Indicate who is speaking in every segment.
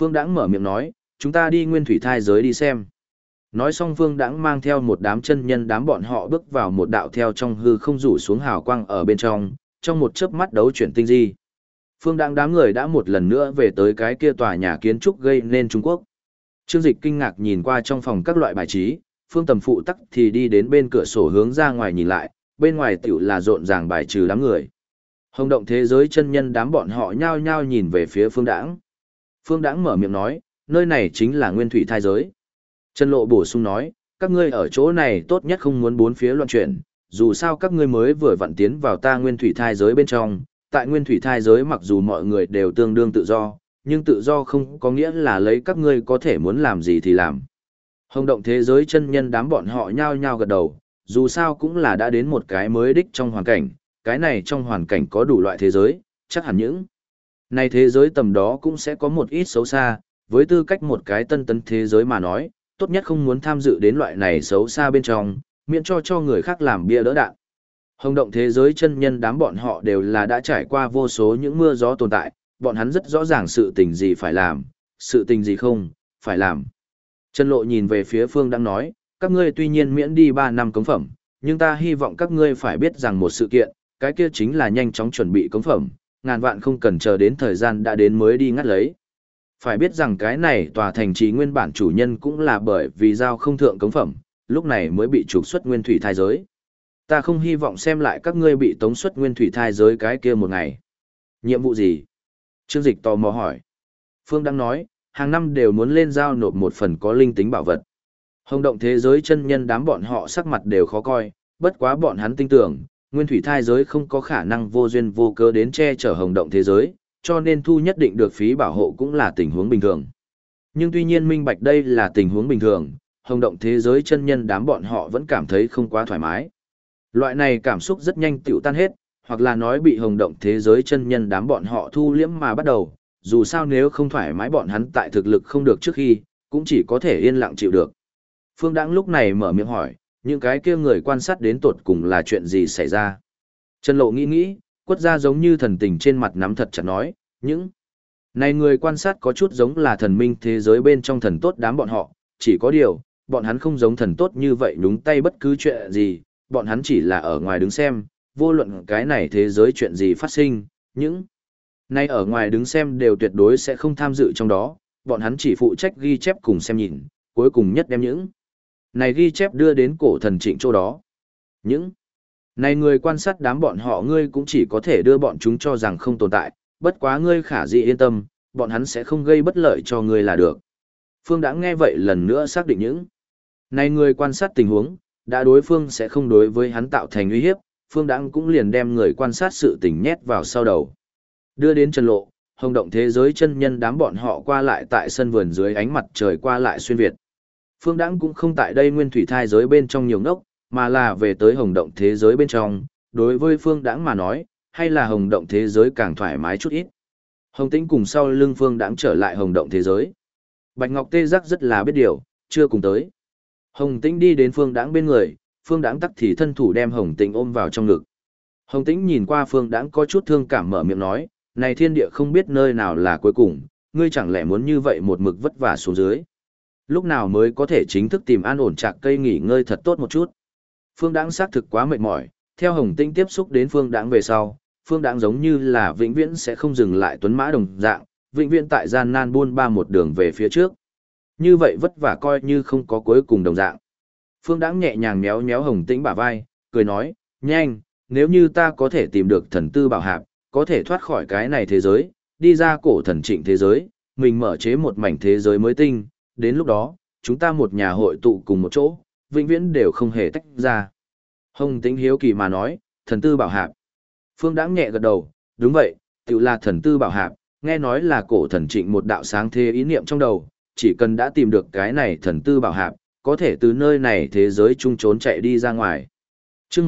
Speaker 1: Phương Đãng mở miệng nói, chúng ta đi nguyên thủy thai giới đi xem. Nói xong Phương Đãng mang theo một đám chân nhân đám bọn họ bước vào một đạo theo trong hư không rủ xuống hào quang ở bên trong một chớp mắt đấu chuyển tinh di. Phương Đãng đám người đã một lần nữa về tới cái kia tòa nhà kiến trúc gây nên Trung Quốc. Trương Dịch kinh ngạc nhìn qua trong phòng các loại bài trí, Phương Tầm phụ tắc thì đi đến bên cửa sổ hướng ra ngoài nhìn lại, bên ngoài tiểu là rộn ràng bài trừ đám người. Hồng động thế giới chân nhân đám bọn họ nhao nhao nhìn về phía Phương Đãng. Phương Đãng mở miệng nói, nơi này chính là nguyên thủy thai giới. Trần Lộ bổ sung nói, các ngươi ở chỗ này tốt nhất không muốn bốn phía loạn chuyển, dù sao các ngươi mới vừa vặn tiến vào ta nguyên thủy thai giới bên trong, tại nguyên thủy thai giới mặc dù mọi người đều tương đương tự do, nhưng tự do không có nghĩa là lấy các ngươi có thể muốn làm gì thì làm. Hồng động thế giới chân nhân đám bọn họ nhao nhao gật đầu, dù sao cũng là đã đến một cái mới đích trong hoàn cảnh, cái này trong hoàn cảnh có đủ loại thế giới, chắc hẳn những này thế giới tầm đó cũng sẽ có một ít xấu xa, với tư cách một cái tân tấn thế giới mà nói, tốt nhất không muốn tham dự đến loại này xấu xa bên trong, miễn cho người khác làm bia đỡ đạn. Hồng động thế giới chân nhân đám bọn họ đều là đã trải qua vô số những mưa gió tồn tại, bọn hắn rất rõ ràng sự tình gì phải làm, sự tình gì không, phải làm. Trần Lộ nhìn về phía Phương đang nói, các ngươi tuy nhiên miễn đi 3 năm cống phẩm, nhưng ta hy vọng các ngươi phải biết rằng một sự kiện, cái kia chính là nhanh chóng chuẩn bị cống phẩm, ngàn vạn không cần chờ đến thời gian đã đến mới đi ngắt lấy. Phải biết rằng cái này tòa thành trì nguyên bản chủ nhân cũng là bởi vì giao không thượng cống phẩm, lúc này mới bị trục xuất nguyên thủy thai giới. Ta không hy vọng xem lại các ngươi bị tống xuất nguyên thủy thai giới cái kia một ngày. Nhiệm vụ gì? Trương Dịch tò mò hỏi. Phương đang nói, hàng năm đều muốn lên giao nộp một phần có linh tính bảo vật. Hồng động thế giới chân nhân đám bọn họ sắc mặt đều khó coi, bất quá bọn hắn tin tưởng, nguyên thủy thai giới không có khả năng vô duyên vô cớ đến che chở hồng động thế giới, cho nên thu nhất định được phí bảo hộ cũng là tình huống bình thường. Nhưng tuy nhiên minh bạch đây là tình huống bình thường, hồng động thế giới chân nhân đám bọn họ vẫn cảm thấy không quá thoải mái. Loại này cảm xúc rất nhanh tiểu tan hết, hoặc là nói bị hồng động thế giới chân nhân đám bọn họ thu liễm mà bắt đầu, dù sao nếu không thoải mái bọn hắn tại thực lực không được trước khi, cũng chỉ có thể yên lặng chịu được. Phương Đãng lúc này mở miệng hỏi, những cái kia người quan sát đến tột cùng là chuyện gì xảy ra. Trần Lộ nghĩ, quất ra giống như thần tình trên mặt nắm thật chặt nói, những này người quan sát có chút giống là thần minh thế giới bên trong thần tốt đám bọn họ, chỉ có điều, bọn hắn không giống thần tốt như vậy nhúng tay bất cứ chuyện gì, bọn hắn chỉ là ở ngoài đứng xem, vô luận cái này thế giới chuyện gì phát sinh, những này ở ngoài đứng xem đều tuyệt đối sẽ không tham dự trong đó, bọn hắn chỉ phụ trách ghi chép cùng xem nhìn, cuối cùng nhất đem những này ghi chép đưa đến cổ thần Trịnh chỗ đó. Những này người quan sát đám bọn họ ngươi cũng chỉ có thể đưa bọn chúng cho rằng không tồn tại, bất quá ngươi khả dĩ yên tâm, bọn hắn sẽ không gây bất lợi cho ngươi là được. Phương đã nghe vậy lần nữa xác định những này người quan sát tình huống, đã đối phương sẽ không đối với hắn tạo thành uy hiếp, Phương Đãng cũng liền đem người quan sát sự tình nhét vào sau đầu. Đưa đến Trần Lộ, hồng động thế giới chân nhân đám bọn họ qua lại tại sân vườn dưới ánh mặt trời qua lại xuyên Việt. Phương Đãng cũng không tại đây nguyên thủy thai giới bên trong nhiều ngốc, mà là về tới hồng động thế giới bên trong, đối với Phương Đãng mà nói, hay là hồng động thế giới càng thoải mái chút ít. Hồng Tĩnh cùng sau lưng Phương Đãng trở lại hồng động thế giới. Bạch Ngọc Tê Giác rất là biết điều, chưa cùng tới. Hồng Tĩnh đi đến Phương Đãng bên người, Phương Đãng tắc thì thân thủ đem Hồng Tĩnh ôm vào trong ngực. Hồng Tĩnh nhìn qua Phương Đãng có chút thương cảm mở miệng nói, này thiên địa không biết nơi nào là cuối cùng, ngươi chẳng lẽ muốn như vậy một mực vất vả xuống dưới. Lúc nào mới có thể chính thức tìm an ổn trạc cây nghỉ ngơi thật tốt một chút. Phương Đãng xác thực quá mệt mỏi, theo Hồng Tĩnh tiếp xúc đến Phương Đãng về sau, Phương Đãng giống như là vĩnh viễn sẽ không dừng lại tuấn mã đồng dạng, vĩnh viễn tại gian nan buôn ba một đường về phía trước. Như vậy vất vả coi như không có cuối cùng đồng dạng. Phương Đãng nhẹ nhàng méo méo Hồng Tĩnh bả vai, cười nói, nhanh, nếu như ta có thể tìm được thần tư bảo hạp, có thể thoát khỏi cái này thế giới, đi ra cổ thần Trịnh thế giới, mình mở chế một mảnh thế giới mới tinh, đến lúc đó, chúng ta một nhà hội tụ cùng một chỗ, vĩnh viễn đều không hề tách ra. Hồng Tĩnh hiếu kỳ mà nói, thần tư bảo hạp. Phương Đãng nhẹ gật đầu, đúng vậy, tự là thần tư bảo hạp, nghe nói là cổ thần Trịnh một đạo sáng thế ý niệm trong đầu, chỉ cần đã tìm được cái này thần tư bảo hạp, có thể từ nơi này thế giới chung trốn chạy đi ra ngoài. Chương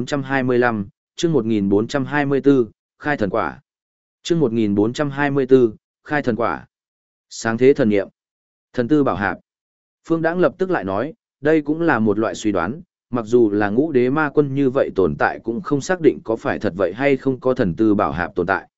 Speaker 1: 1425, chương 1424, khai thần quả. Chương 1424, khai thần quả. Sáng thế thần niệm. Thần tư bảo hạp. Phương Đãng lập tức lại nói, đây cũng là một loại suy đoán, mặc dù là ngũ đế ma quân như vậy tồn tại cũng không xác định có phải thật vậy hay không có thần tư bảo hạp tồn tại.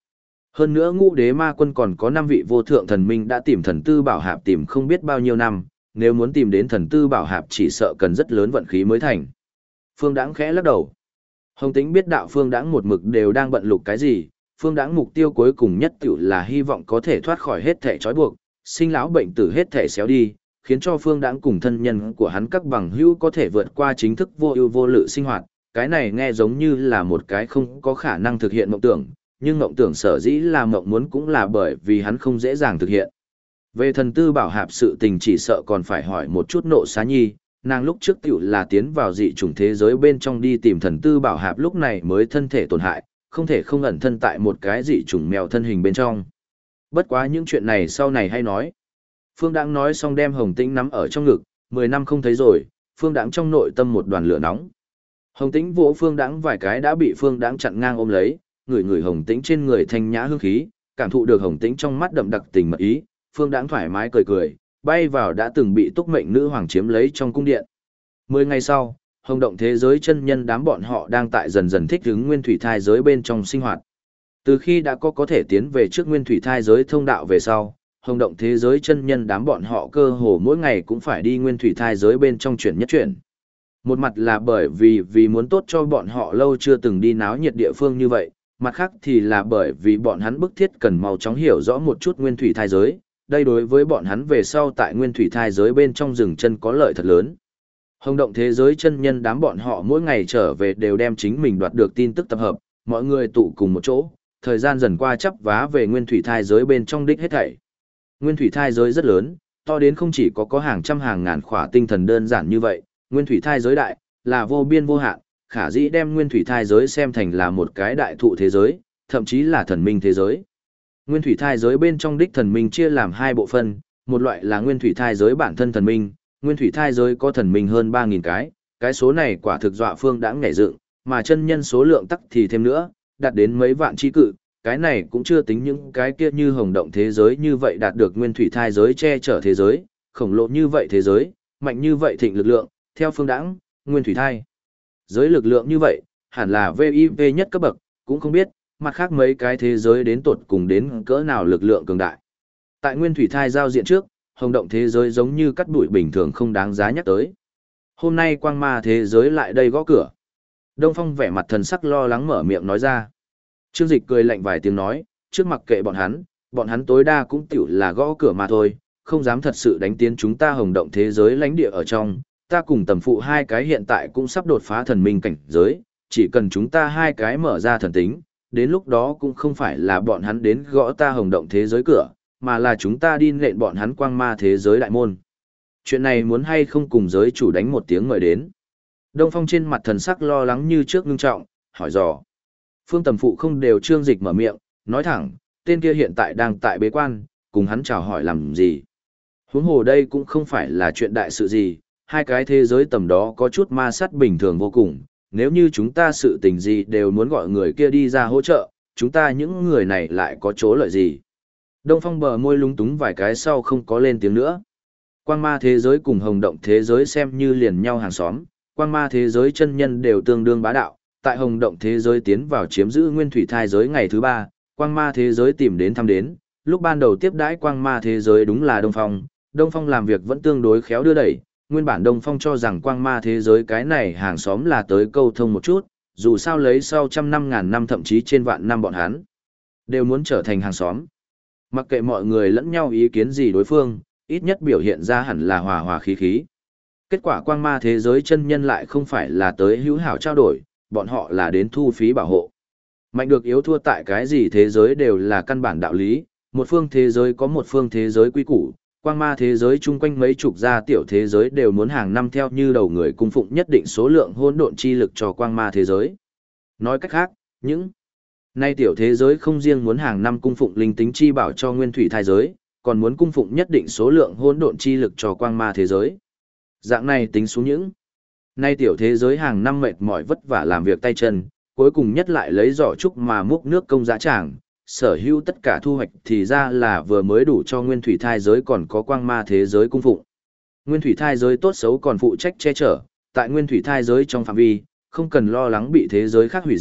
Speaker 1: Hơn nữa ngũ đế ma quân còn có 5 vị vô thượng thần minh đã tìm thần tư bảo hạp tìm không biết bao nhiêu năm, nếu muốn tìm đến thần tư bảo hạp chỉ sợ cần rất lớn vận khí mới thành. Phương Đãng khẽ lắc đầu. Hồng Tĩnh biết đạo Phương Đãng một mực đều đang bận lục cái gì, Phương Đãng mục tiêu cuối cùng nhất tiểu là hy vọng có thể thoát khỏi hết thể trói buộc, sinh lão bệnh tử hết thể xéo đi, khiến cho Phương Đãng cùng thân nhân của hắn các bằng hữu có thể vượt qua chính thức vô ưu vô lự sinh hoạt. Cái này nghe giống như là một cái không có khả năng thực hiện mộng tưởng, nhưng mộng tưởng sở dĩ là mộng muốn cũng là bởi vì hắn không dễ dàng thực hiện. Về thần tư bảo hạp sự tình chỉ sợ còn phải hỏi một chút Nộ Xá Nhi, nàng lúc trước tiểu là tiến vào dị chủng thế giới bên trong đi tìm thần tư bảo hạp lúc này mới thân thể tổn hại, không thể không ẩn thân tại một cái dị chủng mèo thân hình bên trong. Bất quá những chuyện này sau này hay nói. Phương Đãng nói xong đem Hồng Tĩnh nắm ở trong ngực, 10 năm không thấy rồi, Phương Đãng trong nội tâm một đoàn lửa nóng. Hồng Tĩnh vỗ Phương Đãng vài cái đã bị Phương Đãng chặn ngang ôm lấy, người Hồng Tĩnh trên người thanh nhã hương khí, cảm thụ được Hồng Tĩnh trong mắt đậm đặc tình mật ý, Phương Đãng thoải mái cười cười, bay vào đã từng bị Túc Mệnh nữ hoàng chiếm lấy trong cung điện. 10 ngày sau, Hồng Động thế giới chân nhân đám bọn họ đang tại dần dần thích ứng nguyên thủy thai giới bên trong sinh hoạt. Từ khi đã có thể tiến về trước nguyên thủy thai giới thông đạo về sau, Hồng Động thế giới chân nhân đám bọn họ cơ hồ mỗi ngày cũng phải đi nguyên thủy thai giới bên trong chuyển nhất chuyển. Một mặt là bởi vì muốn tốt cho bọn họ lâu chưa từng đi náo nhiệt địa phương như vậy, mặt khác thì là bởi vì bọn hắn bức thiết cần mau chóng hiểu rõ một chút nguyên thủy thai giới, đây đối với bọn hắn về sau tại nguyên thủy thai giới bên trong rừng chân có lợi thật lớn. Hồng Động thế giới chân nhân đám bọn họ mỗi ngày trở về đều đem chính mình đoạt được tin tức tập hợp, mọi người tụ cùng một chỗ, thời gian dần qua chắp vá về nguyên thủy thai giới bên trong đích hết thảy. Nguyên thủy thai giới rất lớn, to đến không chỉ có hàng trăm hàng ngàn khỏa tinh thần đơn giản như vậy, nguyên thủy thai giới đại, là vô biên vô hạn, khả dĩ đem nguyên thủy thai giới xem thành là một cái đại thụ thế giới, thậm chí là thần minh thế giới. Nguyên thủy thai giới bên trong đích thần minh chia làm hai bộ phận, một loại là nguyên thủy thai giới bản thân thần minh, nguyên thủy thai giới có thần minh hơn 3.000 cái số này quả thực dọa Phương Đãng nhảy dựng, mà chân nhân số lượng tắc thì thêm nữa, đạt đến mấy vạn chi cự, cái này cũng chưa tính những cái kia như Hồng Động thế giới như vậy đạt được nguyên thủy thai giới che chở thế giới, khổng lồ như vậy thế giới, mạnh như vậy thịnh lực lượng, theo Phương Đãng, nguyên thủy thai giới lực lượng như vậy, hẳn là VIP nhất cấp bậc, cũng không biết, mặt khác mấy cái thế giới đến tột cùng đến cỡ nào lực lượng cường đại. Tại nguyên thủy thai giao diện trước, Hồng Động thế giới giống như cắt bụi bình thường không đáng giá nhắc tới. Hôm nay quang ma thế giới lại đây gõ cửa. Đông Phong vẻ mặt thần sắc lo lắng mở miệng nói ra. Trương Dịch cười lạnh vài tiếng nói, trước mặc kệ bọn hắn tối đa cũng tiểu là gõ cửa mà thôi, không dám thật sự đánh tiến chúng ta Hồng Động thế giới lãnh địa ở trong. Ta cùng tầm phụ hai cái hiện tại cũng sắp đột phá thần minh cảnh giới, chỉ cần chúng ta hai cái mở ra thần tính, đến lúc đó cũng không phải là bọn hắn đến gõ ta Hồng Động thế giới cửa, mà là chúng ta đi nện bọn hắn quang ma thế giới đại môn. Chuyện này muốn hay không cùng giới chủ đánh một tiếng mời đến. Đông Phong trên mặt thần sắc lo lắng như trước ngưng trọng, hỏi dò. Phương tầm phụ không đều Trương Dịch mở miệng, nói thẳng, tên kia hiện tại đang tại bế quan, cùng hắn chào hỏi làm gì. Huống hồ đây cũng không phải là chuyện đại sự gì, hai cái thế giới tầm đó có chút ma sát bình thường vô cùng, nếu như chúng ta sự tình gì đều muốn gọi người kia đi ra hỗ trợ, chúng ta những người này lại có chỗ lợi gì. Đông Phong bờ môi lúng túng vài cái sau không có lên tiếng nữa. Quang ma thế giới cùng Hồng Động thế giới xem như liền nhau hàng xóm, quang ma thế giới chân nhân đều tương đương bá đạo, tại Hồng Động thế giới tiến vào chiếm giữ nguyên thủy thai giới ngày thứ 3, quang ma thế giới tìm đến thăm đến, lúc ban đầu tiếp đãi quang ma thế giới đúng là Đông Phong làm việc vẫn tương đối khéo đưa đẩy, nguyên bản Đông Phong cho rằng quang ma thế giới cái này hàng xóm là tới câu thông một chút, dù sao lấy sau trăm năm ngàn năm thậm chí trên vạn năm bọn hắn đều muốn trở thành hàng xóm. Mặc kệ mọi người lẫn nhau ý kiến gì đối phương, ít nhất biểu hiện ra hẳn là hòa hòa khí khí. Kết quả quang ma thế giới chân nhân lại không phải là tới hữu hảo trao đổi, bọn họ là đến thu phí bảo hộ. Mạnh được yếu thua tại cái gì thế giới đều là căn bản đạo lý, một phương thế giới có một phương thế giới quy củ, quang ma thế giới chung quanh mấy chục gia tiểu thế giới đều muốn hàng năm theo như đầu người cung phụng nhất định số lượng hỗn độn chi lực cho quang ma thế giới. Nói cách khác, những nay tiểu thế giới không riêng muốn hàng năm cung phụng linh tính chi bảo cho nguyên thủy thai giới, còn muốn cung phụng nhất định số lượng hỗn độn chi lực cho quang ma thế giới. Dạng này tính xuống những nay tiểu thế giới hàng năm mệt mỏi vất vả làm việc tay chân, cuối cùng nhất lại lấy giỏ trúc mà múc nước công giá tràng, sở hữu tất cả thu hoạch thì ra là vừa mới đủ cho nguyên thủy thai giới còn có quang ma thế giới cung phụng. Nguyên thủy thai giới tốt xấu còn phụ trách che chở, tại nguyên thủy thai giới trong phạm vi, không cần lo lắng bị thế giới khác hủy diệt,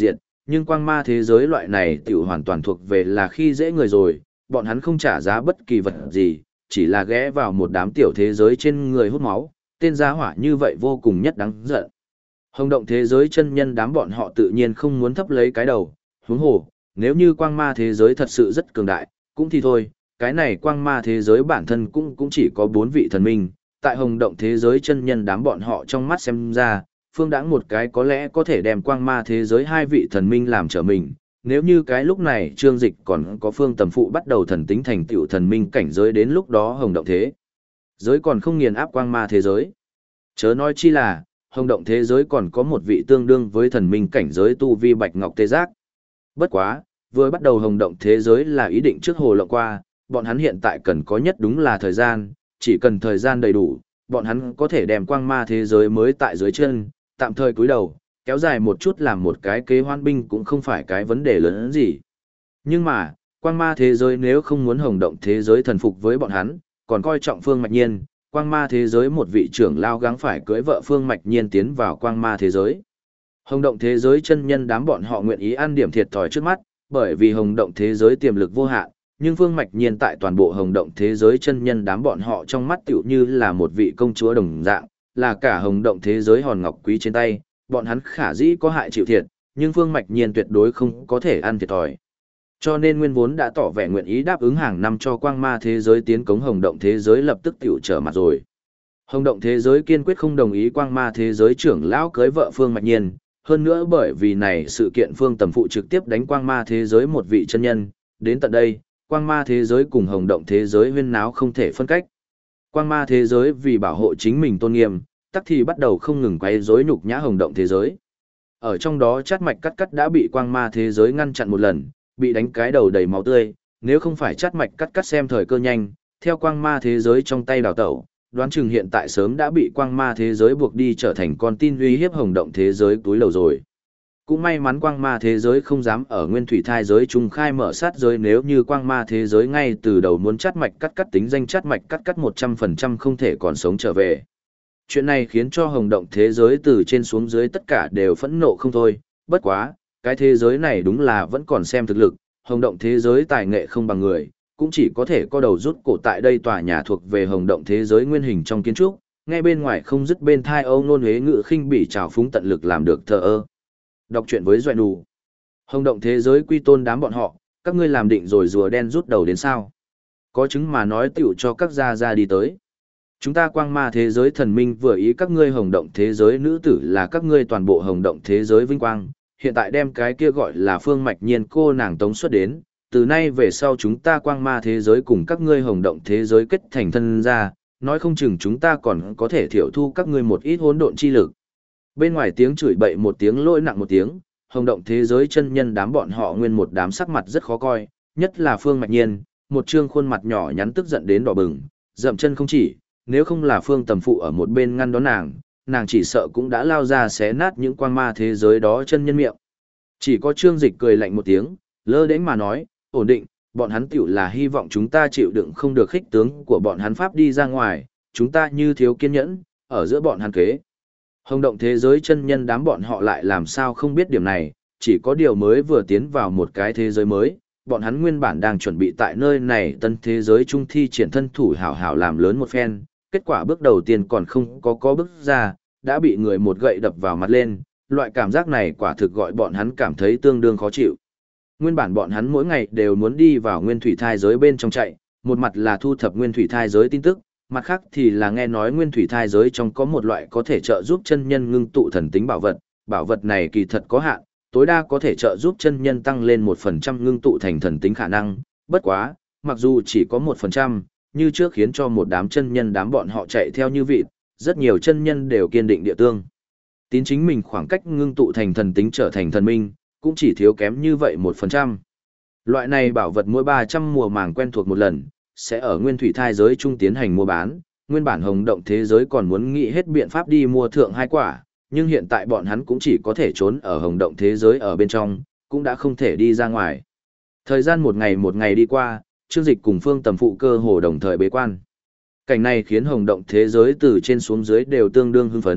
Speaker 1: Nhưng quang ma thế giới loại này tiểu hoàn toàn thuộc về là khi dễ người rồi, bọn hắn không trả giá bất kỳ vật gì, chỉ là ghé vào một đám tiểu thế giới trên người hút máu, tên gia hỏa như vậy vô cùng nhất đáng giận. Hồng động thế giới chân nhân đám bọn họ tự nhiên không muốn thấp lấy cái đầu, huống hồ, nếu như quang ma thế giới thật sự rất cường đại, cũng thì thôi, cái này quang ma thế giới bản thân cũng chỉ có 4 vị thần minh, tại hồng động thế giới chân nhân đám bọn họ trong mắt xem ra, Phương Đãng một cái có lẽ có thể đem quang ma thế giới 2 vị thần minh làm trở mình, nếu như cái lúc này Trương Dịch còn có Phương Tầm Phụ bắt đầu thần tính thành tựu thần minh cảnh giới, đến lúc đó hồng động thế giới còn không nghiền áp quang ma thế giới. Chớ nói chi là, hồng động thế giới còn có một vị tương đương với thần minh cảnh giới tu vi Bạch Ngọc Tê Giác. Bất quá, vừa bắt đầu hồng động thế giới là ý định trước hồ lộng qua, bọn hắn hiện tại cần có nhất đúng là thời gian, chỉ cần thời gian đầy đủ, bọn hắn có thể đem quang ma thế giới mới tại dưới chân, tạm thời cúi đầu, kéo dài một chút làm một cái kế hoan binh cũng không phải cái vấn đề lớn hơn gì. Nhưng mà, quang ma thế giới nếu không muốn hồng động thế giới thần phục với bọn hắn, còn coi trọng Phương Mạch Nhiên, quang ma thế giới một vị trưởng lao gắng phải cưới vợ Phương Mạch Nhiên tiến vào quang ma thế giới. Hồng động thế giới chân nhân đám bọn họ nguyện ý ăn điểm thiệt thòi trước mắt, bởi vì hồng động thế giới tiềm lực vô hạn, nhưng Phương Mạch Nhiên tại toàn bộ hồng động thế giới chân nhân đám bọn họ trong mắt tựu như là một vị công chúa đồng dạng, là cả hồng động thế giới hòn ngọc quý trên tay, bọn hắn khả dĩ có hại chịu thiệt, nhưng Phương Mạch Nhiên tuyệt đối không có thể ăn thiệt thòi. Cho nên nguyên vốn đã tỏ vẻ nguyện ý đáp ứng hàng năm cho quang ma thế giới tiến cống hồng động thế giới lập tức tiểu trở mặt rồi. Hồng động thế giới kiên quyết không đồng ý quang ma thế giới trưởng lão cưới vợ Phương Mạch Nhiên, hơn nữa bởi vì này sự kiện Phương Tầm Phụ trực tiếp đánh quang ma thế giới một vị chân nhân, đến tận đây, quang ma thế giới cùng hồng động thế giới huyên náo không thể phân cách. Quang ma thế giới vì bảo hộ chính mình tôn nghiêm, tắc thì bắt đầu không ngừng quấy rối nhục nhã hồng động thế giới. Ở trong đó Chát Mạch Cắt Cắt đã bị quang ma thế giới ngăn chặn một lần, bị đánh cái đầu đầy máu tươi, nếu không phải Chát Mạch Cắt Cắt xem thời cơ nhanh, theo quang ma thế giới trong tay đào tẩu, đoán chừng hiện tại sớm đã bị quang ma thế giới buộc đi trở thành con tin uy hiếp hồng động thế giới túi lầu rồi. Cũng may mắn quang ma thế giới không dám ở nguyên thủy thai giới trung khai mở sát giới, nếu như quang ma thế giới ngay từ đầu muốn Chát Mạch Cắt Cắt tính danh Chát Mạch Cắt Cắt 100% không thể còn sống trở về. Chuyện này khiến cho hồng động thế giới từ trên xuống dưới tất cả đều phẫn nộ không thôi, bất quá, cái thế giới này đúng là vẫn còn xem thực lực, hồng động thế giới tài nghệ không bằng người, cũng chỉ có thể có đầu rút cổ tại đây tòa nhà thuộc về hồng động thế giới nguyên hình trong kiến trúc, nghe bên ngoài không dứt bên thai âu nôn huế ngự khinh bỉ trào phúng tận lực làm được thờ ơ. Đọc truyện với Doại Nù. Hồng động thế giới quy tôn đám bọn họ, các ngươi làm định rồi rùa đen rút đầu đến sao? Có chứng mà nói tiểu cho các gia gia đi tới. Chúng ta quang ma thế giới thần minh vừa ý các ngươi hồng động thế giới nữ tử là các ngươi toàn bộ hồng động thế giới vinh quang, hiện tại đem cái kia gọi là Phương Mạch Nhiên cô nàng tống xuất đến, từ nay về sau chúng ta quang ma thế giới cùng các ngươi hồng động thế giới kết thành thân ra, nói không chừng chúng ta còn có thể thiểu thu các ngươi một ít hỗn độn chi lực. Bên ngoài tiếng chửi bậy một tiếng lỗi nặng một tiếng, hồng động thế giới chân nhân đám bọn họ nguyên một đám sắc mặt rất khó coi, nhất là Phương Mạch Nhiên, một trương khuôn mặt nhỏ nhắn tức giận đến đỏ bừng, dậm chân không chỉ, nếu không là Phương Tầm Phụ ở một bên ngăn đón nàng, nàng chỉ sợ cũng đã lao ra xé nát những quang ma thế giới đó chân nhân miệng. Chỉ có Trương Dịch cười lạnh một tiếng, lơ đễnh mà nói, ổn định, bọn hắn tiểu là hy vọng chúng ta chịu đựng không được khích tướng của bọn hắn pháp đi ra ngoài, chúng ta như thiếu kiên nhẫn, ở giữa bọn hắn kế. Hồng động thế giới chân nhân đám bọn họ lại làm sao không biết điểm này, chỉ có điều mới vừa tiến vào một cái thế giới mới, bọn hắn nguyên bản đang chuẩn bị tại nơi này tân thế giới trung thi triển thân thủ hảo hảo làm lớn một phen, kết quả bước đầu tiên còn không có bước ra, đã bị người một gậy đập vào mặt lên, loại cảm giác này quả thực gọi bọn hắn cảm thấy tương đương khó chịu. Nguyên bản bọn hắn mỗi ngày đều muốn đi vào nguyên thủy thai giới bên trong chạy, một mặt là thu thập nguyên thủy thai giới tin tức, mặt khác thì là nghe nói nguyên thủy thai giới trong có một loại có thể trợ giúp chân nhân ngưng tụ thần tính bảo vật này kỳ thật có hạn, tối đa có thể trợ giúp chân nhân tăng lên 1% ngưng tụ thành thần tính khả năng, bất quá, mặc dù chỉ có 1%, như trước khiến cho một đám chân nhân đám bọn họ chạy theo như vịt, rất nhiều chân nhân đều kiên định địa tương. Tín chính mình khoảng cách ngưng tụ thành thần tính trở thành thần minh, cũng chỉ thiếu kém như vậy 1%. Loại này bảo vật mỗi 300 mùa màng quen thuộc một lần, sẽ ở nguyên thủy thai giới trung tiến hành mua bán, nguyên bản hồng động thế giới còn muốn nghĩ hết biện pháp đi mua thượng 2 quả, nhưng hiện tại bọn hắn cũng chỉ có thể trốn ở hồng động thế giới ở bên trong, cũng đã không thể đi ra ngoài. Thời gian một ngày đi qua, Trương Dịch cùng Phương Tầm Phụ cơ hồ đồng thời bế quan. Cảnh này khiến hồng động thế giới từ trên xuống dưới đều tương đương hưng phấn,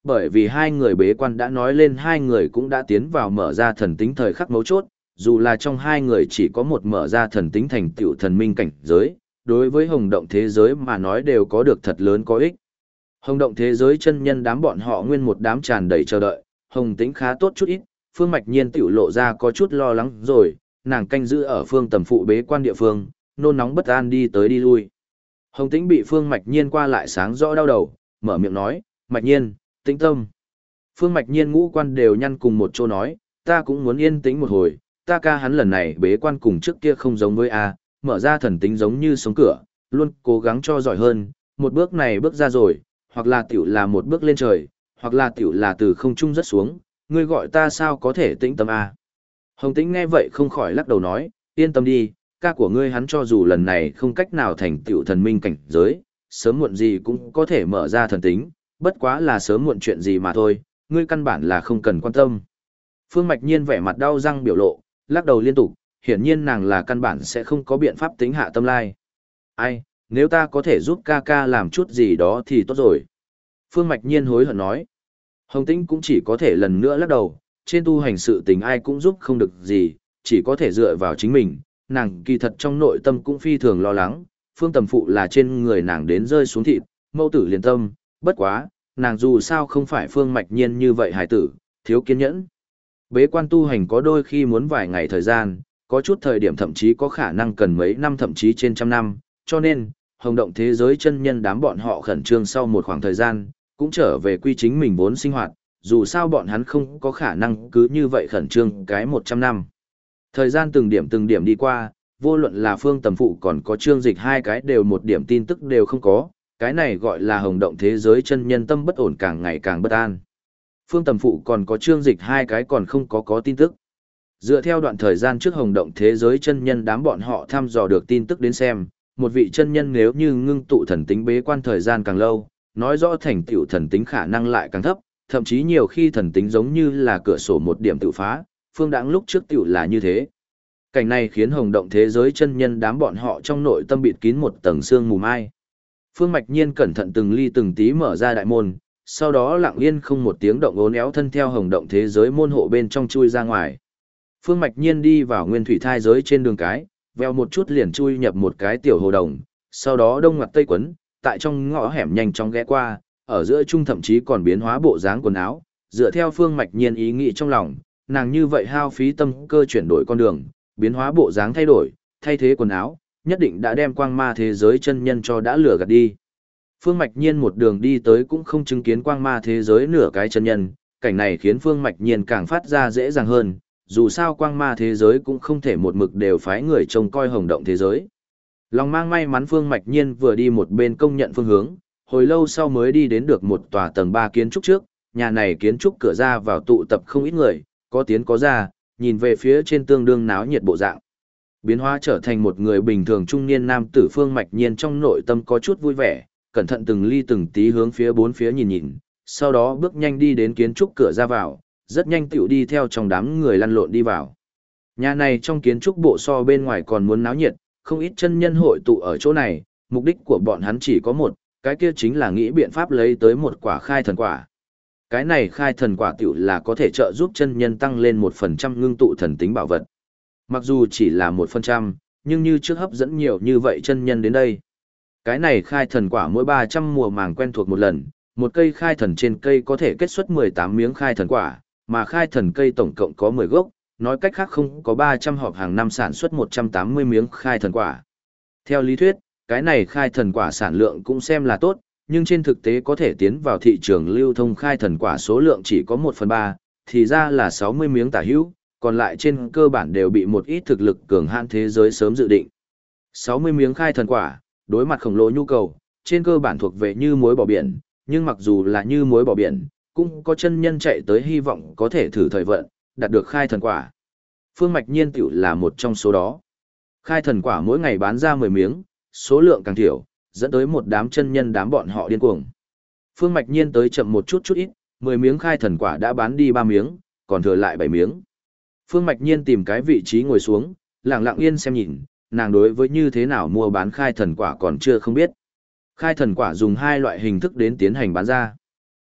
Speaker 1: Bởi vì hai người bế quan đã nói lên hai người cũng đã tiến vào mở ra thần tính thời khắc mấu chốt, dù là trong hai người chỉ có một mở ra thần tính thành tựu thần minh cảnh giới, đối với hồng động thế giới mà nói đều có được thật lớn có ích. Hồng động thế giới chân nhân đám bọn họ nguyên một đám tràn đầy chờ đợi, hồng tính khá tốt chút ít, Phương Mạch Nhiên tiểu lộ ra có chút lo lắng rồi, nàng canh giữ ở phương tầm phụ bế quan địa phương, nôn nóng bất an đi tới đi lui. Hồng Tĩnh bị Phương Mạch Nhiên qua lại sáng rõ đau đầu, mở miệng nói, Mạch Nhiên, tĩnh tâm. Phương Mạch Nhiên ngũ quan đều nhăn cùng một chỗ nói, ta cũng muốn yên tĩnh một hồi, ta ca hắn lần này bế quan cùng trước kia không giống với A, mở ra thần tính giống như sống cửa, luôn cố gắng cho giỏi hơn, một bước này bước ra rồi, hoặc là tiểu là một bước lên trời, hoặc là tiểu là từ không trung rất xuống, ngươi gọi ta sao có thể tĩnh tâm A. Hồng Tĩnh nghe vậy không khỏi lắc đầu nói, yên tâm đi, ca của ngươi hắn cho dù lần này không cách nào thành tựu thần minh cảnh giới, sớm muộn gì cũng có thể mở ra thần tính, bất quá là sớm muộn chuyện gì mà thôi, ngươi căn bản là không cần quan tâm. Phương Mạch Nhiên vẻ mặt đau răng biểu lộ, lắc đầu liên tục, hiển nhiên nàng là căn bản sẽ không có biện pháp tính hạ tâm lai. Ai, nếu ta có thể giúp ca ca làm chút gì đó thì tốt rồi. Phương Mạch Nhiên hối hận nói. Hồng Tĩnh cũng chỉ có thể lần nữa lắc đầu, trên tu hành sự tình ai cũng giúp không được gì, chỉ có thể dựa vào chính mình, nàng kỳ thật trong nội tâm cũng phi thường lo lắng, phương tầm phụ là trên người nàng đến rơi xuống thịt, mâu tử liền tâm, bất quá, nàng dù sao không phải Phương Mạch Nhiên như vậy hài tử, thiếu kiên nhẫn. Bế quan tu hành có đôi khi muốn vài ngày thời gian, có chút thời điểm thậm chí có khả năng cần mấy năm thậm chí trên trăm năm, cho nên, hồng động thế giới chân nhân đám bọn họ khẩn trương sau một khoảng thời gian, cũng trở về quy chính mình vốn sinh hoạt, dù sao bọn hắn không có khả năng cứ như vậy khẩn trương cái 100 năm. Thời gian từng điểm đi qua, vô luận là phương tầm phụ còn có trương dịch hai cái đều một điểm tin tức đều không có, cái này gọi là hồng động thế giới chân nhân tâm bất ổn càng ngày càng bất an. Phương tầm phụ còn có trương dịch hai cái còn không có tin tức. Dựa theo đoạn thời gian trước hồng động thế giới chân nhân đám bọn họ thăm dò được tin tức đến xem, một vị chân nhân nếu như ngưng tụ thần tính bế quan thời gian càng lâu, nói rõ thành tựu thần tính khả năng lại càng thấp, thậm chí nhiều khi thần tính giống như là cửa sổ một điểm tự phá, phương đãng lúc trước tựu là như thế. Cảnh này khiến hồng động thế giới chân nhân đám bọn họ trong nội tâm bịt kín một tầng sương mù mai. Phương Mạch Nhiên cẩn thận từng ly từng tí mở ra đại môn, sau đó lặng yên không một tiếng động ốn éo thân theo hồng động thế giới môn hộ bên trong chui ra ngoài. Phương Mạch Nhiên đi vào nguyên thủy thai giới trên đường cái, veo một chút liền chui nhập một cái tiểu hồ đồng, sau đó đông ngoặt tây quấn, tại trong ngõ hẻm nhanh chóng ghé qua, ở giữa trung thậm chí còn biến hóa bộ dáng quần áo, dựa theo Phương Mạch Nhiên ý nghĩ trong lòng, nàng như vậy hao phí tâm cơ chuyển đổi con đường, biến hóa bộ dáng thay đổi, thay thế quần áo, nhất định đã đem quang ma thế giới chân nhân cho đã lừa gạt đi. Phương Mạch Nhiên một đường đi tới cũng không chứng kiến quang ma thế giới nửa cái chân nhân, cảnh này khiến Phương Mạch Nhiên càng phát ra dễ dàng hơn, dù sao quang ma thế giới cũng không thể một mực đều phái người trông coi hồng động thế giới. Lòng mang may mắn Phương Mạch Nhiên vừa đi một bên công nhận phương hướng, hồi lâu sau mới đi đến được một tòa tầng 3 kiến trúc trước, nhà này kiến trúc cửa ra vào tụ tập không ít người, có tiến có ra, nhìn về phía trên tương đương náo nhiệt bộ dạng. Biến hóa trở thành một người bình thường trung niên nam tử Phương Mạch Nhiên trong nội tâm có chút vui vẻ, cẩn thận từng ly từng tí hướng phía bốn phía nhìn nhìn, sau đó bước nhanh đi đến kiến trúc cửa ra vào, rất nhanh tựu đi theo trong đám người lăn lộn đi vào. Nhà này trong kiến trúc bộ so bên ngoài còn muốn náo nhiệt, không ít chân nhân hội tụ ở chỗ này, mục đích của bọn hắn chỉ có một, cái kia chính là nghĩ biện pháp lấy tới một quả khai thần quả. Cái này khai thần quả tiểu là có thể trợ giúp chân nhân tăng lên 1% ngưng tụ thần tính bảo vật. Mặc dù chỉ là 1%, nhưng như trước hấp dẫn nhiều như vậy chân nhân đến đây. Cái này khai thần quả mỗi 300 mùa màng quen thuộc một lần, một cây khai thần trên cây có thể kết xuất 18 miếng khai thần quả, mà khai thần cây tổng cộng có 10 gốc, nói cách khác không có 300 họp hàng năm sản xuất 180 miếng khai thần quả. Theo lý thuyết, cái này khai thần quả sản lượng cũng xem là tốt, nhưng trên thực tế có thể tiến vào thị trường lưu thông khai thần quả số lượng chỉ có 1/3, thì ra là 60 miếng tả hữu, còn lại trên cơ bản đều bị một ít thực lực cường hãn thế giới sớm dự định. 60 miếng khai thần quả, đối mặt khổng lồ nhu cầu, trên cơ bản thuộc về như muối bỏ biển, nhưng mặc dù là như muối bỏ biển, cũng có chân nhân chạy tới hy vọng có thể thử thời vận, đạt được khai thần quả. Phương Mạch Nhiên tiểu là một trong số đó. Khai thần quả mỗi ngày bán ra 10 miếng, số lượng càng thiểu, dẫn tới một đám chân nhân đám bọn họ điên cuồng. Phương Mạch Nhiên tới chậm một chút ít, 10 miếng khai thần quả đã bán đi 3 miếng, còn thừa lại 7 miếng. Phương Mạch Nhiên tìm cái vị trí ngồi xuống, lặng lặng yên xem nhìn, nàng đối với như thế nào mua bán khai thần quả còn chưa không biết. Khai thần quả dùng hai loại hình thức đến tiến hành bán ra.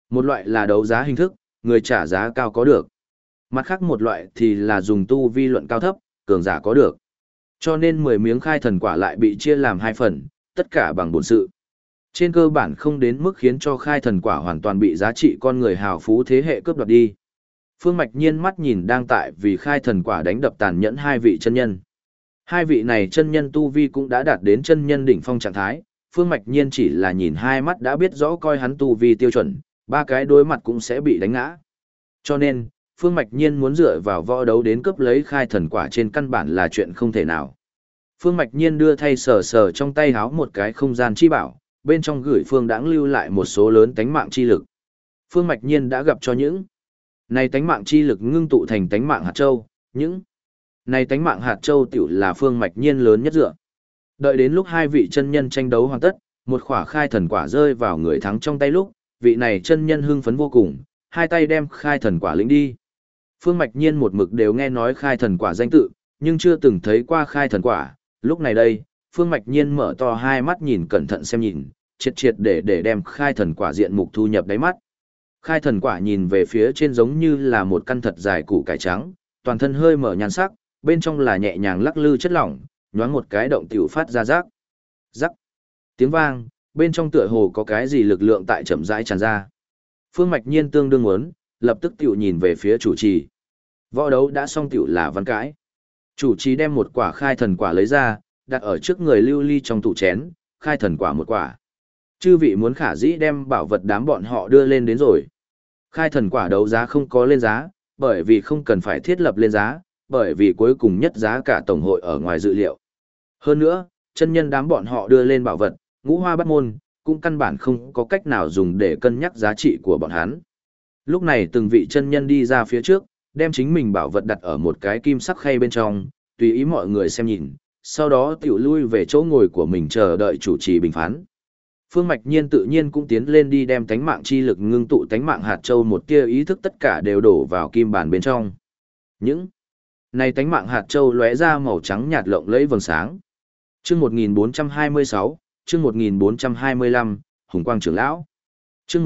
Speaker 1: Một loại là đấu giá hình thức, người trả giá cao có được. Mặt khác một loại thì là dùng tu vi luận cao thấp, cường giả có được. Cho nên 10 miếng khai thần quả lại bị chia làm 2 phần, tất cả bằng bổn sự. Trên cơ bản không đến mức khiến cho khai thần quả hoàn toàn bị giá trị con người hào phú thế hệ cướp đoạt đi. Phương Mạch Nhiên mắt nhìn đang tại vì khai thần quả đánh đập tàn nhẫn hai vị chân nhân. Hai vị này chân nhân tu vi cũng đã đạt đến chân nhân đỉnh phong trạng thái, Phương Mạch Nhiên chỉ là nhìn hai mắt đã biết rõ coi hắn tu vi tiêu chuẩn, ba cái đối mặt cũng sẽ bị đánh ngã. Cho nên, Phương Mạch Nhiên muốn dựa vào võ đấu đến cướp lấy khai thần quả trên căn bản là chuyện không thể nào. Phương Mạch Nhiên đưa thay sờ sờ trong tay háo một cái không gian chi bảo, bên trong gửi Phương Đãng lưu lại một số lớn tánh mạng chi lực. Phương Mạch Nhiên đã gặp cho những này tánh mạng chi lực ngưng tụ thành tánh mạng hạt châu, những này tánh mạng hạt châu tiểu là Phương Mạch Nhiên lớn nhất dựa. Đợi đến lúc hai vị chân nhân tranh đấu hoàn tất, một khỏa khai thần quả rơi vào người thắng trong tay lúc, vị này chân nhân hưng phấn vô cùng, hai tay đem khai thần quả lĩnh đi. Phương Mạch Nhiên một mực đều nghe nói khai thần quả danh tự, nhưng chưa từng thấy qua khai thần quả, lúc này đây, Phương Mạch Nhiên mở to hai mắt nhìn cẩn thận xem nhìn, triệt triệt để đem khai thần quả diện mục thu nhập đáy mắt. Khai thần quả nhìn về phía trên giống như là một căn thật dài củ cải trắng, toàn thân hơi mở nhan sắc, bên trong là nhẹ nhàng lắc lư chất lỏng, nhoáng một cái động tiểu phát ra rác. Rắc. Tiếng vang, bên trong tựa hồ có cái gì lực lượng tại chậm rãi tràn ra. Phương Mạch Nhiên tương đương muốn, lập tức tiểu nhìn về phía chủ trì. Võ đấu đã xong tiểu là văn cãi. Chủ trì đem một quả khai thần quả lấy ra, đặt ở trước người lưu ly trong tủ chén, khai thần quả một quả. Chư vị muốn khả dĩ đem bảo vật đám bọn họ đưa lên đến rồi. Khai thần quả đấu giá không có lên giá, bởi vì không cần phải thiết lập lên giá, bởi vì cuối cùng nhất giá cả tổng hội ở ngoài dự liệu. Hơn nữa, chân nhân đám bọn họ đưa lên bảo vật, ngũ hoa bắt môn, cũng căn bản không có cách nào dùng để cân nhắc giá trị của bọn hắn. Lúc này từng vị chân nhân đi ra phía trước, đem chính mình bảo vật đặt ở một cái kim sắc khay bên trong, tùy ý mọi người xem nhìn, sau đó tiểu lui về chỗ ngồi của mình chờ đợi chủ trì bình phán. Phương Mạch Nhiên tự nhiên cũng tiến lên đi đem tánh mạng chi lực ngưng tụ tánh mạng hạt châu một tia ý thức tất cả đều đổ vào kim bàn bên trong. Những này tánh mạng hạt châu lóe ra màu trắng nhạt lộng lẫy vầng sáng. Chương 1426, chương 1425, Hùng Quang trưởng lão. Chương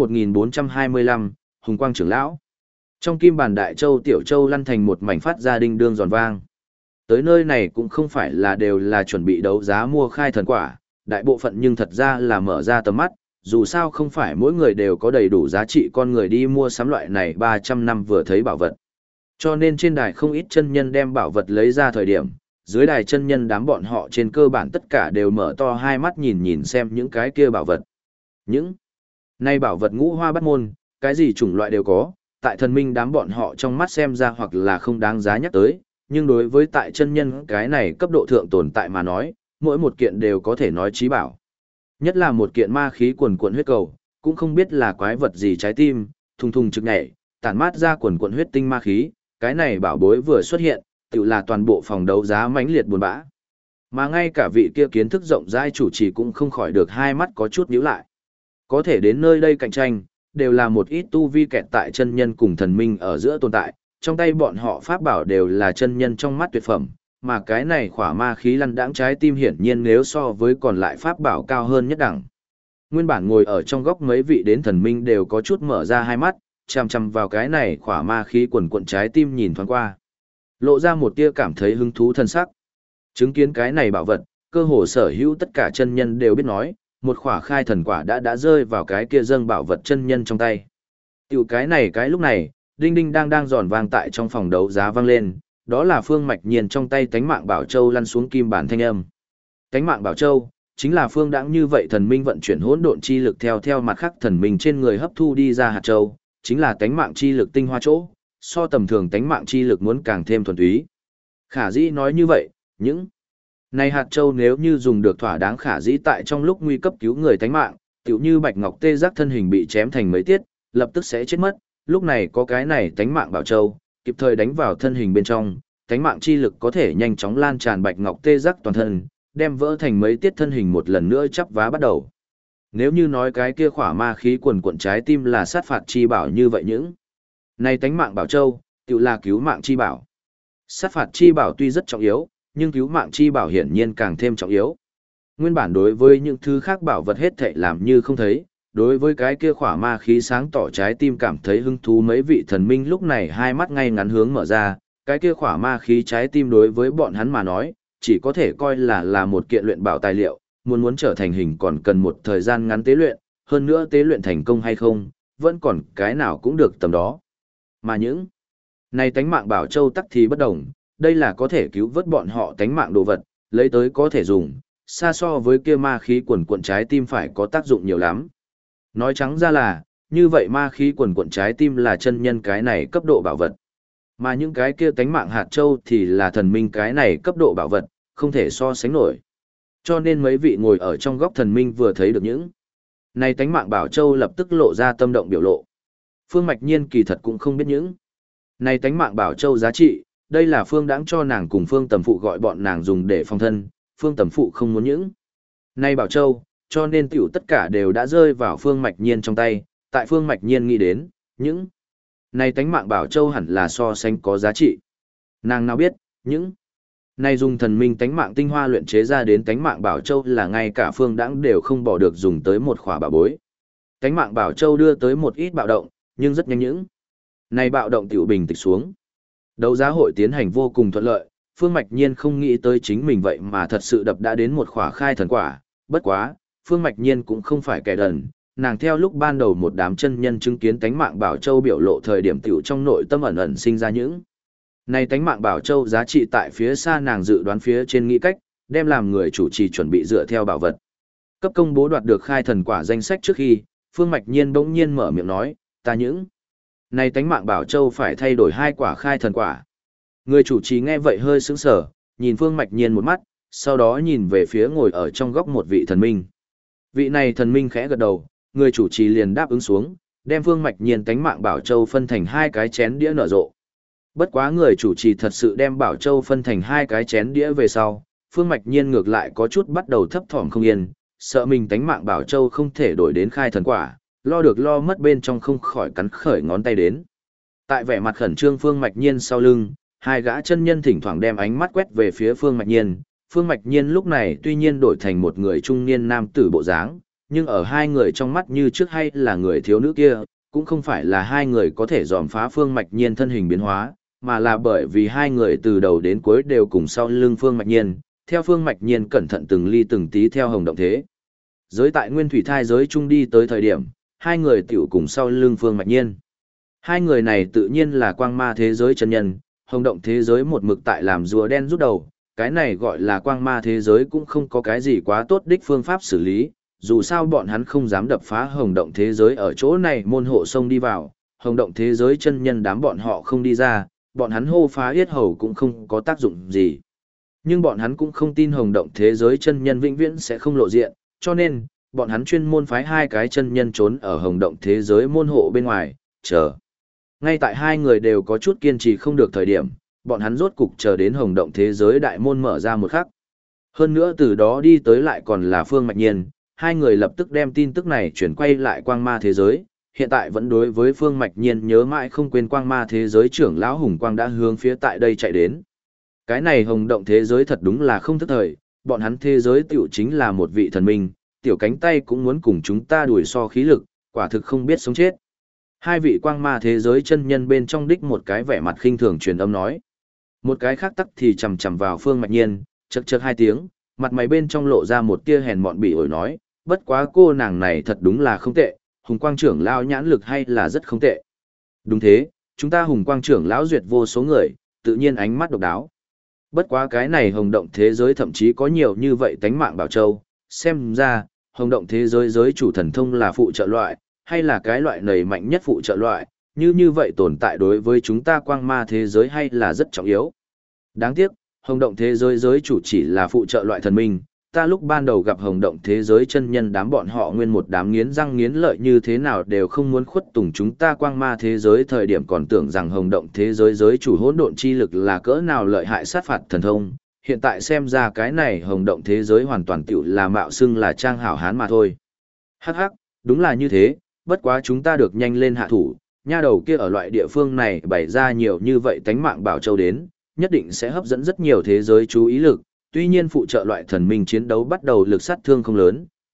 Speaker 1: 1425, Hùng Quang trưởng lão. Trong kim bàn đại châu tiểu châu lăn thành một mảnh phát ra đinh đương giòn vang. Tới nơi này cũng không phải là đều là chuẩn bị đấu giá mua khai thần quả, đại bộ phận nhưng thật ra là mở ra tầm mắt, dù sao không phải mỗi người đều có đầy đủ giá trị con người đi mua sắm loại này 300 năm vừa thấy bảo vật. Cho nên trên đài không ít chân nhân đem bảo vật lấy ra thời điểm, dưới đài chân nhân đám bọn họ trên cơ bản tất cả đều mở to hai mắt nhìn nhìn xem những cái kia bảo vật. Những này bảo vật ngũ hoa bắt môn, cái gì chủng loại đều có, tại thần minh đám bọn họ trong mắt xem ra hoặc là không đáng giá nhắc tới, nhưng đối với tại chân nhân cái này cấp độ thượng tồn tại mà nói, mỗi một kiện đều có thể nói chí bảo. Nhất là một kiện ma khí quần quần huyết cầu, cũng không biết là quái vật gì trái tim, thùng thùng trực nhảy, tản mát ra quần quần huyết tinh ma khí, cái này bảo bối vừa xuất hiện, tự là toàn bộ phòng đấu giá mãnh liệt buồn bã. Mà ngay cả vị kia kiến thức rộng rãi chủ trì cũng không khỏi được hai mắt có chút nhíu lại. Có thể đến nơi đây cạnh tranh, đều là một ít tu vi kẹt tại chân nhân cùng thần minh ở giữa tồn tại, trong tay bọn họ pháp bảo đều là chân nhân trong mắt tuyệt phẩm, mà cái này khỏa ma khí lăn đãng trái tim hiển nhiên nếu so với còn lại pháp bảo cao hơn nhất đẳng. Nguyên bản ngồi ở trong góc mấy vị đến thần minh đều có chút mở ra hai mắt, chằm chằm vào cái này khỏa ma khí quần cuộn trái tim nhìn thoáng qua. Lộ ra một tia cảm thấy hứng thú thân sắc. Chứng kiến cái này bảo vật, cơ hồ sở hữu tất cả chân nhân đều biết nói, một khỏa khai thần quả đã rơi vào cái kia dâng bảo vật chân nhân trong tay. Tiểu cái này cái lúc này, đinh đinh đang giòn vang tại trong phòng đấu giá vang lên, đó là Phương Mạch Nhiên trong tay tánh mạng bảo châu lăn xuống kim bản thanh âm. Tánh mạng bảo châu chính là Phương Đãng như vậy thần minh vận chuyển hỗn độn chi lực theo mặt khắc thần minh trên người hấp thu đi ra hạt châu, chính là tánh mạng chi lực tinh hoa chỗ, so tầm thường tánh mạng chi lực muốn càng thêm thuần túy. Khả dĩ nói như vậy, những này hạt châu nếu như dùng được thỏa đáng khả dĩ tại trong lúc nguy cấp cứu người tánh mạng, tựu như Bạch Ngọc Tê Giác thân hình bị chém thành mấy tiết, lập tức sẽ chết mất, lúc này có cái này tánh mạng bảo châu, kịp thời đánh vào thân hình bên trong, tánh mạng chi lực có thể nhanh chóng lan tràn Bạch Ngọc Tê Giác toàn thân, đem vỡ thành mấy tiết thân hình một lần nữa chắp vá bắt đầu. Nếu như nói cái kia khỏa ma khí quần cuộn trái tim là sát phạt chi bảo như vậy những này tánh mạng bảo châu, tự là cứu mạng chi bảo. Sát phạt chi bảo tuy rất trọng yếu, nhưng cứu mạng chi bảo hiển nhiên càng thêm trọng yếu. Nguyên bản đối với những thứ khác bảo vật hết thảy làm như không thấy, đối với cái kia khỏa ma khí sáng tỏ trái tim cảm thấy hứng thú. Mấy vị thần minh lúc này hai mắt ngay ngắn hướng mở ra, cái kia khỏa ma khí trái tim đối với bọn hắn mà nói, chỉ có thể coi là một kiện luyện bảo tài liệu, muốn trở thành hình còn cần một thời gian ngắn tế luyện, hơn nữa tế luyện thành công hay không, vẫn còn cái nào cũng được tầm đó. Mà những này tánh mạng bảo châu tắc thì bất đồng, đây là có thể cứu vớt bọn họ tánh mạng đồ vật, lấy tới có thể dùng, xa so với kia ma khí quần cuộn trái tim phải có tác dụng nhiều lắm. Nói trắng ra là, như vậy ma khí quần cuộn trái tim là chân nhân cái này cấp độ bảo vật. Mà những cái kia tánh mạng hạt châu thì là thần minh cái này cấp độ bảo vật, không thể so sánh nổi. Cho nên mấy vị ngồi ở trong góc thần minh vừa thấy được những này tánh mạng bảo châu lập tức lộ ra tâm động biểu lộ. Phương Mạch Nhiên kỳ thật cũng không biết những này tánh mạng bảo châu giá trị, đây là Phương Đãng cho nàng cùng Phương Tầm Phụ gọi bọn nàng dùng để phòng thân, Phương Tầm Phụ không muốn những này bảo châu, cho nên tiểu tất cả đều đã rơi vào Phương Mạch Nhiên trong tay, tại Phương Mạch Nhiên nghĩ đến, những này tánh mạng bảo châu hẳn là so sánh có giá trị. Nàng nào biết, những này dùng thần minh tánh mạng tinh hoa luyện chế ra đến tánh mạng bảo châu là ngay cả Phương Đãng đều không bỏ được dùng tới một khỏa bảo bối. Tánh mạng bảo châu đưa tới một ít bạo động, nhưng rất nhanh những này bạo động tiểu bình tịch xuống. Đấu giá hội tiến hành vô cùng thuận lợi, Phương Mạch Nhiên không nghĩ tới chính mình vậy mà thật sự đập đã đến một khỏa khai thần quả, bất quá, Phương Mạch Nhiên cũng không phải kẻ đần, nàng theo lúc ban đầu một đám chân nhân chứng kiến tánh mạng bảo châu biểu lộ thời điểm tiểu trong nội tâm ẩn ẩn sinh ra những này tánh mạng bảo châu giá trị tại phía xa nàng dự đoán phía trên nghĩ cách, đem làm người chủ trì chuẩn bị dựa theo bảo vật. Cấp công bố đoạt được khai thần quả danh sách trước khi, Phương Mạch Nhiên bỗng nhiên mở miệng nói, ta những này tánh mạng bảo châu phải thay đổi 2 quả khai thần quả. Người chủ trì nghe vậy hơi sững sờ, nhìn Phương Mạch Nhiên một mắt, sau đó nhìn về phía ngồi ở trong góc một vị thần minh. Vị này thần minh khẽ gật đầu, người chủ trì liền đáp ứng xuống, đem Phương Mạch Nhiên tánh mạng bảo châu phân thành 2 cái chén đĩa nở rộ. Bất quá người chủ trì thật sự đem bảo châu phân thành 2 cái chén đĩa về sau, Phương Mạch Nhiên ngược lại có chút bắt đầu thấp thỏm không yên, sợ mình tánh mạng bảo châu không thể đổi đến khai thần quả, lo được lo mất bên trong không khỏi cắn khởi ngón tay đến. Tại vẻ mặt khẩn trương Phương Mạch Nhiên sau lưng, 2 gã chân nhân thỉnh thoảng đem ánh mắt quét về phía Phương Mạch Nhiên. Phương Mạch Nhiên lúc này tuy nhiên đổi thành một người trung niên nam tử bộ dáng, nhưng ở 2 người trong mắt như trước hay là người thiếu nữ kia, cũng không phải là 2 người có thể dòm phá Phương Mạch Nhiên thân hình biến hóa, mà là bởi vì 2 người từ đầu đến cuối đều cùng sau lưng Phương Mạch Nhiên, theo Phương Mạch Nhiên cẩn thận từng ly từng tí theo hồng động thế. Giới tại nguyên thủy thai giới chung đi tới thời điểm, 2 người tiểu cùng sau lưng Phương Mạch Nhiên. 2 người này tự nhiên là quang ma thế giới chân nhân, hồng động thế giới một mực tại làm rùa đen rút đầu, cái này gọi là quang ma thế giới cũng không có cái gì quá tốt đích phương pháp xử lý, dù sao bọn hắn không dám đập phá hồng động thế giới ở chỗ này môn hộ sông đi vào, hồng động thế giới chân nhân đám bọn họ không đi ra, bọn hắn hô phá yết hầu cũng không có tác dụng gì. Nhưng bọn hắn cũng không tin hồng động thế giới chân nhân vĩnh viễn sẽ không lộ diện, cho nên, bọn hắn chuyên môn phái 2 cái chân nhân trốn ở hồng động thế giới môn hộ bên ngoài, chờ. Ngay tại 2 người đều có chút kiên trì không được thời điểm, bọn hắn rốt cục chờ đến hồng động thế giới đại môn mở ra một khắc. Hơn nữa từ đó đi tới lại còn là Phương Mạch Nhiên, 2 người lập tức đem tin tức này chuyển quay lại quang ma thế giới, hiện tại vẫn đối với Phương Mạch Nhiên nhớ mãi không quên quang ma thế giới trưởng lão Hùng Quang đã hướng phía tại đây chạy đến. Cái này hồng động thế giới thật đúng là không thức thời, bọn hắn thế giới tiểu chính là một vị thần minh, tiểu cánh tay cũng muốn cùng chúng ta đuổi so khí lực, quả thực không biết sống chết. 2 vị quang ma thế giới chân nhân bên trong đích một cái vẻ mặt khinh thường truyền âm nói. Một cái khác tắc thì chầm chầm vào Phương Mạch Nhiên, chậc chậc 2 tiếng, mặt mày bên trong lộ ra một tia hèn mọn bị ổi nói, bất quá cô nàng này thật đúng là không tệ, Hùng Quang trưởng lão nhãn lực hay là rất không tệ. Đúng thế, chúng ta Hùng Quang trưởng lão duyệt vô số người, tự nhiên ánh mắt độc đáo. Bất quá cái này hồng động thế giới thậm chí có nhiều như vậy tánh mạng bảo châu, xem ra, hồng động thế giới giới chủ thần thông là phụ trợ loại, hay là cái loại nầy mạnh nhất phụ trợ loại, như vậy tồn tại đối với chúng ta quang ma thế giới hay là rất trọng yếu. Đáng tiếc, hồng động thế giới giới chủ chỉ là phụ trợ loại thần minh, ta lúc ban đầu gặp hồng động thế giới chân nhân đám bọn họ nguyên một đám nghiến răng nghiến lợi như thế nào đều không muốn khuất tùng chúng ta quang ma thế giới thời điểm còn tưởng rằng hồng động thế giới giới chủ hỗn độn chi lực là cỡ nào lợi hại sát phạt thần thông, hiện tại xem ra cái này hồng động thế giới hoàn toàn tiểu là mạo xưng là trang hảo hán mà thôi. Hắc hắc, đúng là như thế, bất quá chúng ta được nhanh lên hạ thủ, nha đầu kia ở loại địa phương này bày ra nhiều như vậy tánh mạng bảo châu đến, nhất định sẽ hấp dẫn rất nhiều thế giới chú ý lực, tuy nhiên phụ trợ loại thần minh chiến đấu bắt đầu lực sát thương không lớn,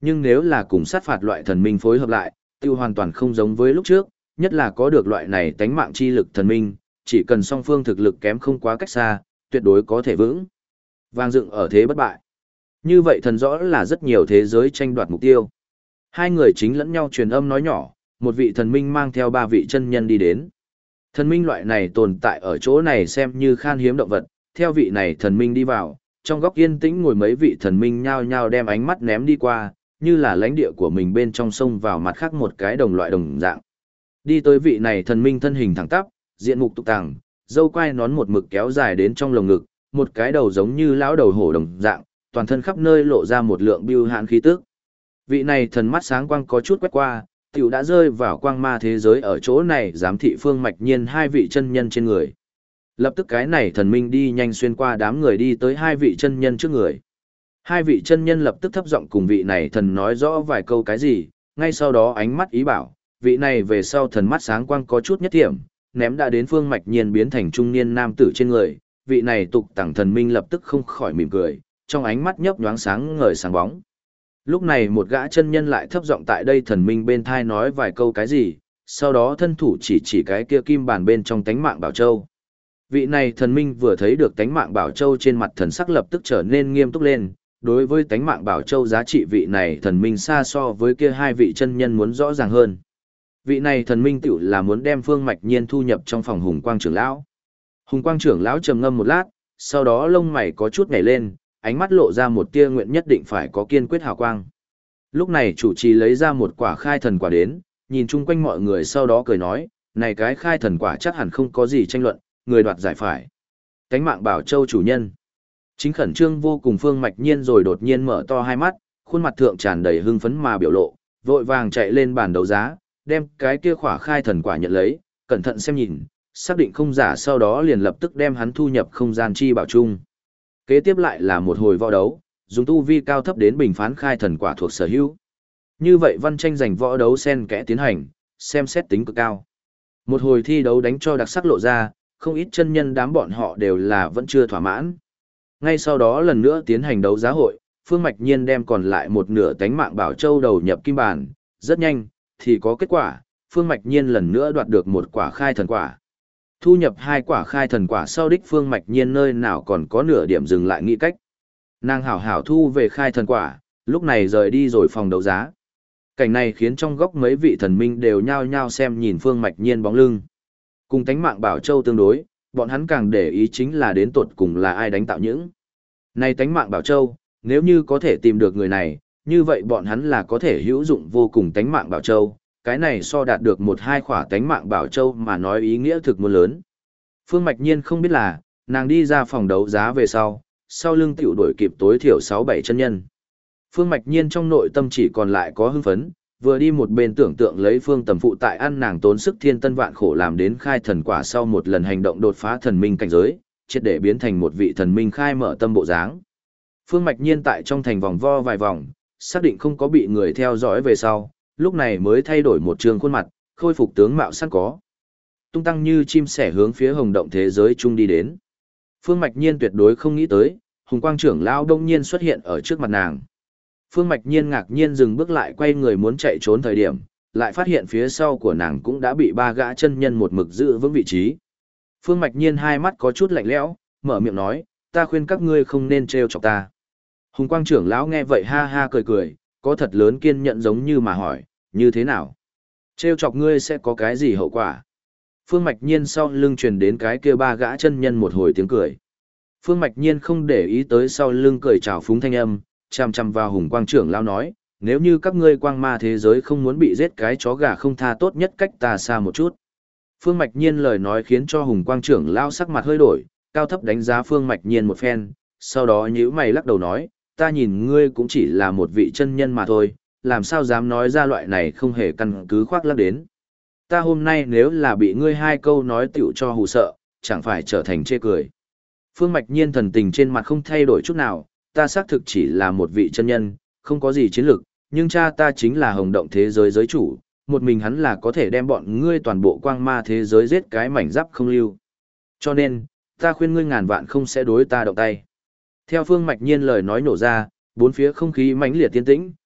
Speaker 1: nhưng nếu là cùng sát phạt loại thần minh phối hợp lại, tiêu hoàn toàn không giống với lúc trước, nhất là có được loại này tánh mạng chi lực thần minh, chỉ cần song phương thực lực kém không quá cách xa, tuyệt đối có thể vững vang dựng ở thế bất bại. Như vậy thần rõ là rất nhiều thế giới tranh đoạt mục tiêu. Hai người chính lẫn nhau truyền âm nói nhỏ, một vị thần minh mang theo ba vị chân nhân đi đến. Thần minh loại này tồn tại ở chỗ này xem như khan hiếm động vật, theo vị này thần minh đi vào, trong góc yên tĩnh ngồi mấy vị thần minh nhao nhao đem ánh mắt ném đi qua, như là lãnh địa của mình bên trong sông vào mặt khác một cái đồng loại đồng dạng. Đi tới vị này thần minh thân hình thẳng tắp, diện mục tục tàng, dâu quai nón một mực kéo dài đến trong lồng ngực, một cái đầu giống như lão đầu hổ đồng dạng, toàn thân khắp nơi lộ ra một lượng bưu hãn khí tức. Vị này thần mắt sáng quang có chút quét qua, tiểu đã rơi vào quang ma thế giới ở chỗ này giám thị Phương Mạch Nhiên hai vị chân nhân trên người. Lập tức cái này thần minh đi nhanh xuyên qua đám người đi tới hai vị chân nhân trước người. Hai vị chân nhân lập tức thấp giọng cùng vị này thần nói rõ vài câu cái gì, ngay sau đó ánh mắt ý bảo, vị này về sau thần mắt sáng quang có chút nhất điểm, ném đã đến Phương Mạch Nhiên biến thành trung niên nam tử trên người, vị này tục tẳng thần minh lập tức không khỏi mỉm cười, trong ánh mắt nhấp nhoáng sáng ngời sáng bóng. Lúc này một gã chân nhân lại thấp giọng tại đây thần minh bên thai nói vài câu cái gì, sau đó thân thủ chỉ cái kia kim bàn bên trong tánh mạng bảo châu. Vị này thần minh vừa thấy được tánh mạng bảo châu trên mặt thần sắc lập tức trở nên nghiêm túc lên, đối với tánh mạng bảo châu giá trị vị này thần minh xa so với kia hai vị chân nhân muốn rõ ràng hơn. Vị này thần minh tiểu là muốn đem Phương Mạch Nhiên thu nhập trong phòng Hùng Quang trưởng lão. Hùng Quang trưởng lão trầm ngâm một lát, sau đó lông mày có chút nhảy lên, ánh mắt lộ ra một tia nguyện nhất định phải có kiên quyết hào quang. Lúc này chủ trì lấy ra một quả khai thần quả đến, nhìn chung quanh mọi người sau đó cười nói, này cái khai thần quả chắc hẳn không có gì tranh luận, người đoạt giải phải. Cánh mạng bảo châu chủ nhân. Chính khẩn trương vô cùng Phương Mạch Nhiên rồi đột nhiên mở to hai mắt, khuôn mặt thượng tràn đầy hưng phấn mà biểu lộ, vội vàng chạy lên bàn đấu giá, đem cái kia khỏa khai thần quả nhận lấy, cẩn thận xem nhìn, xác định không giả sau đó liền lập tức đem hắn thu nhập không gian chi bảo chung. Kế tiếp lại là một hồi võ đấu, dùng tu vi cao thấp đến bình phán khai thần quả thuộc sở hữu. Như vậy văn tranh giành võ đấu xen kẽ tiến hành, xem xét tính cực cao. Một hồi thi đấu đánh cho đặc sắc lộ ra, không ít chân nhân đám bọn họ đều là vẫn chưa thỏa mãn. Ngay sau đó lần nữa tiến hành đấu giá hội, Phương Mạch Nhiên đem còn lại một nửa tánh mạng bảo châu đầu nhập kim bản, rất nhanh, thì có kết quả, Phương Mạch Nhiên lần nữa đoạt được một quả khai thần quả. Thu nhập hai quả khai thần quả sau đích Phương Mạch Nhiên nơi nào còn có nửa điểm dừng lại nghĩ cách. Nàng hảo hảo thu về khai thần quả, lúc này rời đi rồi phòng đấu giá. Cảnh này khiến trong góc mấy vị thần minh đều nhao nhao xem nhìn Phương Mạch Nhiên bóng lưng. Cùng tánh mạng bảo châu tương đối, bọn hắn càng để ý chính là đến tột cùng là ai đánh tạo những. Này tánh mạng bảo châu, nếu như có thể tìm được người này, như vậy bọn hắn là có thể hữu dụng vô cùng tánh mạng bảo châu, cái này so đạt được một hai khỏa tánh mạng bảo châu mà nói ý nghĩa thực muốn lớn. Phương Mạch Nhiên không biết là, nàng đi ra phòng đấu giá về sau lưng tiểu đổi kịp tối thiểu 6-7 chân nhân. Phương Mạch Nhiên trong nội tâm chỉ còn lại có hưng phấn, vừa đi một bên tưởng tượng lấy Phương Tầm Phụ tại ăn nàng tốn sức thiên tân vạn khổ làm đến khai thần quả sau một lần hành động đột phá thần minh cảnh giới, triệt để biến thành một vị thần minh khai mở tâm bộ dáng. Phương Mạch Nhiên tại trong thành vòng vo vài vòng, xác định không có bị người theo dõi về sau, lúc này mới thay đổi một trường khuôn mặt, khôi phục tướng mạo sẵn có. Tung tăng như chim sẻ hướng phía hồng động thế giới chung đi đến. Phương Mạch Nhiên tuyệt đối không nghĩ tới, Hùng Quang trưởng lão đông nhiên xuất hiện ở trước mặt nàng. Phương Mạch Nhiên ngạc nhiên dừng bước lại quay người muốn chạy trốn thời điểm, lại phát hiện phía sau của nàng cũng đã bị ba gã chân nhân một mực giữ vững vị trí. Phương Mạch Nhiên hai mắt có chút lạnh lẽo, mở miệng nói, ta khuyên các ngươi không nên trêu chọc ta. Hùng Quang trưởng lão nghe vậy ha ha cười cười, có thật lớn kiên nhẫn giống như mà hỏi, như thế nào? Trêu chọc ngươi sẽ có cái gì hậu quả? Phương Mạch Nhiên sau lưng truyền đến cái kia ba gã chân nhân một hồi tiếng cười. Phương Mạch Nhiên không để ý tới sau lưng cười chào phúng thanh âm, chằm chằm vào Hùng Quang trưởng lão nói, nếu như các ngươi quang ma thế giới không muốn bị giết cái chó gà không tha tốt nhất cách ta xa một chút. Phương Mạch Nhiên lời nói khiến cho Hùng Quang trưởng lão sắc mặt hơi đổi, cao thấp đánh giá Phương Mạch Nhiên một phen, sau đó nhíu mày lắc đầu nói, ta nhìn ngươi cũng chỉ là một vị chân nhân mà thôi, làm sao dám nói ra loại này không hề căn cứ khoác lác đến. Ta hôm nay nếu là bị ngươi hai câu nói tiểu cho hù sợ, chẳng phải trở thành chê cười. Phương Mạch Nhiên thần tình trên mặt không thay đổi chút nào, ta xác thực chỉ là một vị chân nhân, không có gì chiến lược, nhưng cha ta chính là hồng động thế giới giới chủ, một mình hắn là có thể đem bọn ngươi toàn bộ quang ma thế giới giết cái mảnh giáp không lưu. Cho nên, ta khuyên ngươi ngàn vạn không sẽ đối ta động tay. Theo Phương Mạch Nhiên lời nói nổ ra, bốn phía không khí mãnh liệt tiến tĩnh,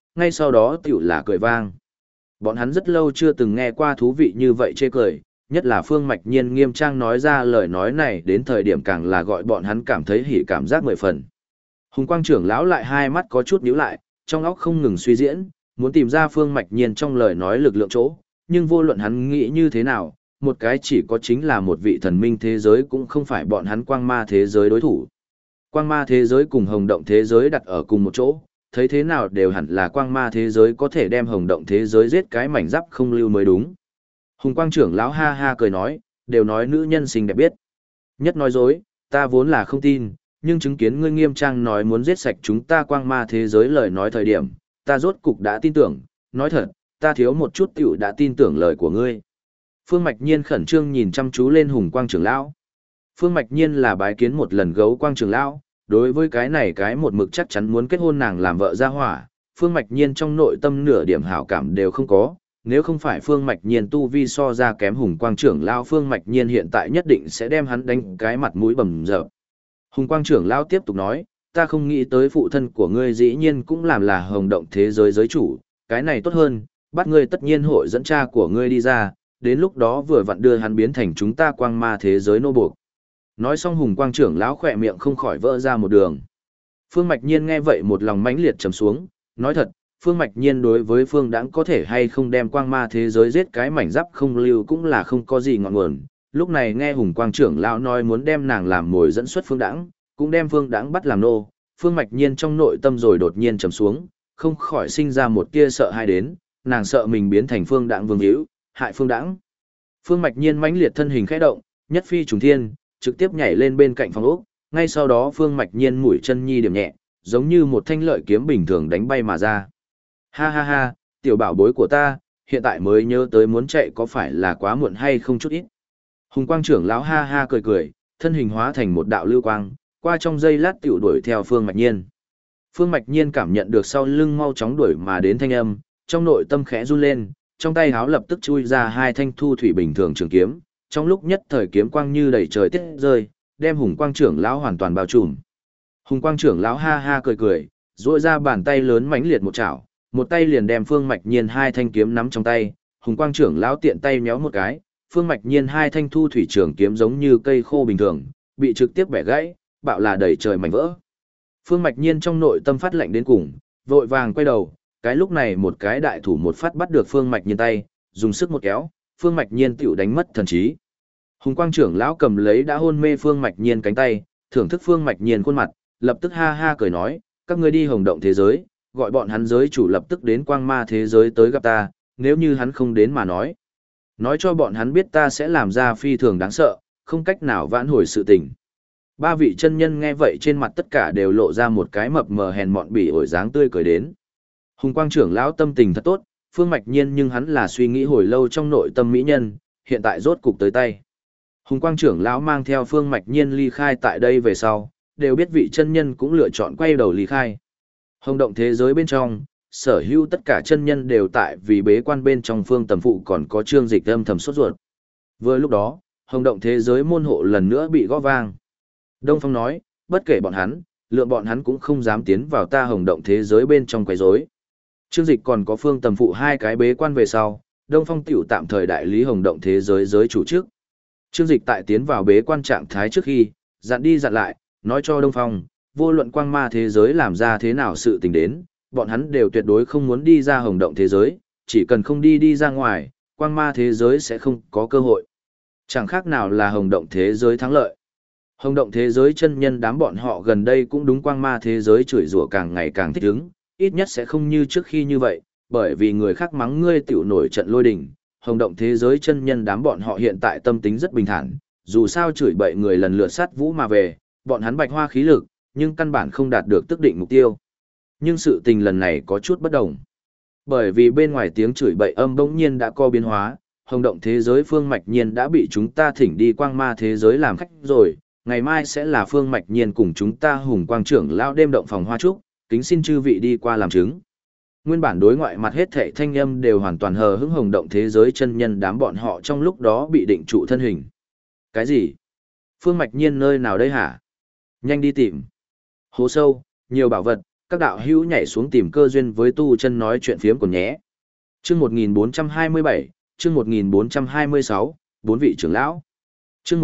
Speaker 1: ngay sau đó tiểu là cười vang. Bọn hắn rất lâu chưa từng nghe qua thú vị như vậy chê cười, nhất là Phương Mạch Nhiên nghiêm trang nói ra lời nói này đến thời điểm càng là gọi bọn hắn cảm thấy hỉ cảm giác mười phần. Hùng Quang trưởng lão lại hai mắt có chút nhíu lại, trong óc không ngừng suy diễn, muốn tìm ra Phương Mạch Nhiên trong lời nói lực lượng chỗ, nhưng vô luận hắn nghĩ như thế nào, một cái chỉ có chính là một vị thần minh thế giới cũng không phải bọn hắn quang ma thế giới đối thủ. Quang ma thế giới cùng hồng động thế giới đặt ở cùng một chỗ, thấy thế nào đều hẳn là quang ma thế giới có thể đem hồng động thế giới giết cái mảnh giáp không lưu mới đúng. Hùng Quang trưởng lão ha ha cười nói, đều nói nữ nhân xinh đẹp biết. Nhất nói dối, ta vốn là không tin, nhưng chứng kiến ngươi nghiêm trang nói muốn giết sạch chúng ta quang ma thế giới lời nói thời điểm, ta rốt cục đã tin tưởng, nói thật, ta thiếu một chút tiểu đã tin tưởng lời của ngươi. Phương Mạch Nhiên khẩn trương nhìn chăm chú lên Hùng Quang trưởng lão. Phương Mạch Nhiên là bái kiến một lần gấu Quang trưởng lão, đối với cái này cái một mực chắc chắn muốn kết hôn nàng làm vợ gia hỏa, Phương Mạch Nhiên trong nội tâm nửa điểm hảo cảm đều không có, nếu không phải Phương Mạch Nhiên tu vi so ra kém Hùng Quang trưởng lão, Phương Mạch Nhiên hiện tại nhất định sẽ đem hắn đánh cái mặt mũi bầm dập. Hùng Quang trưởng lão tiếp tục nói, ta không nghĩ tới phụ thân của ngươi dĩ nhiên cũng làm là hồng động thế giới giới chủ, cái này tốt hơn, bắt ngươi tất nhiên hội dẫn cha của ngươi đi ra, đến lúc đó vừa vặn đưa hắn biến thành chúng ta quang ma thế giới nô buộc. Nói xong Hùng Quang trưởng lão khỏe miệng không khỏi vỡ ra một đường. Phương Mạch Nhiên nghe vậy một lòng mãnh liệt trầm xuống, nói thật, Phương Mạch Nhiên đối với Phương Đãng có thể hay không đem quang ma thế giới giết cái mảnh giáp không lưu cũng là không có gì ngọn nguồn. Lúc này nghe Hùng Quang trưởng lão nói muốn đem nàng làm mồi dẫn xuất Phương Đãng, cũng đem Phương Đãng bắt làm nô, Phương Mạch Nhiên trong nội tâm rồi đột nhiên trầm xuống, không khỏi sinh ra một tia sợ hãi đến, nàng sợ mình biến thành Phương Đãng vương hữu, hại Phương Đãng. Phương Mạch Nhiên mãnh liệt thân hình khẽ động, nhất phi trùng thiên, trực tiếp nhảy lên bên cạnh phòng ốc, ngay sau đó Phương Mạch Nhiên mũi chân nhi điểm nhẹ, giống như một thanh lợi kiếm bình thường đánh bay mà ra. Ha ha ha, tiểu bảo bối của ta, hiện tại mới nhớ tới muốn chạy có phải là quá muộn hay không chút ít. Hùng Quang trưởng lão ha ha cười cười, thân hình hóa thành một đạo lưu quang, qua trong giây lát tiểu đuổi theo Phương Mạch Nhiên. Phương Mạch Nhiên cảm nhận được sau lưng mau chóng đuổi mà đến thanh âm, trong nội tâm khẽ run lên, trong tay háo lập tức chui ra hai thanh thu thủy bình thường trường kiếm, trong lúc nhất thời kiếm quang như đầy trời tiết rơi, đem Hùng Quang trưởng lão hoàn toàn bao trùm. Hùng Quang trưởng lão ha ha cười cười, duỗi ra bàn tay lớn mãnh liệt một chảo, một tay liền đem Phương Mạch Nhiên hai thanh kiếm nắm trong tay, Hùng Quang trưởng lão tiện tay méo một cái, Phương Mạch Nhiên hai thanh thu thủy trường kiếm giống như cây khô bình thường, bị trực tiếp bẻ gãy, bạo là đầy trời mảnh vỡ. Phương Mạch Nhiên trong nội tâm phát lạnh đến cùng, vội vàng quay đầu, cái lúc này một cái đại thủ một phát bắt được Phương Mạch Nhiên tay, dùng sức một kéo, Phương Mạch Nhiên tiểu đánh mất thần trí. Hùng Quang trưởng lão cầm lấy đã hôn mê Phương Mạch Nhiên cánh tay, thưởng thức Phương Mạch Nhiên khuôn mặt, lập tức ha ha cười nói, các ngươi đi hồng động thế giới, gọi bọn hắn giới chủ lập tức đến quang ma thế giới tới gặp ta, nếu như hắn không đến mà nói cho bọn hắn biết ta sẽ làm ra phi thường đáng sợ, không cách nào vãn hồi sự tình. Ba vị chân nhân nghe vậy trên mặt tất cả đều lộ ra một cái mập mờ hèn mọn bỉ ổi dáng tươi cười đến. Hùng Quang trưởng lão tâm tình thật tốt, Phương Mạch Nhiên nhưng hắn là suy nghĩ hồi lâu trong nội tâm mỹ nhân, hiện tại rốt cục tới tay. Hùng Quang trưởng lão mang theo Phương Mạch Nhiên ly khai tại đây về sau, đều biết vị chân nhân cũng lựa chọn quay đầu ly khai. Hồng động thế giới bên trong, sở hữu tất cả chân nhân đều tại vì bế quan bên trong Phương Tầm Phụ còn có Trương Dịch âm thầm sốt ruột. Vừa lúc đó, hồng động thế giới môn hộ lần nữa bị gõ vang. Đông Phong nói, bất kể bọn hắn, lượng bọn hắn cũng không dám tiến vào ta hồng động thế giới bên trong quấy rối. Trương Dịch còn có Phương Tầm Phụ hai cái bế quan về sau, Đông Phong tiểu tạm thời đại lý hồng động thế giới giới chủ trước. Trương Dịch tại tiến vào bế quan trạng thái trước khi, dặn đi dặn lại, nói cho Đông Phong, vô luận quang ma thế giới làm ra thế nào sự tình đến, bọn hắn đều tuyệt đối không muốn đi ra hồng động thế giới, chỉ cần không đi ra ngoài, quang ma thế giới sẽ không có cơ hội. Chẳng khác nào là hồng động thế giới thắng lợi. Hồng động thế giới chân nhân đám bọn họ gần đây cũng đúng quang ma thế giới chửi rủa càng ngày càng thích ứng, ít nhất sẽ không như trước khi như vậy, bởi vì người khác mắng ngươi tiểu nổi trận lôi đình. Hồng động thế giới chân nhân đám bọn họ hiện tại tâm tính rất bình thản, dù sao chửi bậy người lần lượt sát vũ mà về, bọn hắn bạch hoa khí lực, nhưng căn bản không đạt được tức định mục tiêu. Nhưng sự tình lần này có chút bất đồng. Bởi vì bên ngoài tiếng chửi bậy âm bỗng nhiên đã có biến hóa, hồng động thế giới Phương Mạch Nhiên đã bị chúng ta thỉnh đi quang ma thế giới làm khách rồi, ngày mai sẽ là Phương Mạch Nhiên cùng chúng ta Hùng Quang trưởng lão đêm động phòng hoa trúc, kính xin chư vị đi qua làm chứng. Nguyên bản đối ngoại mặt hết thảy thanh âm đều hoàn toàn hờ hững, hồng động thế giới chân nhân đám bọn họ trong lúc đó bị định trụ thân hình. Cái gì? Phương Mạch Nhiên nơi nào đây hả? Nhanh đi tìm. Hố sâu, nhiều bảo vật, các đạo hữu nhảy xuống tìm cơ duyên với tu chân nói chuyện phiếm của nhé. Chương 1427, chương 1426, bốn vị trưởng lão. Chương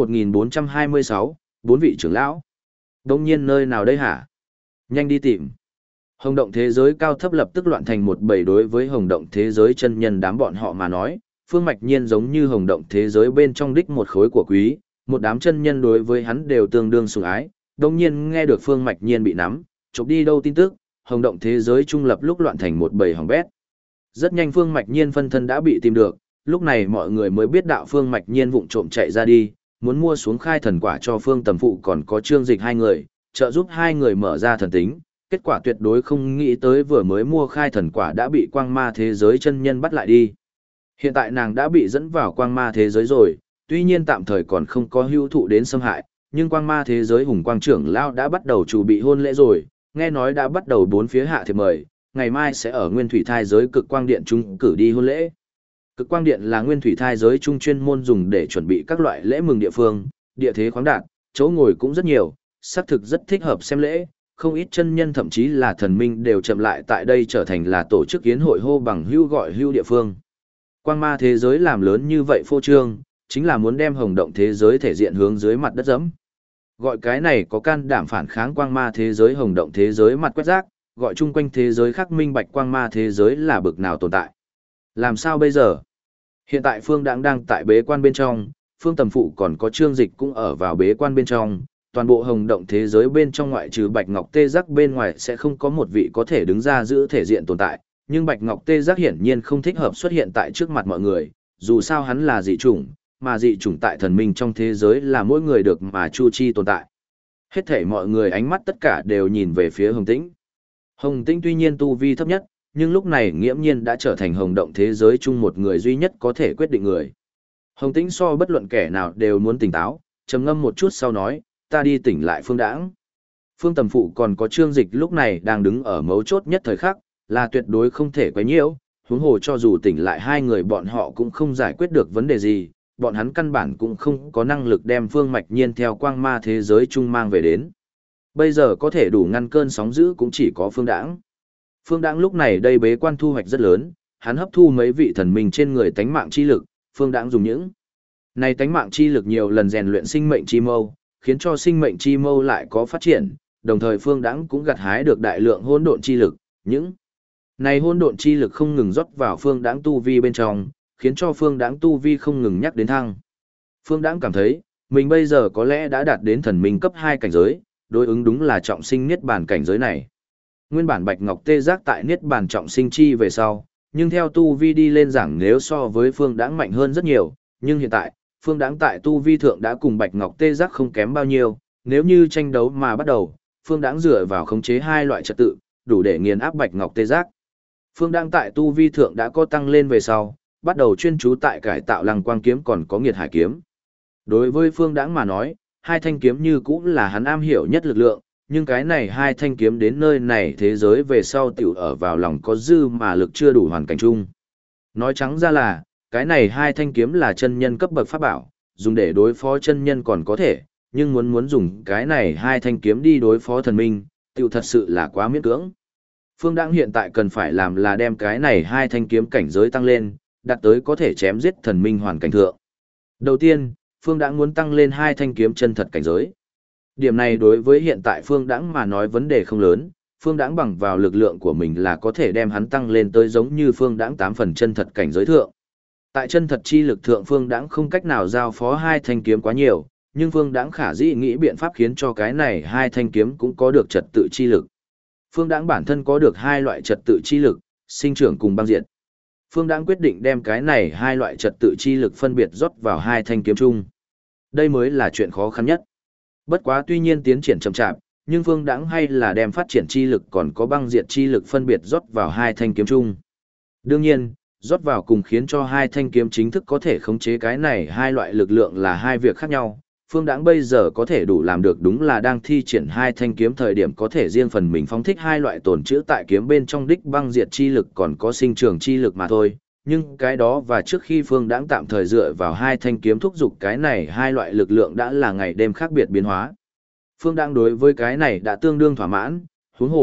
Speaker 1: 1426, bốn vị trưởng lão. Đông nhiên nơi nào đây hả? Nhanh đi tìm. Hồng động thế giới cao thấp lập tức loạn thành một bầy. Đối với hồng động thế giới chân nhân đám bọn họ mà nói, Phương Mạch Nhiên giống như hồng động thế giới bên trong đích một khối của quý, một đám chân nhân đối với hắn đều tương đương sủng ái. Đông nhiên nghe được Phương Mạch Nhiên bị nắm, chụp đi đâu tin tức, hồng động thế giới trung lập lúc loạn thành một bầy hỏng bét. Rất nhanh Phương Mạch Nhiên phân thân đã bị tìm được, lúc này mọi người mới biết đạo Phương Mạch Nhiên vụng trộm chạy ra đi, muốn mua xuống khai thần quả cho Phương Tầm Phụ còn có Trương Dịch hai người, trợ giúp hai người mở ra thần tính. Kết quả tuyệt đối không nghĩ tới vừa mới mua khai thần quả đã bị quang ma thế giới chân nhân bắt lại đi. Hiện tại nàng đã bị dẫn vào quang ma thế giới rồi, tuy nhiên tạm thời còn không có hữu thụ đến xâm hại, nhưng quang ma thế giới hùng quang trưởng lão đã bắt đầu chuẩn bị hôn lễ rồi, nghe nói đã bắt đầu bốn phía hạ thiệp mời, ngày mai sẽ ở Nguyên Thủy Thai giới cực quang điện trung cử đi hôn lễ. Cực quang điện là Nguyên Thủy Thai giới trung chuyên môn dùng để chuẩn bị các loại lễ mừng địa phương, địa thế khoáng đạt, chỗ ngồi cũng rất nhiều, xác thực rất thích hợp xem lễ. Không ít chân nhân thậm chí là thần minh đều chậm lại tại đây trở thành là tổ chức yến hội hô bằng hưu gọi hưu địa phương. Quang ma thế giới làm lớn như vậy phô trương, chính là muốn đem hồng động thế giới thể diện hướng dưới mặt đất dẫm. Gọi cái này có can đảm phản kháng quang ma thế giới hồng động thế giới mặt quét rác, gọi chung quanh thế giới khác minh bạch quang ma thế giới là bực nào tồn tại. Làm sao bây giờ? Hiện tại Phương Đãng đang tại bế quan bên trong, Phương Tầm Phụ còn có Trương Dịch cũng ở vào bế quan bên trong. Toàn bộ hồng động thế giới bên trong ngoại trừ Bạch Ngọc Tê Giác bên ngoài sẽ không có một vị có thể đứng ra giữ thể diện tồn tại, nhưng Bạch Ngọc Tê Giác hiển nhiên không thích hợp xuất hiện tại trước mặt mọi người, dù sao hắn là dị chủng, mà dị chủng tại thần minh trong thế giới là mỗi người được mà chu chi tồn tại. Hết thảy mọi người ánh mắt tất cả đều nhìn về phía Hồng Tĩnh. Hồng Tĩnh tuy nhiên tu vi thấp nhất, nhưng lúc này nghiễm nhiên đã trở thành hồng động thế giới chung một người duy nhất có thể quyết định người. Hồng Tĩnh so bất luận kẻ nào đều muốn tỉnh táo, trầm ngâm một chút sau nói, ta đi tỉnh lại Phương Đãng. Phương Tầm Phụ còn có Trương Dịch lúc này đang đứng ở mấu chốt nhất thời khắc, là tuyệt đối không thể quấy nhiễu, huống hồ cho dù tỉnh lại hai người bọn họ cũng không giải quyết được vấn đề gì, bọn hắn căn bản cũng không có năng lực đem Phương Mạch Nhiên theo quang ma thế giới chung mang về đến. Bây giờ có thể đủ ngăn cơn sóng dữ cũng chỉ có Phương Đãng. Phương Đãng lúc này đây bế quan thu hoạch rất lớn, hắn hấp thu mấy vị thần minh trên người tánh mạng chi lực, Phương Đãng dùng những này tánh mạng chi lực nhiều lần rèn luyện sinh mệnh chi mâu, khiến cho sinh mệnh chi mâu lại có phát triển, đồng thời Phương Đãng cũng gặt hái được đại lượng hỗn độn chi lực, những này hỗn độn chi lực không ngừng rót vào Phương Đãng tu vi bên trong, khiến cho Phương Đãng tu vi không ngừng nhắc đến thăng. Phương Đãng cảm thấy, mình bây giờ có lẽ đã đạt đến thần minh cấp 2 cảnh giới, đối ứng đúng là trọng sinh niết bàn cảnh giới này. Nguyên bản Bạch Ngọc Tê Giác tại niết bàn trọng sinh chi về sau, nhưng theo tu vi đi lên giảng nếu so với Phương Đãng mạnh hơn rất nhiều, nhưng hiện tại, Phương Đãng tại tu vi thượng đã cùng Bạch Ngọc Tê Giác không kém bao nhiêu, nếu như tranh đấu mà bắt đầu, Phương Đãng dựa vào khống chế hai loại trật tự, đủ để nghiền áp Bạch Ngọc Tê Giác. Phương Đãng tại tu vi thượng đã có tăng lên về sau, bắt đầu chuyên chú tại cải tạo Lăng Quang kiếm còn có Nghiệt Hải kiếm. Đối với Phương Đãng mà nói, hai thanh kiếm như cũng là hắn am hiểu nhất lực lượng, nhưng cái này hai thanh kiếm đến nơi này thế giới về sau tiểu ở vào lòng có dư mà lực chưa đủ hoàn cảnh chung. Nói trắng ra là, cái này hai thanh kiếm là chân nhân cấp bậc pháp bảo, dùng để đối phó chân nhân còn có thể, nhưng muốn dùng cái này hai thanh kiếm đi đối phó thần minh, tiểu thật sự là quá miễn cưỡng. Phương Đãng hiện tại cần phải làm là đem cái này hai thanh kiếm cảnh giới tăng lên, đạt tới có thể chém giết thần minh hoàn cảnh thượng. Đầu tiên, Phương Đãng muốn tăng lên hai thanh kiếm chân thật cảnh giới. Điểm này đối với hiện tại Phương Đãng mà nói vấn đề không lớn, Phương Đãng bằng vào lực lượng của mình là có thể đem hắn tăng lên tới giống như Phương Đãng 8 phần chân thật cảnh giới thượng. Tại chân thật chi lực thượng Phương Đãng không cách nào giao phó hai thanh kiếm quá nhiều, nhưng Phương Đãng khả dĩ nghĩ biện pháp khiến cho cái này hai thanh kiếm cũng có được trật tự chi lực. Phương Đãng bản thân có được hai loại trật tự chi lực, sinh trưởng cùng băng diệt. Phương Đãng quyết định đem cái này hai loại trật tự chi lực phân biệt rót vào hai thanh kiếm chung. Đây mới là chuyện khó khăn nhất. Bất quá tuy nhiên tiến triển chậm chạp, nhưng Phương Đãng hay là đem phát triển chi lực còn có băng diệt chi lực phân biệt rót vào hai thanh kiếm chung. Đương nhiên, rót vào cùng khiến cho hai thanh kiếm chính thức có thể khống chế cái này hai loại lực lượng là hai việc khác nhau. Phương Đãng bây giờ có thể đủ làm được đúng là đang thi triển hai thanh kiếm thời điểm có thể riêng phần mình phóng thích hai loại tồn trữ tại kiếm bên trong đích băng diệt chi lực còn có sinh trưởng chi lực mà thôi. Nhưng cái đó và trước khi Phương Đãng tạm thời dựa vào hai thanh kiếm thúc giục cái này hai loại lực lượng đã là ngày đêm khác biệt biến hóa. Phương Đãng đối với cái này đã tương đương thỏa mãn, huống hồ,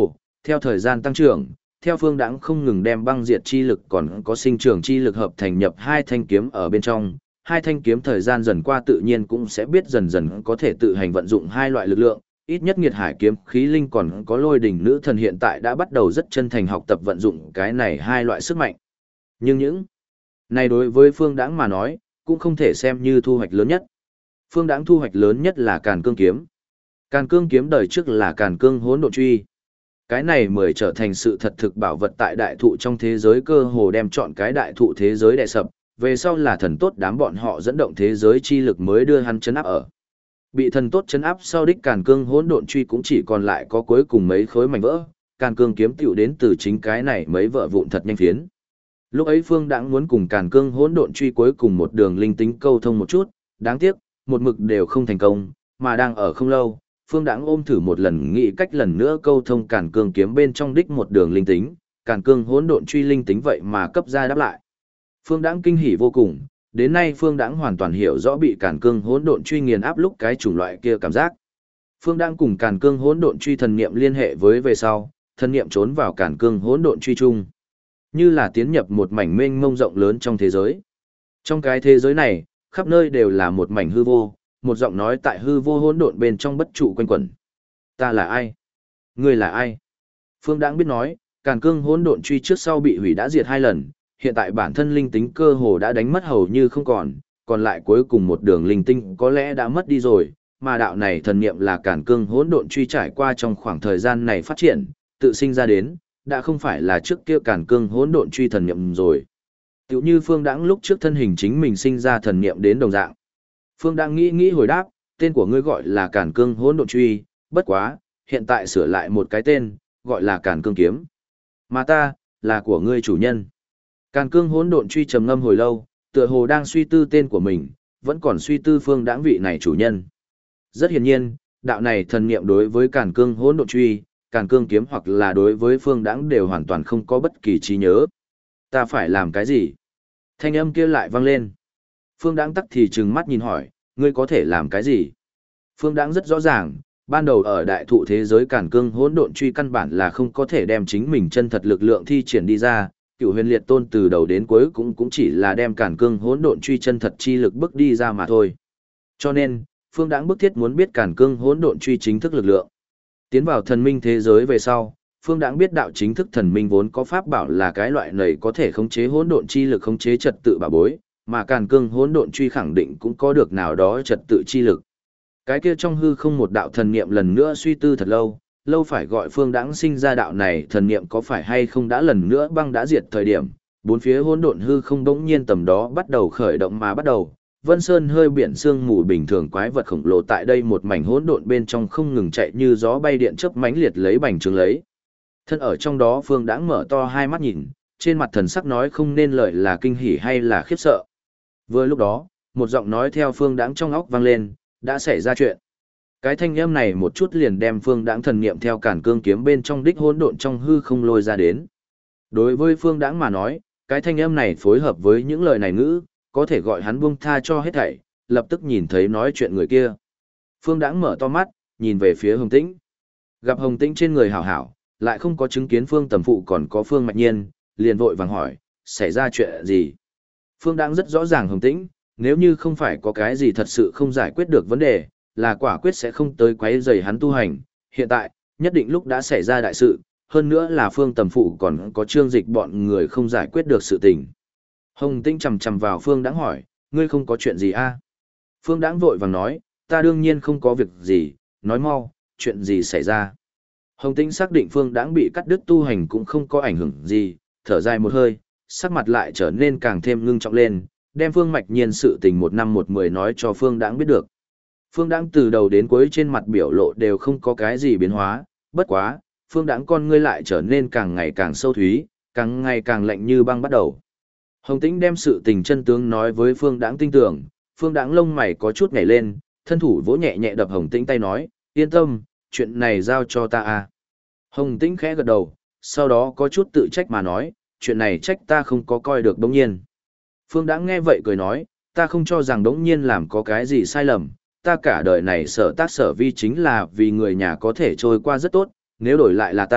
Speaker 1: theo thời gian tăng trưởng, theo Phương Đãng không ngừng đem băng diệt chi lực còn có sinh trưởng chi lực hợp thành nhập hai thanh kiếm ở bên trong, hai thanh kiếm thời gian dần qua tự nhiên cũng sẽ biết dần dần có thể tự hành vận dụng hai loại lực lượng, ít nhất Nghiệt Hải kiếm khí linh còn có Lôi đỉnh nữ thần hiện tại đã bắt đầu rất chân thành học tập vận dụng cái này hai loại sức mạnh. Nhưng những này đối với Phương Đãng mà nói, cũng không thể xem như thu hoạch lớn nhất. Phương Đãng thu hoạch lớn nhất là Càn Cương kiếm. Càn Cương kiếm đời trước là Càn Cương Hỗn Độn Truy. Cái này mới trở thành sự thật thực bảo vật tại đại thụ trong thế giới, cơ hồ đem chọn cái đại thụ thế giới đè sập, về sau là thần tốt đám bọn họ dẫn động thế giới chi lực mới đưa hắn chấn áp ở. Bị thần tốt chấn áp sau đích Càn Cương Hỗn Độn Truy cũng chỉ còn lại có cuối cùng mấy khối mảnh vỡ, Càn Cương kiếm tiểu đến từ chính cái này mấy vỡ vụn thật nhanh phiến. Lúc ấy Phương Đãng muốn cùng Càn Cương Hỗn Độn Truy cuối cùng một đường linh tính câu thông một chút, đáng tiếc, một mực đều không thành công, mà đang ở không lâu, Phương Đãng ôm thử một lần nghĩ cách lần nữa câu thông Càn Cương kiếm bên trong đích một đường linh tính, Càn Cương Hỗn Độn Truy linh tính vậy mà cấp ra đáp lại. Phương Đãng kinh hỉ vô cùng, đến nay Phương Đãng hoàn toàn hiểu rõ bị Càn Cương Hỗn Độn Truy nghiền áp lúc cái chủng loại kia cảm giác. Phương Đãng cùng Càn Cương Hỗn Độn Truy thần niệm liên hệ với về sau, thần niệm trốn vào Càn Cương Hỗn Độn Truy chung, như là tiến nhập một mảnh mênh mông rộng lớn trong thế giới. Trong cái thế giới này, khắp nơi đều là một mảnh hư vô, một giọng nói tại hư vô hỗn độn bên trong bất trụ quanh quẩn. Ta là ai? Ngươi là ai? Phương Đãng biết nói, Càn Cương Hỗn Độn Truy trước sau bị hủy đã diệt 2 lần, hiện tại bản thân linh tính cơ hồ đã đánh mất hầu như không còn lại cuối cùng một đường linh tinh có lẽ đã mất đi rồi, mà đạo này thần niệm là Càn Cương Hỗn Độn Truy trải qua trong khoảng thời gian này phát triển, tự sinh ra đến, đã không phải là trước kia Càn Cương Hỗn Độn Truy thần niệm rồi. Tựu như Phương Đãng lúc trước thân hình chính mình sinh ra thần niệm đến đồng dạng. Phương Đãng nghĩ hồi đáp, tên của ngươi gọi là Càn Cương Hỗn Độn Truy, bất quá, hiện tại sửa lại một cái tên, gọi là Càn Cương kiếm. Mà ta, là của ngươi chủ nhân. Càn Cương Hỗn Độn Truy trầm ngâm hồi lâu, tựa hồ đang suy tư tên của mình, vẫn còn suy tư Phương Đãng vị này chủ nhân. Rất hiển nhiên, đạo này thần niệm đối với Càn Cương Hỗn Độn Truy, Càn Cương kiếm hoặc là đối với Phương Đãng đều hoàn toàn không có bất kỳ trí nhớ. Ta phải làm cái gì? Thanh âm kia lại vang lên. Phương Đãng tắc thì trừng mắt nhìn hỏi, ngươi có thể làm cái gì? Phương Đãng rất rõ ràng, ban đầu ở đại thụ thế giới Càn Cương Hỗn Độn Truy căn bản là không có thể đem chính mình chân thật lực lượng thi triển đi ra, Cửu Huyền Liệt Tôn từ đầu đến cuối cũng chỉ là đem Càn Cương Hỗn Độn Truy chân thật chi lực bước đi ra mà thôi. Cho nên, Phương Đãng bức thiết muốn biết Càn Cương Hỗn Độn Truy chính thức lực lượng. Tiến vào thần minh thế giới về sau, Phương Đãng biết đạo chính thức thần minh vốn có pháp bảo là cái loại này có thể khống chế hỗn độn chi lực, khống chế trật tự bảo bối, mà Càn Cương Hỗn Độn Truy khẳng định cũng có được nào đó trật tự chi lực. Cái kia trong hư không một đạo thần niệm lần nữa suy tư thật lâu, phải gọi Phương Đãng sinh ra đạo này thần niệm có phải hay không đã lần nữa băng đã diệt thời điểm, bốn phía hỗn độn hư không bỗng nhiên tầm đó bắt đầu khởi động mà bắt đầu. Vân Sơn hơi biển sương mù bình thường quái vật khổng lồ tại đây một mảnh hỗn độn bên trong không ngừng chạy như gió bay điện chớp mãnh liệt lấy bành trướng lấy. Thân ở trong đó Phương Đãng mở to hai mắt nhìn, trên mặt thần sắc nói không nên lời là kinh hỉ hay là khiếp sợ. Vừa lúc đó, một giọng nói theo Phương Đãng trong óc vang lên, đã xảy ra chuyện. Cái thanh âm này một chút liền đem Phương Đãng thần niệm theo Càn Cương kiếm bên trong đích hỗn độn trong hư không lôi ra đến. Đối với Phương Đãng mà nói, cái thanh âm này phối hợp với những lời này ngữ, có thể gọi hắn buông tha cho hết thảy, lập tức nhìn thấy nói chuyện người kia. Phương Đãng mở to mắt, nhìn về phía Hồng Tĩnh. Gặp Hồng Tĩnh trên người hảo hảo, lại không có chứng kiến Phương Tầm Phụ còn có Phương Mạch Nhiên, liền vội vàng hỏi, xảy ra chuyện gì? Phương Đãng rất rõ ràng Hồng Tĩnh, nếu như không phải có cái gì thật sự không giải quyết được vấn đề, là quả quyết sẽ không tới quấy rầy hắn tu hành. Hiện tại, nhất định lúc đã xảy ra đại sự, hơn nữa là Phương Tầm Phụ còn có Trương Dịch bọn người không giải quyết được sự tình. Hồng Tĩnh chằm chằm vào Phương Đãng hỏi, ngươi không có chuyện gì a? Phương Đãng vội vàng nói, ta đương nhiên không có việc gì, nói mau, chuyện gì xảy ra? Hồng Tĩnh xác định Phương Đãng bị cắt đứt tu hành cũng không có ảnh hưởng gì, thở dài một hơi, sắc mặt lại trở nên càng thêm ngưng trọng lên, đem Phương Mạch Nhiên sự tình 1 năm 1 10 nói cho Phương Đãng biết được. Phương Đãng từ đầu đến cuối trên mặt biểu lộ đều không có cái gì biến hóa, bất quá, Phương Đãng con ngươi lại trở nên càng ngày càng sâu thúy, càng ngày càng lạnh như băng bắt đầu. Hồng Tĩnh đem sự tình chân tướng nói với Phương Đãng tin tưởng, Phương Đãng lông mày có chút nhảy lên, thân thủ vỗ nhẹ nhẹ đập Hồng Tĩnh tay nói, yên tâm, chuyện này giao cho ta à. Hồng Tĩnh khẽ gật đầu, sau đó có chút tự trách mà nói, chuyện này trách ta không có coi được Đống Nhiên. Phương Đãng nghe vậy cười nói, ta không cho rằng Đống Nhiên làm có cái gì sai lầm, ta cả đời này sở tác sở vi chính là vì người nhà có thể trôi qua rất tốt, nếu đổi lại là ta,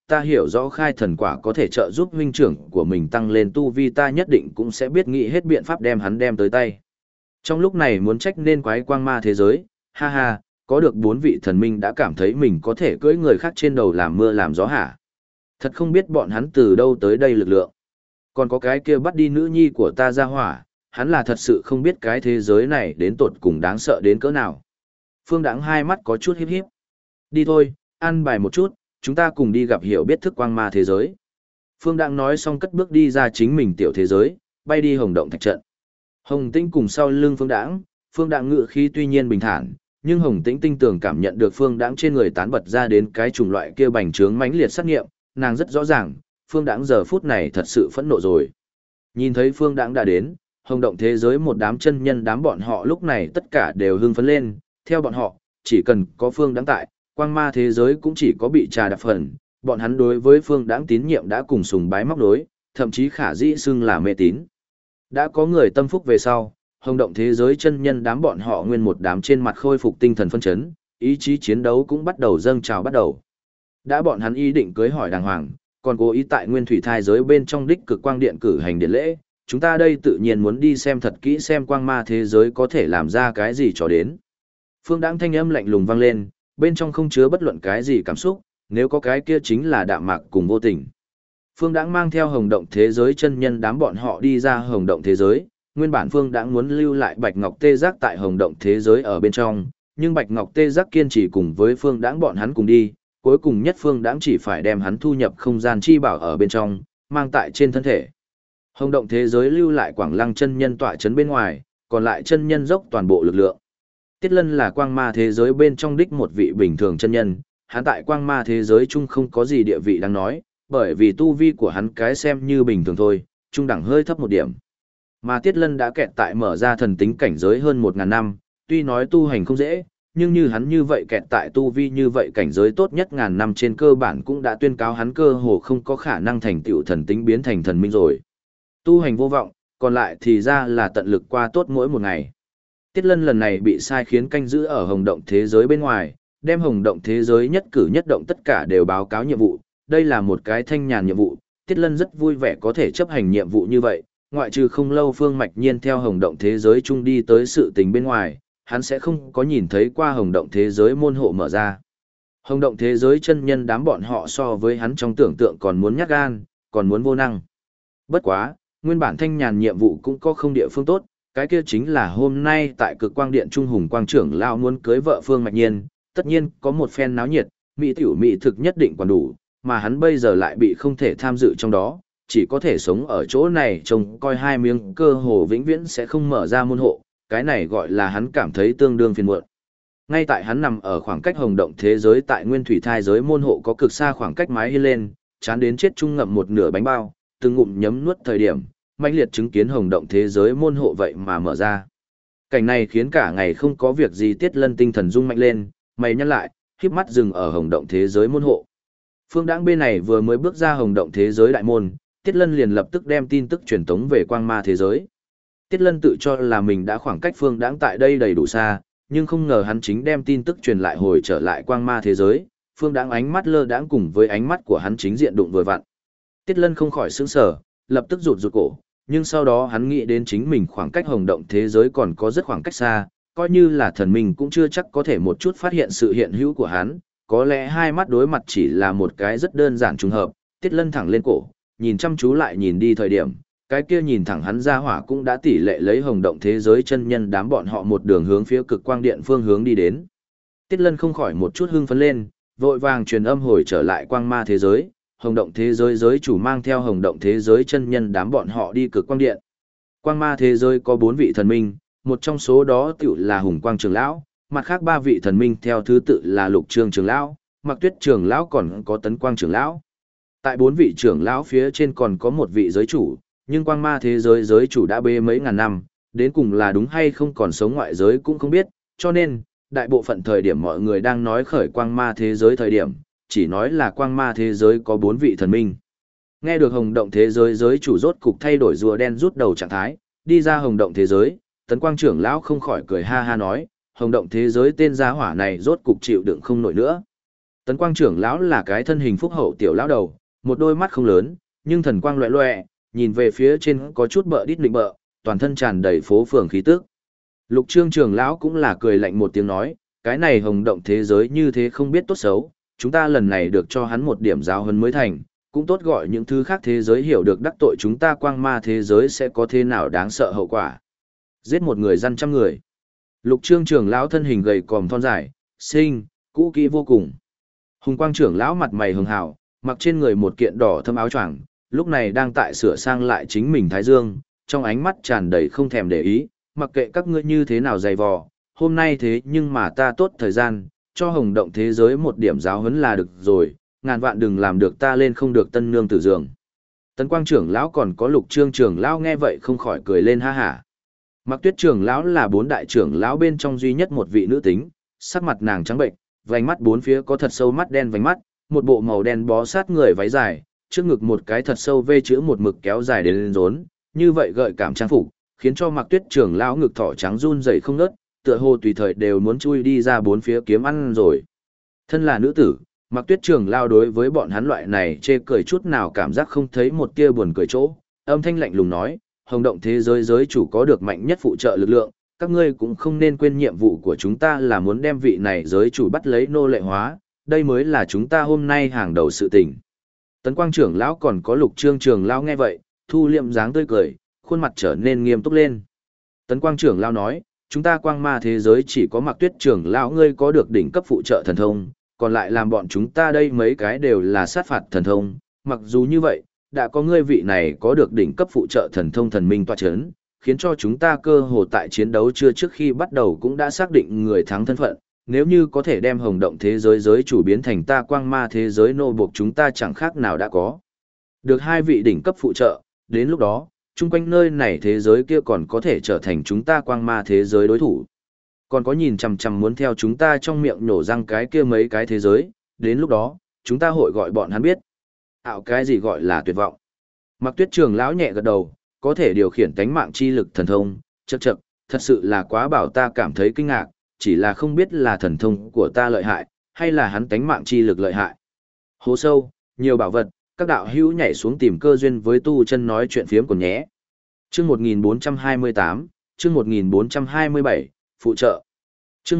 Speaker 1: ta hiểu rõ khai thần quả có thể trợ giúp huynh trưởng của mình tăng lên tu vi, ta nhất định cũng sẽ biết nghĩ hết biện pháp đem hắn đem tới tay. Trong lúc này muốn trách nên quái quang ma thế giới, ha ha, có được 4 vị thần minh đã cảm thấy mình có thể cưỡi người khác trên đầu làm mưa làm gió hả? Thật không biết bọn hắn từ đâu tới đây lực lượng. Còn có cái kia bắt đi nữ nhi của ta ra hỏa, hắn là thật sự không biết cái thế giới này đến tột cùng đáng sợ đến cỡ nào. Phương Đãng hai mắt có chút híp híp. Đi thôi, ăn bài một chút, chúng ta cùng đi gặp hiểu biết thức quang ma thế giới. Phương Đãng nói xong cất bước đi ra chính mình tiểu thế giới, bay đi Hồng Động Thạch trận. Hồng Tĩnh cùng sau lưng Phương Đãng ngự khí tuy nhiên bình thản, nhưng Hồng Tĩnh tinh tường cảm nhận được Phương Đãng trên người tán bật ra đến cái chủng loại kia bành trướng mãnh liệt sát nghiệm, nàng rất rõ ràng, Phương Đãng giờ phút này thật sự phẫn nộ rồi. Nhìn thấy Phương Đãng đã đến, Hồng Động thế giới một đám chân nhân đám bọn họ lúc này tất cả đều hưng phấn lên, theo bọn họ, chỉ cần có Phương Đãng tại, quang ma thế giới cũng chỉ có bị trà đạp phần, bọn hắn đối với Phương Đãng tín nhiệm đã cùng sùng bái móc đối, thậm chí khả dĩ xưng là mê tín. Đã có người tâm phúc về sau, Hồng Động thế giới chân nhân đám bọn họ nguyên một đám trên mặt khôi phục tinh thần phân chấn, ý chí chiến đấu cũng bắt đầu dâng trào bắt đầu. Đã bọn hắn ý định cưới hỏi đàng hoàng, còn cố ý tại nguyên thủy thai giới bên trong đích cực quang điện cử hành điện lễ, chúng ta đây tự nhiên muốn đi xem thật kỹ xem quang ma thế giới có thể làm ra cái gì cho đến. Phương Đãng thanh âm lạnh lùng vang lên, bên trong không chứa bất luận cái gì cảm xúc, nếu có cái kia chính là đạm mạc cùng vô tình. Phương Đãng mang theo Hồng Động thế giới chân nhân đám bọn họ đi ra Hồng Động thế giới, nguyên bản Phương Đãng muốn lưu lại Bạch Ngọc Tê Giác tại Hồng Động thế giới ở bên trong, nhưng Bạch Ngọc Tê Giác kiên trì cùng với Phương Đãng bọn hắn cùng đi, cuối cùng nhất Phương Đãng chỉ phải đem hắn thu nhập không gian chi bảo ở bên trong, mang tại trên thân thể. Hồng Động thế giới lưu lại Quảng Lăng chân nhân tọa trấn bên ngoài, còn lại chân nhân dốc toàn bộ lực lượng. Tiết Lân là quang ma thế giới bên trong đích một vị bình thường chân nhân, hắn tại quang ma thế giới chung không có gì địa vị đáng nói, bởi vì tu vi của hắn cái xem như bình thường thôi, trung đẳng hơi thấp một điểm. Mà Tiết Lân đã kẹt tại mở ra thần tính cảnh giới hơn 1000 năm, tuy nói tu hành không dễ, nhưng như hắn như vậy kẹt tại tu vi như vậy cảnh giới tốt nhất ngàn năm trên cơ bản cũng đã tuyên cáo hắn cơ hồ không có khả năng thành tựu thần tính biến thành thần minh rồi. Tu hành vô vọng, còn lại thì ra là tận lực qua tốt mỗi một ngày. Tiết Lân lần này bị sai khiến canh giữ ở Hồng Động thế giới bên ngoài, đem Hồng Động thế giới nhất cử nhất động tất cả đều báo cáo nhiệm vụ, đây là một cái thanh nhàn nhiệm vụ, Tiết Lân rất vui vẻ có thể chấp hành nhiệm vụ như vậy, ngoại trừ không lâu Phương Mạch Nhiên theo Hồng Động thế giới chung đi tới sự tình bên ngoài, hắn sẽ không có nhìn thấy qua Hồng Động thế giới môn hộ mở ra. Hồng Động thế giới chân nhân đám bọn họ so với hắn trong tưởng tượng còn muốn nhát gan, còn muốn vô năng. Bất quá, nguyên bản thanh nhàn nhiệm vụ cũng có không địa phương tốt, cái kia chính là hôm nay tại Cực Quang Điện Trung Hùng Quang trưởng lão muốn cưới vợ Phương Mạch Nhiên, tất nhiên có một phen náo nhiệt, mỹ tiểu mỹ thực nhất định còn đủ, mà hắn bây giờ lại bị không thể tham dự trong đó, chỉ có thể sống ở chỗ này trông coi hai miếng cơ hồ vĩnh viễn sẽ không mở ra môn hộ, cái này gọi là hắn cảm thấy tương đương phiền muộn. Ngay tại hắn nằm ở khoảng cách Hồng Động thế giới tại nguyên thủy thai giới môn hộ có cực xa khoảng cách mái hiên lên, chán đến chết trung ngậm một nửa bánh bao, từng ngụm nhấm nuốt thời điểm, mãnh liệt chứng kiến Hồng Động thế giới môn hộ vậy mà mở ra. Cảnh này khiến cả ngày không có việc gì Tiết Lân tinh thần rung mạnh lên, mày nhăn lại, khép mắt dừng ở Hồng Động thế giới môn hộ. Phương Đãng bên này vừa mới bước ra Hồng Động thế giới đại môn, Tiết Lân liền lập tức đem tin tức truyền tống về quang ma thế giới. Tiết Lân tự cho là mình đã khoảng cách Phương Đãng tại đây đầy đủ xa, nhưng không ngờ hắn chính đem tin tức truyền lại hồi trở lại quang ma thế giới, Phương Đãng ánh mắt lơ đãng cùng với ánh mắt của hắn chính diện đụng vừa vặn. Tiết Lân không khỏi sững sờ, lập tức rụt cổ, nhưng sau đó hắn nghĩ đến chính mình khoảng cách Hồng Động thế giới còn có rất khoảng cách xa, coi như là thần mình cũng chưa chắc có thể một chút phát hiện sự hiện hữu của hắn, có lẽ hai mắt đối mặt chỉ là một cái rất đơn giản trùng hợp. Tiết Lân thẳng lên cổ, nhìn chăm chú lại nhìn đi thời điểm, cái kia nhìn thẳng hắn ra hỏa cũng đã tỷ lệ lấy Hồng Động thế giới chân nhân đám bọn họ một đường hướng phía Cực Quang Điện phương hướng đi đến. Tiết Lân không khỏi một chút hưng phấn lên, vội vàng truyền âm hồi trở lại quang ma thế giới, Hồng Động thế giới giới chủ mang theo Hồng Động thế giới chân nhân đám bọn họ đi Cực Quang Điện. Quang ma thế giới có 4 vị thần minh, một trong số đó tiểu là Hùng Quang trưởng lão, mặt khác 3 vị thần minh theo thứ tự là Lục Trương trưởng lão, Mặc Tuyết trưởng lão còn có Tấn Quang trưởng lão. Tại 4 vị trưởng lão phía trên còn có một vị giới chủ, nhưng quang ma thế giới giới chủ đã bê mấy ngàn năm, đến cùng là đúng hay không còn sống ngoại giới cũng không biết, cho nên, đại bộ phận thời điểm mọi người đang nói khởi quang ma thế giới thời điểm, chỉ nói là quang ma thế giới có 4 vị thần minh. Nghe được Hồng Động thế giới giới chủ rốt cục thay đổi rùa đen rút đầu trạng thái, đi ra Hồng Động thế giới, Tấn Quang trưởng lão không khỏi cười ha ha nói, Hồng Động thế giới tên gia hỏa này rốt cục chịu đựng không nổi nữa. Tấn Quang trưởng lão là cái thân hình phúc hậu tiểu lão đầu, một đôi mắt không lớn, nhưng thần quang loẹt loẹt, nhìn về phía trên có chút bợ đít định bợ, toàn thân tràn đầy phố phường khí tức. Lục Trương trưởng lão cũng là cười lạnh một tiếng nói, cái này hồng động thế giới như thế không biết tốt xấu, chúng ta lần này được cho hắn một điểm giáo huấn mới thành, cũng tốt gọi những thứ khác thế giới hiểu được đắc tội chúng ta quang ma thế giới sẽ có thế nào đáng sợ hậu quả. Giết một người dân trăm người. Lục Trương trưởng lão thân hình gầy còm thon dài, xinh, cũ kỹ vô cùng. Hùng Quang trưởng lão mặt mày hường hào, mặc trên người một kiện đỏ thâm áo choàng, lúc này đang tại sửa sang lại chính mình thái dương, trong ánh mắt tràn đầy không thèm để ý, mặc kệ các ngươi như thế nào dày vò, hôm nay thế nhưng mà ta tốt thời gian, cho hồng động thế giới một điểm giáo huấn là được rồi, ngàn vạn đừng làm được ta lên không được tân nương tử giường. Tấn Quang trưởng lão còn có Lục Trương trưởng lão nghe vậy không khỏi cười lên ha hả. Mặc Tuyết trưởng lão là 4 đại trưởng lão bên trong duy nhất một vị nữ tính, sắc mặt nàng trắng bệnh, vành mắt bốn phía có thật sâu mắt đen vành mắt, một bộ màu đen bó sát người váy dài, trước ngực một cái thật sâu vê chữ một mực kéo dài đến lên rốn, như vậy gợi cảm trang phục, khiến cho Mặc Tuyết trưởng lão ngực thỏ trắng run rẩy không ngớt, tựa hồ tùy thời đều muốn chui đi ra bốn phía kiếm ăn rồi. Thân là nữ tử, Mặc Tuyết trưởng lão đối với bọn hắn loại này chê cười chút nào cảm giác không thấy một tia buồn cười chỗ, âm thanh lạnh lùng nói, hồng động thế giới giới chủ có được mạnh nhất phụ trợ lực lượng, các ngươi cũng không nên quên nhiệm vụ của chúng ta là muốn đem vị này giới chủ bắt lấy nô lệ hóa, đây mới là chúng ta hôm nay hàng đầu sự tình. Tấn Quang trưởng lão còn có Lục Trương trưởng lão nghe vậy, thu liệm dáng tươi cười, khuôn mặt trở nên nghiêm túc lên. Tấn Quang trưởng lão nói, chúng ta quang ma thế giới chỉ có Mặc Tuyết trưởng lão ngươi có được đỉnh cấp phụ trợ thần thông, còn lại làm bọn chúng ta đây mấy cái đều là sát phạt thần thông, mặc dù như vậy, đã có ngươi vị này có được đỉnh cấp phụ trợ thần thông thần minh tọa chấn, khiến cho chúng ta cơ hồ tại chiến đấu chưa trước khi bắt đầu cũng đã xác định người thắng thân phận, nếu như có thể đem hồng động thế giới giới chủ biến thành ta quang ma thế giới nô buộc chúng ta chẳng khác nào đã có. Được 2 vị đỉnh cấp phụ trợ, đến lúc đó, chung quanh nơi này thế giới kia còn có thể trở thành chúng ta quang ma thế giới đối thủ. Còn có nhìn chằm chằm muốn theo chúng ta trong miệng nhổ răng cái kia mấy cái thế giới, đến lúc đó, chúng ta hội gọi bọn hắn biết. Cái gì gọi là tuyệt vọng. Mặc Tuyết trưởng lão nhẹ gật đầu, có thể điều khiển tánh mạng chi lực thần thông, chậc, thật sự là quá bảo ta cảm thấy kinh ngạc, chỉ là không biết là thần thông của ta lợi hại, hay là hắn tánh mạng chi lực lợi hại. Hố sâu, nhiều bảo vật, các đạo hữu nhảy xuống tìm cơ duyên với tu chân nói chuyện phiếm còn nhé. Chương 1428, chương 1427, phụ trợ. Chương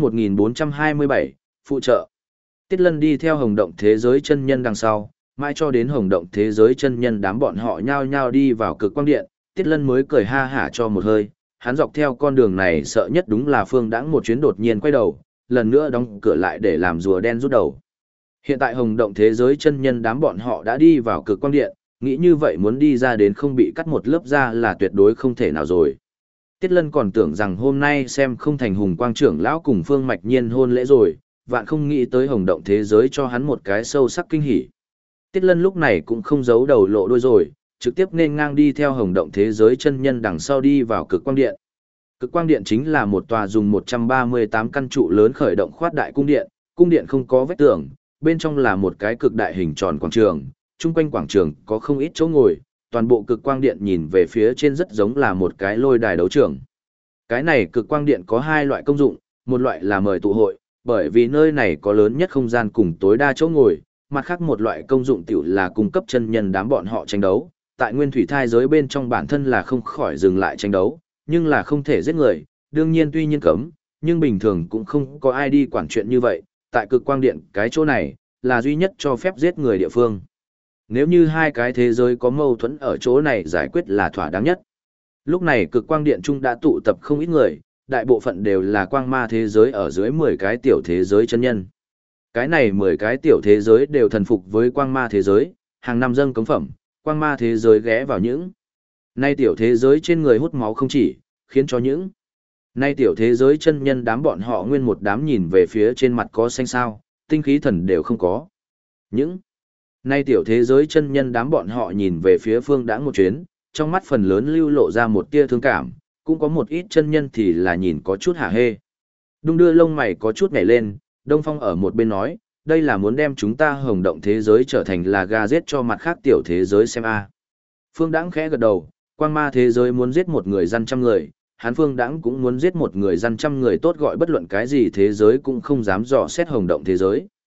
Speaker 1: 1427, phụ trợ. Tiết Lân đi theo hồng động thế giới chân nhân đằng sau, mãi cho đến hồng động thế giới chân nhân đám bọn họ nhao nhao đi vào cực quang điện, Tiết Lân mới cười ha hả cho một hơi, hắn dọc theo con đường này sợ nhất đúng là Phương Đãng một chuyến đột nhiên quay đầu, lần nữa đóng cửa lại để làm rùa đen rút đầu. Hiện tại hồng động thế giới chân nhân đám bọn họ đã đi vào cực quang điện, nghĩ như vậy muốn đi ra đến không bị cắt một lớp da là tuyệt đối không thể nào rồi. Tiết Lân còn tưởng rằng hôm nay xem không thành Hùng Quang trưởng lão cùng Phương Mạch Nhiên hôn lễ rồi, vạn không nghĩ tới hồng động thế giới cho hắn một cái sâu sắc kinh hỉ. Tiết Lân lúc này cũng không giấu đầu lộ đuôi rồi, trực tiếp nên ngang đi theo hồng động thế giới chân nhân đằng sau đi vào cực quang điện. Cực quang điện chính là một tòa dùng 138 căn trụ lớn khởi động khoát đại cung điện không có vách tường, bên trong là một cái cực đại hình tròn quảng trường, chung quanh quảng trường có không ít chỗ ngồi, toàn bộ cực quang điện nhìn về phía trên rất giống là một cái lôi đài đấu trường. Cái này cực quang điện có 2 loại công dụng, một loại là mời tụ hội, bởi vì nơi này có lớn nhất không gian cùng tối đa chỗ ngồi, mặt khác một loại công dụng tiểu là cung cấp chân nhân đám bọn họ tranh đấu. Tại nguyên thủy thai giới bên trong bản thân là không khỏi dừng lại tranh đấu, nhưng là không thể giết người, đương nhiên tuy nhiên cấm, nhưng bình thường cũng không có ai đi quản chuyện như vậy, tại cực quang điện cái chỗ này, là duy nhất cho phép giết người địa phương. Nếu như 2 cái thế giới có mâu thuẫn ở chỗ này giải quyết là thỏa đáng nhất. Lúc này cực quang điện trung đã tụ tập không ít người, đại bộ phận đều là quang ma thế giới ở dưới 10 cái tiểu thế giới chân nhân. Cái này 10 cái tiểu thế giới đều thần phục với quang ma thế giới, hàng năm dâng cống phẩm, quang ma thế giới ghé vào những nay tiểu thế giới trên người hút máu không chỉ, khiến cho những nay tiểu thế giới chân nhân đám bọn họ nguyên một đám nhìn về phía trên mặt có xanh sao, tinh khí thần đều không có. Những nay tiểu thế giới chân nhân đám bọn họ nhìn về phía Phương Đãng một chuyến, trong mắt phần lớn lưu lộ ra một tia thương cảm, cũng có một ít chân nhân thì là nhìn có chút hả hê. Đung đưa lông mày có chút nhảy lên, Đông Phong ở một bên nói, đây là muốn đem chúng ta hồng động thế giới trở thành là gà giết cho mặt khác tiểu thế giới xem a. Phương Đãng khẽ gật đầu, quang ma thế giới muốn giết một người dân trăm người, hắn Phương Đãng cũng muốn giết một người dân trăm người tốt gọi bất luận cái gì thế giới cũng không dám dò xét hồng động thế giới.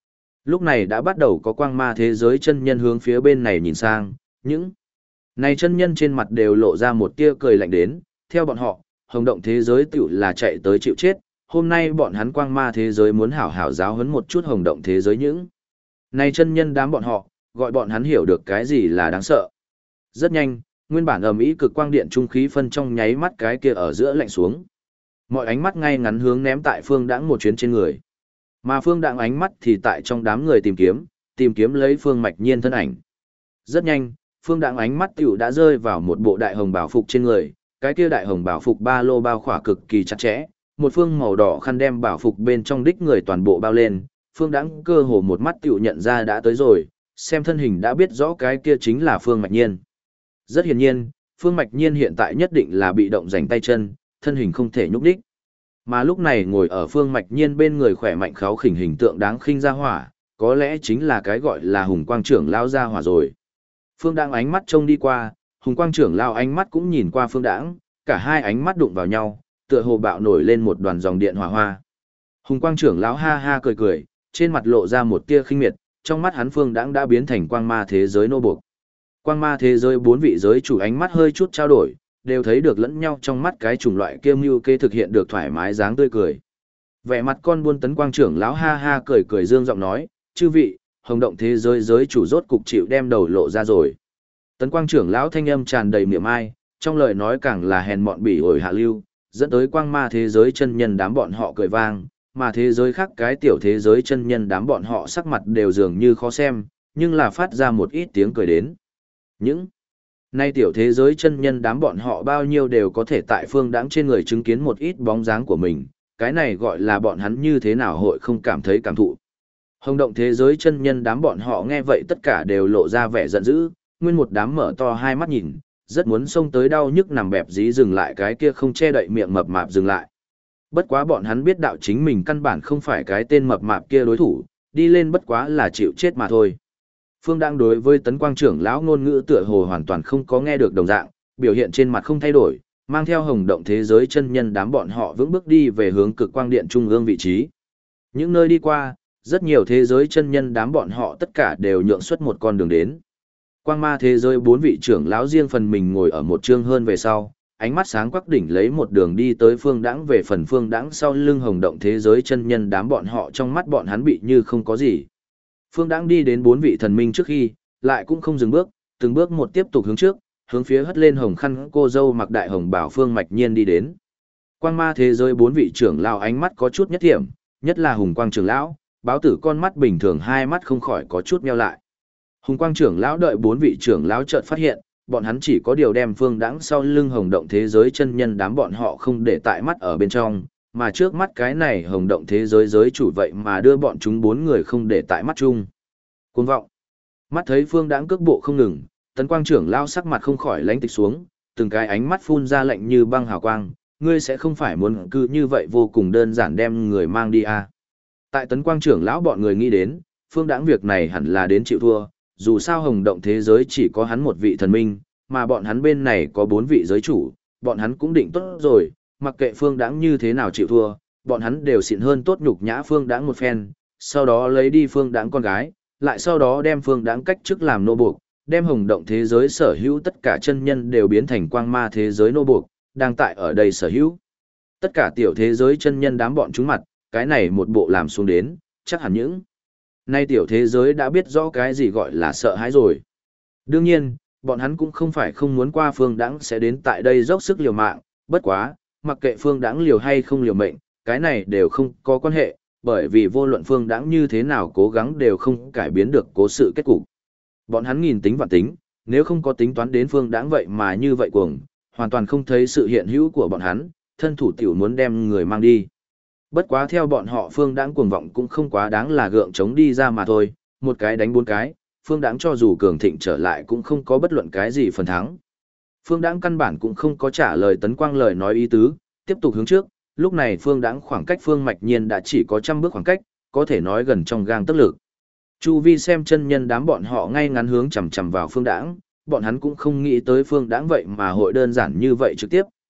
Speaker 1: Lúc này đã bắt đầu có quang ma thế giới chân nhân hướng phía bên này nhìn sang, những này chân nhân trên mặt đều lộ ra một tia cười lạnh đến, theo bọn họ, hồng động thế giới tiểu là chạy tới chịu chết, hôm nay bọn hắn quang ma thế giới muốn hảo hảo giáo huấn một chút hồng động thế giới những này chân nhân đám bọn họ, gọi bọn hắn hiểu được cái gì là đáng sợ. Rất nhanh, nguyên bản ầm ĩ cực quang điện trung khí phân trong nháy mắt cái kia ở giữa lạnh xuống. Mọi ánh mắt ngay ngắn hướng ném tại Phương Đãng một chuyến trên người. Mà Phương Đãng ánh mắt thì tại trong đám người tìm kiếm lấy Phương Mạch Nhiên thân ảnh. Rất nhanh, Phương Đãng ánh mắt tiểu đã rơi vào một bộ đại hồng bảo phục trên người, cái kia đại hồng bảo phục ba lô bao khỏa cực kỳ chặt chẽ, một phương màu đỏ khăn đem bảo phục bên trong đích người toàn bộ bao lên, Phương Đãng cơ hồ một mắt tiểu nhận ra đã tới rồi, xem thân hình đã biết rõ cái kia chính là Phương Mạch Nhiên. Rất hiển nhiên, Phương Mạch Nhiên hiện tại nhất định là bị động rảnh tay chân, thân hình không thể nhúc đích. Mà lúc này ngồi ở Phương Mạch Nhiên bên người khỏe mạnh kháu khỉnh hình tượng đáng khinh ra hỏa, có lẽ chính là cái gọi là Hùng Quang trưởng lao ra hỏa rồi. Phương Đãng ánh mắt trông đi qua, Hùng Quang trưởng lao ánh mắt cũng nhìn qua Phương Đãng, cả hai ánh mắt đụng vào nhau, tựa hồ bạo nổi lên một đoàn dòng điện hỏa hoa. Hùng Quang trưởng lão ha ha cười cười, trên mặt lộ ra một tia khinh miệt, trong mắt hắn Phương Đãng đã biến thành quang ma thế giới nô buộc. Quang ma thế giới bốn vị giới chủ ánh mắt hơi chút trao đổi, đều thấy được lẫn nhau trong mắt cái chủng loại kia mưu kê thực hiện được thoải mái dáng tươi cười. Vẻ mặt con buôn Tấn Quang trưởng lão ha ha cười cười dương giọng nói, chư vị, hồng động thế giới giới chủ rốt cục chịu đem đầu lộ ra rồi. Tấn Quang trưởng lão thanh âm tràn đầy miệng ai, trong lời nói càng là hèn mọn bỉ ổi hạ lưu, dẫn tới quang ma thế giới chân nhân đám bọn họ cười vang, mà thế giới khác cái tiểu thế giới chân nhân đám bọn họ sắc mặt đều dường như khó xem, nhưng là phát ra một ít tiếng cười đến. Những nay tiểu thế giới chân nhân đám bọn họ bao nhiêu đều có thể tại Phương Đãng trên người chứng kiến một ít bóng dáng của mình, cái này gọi là bọn hắn như thế nào hội không cảm thấy cảm thụ. Hồng động thế giới chân nhân đám bọn họ nghe vậy tất cả đều lộ ra vẻ giận dữ, nguyên một đám mở to hai mắt nhìn, rất muốn xông tới đau nhức nằm bẹp dí dừng lại cái kia không che đậy miệng mập mạp dừng lại. Bất quá bọn hắn biết đạo chính mình căn bản không phải cái tên mập mạp kia đối thủ, đi lên bất quá là chịu chết mà thôi. Phương Đãng đối với Tấn Quang trưởng lão ngôn ngữ tựa hồ hoàn toàn không có nghe được đồng dạng, biểu hiện trên mặt không thay đổi, mang theo hồng động thế giới chân nhân đám bọn họ vững bước đi về hướng cực quang điện trung ương vị trí. Những nơi đi qua, rất nhiều thế giới chân nhân đám bọn họ tất cả đều nhượng xuất một con đường đến. Quang ma thế giới bốn vị trưởng lão riêng phần mình ngồi ở một chương hơn về sau, ánh mắt sáng quắc đỉnh lấy một đường đi tới Phương Đãng về phần Phương Đãng sau lưng hồng động thế giới chân nhân đám bọn họ trong mắt bọn hắn bị như không có gì. Phương Đãng đi đến bốn vị thần minh trước khi, lại cũng không dừng bước, từng bước một tiếp tục hướng trước, hướng phía hất lên hồng khăn cô dâu mặc đại hồng bảo Phương Mạch Nhiên đi đến. Quang ma thế giới bốn vị trưởng lão ánh mắt có chút nhất thiểm, nhất là Hùng Quang trưởng lão, báo tử con mắt bình thường hai mắt không khỏi có chút meo lại. Hùng Quang trưởng lão đợi bốn vị trưởng lão chợt phát hiện, bọn hắn chỉ có điều đem Phương Đãng sau lưng hồng động thế giới chân nhân đám bọn họ không để tại mắt ở bên trong, mà trước mắt cái này hồng động thế giới giới chủ vậy mà đưa bọn chúng bốn người không để tại mắt chung. Cuồng vọng. Mắt thấy Phương Đãng cước bộ không ngừng, Tấn Quang trưởng lão sắc mặt không khỏi lánh tịch xuống, từng cái ánh mắt phun ra lạnh như băng hào quang, ngươi sẽ không phải muốn cứ như vậy vô cùng đơn giản đem người mang đi à. Tại Tấn Quang trưởng lão bọn người nghĩ đến, Phương Đãng việc này hẳn là đến chịu thua, dù sao hồng động thế giới chỉ có hắn một vị thần minh, mà bọn hắn bên này có bốn vị giới chủ, bọn hắn cũng định tốt rồi, mặc kệ Phương Đãng như thế nào chịu thua, bọn hắn đều xịn hơn tốt nhục nhã Phương Đãng một phen, sau đó lấy đi Phương Đãng con gái, lại sau đó đem Phương Đãng cách chức làm nô buộc, đem hồng động thế giới sở hữu tất cả chân nhân đều biến thành quang ma thế giới nô buộc, đang tại ở đây sở hữu. Tất cả tiểu thế giới chân nhân đám bọn chúng mặt, cái này một bộ làm xuống đến, chắc hẳn những nay tiểu thế giới đã biết rõ cái gì gọi là sợ hãi rồi. Đương nhiên, bọn hắn cũng không phải không muốn qua Phương Đãng sẽ đến tại đây dốc sức liều mạng, bất quá, mặc kệ Phương Đãng liều hay không liều mệnh, cái này đều không có quan hệ, bởi vì vô luận Phương Đãng như thế nào cố gắng đều không cải biến được cố sự kết cục. Bọn hắn nghìn tính vạn tính, nếu không có tính toán đến Phương Đãng vậy mà như vậy cuồng, hoàn toàn không thấy sự hiện hữu của bọn hắn, thân thủ tiểu muốn đem người mang đi. Bất quá theo bọn họ Phương Đãng cuồng vọng cũng không quá đáng là gượng chống đi ra mà thôi, một cái đánh bốn cái, Phương Đãng cho dù cường thịnh trở lại cũng không có bất luận cái gì phần thắng. Phương Đãng căn bản cũng không có trả lời Tấn Quang lời nói ý tứ, tiếp tục hướng trước, lúc này Phương Đãng khoảng cách Phương Mạch Nhiên đã chỉ có 100 bước khoảng cách, có thể nói gần trong gang tấc lực. Chu vi xem chân nhân đám bọn họ ngay ngắn hướng chằm chằm vào Phương Đãng, bọn hắn cũng không nghĩ tới Phương Đãng vậy mà hội đơn giản như vậy trực tiếp,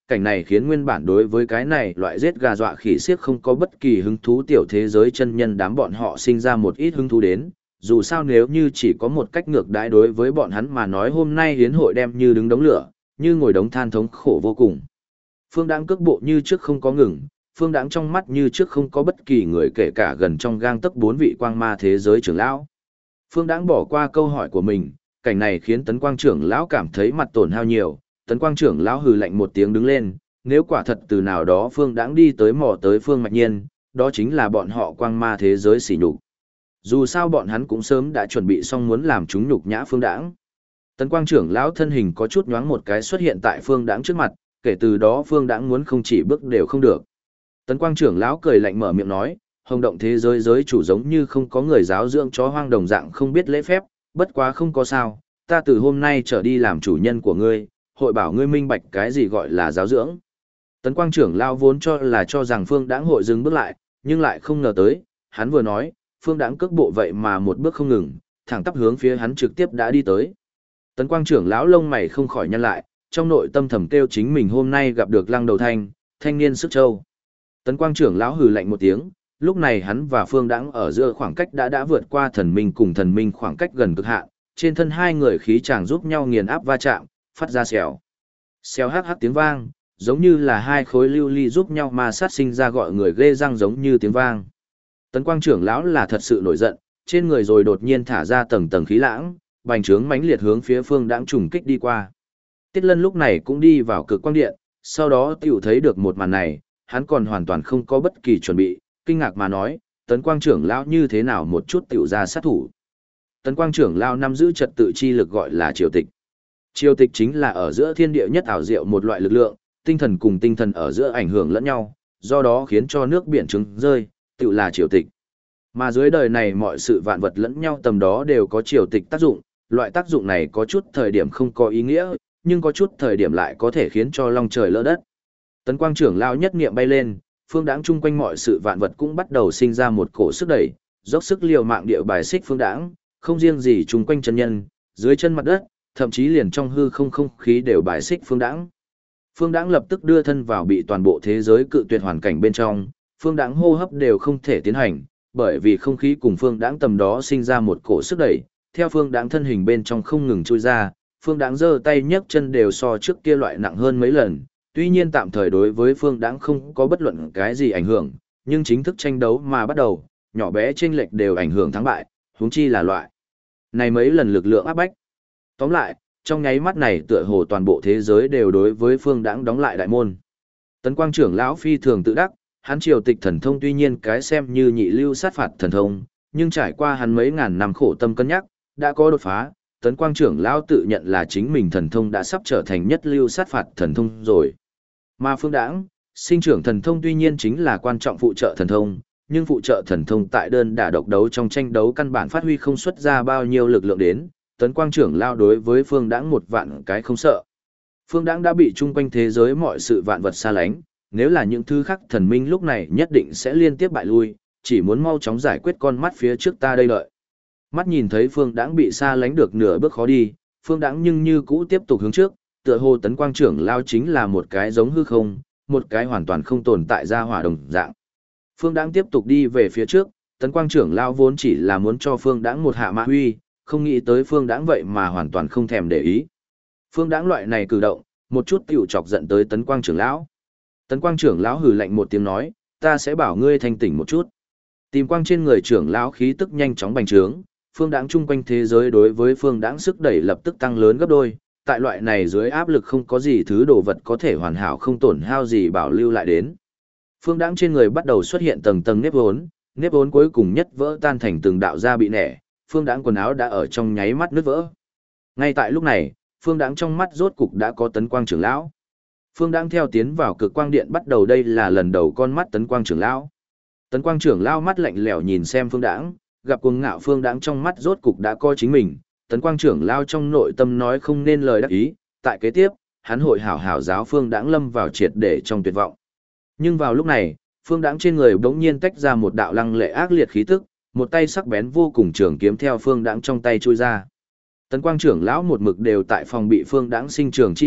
Speaker 1: cảnh này khiến nguyên bản đối với cái này loại giết gà dọa khỉ xiếc không có bất kỳ hứng thú tiểu thế giới chân nhân đám bọn họ sinh ra một ít hứng thú đến, dù sao nếu như chỉ có một cách ngược đãi đối với bọn hắn mà nói hôm nay hiến hội đem như đứng đống lửa, như ngồi đống than thống khổ vô cùng. Phương Đãng cước bộ như trước không có ngừng, Phương Đãng trong mắt như trước không có bất kỳ người kể cả gần trong gang tấc bốn vị quang ma thế giới trưởng lão. Phương Đãng bỏ qua câu hỏi của mình, cảnh này khiến Tấn Quang trưởng lão cảm thấy mặt tổn hao nhiều, Tấn Quang trưởng lão hừ lạnh một tiếng đứng lên, nếu quả thật từ nào đó Phương Đãng đi tới mò tới Phương Mạch Nhiên, đó chính là bọn họ quang ma thế giới sỉ nhục. Dù sao bọn hắn cũng sớm đã chuẩn bị xong muốn làm chúng nhục nhã Phương Đãng. Tấn Quang trưởng lão thân hình có chút nhoáng một cái xuất hiện tại Phương Đãng trước mặt, kể từ đó Phương Đãng muốn không chỉ bước đều không được. Tấn Quang trưởng lão cười lạnh mở miệng nói, Hồng Động thế giới giới chủ giống như không có người giáo dưỡng chó hoang đồng dạng không biết lễ phép, bất quá không có sao, ta từ hôm nay trở đi làm chủ nhân của ngươi, hội bảo ngươi minh bạch cái gì gọi là giáo dưỡng. Tấn Quang trưởng lão vốn cho rằng Phương Đãng hội dừng bước lại, nhưng lại không ngờ tới, hắn vừa nói, Phương Đãng cước bộ vậy mà một bước không ngừng, thẳng tắp hướng phía hắn trực tiếp đã đi tới. Tấn Quang trưởng lão lông mày không khỏi nhăn lại, trong nội tâm thầm kêu chính mình hôm nay gặp được Lăng Đầu Thanh, thanh niên sức châu. Tấn Quang trưởng lão hừ lạnh một tiếng, lúc này hắn và Phương Đãng ở giữa khoảng cách đã vượt qua thần minh cùng thần minh khoảng cách gần cực hạn, trên thân hai người khí chàng giúp nhau nghiền áp va chạm, phát ra xèo. Xèo hắc hắc tiếng vang, giống như là hai khối lưu ly giúp nhau mà sát sinh ra gọi người ghê răng giống như tiếng vang. Tấn Quang trưởng lão là thật sự nổi giận, trên người rồi đột nhiên thả ra tầng tầng khí lãng, bành trướng mãnh liệt hướng phía Phương Đãng trùng kích đi qua. Tiết Lân lúc này cũng đi vào cực quang điện, sau đó tiểu thấy được một màn này, hắn còn hoàn toàn không có bất kỳ chuẩn bị, kinh ngạc mà nói, Tấn Quang trưởng lão như thế nào một chút tiểu ra sát thủ. Tấn Quang trưởng lão nắm giữ trật tự chi lực gọi là triều tịch. Triều tịch chính là ở giữa thiên địa nhất ảo diệu một loại lực lượng, tinh thần cùng tinh thần ở giữa ảnh hưởng lẫn nhau, do đó khiến cho nước biển trứng rơi, tiểu là triều tịch. Mà dưới đời này mọi sự vạn vật lẫn nhau tầm đó đều có triều tịch tác dụng, loại tác dụng này có chút thời điểm không có ý nghĩa, nhưng có chút thời điểm lại có thể khiến cho long trời lỡ đất. Tấn Quang trưởng lão nhất niệm bay lên, Phương Đãng chung quanh mọi sự vạn vật cũng bắt đầu sinh ra một cổ sức đẩy, dốc sức liều mạng địa bài xích Phương Đãng, không riêng gì chung quanh chân nhân, dưới chân mặt đất, thậm chí liền trong hư không không khí đều bài xích Phương Đãng. Phương Đãng lập tức đưa thân vào bị toàn bộ thế giới cự tuyệt hoàn cảnh bên trong, Phương Đãng hô hấp đều không thể tiến hành, bởi vì không khí cùng Phương Đãng tầm đó sinh ra một cổ sức đẩy, theo Phương Đãng thân hình bên trong không ngừng chui ra, Phương Đãng giơ tay nhấc chân đều so trước kia loại nặng hơn mấy lần, tuy nhiên tạm thời đối với Phương Đãng không có bất luận cái gì ảnh hưởng, nhưng chính thức tranh đấu mà bắt đầu, nhỏ bé chênh lệch đều ảnh hưởng thắng bại, huống chi là loại này mấy lần lực lượng áp bách. Tóm lại, trong nháy mắt này tựa hồ toàn bộ thế giới đều đối với Phương Đãng đóng lại đại môn. Tấn Quang trưởng lão phi thường tự đắc, hắn triều tịch thần thông tuy nhiên cái xem như nhị lưu sát phạt thần thông, nhưng trải qua hắn mấy ngàn năm khổ tâm cân nhắc, đã có đột phá, Tấn Quang trưởng lão tự nhận là chính mình thần thông đã sắp trở thành nhất lưu sát phạt thần thông rồi. Mà Phương Đãng, sinh trưởng thần thông tuy nhiên chính là quan trọng phụ trợ thần thông, nhưng phụ trợ thần thông tại đơn đả độc đấu trong tranh đấu căn bản phát huy không xuất ra bao nhiêu lực lượng đến, Tấn Quang trưởng lão đối với Phương Đãng một vạn cái không sợ. Phương Đãng đã bị chung quanh thế giới mọi sự vạn vật xa lánh, nếu là những thứ khác thần minh lúc này nhất định sẽ liên tiếp bại lui, chỉ muốn mau chóng giải quyết con mắt phía trước ta đây lợi. Mắt nhìn thấy Phương Đãng bị xa lánh được nửa bước khó đi, Phương Đãng nhưng như cũ tiếp tục hướng trước, tựa hồ Tấn Quang trưởng lão chính là một cái giống hư không, một cái hoàn toàn không tồn tại ra hỏa đồng dạng. Phương Đãng tiếp tục đi về phía trước, Tấn Quang trưởng lão vốn chỉ là muốn cho Phương Đãng một hạ mã huy, không nghĩ tới Phương Đãng vậy mà hoàn toàn không thèm để ý. Phương Đãng loại này cử động, một chút tiểu chọc giận tới Tấn Quang trưởng lão. Tấn Quang trưởng lão hừ lạnh một tiếng nói, ta sẽ bảo ngươi thanh tỉnh một chút. Tìm quang trên người trưởng lão khí tức nhanh chóng bành trướng, Phương Đãng chung quanh thế giới đối với Phương Đãng sức đẩy lập tức tăng lớn gấp đôi, tại loại này dưới áp lực không có gì thứ đồ vật có thể hoàn hảo không tổn hao gì bảo lưu lại đến. Phương Đãng trên người bắt đầu xuất hiện tầng tầng nếp vốn cuối cùng nhất vỡ tan thành từng đạo da bị nẻ, Phương Đãng quần áo đã ở trong nháy mắt nứt vỡ. Ngay tại lúc này, Phương Đãng trong mắt rốt cục đã có Tấn Quang trưởng lão. Phương Đãng theo tiến vào cực quang điện bắt đầu đây là lần đầu con mắt Tấn Quang trưởng lão. Tấn Quang trưởng lão mắt lạnh lẽo nhìn xem Phương Đãng, gặp cuồng ngạo Phương Đãng trong mắt rốt cục đã coi chính mình, Tấn Quang trưởng lão trong nội tâm nói không nên lời đắc ý, tại kế tiếp, hắn hội hảo hảo giáo Phương Đãng lâm vào triệt để trong tuyệt vọng. Nhưng vào lúc này, Phương Đãng trên người bỗng nhiên tách ra một đạo lăng lệ ác liệt khí tức, một tay sắc bén vô cùng trường kiếm theo Phương Đãng trong tay chui ra. Tấn Quang trưởng lão một mực đều tại phòng bị Phương Đãng sinh trường chi lực,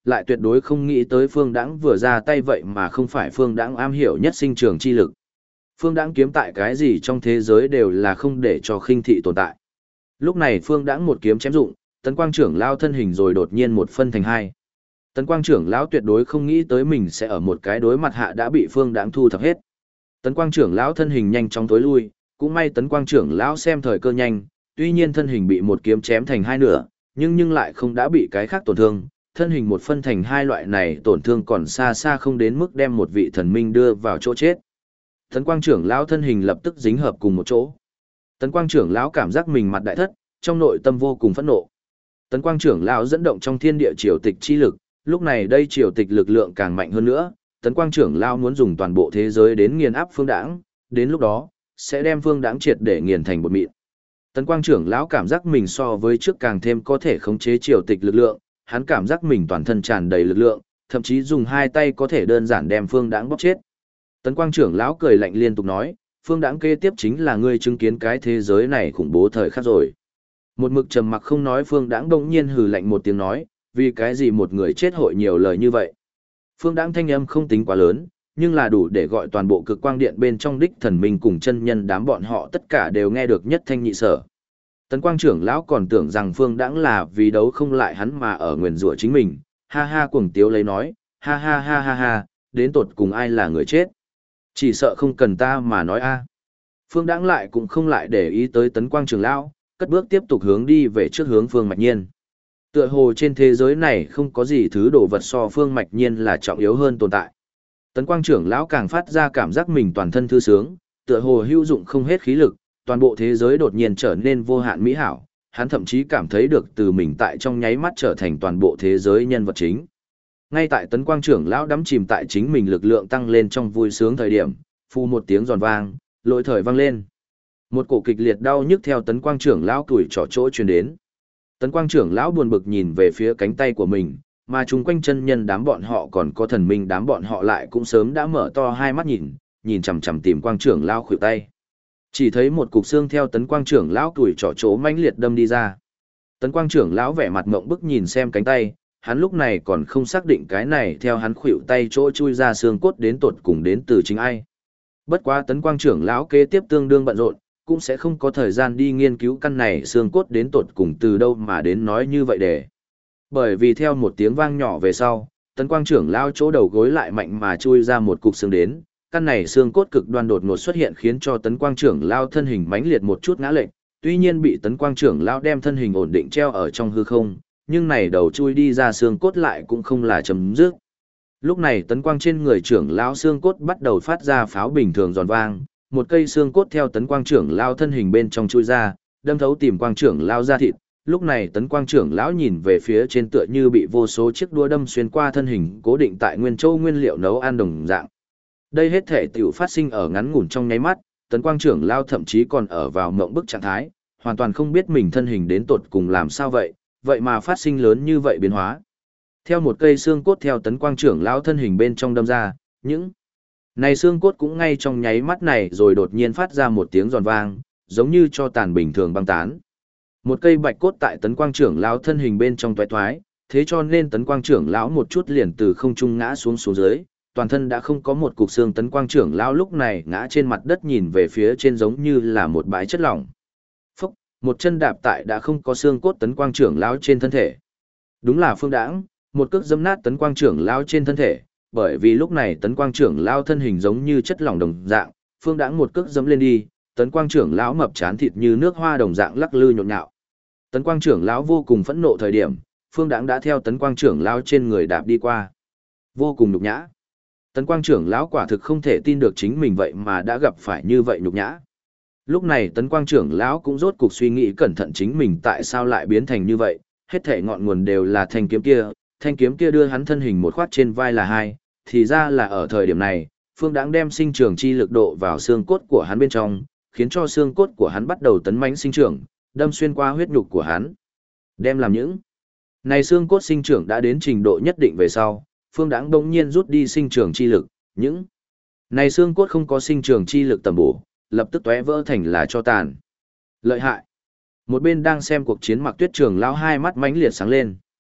Speaker 1: lại tuyệt đối không nghĩ tới Phương Đãng vừa ra tay vậy mà không phải Phương Đãng am hiểu nhất sinh trường chi lực. Phương Đãng kiếm tại cái gì trong thế giới đều là không để cho khinh thị tồn tại. Lúc này Phương Đãng một kiếm chém dụng, Tấn Quang trưởng lão thân hình rồi đột nhiên một phân thành hai. Tấn Quang trưởng lão tuyệt đối không nghĩ tới mình sẽ ở một cái đối mặt hạ đã bị Phương Đãng thu thập hết. Tấn Quang trưởng lão thân hình nhanh chóng tối lui, cũng may Tấn Quang trưởng lão xem thời cơ nhanh, tuy nhiên thân hình bị một kiếm chém thành hai nửa, nhưng lại không đã bị cái khác tổn thương, thân hình một phân thành hai loại này tổn thương còn xa xa không đến mức đem một vị thần minh đưa vào chỗ chết. Tấn Quang trưởng lão thân hình lập tức dính hợp cùng một chỗ. Tấn Quang trưởng lão cảm giác mình mặt đại thất, trong nội tâm vô cùng phẫn nộ. Tấn Quang trưởng lão dẫn động trong thiên địa triều tịch chi lực, lúc này đây triều tịch lực lượng càng mạnh hơn nữa, Tấn Quang trưởng lão muốn dùng toàn bộ thế giới đến nghiền áp Phương Đãng, đến lúc đó sẽ đem Phương Đãng triệt để nghiền thành bột mịn. Tấn Quang trưởng lão cảm giác mình so với trước càng thêm có thể khống chế triều tịch lực lượng, hắn cảm giác mình toàn thân tràn đầy lực lượng, thậm chí dùng hai tay có thể đơn giản đem Phương Đãng bóp chết. Tấn Quang trưởng lão cười lạnh liên tục nói, Phương Đãng kế tiếp chính là ngươi chứng kiến cái thế giới này khủng bố thời khắc rồi. Một mực trầm mặc không nói Phương Đãng bỗng nhiên hừ lạnh một tiếng nói, vì cái gì một người chết hội nhiều lời như vậy. Phương Đãng thanh âm không tính quá lớn, nhưng là đủ để gọi toàn bộ cực quang điện bên trong đích thần minh cùng chân nhân đám bọn họ tất cả đều nghe được nhất thanh nhị sở. Tấn Quang trưởng lão còn tưởng rằng Phương Đãng là vì đấu không lại hắn mà ở nguyền rủa chính mình, ha ha cuồng tiếu lấy nói, ha ha ha ha ha, đến tột cùng ai là người chết. Chỉ sợ không cần ta mà nói a. Phương Đãng lại cũng không lại để ý tới Tấn Quang trưởng lão, cất bước tiếp tục hướng đi về trước hướng Phương Mạch Nhiên. Tựa hồ trên thế giới này không có gì thứ đồ vật so Phương Mạch Nhiên là trọng yếu hơn tồn tại. Tấn Quang trưởng lão càng phát ra cảm giác mình toàn thân thư sướng, tựa hồ hữu dụng không hết khí lực, toàn bộ thế giới đột nhiên trở nên vô hạn mỹ hảo, hắn thậm chí cảm thấy được từ mình tại trong nháy mắt trở thành toàn bộ thế giới nhân vật chính. Ngay tại Tấn Quang trưởng lão đắm chìm tại chính mình lực lượng tăng lên trong vui sướng thời điểm, phu một tiếng giòn vang, lỗi thời vang lên. Một cổ kịch liệt đau nhức theo Tấn Quang trưởng lão tuổi trỏ chỗ truyền đến. Tấn Quang trưởng lão buồn bực nhìn về phía cánh tay của mình, mà chung quanh chân nhân đám bọn họ còn có thần minh đám bọn họ lại cũng sớm đã mở to hai mắt nhìn chằm chằm tìm Quang trưởng lão khuỷu tay. Chỉ thấy một cục xương theo Tấn Quang trưởng lão tuổi trỏ chỗ mãnh liệt đâm đi ra. Tấn Quang trưởng lão vẻ mặt ngộng bức nhìn xem cánh tay, hắn lúc này còn không xác định cái này theo hắn khuỷu tay chỗ chui ra xương cốt đến tột cùng đến từ chính ai. Bất quá Tấn Quang trưởng lão kế tiếp tương đương bận rộn, cũng sẽ không có thời gian đi nghiên cứu căn này xương cốt đến tột cùng từ đâu mà đến nói như vậy để. Bởi vì theo một tiếng vang nhỏ về sau, Tấn Quang trưởng lão chỗ đầu gối lại mạnh mà chui ra một cục xương đến, căn này xương cốt cực đoan đột ngột xuất hiện khiến cho Tấn Quang trưởng lão thân hình mãnh liệt một chút ngã lệch, tuy nhiên bị Tấn Quang trưởng lão đem thân hình ổn định treo ở trong hư không, nhưng này đầu chui đi ra xương cốt lại cũng không là chấm dứt. Lúc này Tấn Quang trên người trưởng lão xương cốt bắt đầu phát ra pháo bình thường giòn vang, một cây xương cốt theo Tấn Quang trưởng lão thân hình bên trong chui ra, đâm thấu tìm Quang trưởng lão ra thịt. Lúc này Tấn Quang trưởng lão nhìn về phía trên tựa như bị vô số chiếc đũa đâm xuyên qua thân hình, cố định tại nguyên châu nguyên liệu nấu ăn đồng dạng. Đây hết thể tiểu phát sinh ở ngắn ngủn trong nháy mắt, Tấn Quang trưởng lão thậm chí còn ở vào mộng bức trạng thái, hoàn toàn không biết mình thân hình đến tột cùng làm sao vậy mà phát sinh lớn như vậy biến hóa. Theo một cây xương cốt theo Tấn Quang trưởng lão thân hình bên trong đâm ra, những này xương cốt cũng ngay trong nháy mắt này rồi đột nhiên phát ra một tiếng giòn vang, giống như cho tàn bình thường băng tán. Một cây bạch cốt tại Tấn Quang trưởng lão thân hình bên trong toái thoái, thế cho nên Tấn Quang trưởng lão một chút liền từ không trung ngã xuống dưới, toàn thân đã không có một cục xương. Tấn Quang trưởng lão lúc này ngã trên mặt đất nhìn về phía trên giống như là một bãi chất lỏng. Phốc, một chân đạp tại đã không có xương cốt Tấn Quang trưởng lão trên thân thể. Đúng là Phương Đãng, một cước giẫm nát Tấn Quang trưởng lão trên thân thể, bởi vì lúc này Tấn Quang trưởng lão thân hình giống như chất lỏng đồng dạng, Phương Đãng một cước giẫm lên đi, Tấn Quang trưởng lão mập chán thịt như nước hoa đồng dạng lắc lư nhộn nhạo. Tấn Quang trưởng lão vô cùng phẫn nộ thời điểm, Phương Đãng đã theo Tấn Quang trưởng lão trên người đạp đi qua. Vô cùng nhục nhã. Tấn Quang trưởng lão quả thực không thể tin được chính mình vậy mà đã gặp phải như vậy nhục nhã. Lúc này Tấn Quang trưởng lão cũng rốt cuộc suy nghĩ cẩn thận chính mình tại sao lại biến thành như vậy, hết thảy ngọn nguồn đều là thanh kiếm kia đưa hắn thân hình một khoát trên vai là hai, thì ra là ở thời điểm này, Phương Đãng đem sinh trưởng chi lực độ vào xương cốt của hắn bên trong, khiến cho xương cốt của hắn bắt đầu tấn mãnh sinh trưởng, đâm xuyên qua huyết nhục của hắn. Đem làm những này xương cốt sinh trưởng đã đến trình độ nhất định về sau, Phương Đãng bỗng nhiên rút đi sinh trưởng chi lực, những này xương cốt không có sinh trưởng chi lực tầm bổ, lập tức tóe vỡ thành là cho tàn. Lợi hại. Một bên đang xem cuộc chiến Mặc Tuyết trưởng lão hai mắt mãnh liệt sáng lên.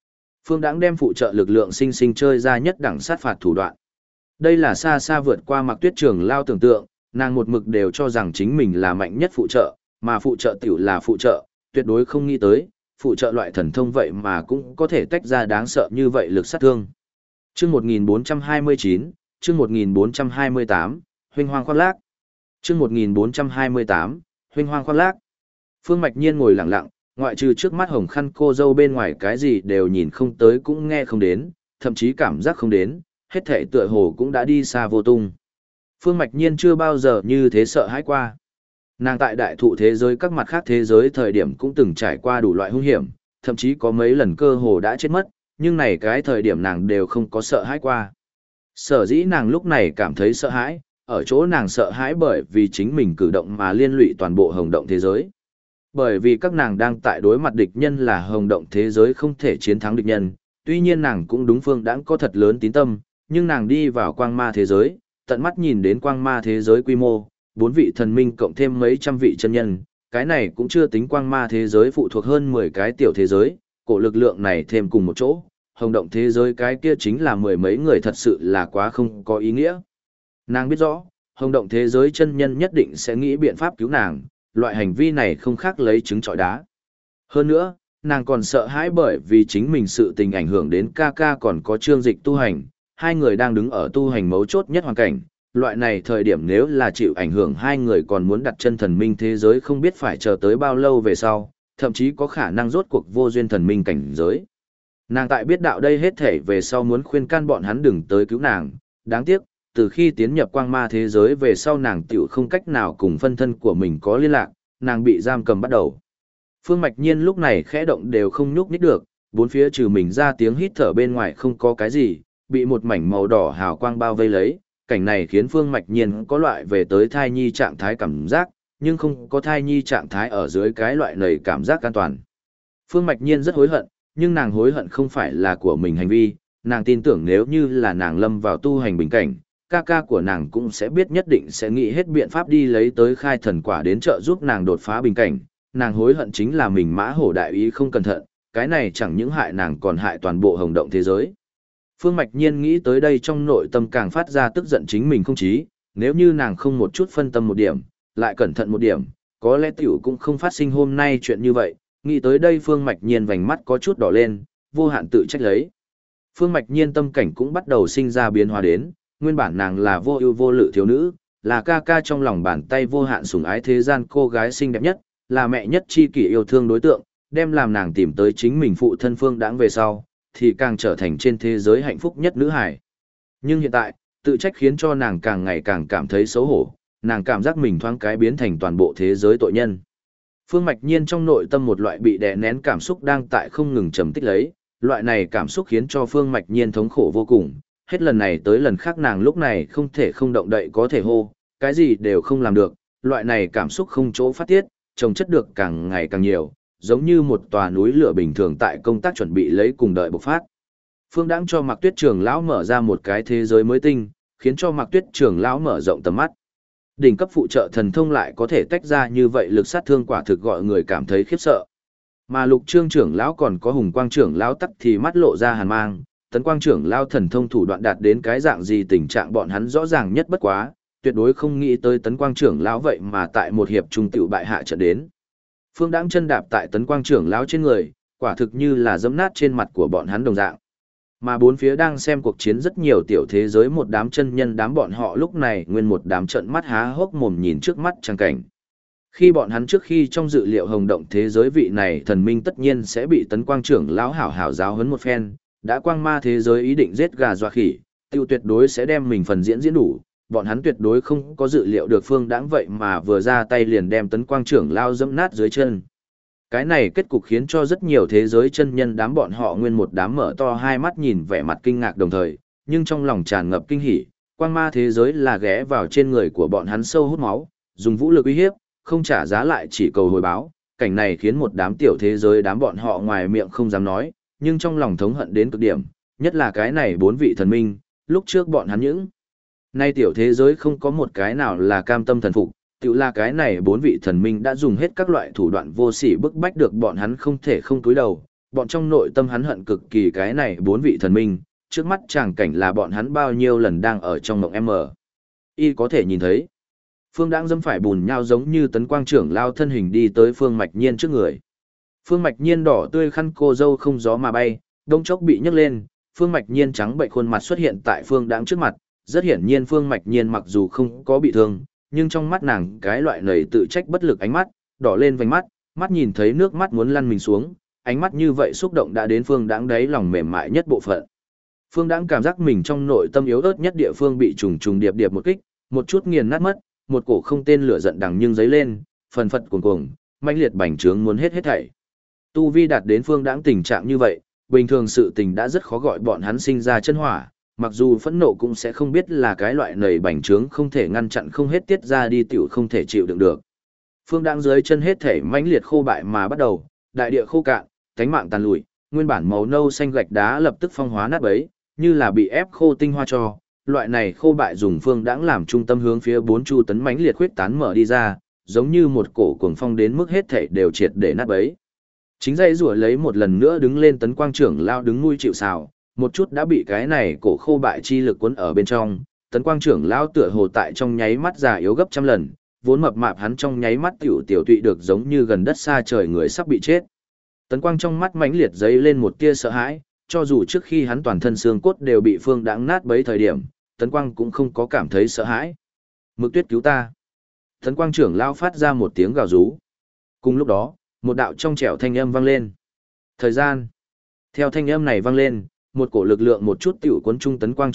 Speaker 1: Phương Đãng đem phụ trợ lực lượng sinh sinh chơi ra nhất đẳng sát phạt thủ đoạn. Đây là xa xa vượt qua Mạc Tuyết Trường Lao tưởng tượng, nàng một mực đều cho rằng chính mình là mạnh nhất phụ trợ, mà phụ trợ tiểu là phụ trợ, tuyệt đối không nghĩ tới, phụ trợ loại thần thông vậy mà cũng có thể tách ra đáng sợ như vậy lực sát thương. Chương 1429, chương 1428, Huynh Hoang Khoác Lác. Chương 1428, Huynh Hoang Khoác Lác. Phương Mạch Nhiên ngồi lặng lặng, ngoại trừ trước mắt hồng khăn cô dâu bên ngoài cái gì đều nhìn không tới cũng nghe không đến, thậm chí cảm giác không đến, hết thảy tựa hồ cũng đã đi xa vô tung. Phương Mạch Nhiên chưa bao giờ như thế sợ hãi qua. Nàng tại đại thụ thế giới các mặt khác thế giới thời điểm cũng từng trải qua đủ loại hung hiểm, thậm chí có mấy lần cơ hồ đã chết mất, nhưng này cái thời điểm nàng đều không có sợ hãi qua. Sở dĩ nàng lúc này cảm thấy sợ hãi, ở chỗ nàng sợ hãi bởi vì chính mình cử động mà liên lụy toàn bộ hồng động thế giới. Bởi vì các nàng đang tại đối mặt địch nhân là hồng động thế giới không thể chiến thắng địch nhân, tuy nhiên nàng cũng đúng Phương Đãng có thật lớn tín tâm, nhưng nàng đi vào quang ma thế giới, tận mắt nhìn đến quang ma thế giới quy mô, 4 vị thần minh cộng thêm mấy trăm vị chân nhân, cái này cũng chưa tính quang ma thế giới phụ thuộc hơn 10 cái tiểu thế giới, cổ lực lượng này thêm cùng một chỗ, hồng động thế giới cái kia chính là mười mấy người thật sự là quá không có ý nghĩa. Nàng biết rõ, hồng động thế giới chân nhân nhất định sẽ nghĩ biện pháp cứu nàng, loại hành vi này không khác lấy trứng trọi đá. Hơn nữa, nàng còn sợ hãi bởi vì chính mình sự tình ảnh hưởng đến ca ca còn có Trương Dịch tu hành, hai người đang đứng ở tu hành mấu chốt nhất hoàn cảnh, loại này thời điểm nếu là chịu ảnh hưởng hai người còn muốn đặt chân thần minh thế giới không biết phải chờ tới bao lâu về sau, thậm chí có khả năng rốt cuộc vô duyên thần minh cảnh giới. Nàng tại biết đạo đây hết thể về sau muốn khuyên can bọn hắn đừng tới cứu nàng, đáng tiếc, từ khi tiến nhập quang ma thế giới về sau nàng tiểu không cách nào cùng phân thân của mình có liên lạc, nàng bị giam cầm bắt đầu. Phương Mạch Nhiên lúc này khẽ động đều không nhúc nhích được, bốn phía trừ mình ra tiếng hít thở bên ngoài không có cái gì, bị một mảnh màu đỏ hào quang bao vây lấy, cảnh này khiến Phương Mạch Nhiên có loại về tới thai nhi trạng thái cảm giác, nhưng không có thai nhi trạng thái ở dưới cái loại này cảm giác an toàn. Phương Mạch Nhiên rất hối hận, nhưng nàng hối hận không phải là của mình hành vi, nàng tin tưởng nếu như là nàng lâm vào tu hành bình cảnh, ca ca của nàng cũng sẽ biết nhất định sẽ nghĩ hết biện pháp đi lấy tới khai thần quả đến trợ giúp nàng đột phá bình cảnh. Nàng hối hận chính là mình mã hổ đại ý không cẩn thận, cái này chẳng những hại nàng còn hại toàn bộ hồng động thế giới. Phương Mạch Nhiên nghĩ tới đây trong nội tâm càng phát ra tức giận chính mình không chí, nếu như nàng không một chút phân tâm một điểm, lại cẩn thận một điểm, có lẽ tiểu cũng không phát sinh hôm nay chuyện như vậy. Nghĩ tới đây Phương Mạch Nhiên vành mắt có chút đỏ lên, vô hạn tự trách lấy. Phương Mạch Nhiên tâm cảnh cũng bắt đầu sinh ra biến hóa đến, nguyên bản nàng là vô ưu vô lự thiếu nữ, là ca ca trong lòng bàn tay vô hạn sủng ái thế gian cô gái xinh đẹp nhất, là mẹ nhất chi kỷ yêu thương đối tượng, đem làm nàng tìm tới chính mình phụ thân Phương Đãng về sau, thì càng trở thành trên thế giới hạnh phúc nhất nữ hải. Nhưng hiện tại, tự trách khiến cho nàng càng ngày càng cảm thấy xấu hổ, nàng cảm giác mình thoáng cái biến thành toàn bộ thế giới tội nhân. Phương Mạch Nhiên trong nội tâm một loại bị đè nén cảm xúc đang tại không ngừng trầm tích lấy, loại này cảm xúc khiến cho Phương Mạch Nhiên thống khổ vô cùng, hết lần này tới lần khác nàng lúc này không thể không động đậy có thể hô, cái gì đều không làm được, loại này cảm xúc không chỗ phát tiết, chồng chất được càng ngày càng nhiều, giống như một tòa núi lửa bình thường tại công tác chuẩn bị lấy cùng đợi bộc phát. Phương Đãng cho Mạc Tuyết Trường lão mở ra một cái thế giới mới tinh, khiến cho Mạc Tuyết Trường lão mở rộng tầm mắt. Đỉnh cấp phụ trợ thần thông lại có thể tách ra như vậy lực sát thương quả thực gọi người cảm thấy khiếp sợ. Mà Lục Trương trưởng lão còn có Hùng Quang trưởng lão tắc thì mắt lộ ra hàn mang, Tấn Quang trưởng lão thần thông thủ đoạn đạt đến cái dạng gì tình trạng bọn hắn rõ ràng nhất bất quá, tuyệt đối không nghĩ tới Tấn Quang trưởng lão vậy mà tại một hiệp trung tiểu bại hạ trận đến. Phương Đãng chân đạp tại Tấn Quang trưởng lão trên người, quả thực như là giẫm nát trên mặt của bọn hắn đồng dạng. Mà bốn phía đang xem cuộc chiến rất nhiều tiểu thế giới một đám chân nhân đám bọn họ lúc này nguyên một đám trận mắt há hốc mồm nhìn trước mắt trang cảnh. Khi bọn hắn trước khi trong dự liệu hồng động thế giới vị này thần minh tất nhiên sẽ bị Tấn Quang trưởng lão hảo hảo giáo huấn một phen, đã quang ma thế giới ý định giết gà dọa khỉ, tiêu tuyệt đối sẽ đem mình phần diễn đủ, bọn hắn tuyệt đối không có dự liệu được Phương Đãng vậy mà vừa ra tay liền đem Tấn Quang trưởng lão dẫm nát dưới chân. Cái này kết cục khiến cho rất nhiều thế giới chân nhân đám bọn họ nguyên một đám mở to hai mắt nhìn vẻ mặt kinh ngạc đồng thời, nhưng trong lòng tràn ngập kinh hỉ, quang ma thế giới là ghé vào trên người của bọn hắn sâu hút máu, dùng vũ lực uy hiếp, không trả giá lại chỉ cầu hồi báo, cảnh này khiến một đám tiểu thế giới đám bọn họ ngoài miệng không dám nói, nhưng trong lòng thống hận đến cực điểm, nhất là cái này bốn vị thần minh, lúc trước bọn hắn những nay tiểu thế giới không có một cái nào là cam tâm thần phục, tự là cái này bốn vị thần minh đã dùng hết các loại thủ đoạn vô sỉ bức bách được bọn hắn không thể không cúi đầu, bọn trong nội tâm hắn hận cực kỳ cái này bốn vị thần minh, trước mắt tràng cảnh là bọn hắn bao nhiêu lần đang ở trong mộng M. Y có thể nhìn thấy. Phương Đãng dẫm phải bùn nhau giống như tấn quang trưởng lao thân hình đi tới Phương Mạch Nhiên trước người. Phương Mạch Nhiên đỏ tươi khăn cô dâu không gió mà bay, đông chốc bị nhấc lên, Phương Mạch Nhiên trắng bệnh khuôn mặt xuất hiện tại Phương Đãng trước mặt, rất hiển nhiên Phương Mạch Nhiên mặc dù không có bị thương, nhưng trong mắt nàng cái loại nầy tự trách bất lực ánh mắt, đỏ lên vành mắt, mắt nhìn thấy nước mắt muốn lăn mình xuống, ánh mắt như vậy xúc động đã đến Phương Đãng đáy lòng mềm mại nhất bộ phận. Phương Đãng cảm giác mình trong nội tâm yếu ớt nhất địa phương bị trùng trùng điệp điệp một kích, một chút nghiền nát mất, một cổ không tên lửa giận đằng nhưng giấy lên, phần phật cuồng cuồng, mãnh liệt bành trướng muốn hết thảy. Tu vi đạt đến Phương Đãng tình trạng như vậy, bình thường sự tình đã rất khó gọi bọn hắn sinh ra chân hỏa, mặc dù phẫn nộ cũng sẽ không biết là cái loại nầy bành trướng không thể ngăn chặn không hết tiết ra đi tiểu không thể chịu đựng được. Phương Đãng dưới chân hết thể mãnh liệt khô bại mà bắt đầu, đại địa khô cạn, cánh mạng tàn lụi, nguyên bản màu nâu xanh gạch đá lập tức phong hóa nát bấy, như là bị ép khô tinh hoa cho. Loại này khô bại dùng Phương Đãng làm trung tâm hướng phía bốn chu tấn mãnh liệt khuyết tán mở đi ra, giống như một cổ cuồng phong đến mức hết thể đều triệt để nát bấy. Chính dây rủa lấy một lần nữa đứng lên tấn quang trưởng lao đứng nuôi chịu sào, một chút đã bị cái này cổ khô bại chi lực cuốn ở bên trong, tấn quang trưởng lao tựa hồ tại trong nháy mắt già yếu gấp trăm lần, vốn mập mạp hắn trong nháy mắt tiểu tụy được giống như gần đất xa trời người sắp bị chết. Tấn quang trong mắt mãnh liệt dấy lên một tia sợ hãi, cho dù trước khi hắn toàn thân xương cốt đều bị Phương Đãng nát bấy thời điểm, tấn quang cũng không có cảm thấy sợ hãi. Mực Tuyết cứu ta. Tấn quang trưởng lao phát ra một tiếng gào rú. Cùng lúc đó, một đạo trong trẻo thanh âm vang lên. Thời gian. Theo thanh âm này vang lên, một cổ lực lượng một chút tiểu cuốn trung tấn quang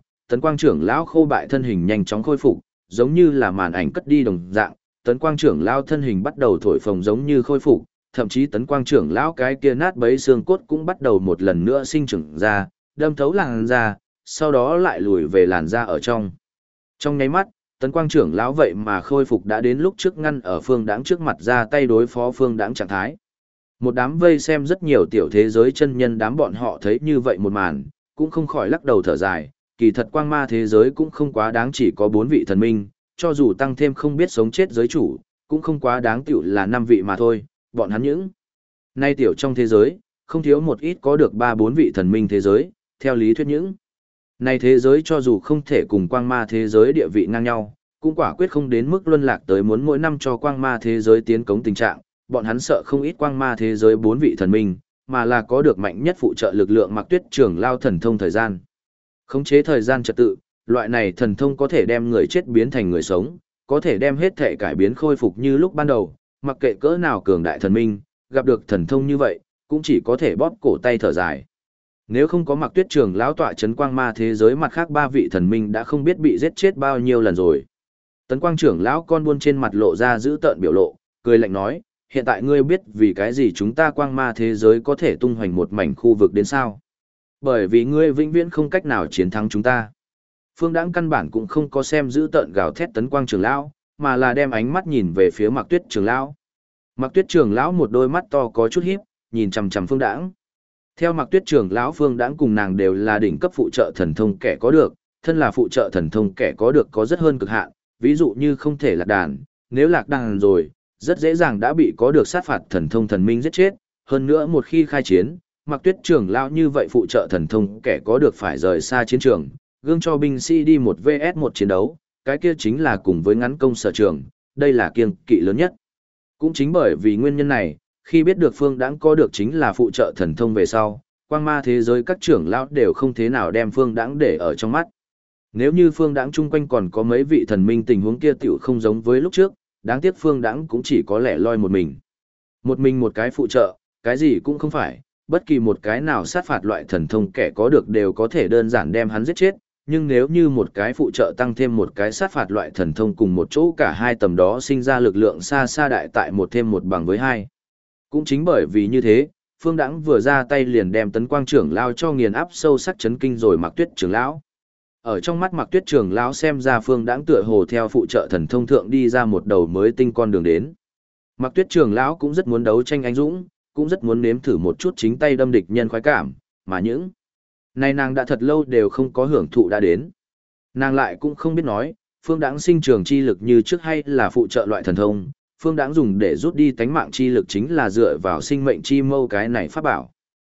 Speaker 1: trưởng lão khô bại thân hình nhanh chóng khôi phục, giống như là màn ảnh cất đi đồng dạng, tấn quang trưởng lão thân hình bắt đầu thổi phồng giống như khôi phục, thậm chí tấn quang trưởng lão cái kia nát bấy xương cốt cũng bắt đầu một lần nữa sinh trưởng ra, đâm thấu làn da, sau đó lại lùi về làn da ở trong. Trong nháy mắt, tấn quang trưởng lão vậy mà khôi phục đã đến lúc trước ngăn ở Phương Đãng trước mặt ra tay đối phó Phương Đãng trạng thái. Một đám vây xem rất nhiều tiểu thế giới chân nhân đám bọn họ thấy như vậy một màn, cũng không khỏi lắc đầu thở dài, kỳ thật quang ma thế giới cũng không quá đáng chỉ có 4 vị thần minh, cho dù tăng thêm không biết sống chết giới chủ, cũng không quá đáng tiểu là 5 vị mà thôi, bọn hắn những. Nay tiểu trong thế giới, không thiếu một ít có được 3-4 vị thần minh thế giới, theo lý thuyết những. Nay thế giới cho dù không thể cùng quang ma thế giới địa vị ngang nhau, cũng quả quyết không đến mức luân lạc tới muốn mỗi năm cho quang ma thế giới tiến cống tình trạng, bọn hắn sợ không ít quang ma thế giới 4 vị thần minh, mà là có được mạnh nhất phụ trợ lực lượng Mặc Tuyết trưởng lao thần thông thời gian. Khống chế thời gian trật tự, loại này thần thông có thể đem người chết biến thành người sống, có thể đem hết thể cải biến khôi phục như lúc ban đầu, mặc kệ cỡ nào cường đại thần minh, gặp được thần thông như vậy, cũng chỉ có thể bóp cổ tay thở dài. Nếu không có Mặc Tuyết trưởng lão tọa chấn quang ma thế giới mặt khác 3 vị thần minh đã không biết bị giết chết bao nhiêu lần rồi. Tấn quang trưởng lão con buôn trên mặt lộ ra giữ tợn biểu lộ, cười lạnh nói, hiện tại ngươi biết vì cái gì chúng ta quang ma thế giới có thể tung hoành một mảnh khu vực đến sao? Bởi vì ngươi vĩnh viễn không cách nào chiến thắng chúng ta. Phương Đãng căn bản cũng không có xem giữ tợn gào thét tấn quang trưởng lão, mà là đem ánh mắt nhìn về phía Mặc Tuyết trưởng lão. Mặc Tuyết trưởng lão một đôi mắt to có chút híp, nhìn chằm chằm Phương Đãng. Theo Mặc Tuyết trưởng lão, Phương Đãng cùng nàng đều là đỉnh cấp phụ trợ thần thông kẻ có được, thân là phụ trợ thần thông kẻ có được có rất hơn cực hạn, ví dụ như không thể lạc đàn, nếu lạc đàn rồi, rất dễ dàng đã bị có được sát phạt thần thông thần minh giết chết, hơn nữa một khi khai chiến, Mặc Tuyết trưởng lão như vậy phụ trợ thần thông kẻ có được phải rời xa chiến trường, gương cho binh sĩ đi 1 vs 1 chiến đấu, cái kia chính là cùng với ngắn công sở trường, đây là kiêng kỵ lớn nhất. Cũng chính bởi vì nguyên nhân này, khi biết được Phương Đãng có được chính là phụ trợ thần thông về sau, quang ma thế giới các trưởng lão đều không thế nào đem Phương Đãng để ở trong mắt. Nếu như Phương Đãng chung quanh còn có mấy vị thần minh tình huống kia tiểu không giống với lúc trước, đáng tiếc Phương Đãng cũng chỉ có lẻ loi một mình. Một mình một cái phụ trợ, cái gì cũng không phải, bất kỳ một cái nào sát phạt loại thần thông kẻ có được đều có thể đơn giản đem hắn giết chết, nhưng nếu như một cái phụ trợ tăng thêm một cái sát phạt loại thần thông cùng một chỗ cả hai tầm đó sinh ra lực lượng xa xa đại tại 1 thêm 1 bằng với 2. Cũng chính bởi vì như thế, Phương Đãng vừa ra tay liền đem tấn quang trưởng lao cho nghiền áp sâu sắc chấn kinh rồi Mặc Tuyết trưởng lão. Ở trong mắt Mặc Tuyết trưởng lão xem ra Phương Đãng tựa hồ theo phụ trợ thần thông thượng đi ra một đầu mới tinh con đường đến. Mặc Tuyết trưởng lão cũng rất muốn đấu tranh anh dũng, cũng rất muốn nếm thử một chút chính tay đâm địch nhân khoái cảm, mà những này nàng đã thật lâu đều không có hưởng thụ đã đến. Nàng lại cũng không biết nói, Phương Đãng sinh trường chi lực như trước hay là phụ trợ loại thần thông, Phương Đãng dùng để rút đi tánh mạng chi lực chính là dựa vào sinh mệnh chi mâu cái này pháp bảo.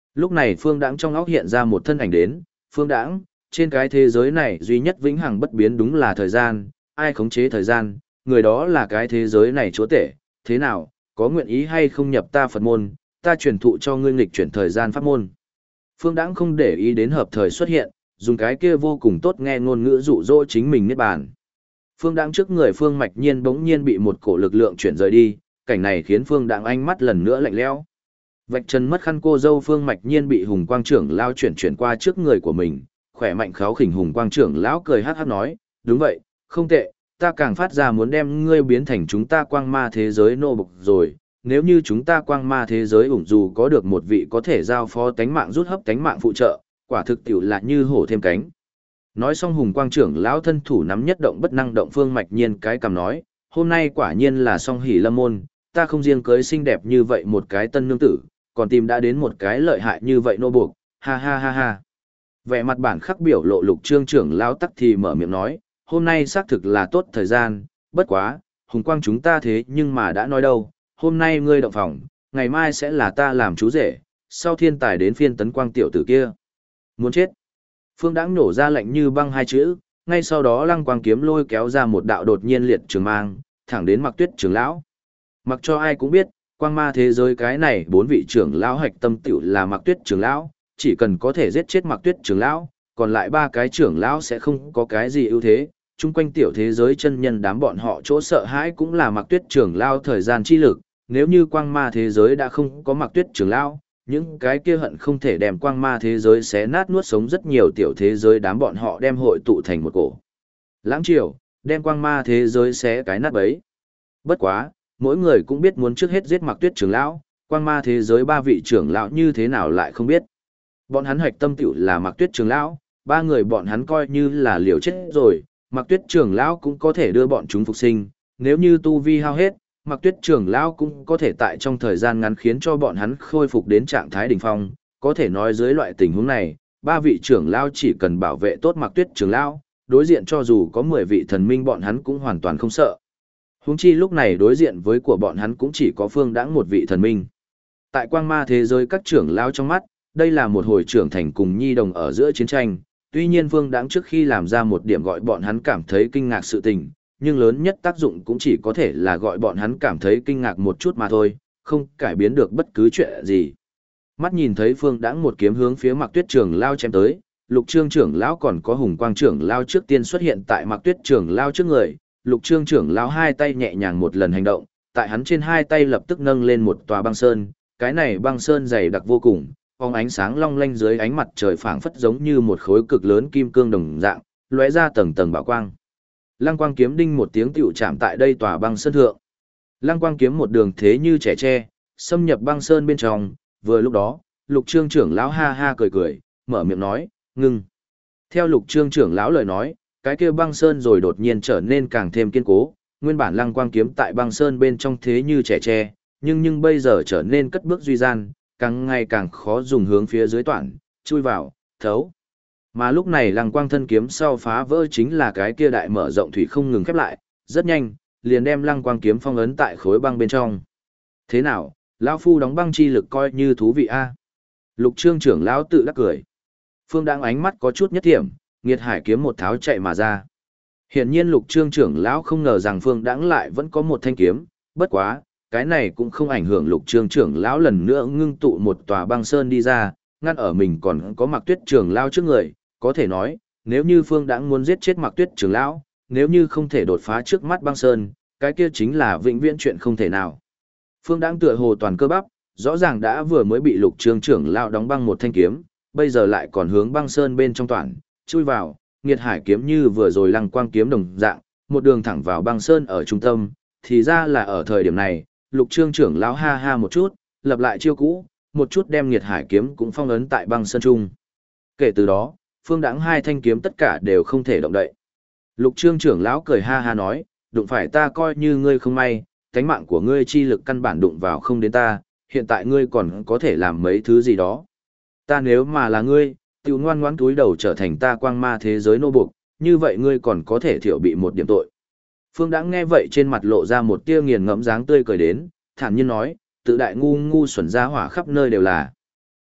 Speaker 1: Lúc này Phương Đãng trong óc hiện ra một thân ảnh đến, Phương Đãng, trên cái thế giới này duy nhất vĩnh hằng bất biến đúng là thời gian, ai khống chế thời gian, người đó là cái thế giới này chúa tể, thế nào, có nguyện ý hay không nhập ta Phật môn, ta truyền thụ cho ngươi nghịch chuyển thời gian pháp môn. Phương Đãng không để ý đến hợp thời xuất hiện, dùng cái kia vô cùng tốt nghe ngôn ngữ dụ dỗ chính mình niết bàn. Phương Đãng trước người Phương Mạch Nhiên bỗng nhiên bị một cổ lực lượng chuyển rời đi, cảnh này khiến Phương Đãng ánh mắt lần nữa lạnh lẽo. Vạch trần mất khăn cô dâu Phương Mạch Nhiên bị Hùng Quang trưởng lão chuyển qua trước người của mình, khỏe mạnh kháo khỉnh Hùng Quang trưởng lão cười hắc hắc nói, đúng vậy, không tệ, ta càng phát ra muốn đem ngươi biến thành chúng ta quang ma thế giới nô bộc rồi, nếu như chúng ta quang ma thế giới ủng dù có được một vị có thể giao phó tánh mạng rút hấp tánh mạng phụ trợ, quả thực tiểu là như hổ thêm cánh. Nói xong Hùng Quang trưởng lão thân thủ nắm nhất động bất năng động Phương Mạch Nhiên cái cầm nói, hôm nay quả nhiên là song hỷ lâm môn, ta không riêng cưới xinh đẹp như vậy một cái tân nương tử, còn tìm đã đến một cái lợi hại như vậy nô buộc, ha ha ha ha. Vẻ mặt bản khắc biểu lộ Lục Trương trưởng lão tắc thì mở miệng nói, hôm nay xác thực là tốt thời gian, bất quá, Hùng Quang chúng ta thế nhưng mà đã nói đâu, hôm nay ngươi động phòng, ngày mai sẽ là ta làm chú rể, sau thiên tài đến phiên Tấn Quang tiểu tử kia. Muốn chết. Phương Đãng nổ ra lệnh như băng hai chữ, ngay sau đó Lăng Quang kiếm lôi kéo ra một đạo đột nhiên liệt trường mang, thẳng đến Mặc Tuyết trưởng lão. Mặc cho ai cũng biết, quang ma thế giới cái này bốn vị trưởng lão hạch tâm tiểu là Mặc Tuyết trưởng lão, chỉ cần có thể giết chết Mặc Tuyết trưởng lão, còn lại ba cái trưởng lão sẽ không có cái gì ưu thế. Trung quanh tiểu thế giới chân nhân đám bọn họ chỗ sợ hãi cũng là Mặc Tuyết trưởng lão thời gian chi lực, nếu như quang ma thế giới đã không có Mặc Tuyết trưởng lão, những cái kia hận không thể đem quang ma thế giới xé nát nuốt sống rất nhiều tiểu thế giới đám bọn họ đem hội tụ thành một cổ. Lãng triều, đem quang ma thế giới xé cái nát bấy. Bất quá, mỗi người cũng biết muốn trước hết giết Mặc Tuyết trưởng lão, quang ma thế giới ba vị trưởng lão như thế nào lại không biết. Bọn hắn hoạch tâm tiểu là Mặc Tuyết trưởng lão, ba người bọn hắn coi như là liều chết rồi, Mặc Tuyết trưởng lão cũng có thể đưa bọn chúng phục sinh, nếu như tu vi hao hết, Mặc Tuyết trưởng lão cũng có thể tại trong thời gian ngắn khiến cho bọn hắn khôi phục đến trạng thái đỉnh phong, có thể nói dưới loại tình huống này, ba vị trưởng lão chỉ cần bảo vệ tốt Mặc Tuyết trưởng lão, đối diện cho dù có 10 vị thần minh bọn hắn cũng hoàn toàn không sợ. Huống chi lúc này đối diện với của bọn hắn cũng chỉ có Phương Đãng một vị thần minh. Tại quang ma thế giới các trưởng lão trong mắt, đây là một hồi trưởng thành cùng nhi đồng ở giữa chiến tranh, tuy nhiên Phương Đãng trước khi làm ra một điểm gọi bọn hắn cảm thấy kinh ngạc sự tình, nhưng lớn nhất tác dụng cũng chỉ có thể là gọi bọn hắn cảm thấy kinh ngạc một chút mà thôi, không cải biến được bất cứ chuyện gì. Mắt nhìn thấy Phương Đãng một kiếm hướng phía Mặc Tuyết trưởng lão chém tới, Lục Trương trưởng lão còn có Hùng Quang trưởng lão trước tiên xuất hiện tại Mặc Tuyết trưởng lão trước người, Lục Trương trưởng lão hai tay nhẹ nhàng một lần hành động, tại hắn trên hai tay lập tức nâng lên một tòa băng sơn, cái này băng sơn dày đặc vô cùng, phóng ánh sáng long lanh dưới ánh mặt trời phảng phất giống như một khối cực lớn kim cương đồng dạng, lóe ra tầng tầng bảo quang. Lăng Quang kiếm đinh một tiếng tựu chạm tại đây tòa băng sơn thượng. Lăng Quang kiếm một đường thế như trẻ tre, xâm nhập băng sơn bên trong, vừa lúc đó, Lục Trương trưởng lão ha ha cười cười, mở miệng nói, ngưng. Theo Lục Trương trưởng lão lời nói, cái kia băng sơn rồi đột nhiên trở nên càng thêm kiên cố, nguyên bản Lăng Quang kiếm tại băng sơn bên trong thế như trẻ tre, nhưng bây giờ trở nên cất bước duy gian, càng ngày càng khó dùng hướng phía dưới toản, chui vào, thấu. Mà lúc này Lăng Quang thân kiếm sau phá vỡ chính là cái kia đại mở rộng thủy không ngừng khép lại, rất nhanh, liền đem Lăng Quang kiếm phong ấn tại khối băng bên trong. Thế nào, lão phu đóng băng chi lực coi như thú vị a? Lục Trương trưởng lão tự đắc cười. Phương Đãng ánh mắt có chút nhất thiểm, Nghiệt Hải kiếm một tháo chạy mà ra. Hiển nhiên Lục Trương trưởng lão không ngờ rằng Phương Đãng lại vẫn có một thanh kiếm, bất quá, cái này cũng không ảnh hưởng Lục Trương trưởng lão lần nữa ngưng tụ một tòa băng sơn đi ra, ngăn ở mình còn có Mặc Tuyết trưởng lão trước người, có thể nói, nếu như Phương Đãng muốn giết chết Mặc Tuyết trưởng lão, nếu như không thể đột phá trước mắt băng sơn, cái kia chính là vĩnh viễn chuyện không thể nào. Phương Đãng tựa hồ toàn cơ bắp, rõ ràng đã vừa mới bị Lục Trương trưởng lão đóng băng một thanh kiếm, bây giờ lại còn hướng băng sơn bên trong toàn, chui vào, Nghiệt Hải kiếm như vừa rồi Lăng Quang kiếm đồng dạng, một đường thẳng vào băng sơn ở trung tâm, thì ra là ở thời điểm này, Lục Trương trưởng lão ha ha một chút, lập lại chiêu cũ, một chút đem Nghiệt Hải kiếm cũng phong ấn tại băng sơn trung. Kể từ đó, Phương Đãng hai thanh kiếm tất cả đều không thể động đậy. Lục Trương trưởng lão cười ha ha nói, đụng phải ta coi như ngươi không may, tánh mạng của ngươi chi lực căn bản đụng vào không đến ta, hiện tại ngươi còn có thể làm mấy thứ gì đó. Ta nếu mà là ngươi, tiểu ngoan ngoãn túi đầu trở thành ta quang ma thế giới nô buộc, như vậy ngươi còn có thể thiểu bị một điểm tội. Phương Đãng nghe vậy trên mặt lộ ra một tia nghiền ngẫm dáng tươi cười đến, thản nhiên nói, tự đại ngu xuẩn ra hỏa khắp nơi đều là.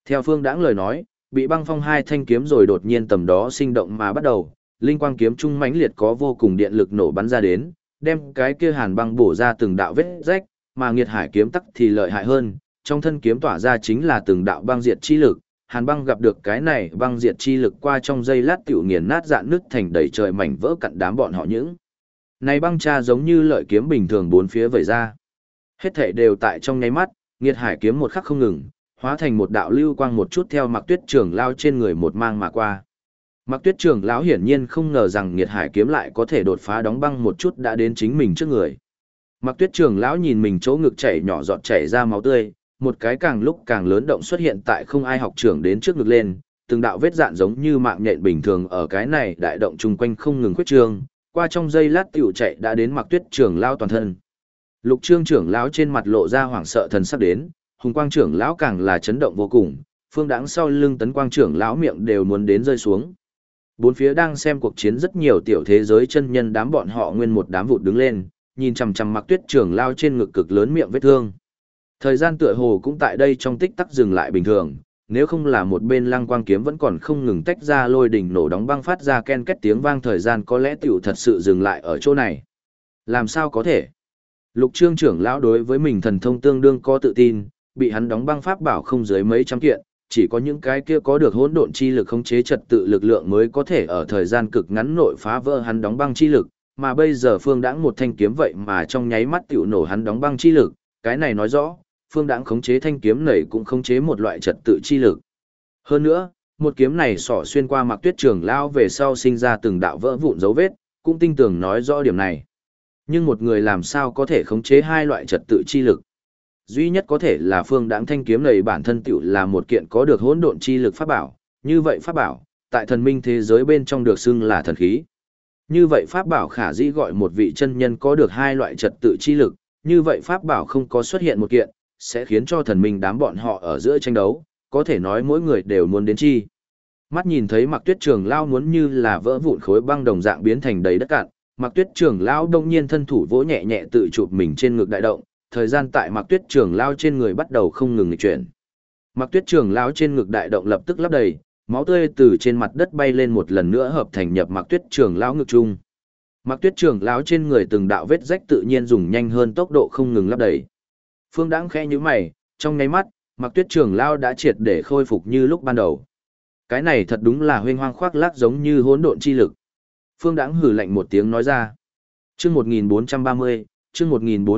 Speaker 1: Theo Phương Đãng lời nói, bị băng phong hai thanh kiếm rồi đột nhiên tầm đó sinh động mà bắt đầu, linh quang kiếm trung mãnh liệt có vô cùng điện lực nổ bắn ra đến, đem cái kia hàn băng bổ ra từng đạo vết rách, mà Nghiệt Hải kiếm tắc thì lợi hại hơn, trong thân kiếm tỏa ra chính là từng đạo băng diệt chi lực, hàn băng gặp được cái này băng diệt chi lực qua trong giây lát tiểu nghiền nát dạn nứt thành đầy trời mảnh vỡ cặn đám bọn họ những. Này băng tra giống như lợi kiếm bình thường bốn phía vẩy ra. Hết thảy đều tại trong nháy mắt, Nghiệt Hải kiếm một khắc không ngừng, hóa thành một đạo lưu quang một chút theo Mạc Tuyết Trưởng lão trên người một mang mà qua. Mạc Tuyết Trưởng lão hiển nhiên không ngờ rằng Nghiệt Hải kiếm lại có thể đột phá đóng băng một chút đã đến chính mình trước người. Mạc Tuyết Trưởng lão nhìn mình chỗ ngực chảy nhỏ giọt chảy ra máu tươi, một cái càng lúc càng lớn động xuất hiện tại không ai học trưởng đến trước ngực lên, từng đạo vết dạn giống như mạng nhện bình thường ở cái này đại động chung quanh không ngừng khuyết trương, qua trong giây lát tiểu chạy đã đến Mạc Tuyết Trưởng lão toàn thân. Lục Trương trưởng lão trên mặt lộ ra hoảng sợ thần sắc đến, Hùng Quang trưởng lão càng là chấn động vô cùng, Phương Đãng sau lưng Tấn Quang trưởng lão miệng đều muốn đến rơi xuống. Bốn phía đang xem cuộc chiến rất nhiều tiểu thế giới chân nhân đám bọn họ nguyên một đám vụt đứng lên, nhìn chằm chằm Mạc Tuyết trưởng lão trên ngực cực lớn miệng vết thương. Thời gian tựa hồ cũng tại đây trong tích tắc dừng lại bình thường, nếu không là một bên Lăng Quang kiếm vẫn còn không ngừng tách ra lôi đỉnh nổ đóng băng phát ra ken két tiếng vang, thời gian có lẽ tiểu thật sự dừng lại ở chỗ này. Làm sao có thể? Lục Trương trưởng lão đối với mình thần thông tương đương có tự tin, bị hắn đóng băng pháp bảo không dưới mấy trăm kiện, chỉ có những cái kia có được hỗn độn chi lực khống chế trật tự lực lượng mới có thể ở thời gian cực ngắn nội phá vỡ hắn đóng băng chi lực, mà bây giờ Phương Đãng một thanh kiếm vậy mà trong nháy mắt tiểu nổ hắn đóng băng chi lực, cái này nói rõ, Phương Đãng khống chế thanh kiếm này cũng khống chế một loại trật tự chi lực. Hơn nữa, một kiếm này xỏ xuyên qua Mạc Tuyết trưởng lão về sau sinh ra từng đạo vỡ vụn dấu vết, cũng tinh tường nói rõ điểm này. Nhưng một người làm sao có thể khống chế hai loại trật tự chi lực? Duy nhất có thể là Phương Đãng thanh kiếm này bản thân tiểu là một kiện có được hỗn độn chi lực pháp bảo, như vậy pháp bảo, tại thần minh thế giới bên trong được xưng là thần khí. Như vậy pháp bảo khả dĩ gọi một vị chân nhân có được hai loại trật tự chi lực, như vậy pháp bảo không có xuất hiện một kiện, sẽ khiến cho thần minh đám bọn họ ở giữa tranh đấu, có thể nói mỗi người đều muốn đến chi. Mắt nhìn thấy Mạc Tuyết trưởng lão muốn như là vỡ vụn khối băng đồng dạng biến thành đầy đất cạn, Mạc Tuyết trưởng lão đông nhiên thân thủ vỗ nhẹ nhẹ tự chụp mình trên ngực đại động, thời gian tại Mạc Tuyết trưởng lão trên người bắt đầu không ngừng nghịch chuyển. Mạc Tuyết trưởng lão trên ngực đại động lập tức lấp đầy, máu tươi từ trên mặt đất bay lên một lần nữa hợp thành nhập Mạc Tuyết trưởng lão ngực trung. Mạc Tuyết trưởng lão trên người từng đạo vết rách tự nhiên dùng nhanh hơn tốc độ không ngừng lấp đầy. Phương Đãng khẽ nhíu mày, trong nháy mắt, Mạc Tuyết trưởng lão đã triệt để khôi phục như lúc ban đầu. Cái này thật đúng là huênh hoang khoác lác giống như hỗn độn chi lực. Phương Đãng hừ lạnh một tiếng nói ra. Chương 1430, chương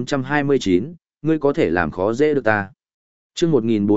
Speaker 1: 1429, ngươi có thể làm khó dễ được ta. Chương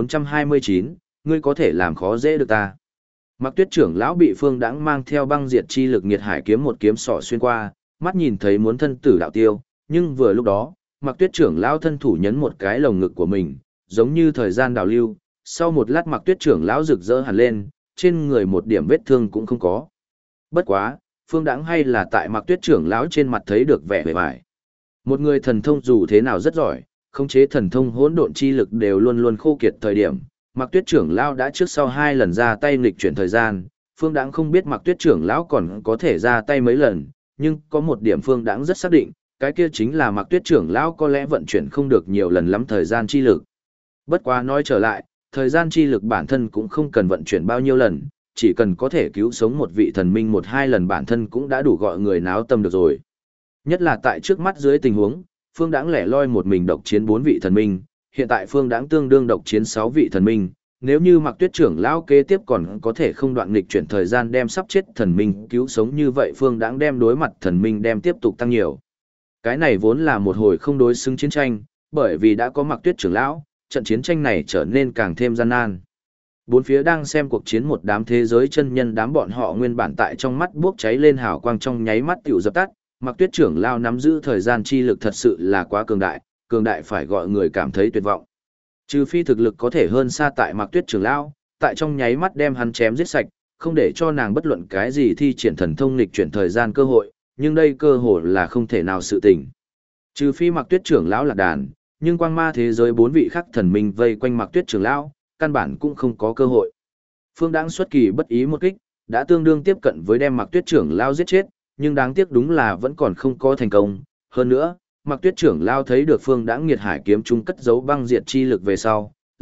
Speaker 1: 1429, ngươi có thể làm khó dễ được ta. Mạc Tuyết trưởng lão bị Phương Đãng mang theo băng diệt chi lực Nghiệt Hải kiếm một kiếm sỏ xuyên qua, mắt nhìn thấy muốn thân tử đạo tiêu, nhưng vừa lúc đó, Mạc Tuyết trưởng lão thân thủ nhấn một cái lồng ngực của mình, giống như thời gian đào lưu, sau một lát Mạc Tuyết trưởng lão rực rỡ hẳn lên, trên người một điểm vết thương cũng không có. Bất quá, Phương Đãng hay là tại Mạc Tuyết trưởng lão trên mặt thấy được vẻ bề bại. Một người thần thông dù thế nào rất giỏi, khống chế thần thông hỗn độn chi lực đều luôn luôn khô kiệt thời điểm. Mạc Tuyết trưởng lão đã trước sau hai lần ra tay nghịch chuyển thời gian, Phương Đãng không biết Mạc Tuyết trưởng lão còn có thể ra tay mấy lần, nhưng có một điểm Phương Đãng rất xác định, cái kia chính là Mạc Tuyết trưởng lão có lẽ vận chuyển không được nhiều lần lắm thời gian chi lực. Bất quá nói trở lại, thời gian chi lực bản thân cũng không cần vận chuyển bao nhiêu lần, chỉ cần có thể cứu sống một vị thần minh một hai lần bản thân cũng đã đủ gọi người náo tâm được rồi. Nhất là tại trước mắt dưới tình huống, Phương Đãng lẻ loi một mình độc chiến 4 vị thần minh, hiện tại Phương Đãng tương đương độc chiến 6 vị thần minh, nếu như Mạc Tuyết trưởng lão kế tiếp còn có thể không đoạn nghịch chuyển thời gian đem sắp chết thần minh cứu sống như vậy, Phương Đãng đem đối mặt thần minh đem tiếp tục tăng nhiều. Cái này vốn là một hồi không đối xứng chiến tranh, bởi vì đã có Mạc Tuyết trưởng lão, trận chiến tranh này trở nên càng thêm gian nan. Bốn phía đang xem cuộc chiến một đám thế giới chân nhân đám bọn họ nguyên bản tại trong mắt bốc cháy lên hào quang trong nháy mắt tiểu dập tắt, Mạc Tuyết trưởng lão nắm giữ thời gian chi lực thật sự là quá cường đại phải gọi người cảm thấy tuyệt vọng. Trừ phi thực lực có thể hơn xa tại Mạc Tuyết trưởng lão, tại trong nháy mắt đem hắn chém giết sạch, không để cho nàng bất luận cái gì thi triển thần thông nghịch chuyển thời gian cơ hội, nhưng đây cơ hội là không thể nào sự tình. Trừ phi Mạc Tuyết trưởng lão lạc đàn, nhưng quang ma thế giới 4 vị khác thần minh vây quanh Mạc Tuyết trưởng lão, căn bản cũng không có cơ hội. Phương Đãng xuất kỳ bất ý một kích, đã tương đương tiếp cận với đem Mạc Tuyết trưởng lão giết chết, nhưng đáng tiếc đúng là vẫn còn không có thành công. Hơn nữa, Mạc Tuyết trưởng lão thấy được Phương Đãng Nghiệt Hải kiếm trung cất giấu băng diệt chi lực về sau,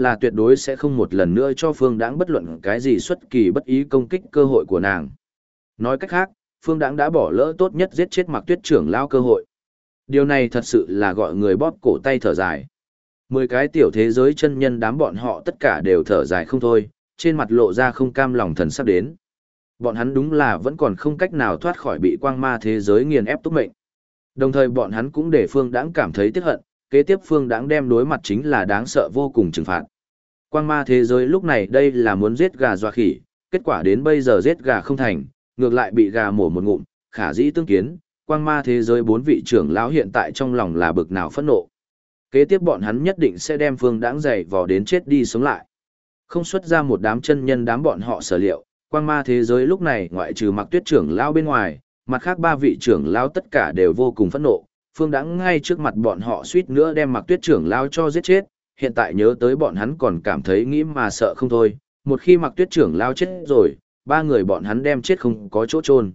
Speaker 1: là tuyệt đối sẽ không một lần nữa cho Phương Đãng bất luận cái gì xuất kỳ bất ý công kích cơ hội của nàng. Nói cách khác, Phương Đãng đã bỏ lỡ tốt nhất giết chết Mạc Tuyết trưởng lão cơ hội. Điều này thật sự là gọi người bóp cổ tay thở dài. 10 cái tiểu thế giới chân nhân đám bọn họ tất cả đều thở dài không thôi, trên mặt lộ ra không cam lòng thần sắp đến. Bọn hắn đúng là vẫn còn không cách nào thoát khỏi bị quang ma thế giới nghiền ép túc mệnh. Đồng thời bọn hắn cũng để Phương Đãng cảm thấy tiếc hận, kế tiếp Phương Đãng đem đối mặt chính là đáng sợ vô cùng trừng phạt. Quang ma thế giới lúc này đây là muốn giết gà dọa khỉ, kết quả đến bây giờ giết gà không thành, ngược lại bị gà mổ một ngụm, khả dĩ tương kiến, quang ma thế giới 4 vị trưởng lão hiện tại trong lòng là bực nào phẫn nộ. Kế tiếp bọn hắn nhất định sẽ đem Phương Đãng dày vò đến chết đi sống lại. Không xuất ra một đám chân nhân đám bọn họ sở liệu, quang ma thế giới lúc này ngoại trừ Mạc Tuyết trưởng lão bên ngoài, mặt khác 3 vị trưởng lão tất cả đều vô cùng phẫn nộ. Phương Đãng ngay trước mặt bọn họ suýt nữa đem Mạc Tuyết trưởng lão cho giết chết, hiện tại nhớ tới bọn hắn còn cảm thấy nghĩ mà sợ không thôi, một khi Mạc Tuyết trưởng lão chết rồi, 3 người bọn hắn đem chết không có chỗ chôn.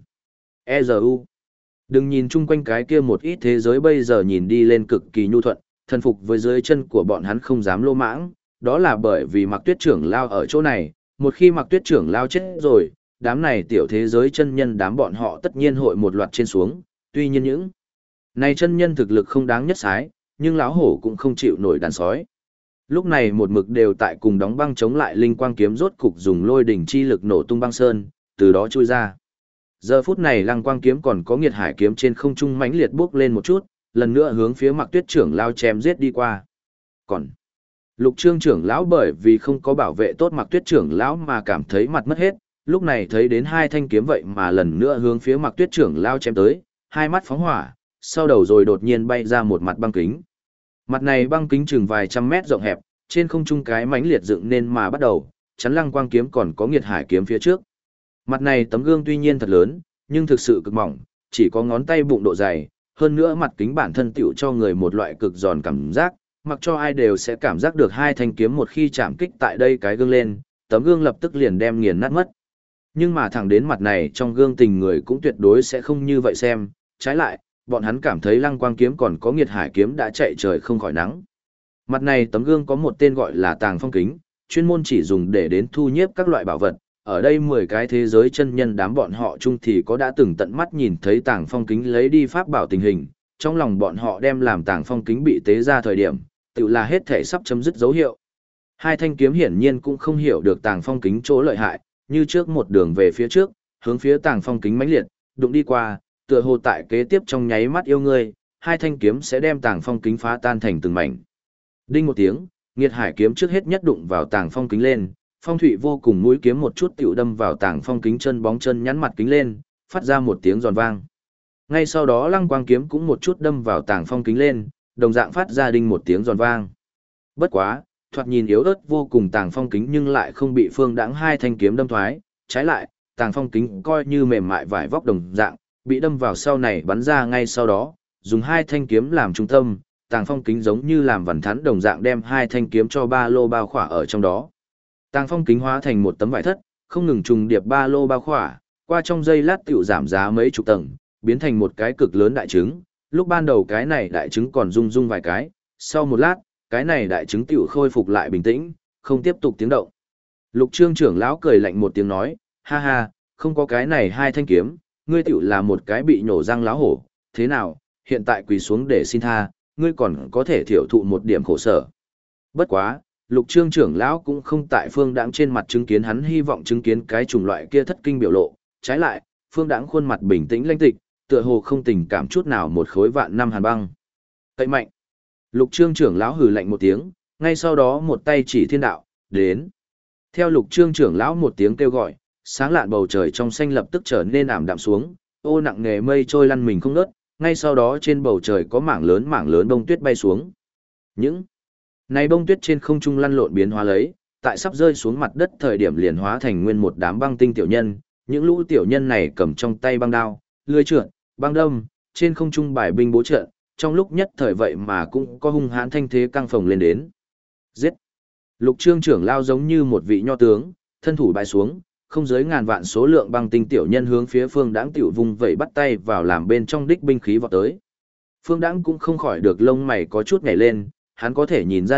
Speaker 1: EZU. Đừng nhìn chung quanh cái kia một ít thế giới bây giờ nhìn đi lên cực kỳ nhu thuận, thần phục với dưới chân của bọn hắn không dám lô mãng, đó là bởi vì Mạc Tuyết trưởng lão ở chỗ này, một khi Mạc Tuyết trưởng lão chết rồi, đám này tiểu thế giới chân nhân đám bọn họ tất nhiên hội một loạt trên xuống, tuy nhiên những này chân nhân thực lực không đáng nhất sái, nhưng lão hổ cũng không chịu nổi đàn sói. Lúc này một mực đều tại cùng đóng băng chống lại linh quang kiếm rốt cục dùng lôi đỉnh chi lực nổ tung băng sơn, từ đó chui ra. Giờ phút này lăng quang kiếm còn có nghiệt hải kiếm trên không trung mãnh liệt bước lên một chút, lần nữa hướng phía Mạc Tuyết trưởng lão chém giết đi qua. Còn Lục Trương trưởng lão bởi vì không có bảo vệ tốt Mạc Tuyết trưởng lão mà cảm thấy mặt mất hết, lúc này thấy đến 2 thanh kiếm vậy mà lần nữa hướng phía Mạc Tuyết trưởng lão chém tới, hai mắt phóng hỏa, sau đầu rồi đột nhiên bay ra một mặt băng kính. Mặt này băng kính chừng vài trăm mét rộng hẹp, trên không trung cái mãnh liệt dựng nên mà bắt đầu, chắn lăng quang kiếm còn có nghiệt hải kiếm phía trước. Mặt này tấm gương tuy nhiên thật lớn, nhưng thực sự cực mỏng, chỉ có ngón tay bụng độ dày, hơn nữa mặt kính bản thân tựu cho người một loại cực giòn cảm giác, mặc cho ai đều sẽ cảm giác được 2 thanh kiếm một khi chạm kích tại đây cái gương lên, tấm gương lập tức liền đem nghiền nát mất. Nhưng mà thẳng đến mặt này trong gương tình người cũng tuyệt đối sẽ không như vậy xem, trái lại, bọn hắn cảm thấy lăng quang kiếm còn có nghiệt hải kiếm đã chạy trời không khỏi nắng. Mặt này tấm gương có một tên gọi là tàng phong kính, chuyên môn chỉ dùng để đến thu nhiếp các loại bảo vật. Ở đây 10 cái thế giới chân nhân đám bọn họ chung thì có đã từng tận mắt nhìn thấy tàng phong kính lấy đi pháp bảo tình hình, trong lòng bọn họ đem làm tàng phong kính bị tế ra thời điểm, tự là hết thể sắp chấm dứt dấu hiệu. 2 thanh kiếm hiển nhiên cũng không hiểu được tàng phong kính chỗ lợi hại, như trước một đường về phía trước, hướng phía tàng phong kính mãnh liệt, đụng đi qua, tựa hồ tại kế tiếp trong nháy mắt yêu ngươi, 2 thanh kiếm sẽ đem tàng phong kính phá tan thành từng mảnh. Đinh một tiếng, nghiệt hải kiếm trước hết nhất đụng vào tàng phong kính lên, phong thủy vô cùng mũi kiếm một chút tiểu đâm vào tàng phong kính chân bóng chân nhắn mặt kính lên, phát ra một tiếng giòn vang. Ngay sau đó lăng quang kiếm cũng một chút đâm vào tàng phong kính lên, đồng dạng phát ra đinh một tiếng giòn vang. Bất quá, thoạt nhìn yếu ớt vô cùng tàng phong kính nhưng lại không bị Phương Đãng 2 thanh kiếm đâm thoái, trái lại, tàng phong kính coi như mềm mại vải vóc đồng dạng, bị đâm vào sau này bắn ra ngay sau đó, dùng 2 thanh kiếm làm trung tâm, tàng phong kính giống như làm vằn thắn đồng dạng đem 2 thanh kiếm cho ba lô bao khỏa ở trong đó. Tàng phong kính hóa thành một tấm vải thất, không ngừng trùng điệp ba lô bao khỏa, qua trong giây lát tiểu giảm giá mấy chục tầng, biến thành một cái cực lớn đại trứng. Lúc ban đầu cái này đại trứng còn rung rung vài cái, sau một lát, cái này đại trứng tiểu khôi phục lại bình tĩnh, không tiếp tục tiếng động. Lục Trương trưởng lão cười lạnh một tiếng nói, ha ha, không có cái này 2 thanh kiếm, ngươi tiểu là một cái bị nhổ răng láo hổ, thế nào, hiện tại quỳ xuống để xin tha, ngươi còn có thể thiểu thụ một điểm khổ sở. Bất quá, Lục Trương trưởng lão cũng không tại Phương Đãng trên mặt chứng kiến hắn hy vọng chứng kiến cái chủng loại kia thất kinh biểu lộ, trái lại, Phương Đãng khuôn mặt bình tĩnh lãnh tịch, tựa hồ không tình cảm chút nào một khối vạn năm hàn băng. Cậy mạnh. Lục Trương trưởng lão hừ lạnh một tiếng, ngay sau đó một tay chỉ thiên đạo, đến. Theo Lục Trương trưởng lão một tiếng kêu gọi, sáng lạn bầu trời trong xanh lập tức trở nên ảm đạm xuống, ô nặng nề mây trôi lăn mình không ngớt, ngay sau đó trên bầu trời có mảng lớn bông tuyết bay xuống. Những này bông tuyết trên không trung lăn lộn biến hóa lấy, tại sắp rơi xuống mặt đất thời điểm liền hóa thành nguyên một đám băng tinh tiểu nhân, những lũ tiểu nhân này cầm trong tay băng đao, lưỡi trượt, băng đâm, trên không trung bài binh bố trận, trong lúc nhất thời vậy mà cũng có hung hãn thanh thế căng phồng lên đến. Giết! Lục Trương trưởng lao giống như một vị nho tướng, thân thủ bài xuống, không dưới ngàn vạn số lượng băng tinh tiểu nhân hướng phía Phương Đãng tiểu vùng vẩy bắt tay vào làm bên trong đích binh khí vọt tới. Phương Đãng cũng không khỏi được lông mày có chút nhảy lên, hắn có thể nhìn ra được,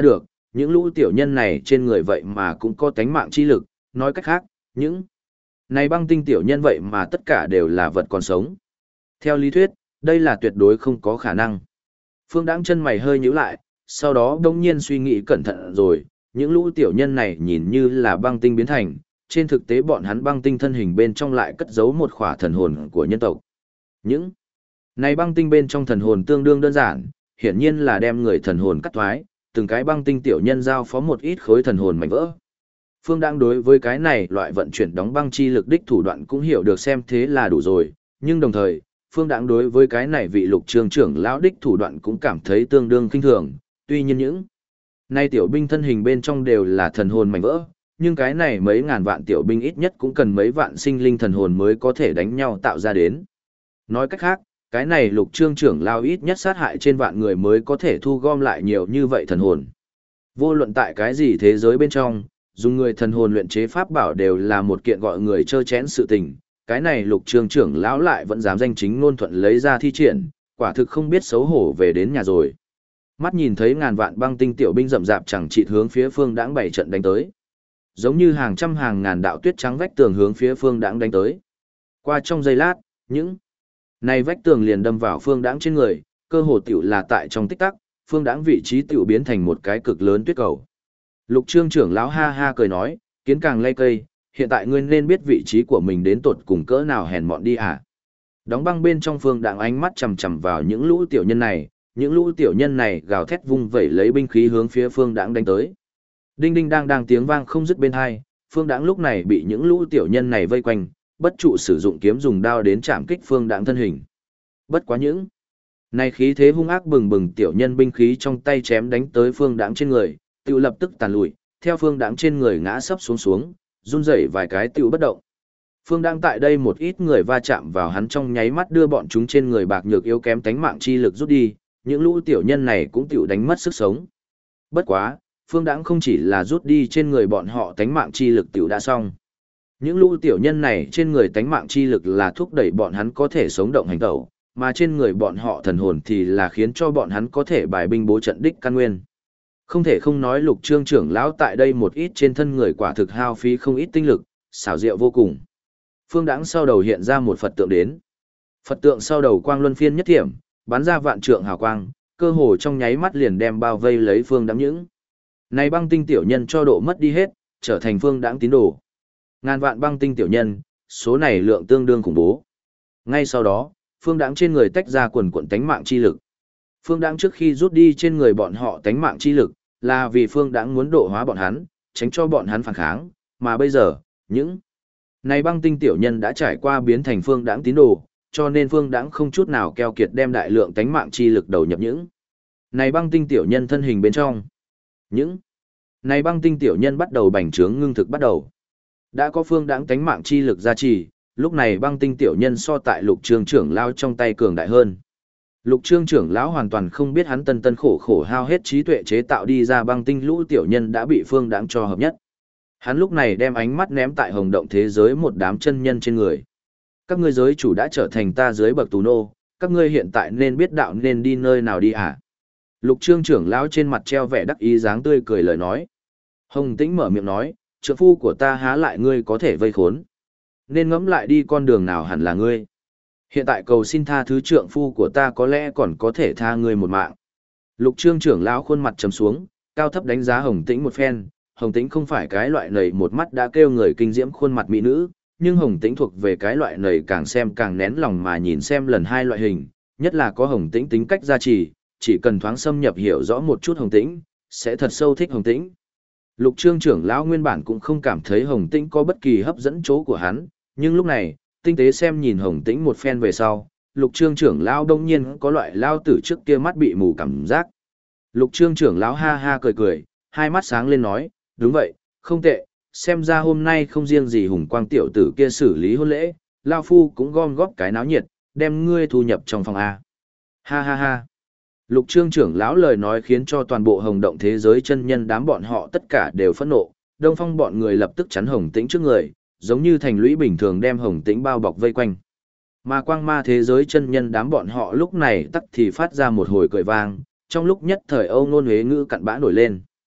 Speaker 1: những lũ tiểu nhân này trên người vậy mà cũng có tánh mạng chi lực, nói cách khác, những này băng tinh tiểu nhân vậy mà tất cả đều là vật còn sống. Theo lý thuyết, đây là tuyệt đối không có khả năng. Phương Đãng chân mày hơi nhíu lại, sau đó đông nhiên suy nghĩ cẩn thận rồi, những lũ tiểu nhân này nhìn như là băng tinh biến thành, trên thực tế bọn hắn băng tinh thân hình bên trong lại cất giấu một khỏa thần hồn của nhân tộc. Những này băng tinh bên trong thần hồn tương đương đơn giản, hiển nhiên là đem người thần hồn cắt thoái, từng cái băng tinh tiểu nhân giao phó một ít khối thần hồn mảnh vỡ. Phương Đãng đối với cái này loại vận chuyển đóng băng chi lực đích thủ đoạn cũng hiểu được xem thế là đủ rồi, nhưng đồng thời, Phương Đãng đối với cái này vị Lục Trường trưởng lão đích thủ đoạn cũng cảm thấy tương đương kinh thường, tuy nhiên những nay tiểu binh thân hình bên trong đều là thần hồn mảnh vỡ, nhưng cái này mấy ngàn vạn tiểu binh ít nhất cũng cần mấy vạn sinh linh thần hồn mới có thể đánh nhau tạo ra đến. Nói cách khác, cái này Lục Trương trưởng lão ít nhất sát hại trên vạn người mới có thể thu gom lại nhiều như vậy thần hồn. Vô luận tại cái gì thế giới bên trong, dùng người thần hồn luyện chế pháp bảo đều là một kiện gọi người chơ chén sự tình, cái này Lục Trương trưởng lão lại vẫn dám danh chính ngôn thuận lấy ra thi triển, quả thực không biết xấu hổ về đến nhà rồi. Mắt nhìn thấy ngàn vạn băng tinh tiểu binh rậm rạp chẳng chịt hướng phía Phương Đãng bày trận đánh tới. Giống như hàng trăm hàng ngàn đạo tuyết trắng vách tường hướng phía Phương Đãng đánh tới. Qua trong giây lát, những này vách tường liền đâm vào Phương Đãng trên người, cơ hồ tiểu là tại trong tích tắc, Phương Đãng vị trí tiểu biến thành một cái cực lớn tuyết cầu. Lục Trương trưởng lão ha ha cười nói, kiến càng lay cây, hiện tại ngươi nên biết vị trí của mình đến tột cùng cỡ nào hèn mọn đi à. Đóng băng bên trong Phương Đãng ánh mắt chằm chằm vào những lũ tiểu nhân này, những lũ tiểu nhân này gào thét vung vẩy lấy binh khí hướng phía Phương Đãng đánh tới. Đinh đinh đang đang tiếng vang không dứt bên hai, Phương Đãng lúc này bị những lũ tiểu nhân này vây quanh, bất trụ sử dụng kiếm dùng đao đến chạm kích Phương Đãng thân hình. Bất quá những này khí thế hung ác bừng bừng tiểu nhân binh khí trong tay chém đánh tới Phương Đãng trên người, tiêu lập tức tàn lùi, theo Phương Đãng trên người ngã sấp xuống, run rẩy vài cái tiêu bất động. Phương Đãng tại đây một ít người va chạm vào hắn trong nháy mắt đưa bọn chúng trên người bạc nhược yếu kém tánh mạng chi lực rút đi, những lũ tiểu nhân này cũng tiểu đánh mất sức sống. Bất quá, Phương Đãng không chỉ là rút đi trên người bọn họ tánh mạng chi lực tiểu đã xong. Những lũ tiểu nhân này trên người tánh mạng chi lực là thúc đẩy bọn hắn có thể sống động hành tẩu, mà trên người bọn họ thần hồn thì là khiến cho bọn hắn có thể bài binh bố trận đích căn nguyên. Không thể không nói Lục Trương trưởng lão tại đây một ít trên thân người quả thực hao phí không ít tinh lực, xảo diệu vô cùng. Phương Đãng sau đầu hiện ra một Phật tượng đến. Phật tượng sau đầu quang luân phiên nhất thiểm, bắn ra vạn trượng hào quang, cơ hồ trong nháy mắt liền đem bao vây lấy Phương Đãng những này băng tinh tiểu nhân cho độ mất đi hết, trở thành Phương Đãng tín đồ. Ngàn vạn băng tinh tiểu nhân, số này lượng tương đương khủng bố. Ngay sau đó, Phương Đãng trên người tách ra quần quần tánh mạng chi lực. Phương Đãng trước khi rút đi trên người bọn họ tánh mạng chi lực, là vì Phương Đãng muốn độ hóa bọn hắn, tránh cho bọn hắn phản kháng, mà bây giờ, những này băng tinh tiểu nhân đã trải qua biến thành Phương Đãng tín đồ, cho nên Phương Đãng không chút nào keo kiệt đem đại lượng tánh mạng chi lực đầu nhập những này băng tinh tiểu nhân thân hình bên trong. Những này băng tinh tiểu nhân bắt đầu bành trướng ngưng thực bắt đầu. Đã có Phương Đãng tánh mạng chi lực gia trì, lúc này băng tinh tiểu nhân so tại Lục Trương trưởng lão trong tay cường đại hơn. Lục Trương trưởng lão hoàn toàn không biết hắn tân tân khổ khổ hao hết trí tuệ chế tạo đi ra băng tinh lũ tiểu nhân đã bị Phương Đãng cho hợp nhất. Hắn lúc này đem ánh mắt ném tại hồng động thế giới một đám chân nhân trên người. Các ngươi giới chủ đã trở thành ta dưới bậc tù nô, các ngươi hiện tại nên biết đạo nên đi nơi nào đi à? Lục Trương trưởng lão trên mặt treo vẻ đắc ý dáng tươi cười lời nói. Hồng Tĩnh mở miệng nói, trượng phu của ta há lại ngươi có thể vây khốn. Nên ngẫm lại đi con đường nào hẳn là ngươi. Hiện tại cầu xin tha thứ trượng phu của ta có lẽ còn có thể tha ngươi một mạng. Lục Trương trưởng lão khuôn mặt trầm xuống, cao thấp đánh giá Hồng Tĩnh một phen. Hồng Tĩnh không phải cái loại nầy một mắt đã kêu người kinh diễm khuôn mặt mỹ nữ, nhưng Hồng Tĩnh thuộc về cái loại nầy càng xem càng nén lòng mà nhìn xem lần hai loại hình, nhất là có Hồng Tĩnh tính cách gia trì, chỉ cần thoáng xâm nhập hiểu rõ một chút Hồng Tĩnh, sẽ thật sâu thích Hồng Tĩnh. Lục Trương trưởng lão nguyên bản cũng không cảm thấy Hồng Tĩnh có bất kỳ hấp dẫn chỗ của hắn, nhưng lúc này, tinh tế xem nhìn Hồng Tĩnh một phen về sau, Lục Trương trưởng lão đông nhiên có loại lao tử trước kia mắt bị mù cảm giác. Lục Trương trưởng lão ha ha cười cười, hai mắt sáng lên nói, đúng vậy, không tệ, xem ra hôm nay không riêng gì Hùng Quang tiểu tử kia xử lý hôn lễ, lao phu cũng gom góp cái náo nhiệt, đem ngươi thu nhập trong phòng A. Ha ha ha. Lục Trương trưởng lão lời nói khiến cho toàn bộ hồng động thế giới chân nhân đám bọn họ tất cả đều phẫn nộ, Đông Phong bọn người lập tức chắn Hồng Tĩnh trước người, giống như thành lũy bình thường đem Hồng Tĩnh bao bọc vây quanh. Mà quang ma thế giới chân nhân đám bọn họ lúc này tắc thì phát ra một hồi cười vang, trong lúc nhất thời Âu Nôn Huế ngữ cặn bã nổi lên.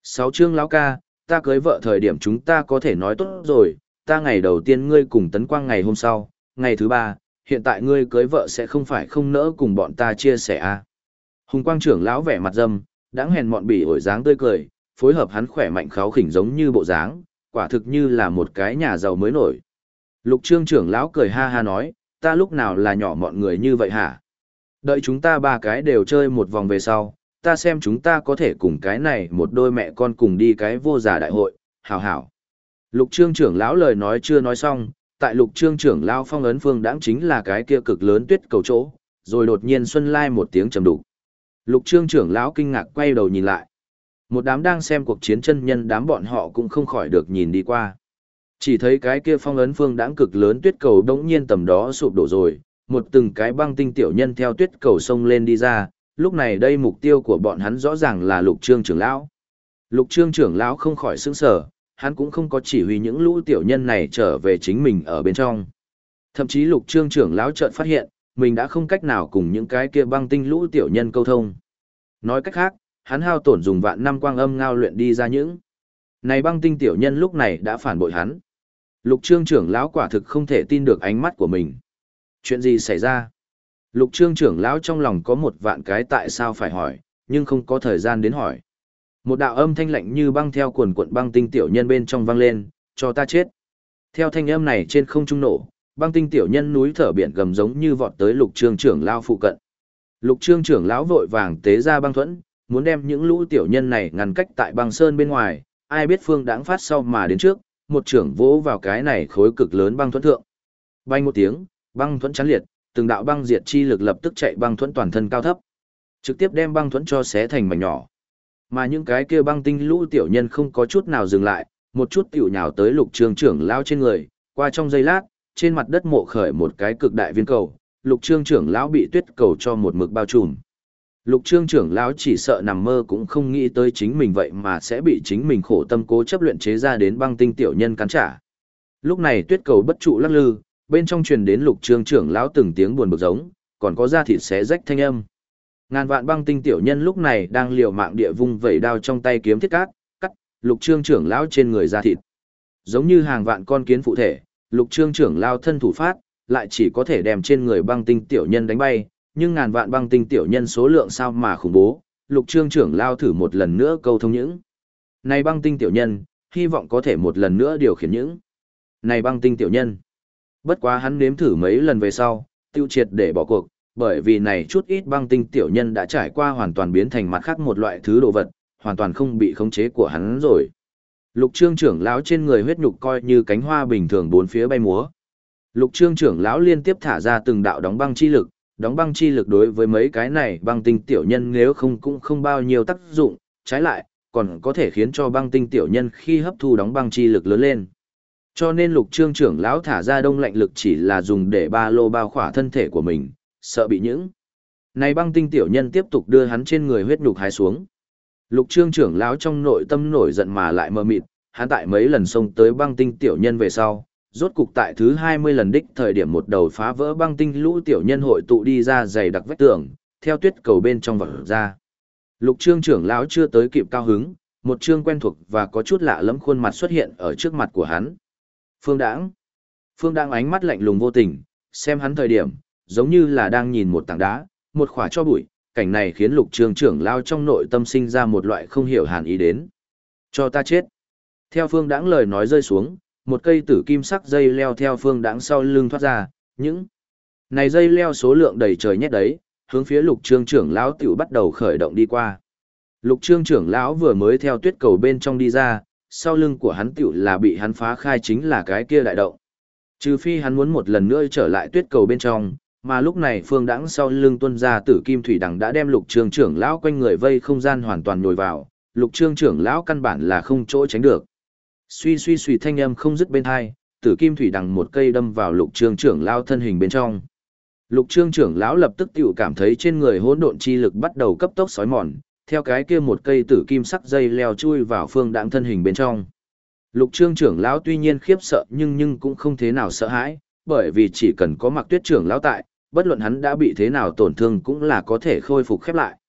Speaker 1: Sáu chương lão ca, ta cưới vợ thời điểm chúng ta có thể nói tốt rồi, ta ngày đầu tiên ngươi cùng Tấn Quang ngày hôm sau, ngày thứ ba, hiện tại ngươi cưới vợ sẽ không phải không nỡ cùng bọn ta chia sẻ à. Hùng Quang trưởng lão vẻ mặt dâm, đáng hèn mọn bỉ ổi dáng tươi cười, phối hợp hắn khỏe mạnh kháo khỉnh giống như bộ dáng, quả thực như là một cái nhà giàu mới nổi. Lục Trương trưởng lão cười ha ha nói, ta lúc nào là nhỏ mọn người như vậy hả? Đợi chúng ta ba cái đều chơi một vòng về sau, ta xem chúng ta có thể cùng cái này một đôi mẹ con cùng đi cái vô giả đại hội, hảo hảo. Lục Trương trưởng lão lời nói chưa nói xong, tại Lục Trương trưởng lão phong ấn phương đãng chính là cái kia cực lớn tuyết cầu chỗ, rồi đột nhiên Xuân Lai một tiếng trầm đục. Lục Trương trưởng lão kinh ngạc quay đầu nhìn lại. Một đám đang xem cuộc chiến chân nhân đám bọn họ cũng không khỏi được nhìn đi qua. Chỉ thấy cái kia phong ấn phương đãng cực lớn tuyết cầu đống nhiên tầm đó sụp đổ rồi, một từng cái băng tinh tiểu nhân theo tuyết cầu sông lên đi ra, lúc này đây mục tiêu của bọn hắn rõ ràng là Lục Trương trưởng lão. Lục Trương trưởng lão không khỏi sững sờ, hắn cũng không có chỉ huy những lũ tiểu nhân này trở về chính mình ở bên trong. Thậm chí Lục Trương trưởng lão chợt phát hiện, mình đã không cách nào cùng những cái kia băng tinh lũ tiểu nhân câu thông. Nói cách khác, hắn hao tổn dùng vạn năm quang âm ngao luyện đi ra những này băng tinh tiểu nhân lúc này đã phản bội hắn. Lục Trương trưởng lão quả thực không thể tin được ánh mắt của mình. Chuyện gì xảy ra? Lục Trương trưởng lão trong lòng có một vạn cái tại sao phải hỏi, nhưng không có thời gian đến hỏi. Một đạo âm thanh lạnh như băng theo cuồn cuộn băng tinh tiểu nhân bên trong vang lên, cho ta chết. Theo thanh âm này trên không trung nổ, băng tinh tiểu nhân núi thở biển gầm giống như vọt tới Lục Trương trưởng lão phụ cận. Lục Trương trưởng lão vội vàng tế ra băng thuẫn, muốn đem những lũ tiểu nhân này ngăn cách tại băng sơn bên ngoài, ai biết phương đãng phát sau mà đến trước, một trưởng vỗ vào cái này khối cực lớn băng thuẫn thượng. Bay một tiếng, băng thuẫn chắn liệt, từng đạo băng diệt chi lực lập tức chạy băng thuẫn toàn thân cao thấp, trực tiếp đem băng thuẫn cho xé thành mảnh nhỏ. Mà những cái kia băng tinh lũ tiểu nhân không có chút nào dừng lại, một chút tiểu nhào tới Lục Trương trưởng lão trên người, qua trong giây lát, trên mặt đất mộ khởi một cái cực đại viên cầu, Lục Trương trưởng lão bị tuyết cầu cho một mực bao trùm. Lục Trương trưởng lão chỉ sợ nằm mơ cũng không nghĩ tới chính mình vậy mà sẽ bị chính mình khổ tâm cố chấp luyện chế ra đến băng tinh tiểu nhân cắn trả. Lúc này tuyết cầu bất trụ lắc lư, bên trong truyền đến Lục Trương trưởng lão từng tiếng buồn bực giống, còn có da thịt xé rách thanh âm. Ngàn vạn băng tinh tiểu nhân lúc này đang liều mạng địa vung vẩy đao trong tay kiếm thiết cát, cắt Lục Trương trưởng lão trên người da thịt. Giống như hàng vạn con kiến phụ thể, Lục Trương trưởng lão thân thủ phát, lại chỉ có thể đem trên người băng tinh tiểu nhân đánh bay, nhưng ngàn vạn băng tinh tiểu nhân số lượng sao mà khủng bố, Lục Trương trưởng lão thử một lần nữa câu thông những này băng tinh tiểu nhân, hy vọng có thể một lần nữa điều khiển những này băng tinh tiểu nhân. Bất quá hắn nếm thử mấy lần về sau, tiêu triệt để bỏ cuộc, bởi vì này chút ít băng tinh tiểu nhân đã trải qua hoàn toàn biến thành mặt khác một loại thứ đồ vật, hoàn toàn không bị khống chế của hắn rồi. Lục Trương trưởng lão trên người huyết nhục coi như cánh hoa bình thường bốn phía bay múa. Lục Trương trưởng lão liên tiếp thả ra từng đạo đóng băng chi lực đối với mấy cái này băng tinh tiểu nhân nếu không cũng không bao nhiêu tác dụng, trái lại, còn có thể khiến cho băng tinh tiểu nhân khi hấp thu đóng băng chi lực lớn lên. Cho nên Lục Trương trưởng lão thả ra đông lạnh lực chỉ là dùng để ba lô bao khỏa thân thể của mình, sợ bị những này băng tinh tiểu nhân tiếp tục đưa hắn trên người huyết nhục hái xuống. Lục Trương trưởng lão trong nội tâm nổi giận mà lại mờ mịt, hắn tại mấy lần xông tới băng tinh tiểu nhân về sau, rốt cục tại thứ 20 lần đích thời điểm một đầu phá vỡ băng tinh lũ tiểu nhân hội tụ đi ra dày đặc vách tường, theo tuyết cầu bên trong vọt ra. Lục Trương trưởng lão chưa tới kịp cao hứng, một trương quen thuộc và có chút lạ lẫm khuôn mặt xuất hiện ở trước mặt của hắn. Phương Đãng. Phương Đãng ánh mắt lạnh lùng vô tình, xem hắn thời điểm, giống như là đang nhìn một tảng đá, một khỏa cho bụi, cảnh này khiến Lục Trương trưởng lão trong nội tâm sinh ra một loại không hiểu hàn ý đến. Cho ta chết. Theo Phương Đãng lời nói rơi xuống, một cây tử kim sắc dây leo theo Phương Đãng sau lưng thoát ra, những này dây leo số lượng đầy trời nhét đấy, hướng phía Lục Trương trưởng lão tiểu bắt đầu khởi động đi qua. Lục Trương trưởng lão vừa mới theo tuyết cầu bên trong đi ra, sau lưng của hắn tiểu là bị hắn phá khai chính là cái kia đại động. Trừ phi hắn muốn một lần nữa trở lại tuyết cầu bên trong, mà lúc này Phương Đãng sau lưng tuôn ra tử kim thủy đằng đã đem Lục Trương trưởng lão quanh người vây không gian hoàn toàn nhồi vào, Lục Trương trưởng lão căn bản là không chỗ tránh được. Suy suy suy thanh âm không dứt bên hai, tử kim thủy đằng một cây đâm vào Lục Trương trưởng lão thân hình bên trong. Lục Trương trưởng lão lập tức tiểu cảm thấy trên người hỗn độn chi lực bắt đầu cấp tốc xói mòn, theo cái kia một cây tử kim sắc dây leo chui vào Phương Đãng thân hình bên trong. Lục Trương trưởng lão tuy nhiên khiếp sợ nhưng cũng không thế nào sợ hãi, bởi vì chỉ cần có Mặc Tuyết trưởng lão tại, bất luận hắn đã bị thế nào tổn thương cũng là có thể khôi phục khép lại.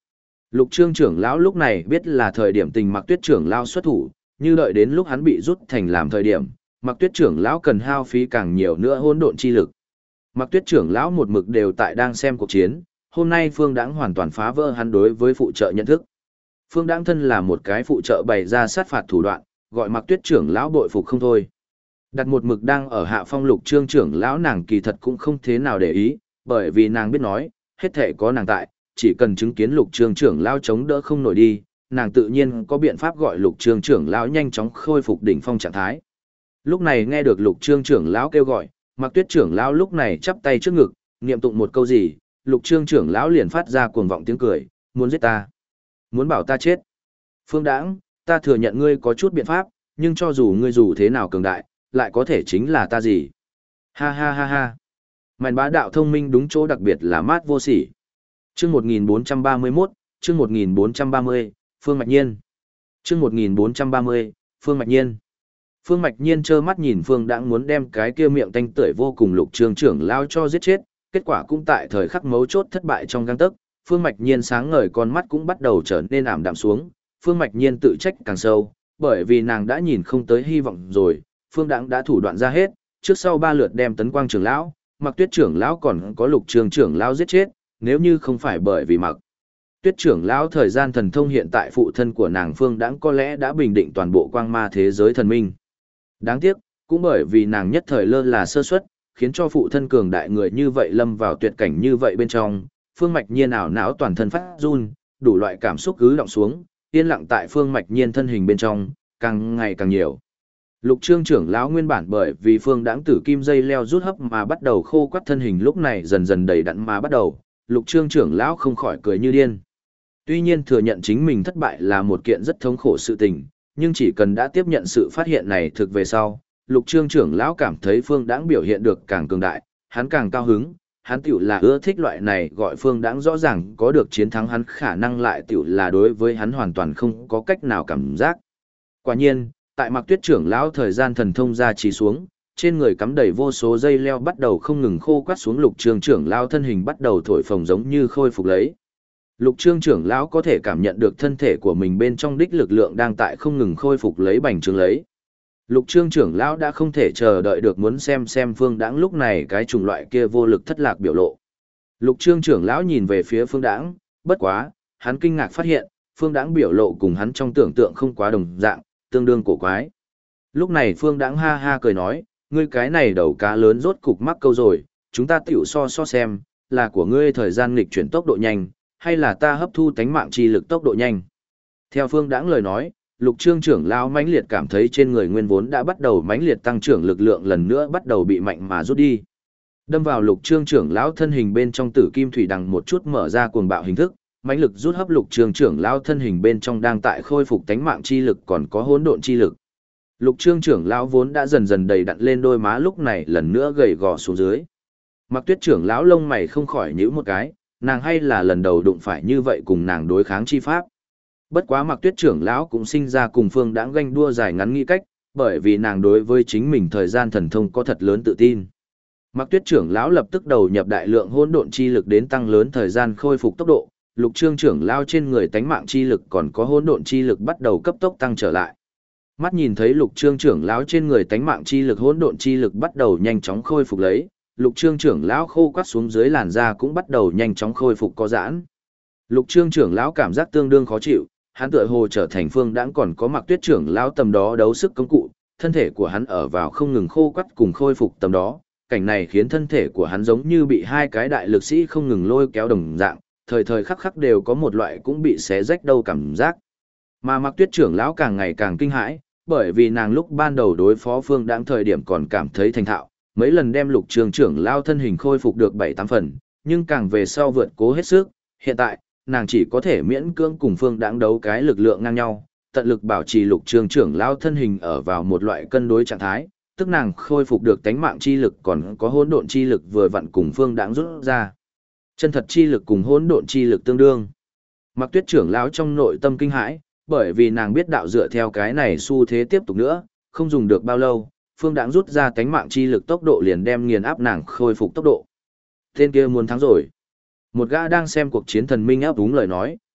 Speaker 1: Lục Trương trưởng lão lúc này biết là thời điểm Tình Mặc Tuyết trưởng lão xuất thủ, như đợi đến lúc hắn bị rút thành làm thời điểm, Mặc Tuyết trưởng lão cần hao phí càng nhiều nữa hỗn độn chi lực. Mặc Tuyết trưởng lão một mực đều tại đang xem cuộc chiến, hôm nay Phương Đãng hoàn toàn phá vỡ hắn đối với phụ trợ nhận thức. Phương Đãng thân là một cái phụ trợ bày ra sát phạt thủ đoạn, gọi Mặc Tuyết trưởng lão bội phục không thôi. Đặt một mực đang ở hạ phong Lục Trương trưởng lão nàng kỳ thật cũng không thế nào để ý, bởi vì nàng biết nói, hết thể có nàng tại, chỉ cần chứng kiến Lục Trương trưởng lão chống đỡ không nổi đi, nàng tự nhiên có biện pháp gọi Lục Trương trưởng lão nhanh chóng khôi phục đỉnh phong trạng thái. Lúc này nghe được Lục Trương trưởng lão kêu gọi, Mặc Tuyết trưởng lão lúc này chắp tay trước ngực, niệm tụng một câu gì, Lục Trương trưởng lão liền phát ra cuồng vọng tiếng cười, muốn giết ta, muốn bảo ta chết. Phương Đãng, ta thừa nhận ngươi có chút biện pháp, nhưng cho dù ngươi dù thế nào cường đại, lại có thể chính là ta gì? Ha ha ha ha. Màn bá đạo thông minh đúng chỗ đặc biệt là mát vô sỉ. Chương 1431, chương 1430, Phương Mạch Nhiên. Chương 1430, Phương Mạch Nhiên. Phương Mạch Nhiên trơ mắt nhìn Phương Đãng muốn đem cái kia miệng tanh tưởi vô cùng Lục Trương trưởng lao cho giết chết, kết quả cũng tại thời khắc mấu chốt thất bại trong gang tấc. Phương Mạch Nhiên sáng ngời con mắt cũng bắt đầu trở nên ảm đạm xuống, Phương Mạch Nhiên tự trách càng sâu, bởi vì nàng đã nhìn không tới hy vọng rồi, Phương Đãng đã thủ đoạn ra hết, trước sau 3 lượt đem Tấn Quang trưởng lão, Mặc Tuyết trưởng lão còn có Lục Trương trưởng lão giết chết, nếu như không phải bởi vì Mặc Tuyết trưởng lão thời gian thần thông hiện tại phụ thân của nàng Phương Đãng có lẽ đã bình định toàn bộ quang ma thế giới thần minh. Đáng tiếc, cũng bởi vì nàng nhất thời lơ là sơ suất, khiến cho phụ thân cường đại người như vậy lâm vào tuyệt cảnh như vậy bên trong, Phương Mạch Nhiên ảo não toàn thân phát run, đủ loại cảm xúc cứ động xuống, yên lặng tại Phương Mạch Nhiên thân hình bên trong, càng ngày càng nhiều. Lục Trương trưởng lão nguyên bản bởi vì Phương Đãng tử kim dây leo rút hấp mà bắt đầu khô quắt thân hình lúc này dần dần đầy đặn mà bắt đầu, Lục Trương trưởng lão không khỏi cười như điên. Tuy nhiên thừa nhận chính mình thất bại là một kiện rất thống khổ sự tình, nhưng chỉ cần đã tiếp nhận sự phát hiện này thực về sau, Lục Trương trưởng lão cảm thấy Phương Đãng biểu hiện được càng cường đại, hắn càng cao hứng, hắn tiểu là ưa thích loại này gọi Phương Đãng rõ ràng có được chiến thắng hắn khả năng lại tiểu là đối với hắn hoàn toàn không có cách nào cảm giác. Quả nhiên, tại Mặc Tuyết trưởng lão thời gian thần thông ra trì xuống, trên người cắm đầy vô số dây leo bắt đầu không ngừng khô quắt xuống Lục Trương trưởng lão thân hình bắt đầu thổi phồng giống như khôi phục lấy. Lục Trương trưởng lão có thể cảm nhận được thân thể của mình bên trong đích lực lượng đang tại không ngừng khôi phục lấy bành trướng lấy. Lục Trương trưởng lão đã không thể chờ đợi được muốn xem Phương Đãng lúc này cái chủng loại kia vô lực thất lạc biểu lộ. Lục Trương trưởng lão nhìn về phía Phương Đãng, bất quá, hắn kinh ngạc phát hiện, Phương Đãng biểu lộ cùng hắn trong tưởng tượng không quá đồng dạng, tương đương cổ quái. Lúc này Phương Đãng ha ha cười nói, ngươi cái này đầu cá lớn rốt cục mắc câu rồi, chúng ta tiểu so xem, là của ngươi thời gian nghịch chuyển tốc độ nhanh, hay là ta hấp thu tánh mạng chi lực tốc độ nhanh. Theo Phương Đãng lời nói, Lục Trương trưởng lão mãnh liệt cảm thấy trên người nguyên vốn đã bắt đầu mãnh liệt tăng trưởng lực lượng lần nữa bắt đầu bị mạnh mà rút đi. Đâm vào Lục Trương trưởng lão thân hình bên trong tử kim thủy đằng một chút mở ra cuồng bạo hình thức, mãnh lực rút hấp Lục Trương trưởng lão thân hình bên trong đang tại khôi phục tánh mạng chi lực còn có hỗn độn chi lực. Lục Trương trưởng lão vốn đã dần dần đầy đặn lên đôi má lúc này lần nữa gầy gò xuống dưới. Mặc Tuyết trưởng lão lông mày không khỏi nhíu một cái, nàng hay là lần đầu đụng phải như vậy cùng nàng đối kháng chi pháp. Bất quá Mặc Tuyết trưởng lão cũng sinh ra cùng Phương Đãng ganh đua dài ngắn nghĩ cách, bởi vì nàng đối với chính mình thời gian thần thông có thật lớn tự tin. Mặc Tuyết trưởng lão lập tức đầu nhập đại lượng hỗn độn chi lực đến tăng lớn thời gian khôi phục tốc độ, Lục Trương trưởng lão trên người tánh mạng chi lực còn có hỗn độn chi lực bắt đầu cấp tốc tăng trở lại. Mắt nhìn thấy Lục Trương trưởng lão trên người tánh mạng chi lực hỗn độn chi lực bắt đầu nhanh chóng khôi phục lấy, Lục Trương trưởng lão khô quắt xuống dưới làn da cũng bắt đầu nhanh chóng khôi phục có giãn. Lục Trương trưởng lão cảm giác tương đương khó chịu, hắn tựa hồ trở thành Phương Đãng còn có Mặc Tuyết trưởng lão tầm đó đấu sức công cụ, thân thể của hắn ở vào không ngừng khô quắt cùng khôi phục tầm đó, cảnh này khiến thân thể của hắn giống như bị hai cái đại lực sĩ không ngừng lôi kéo đồng dạng, thời thời khắc khắc đều có một loại cũng bị xé rách đâu cảm giác. Mà Mặc Tuyết trưởng lão càng ngày càng kinh hãi, bởi vì nàng lúc ban đầu đối phó Phương Đãng thời điểm còn cảm thấy thành thạo, mấy lần đem Lục Trương trưởng lão thân hình khôi phục được 7-8 phần, nhưng càng về sau vượt cố hết sức, hiện tại, nàng chỉ có thể miễn cưỡng cùng Phương Đãng đấu cái lực lượng ngang nhau, tận lực bảo trì Lục Trương trưởng lão thân hình ở vào một loại cân đối trạng thái, tức nàng khôi phục được tánh mạng chi lực còn có hỗn độn chi lực vừa vặn cùng Phương Đãng rút ra. Chân thật chi lực cùng hỗn độn chi lực tương đương. Mặc Tuyết trưởng lão trong nội tâm kinh hãi, bởi vì nàng biết đạo dựa theo cái này xu thế tiếp tục nữa, không dùng được bao lâu, Phương Đãng rút ra tánh mạng chi lực tốc độ liền đem nghiền áp nàng khôi phục tốc độ. Tên kia muốn thắng rồi. Một gã đang xem cuộc chiến thần minh áp đúng lời nói,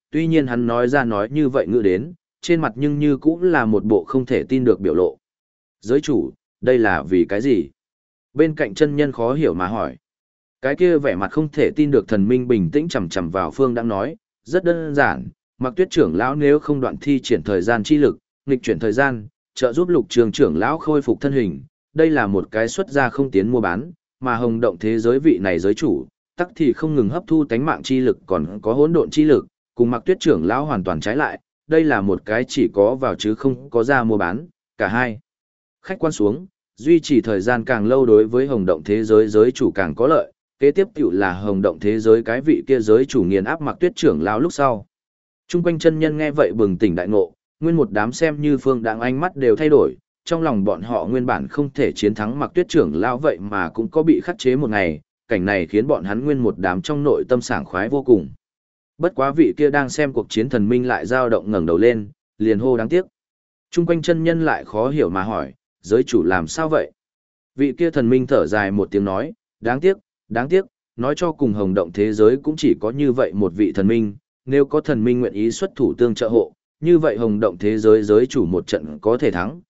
Speaker 1: tuy nhiên hắn nói ra nói như vậy ngự đến, trên mặt nhưng như cũng là một bộ không thể tin được biểu lộ. Giới chủ, đây là vì cái gì? Bên cạnh chân nhân khó hiểu mà hỏi. Cái kia vẻ mặt không thể tin được thần minh bình tĩnh chằm chằm vào Phương Đãng nói, rất đơn giản, Mặc Tuyết trưởng lão nếu không đoạn thi triển thời gian chi lực, nghịch chuyển thời gian, trợ giúp Lục Trường trưởng lão khôi phục thân hình, đây là một cái xuất gia không tiến mua bán, mà hồng động thế giới vị này giới chủ, tắc thì không ngừng hấp thu tánh mạng chi lực còn có hỗn độn chi lực, cùng Mặc Tuyết trưởng lão hoàn toàn trái lại, đây là một cái chỉ có vào chứ không có ra mua bán, cả hai. Khách quan xuống, duy trì thời gian càng lâu đối với hồng động thế giới giới chủ càng có lợi, kế tiếp tiểu là hồng động thế giới cái vị kia giới chủ nghiền áp Mặc Tuyết trưởng lão lúc sau. Trung quanh chân nhân nghe vậy bừng tỉnh đại ngộ, nguyên một đám xem như Phương Đãng ánh mắt đều thay đổi, trong lòng bọn họ nguyên bản không thể chiến thắng Mặc Tuyết trưởng lão vậy mà cũng có bị khắc chế một ngày, cảnh này khiến bọn hắn nguyên một đám trong nội tâm sảng khoái vô cùng. Bất quá vị kia đang xem cuộc chiến thần minh lại dao động ngẩng đầu lên, liền hô đáng tiếc. Trung quanh chân nhân lại khó hiểu mà hỏi, giới chủ làm sao vậy? Vị kia thần minh thở dài một tiếng nói, đáng tiếc, nói cho cùng hồng động thế giới cũng chỉ có như vậy một vị thần minh, nếu có thần minh nguyện ý xuất thủ tương trợ hộ, như vậy hồng động thế giới giới chủ một trận có thể thắng,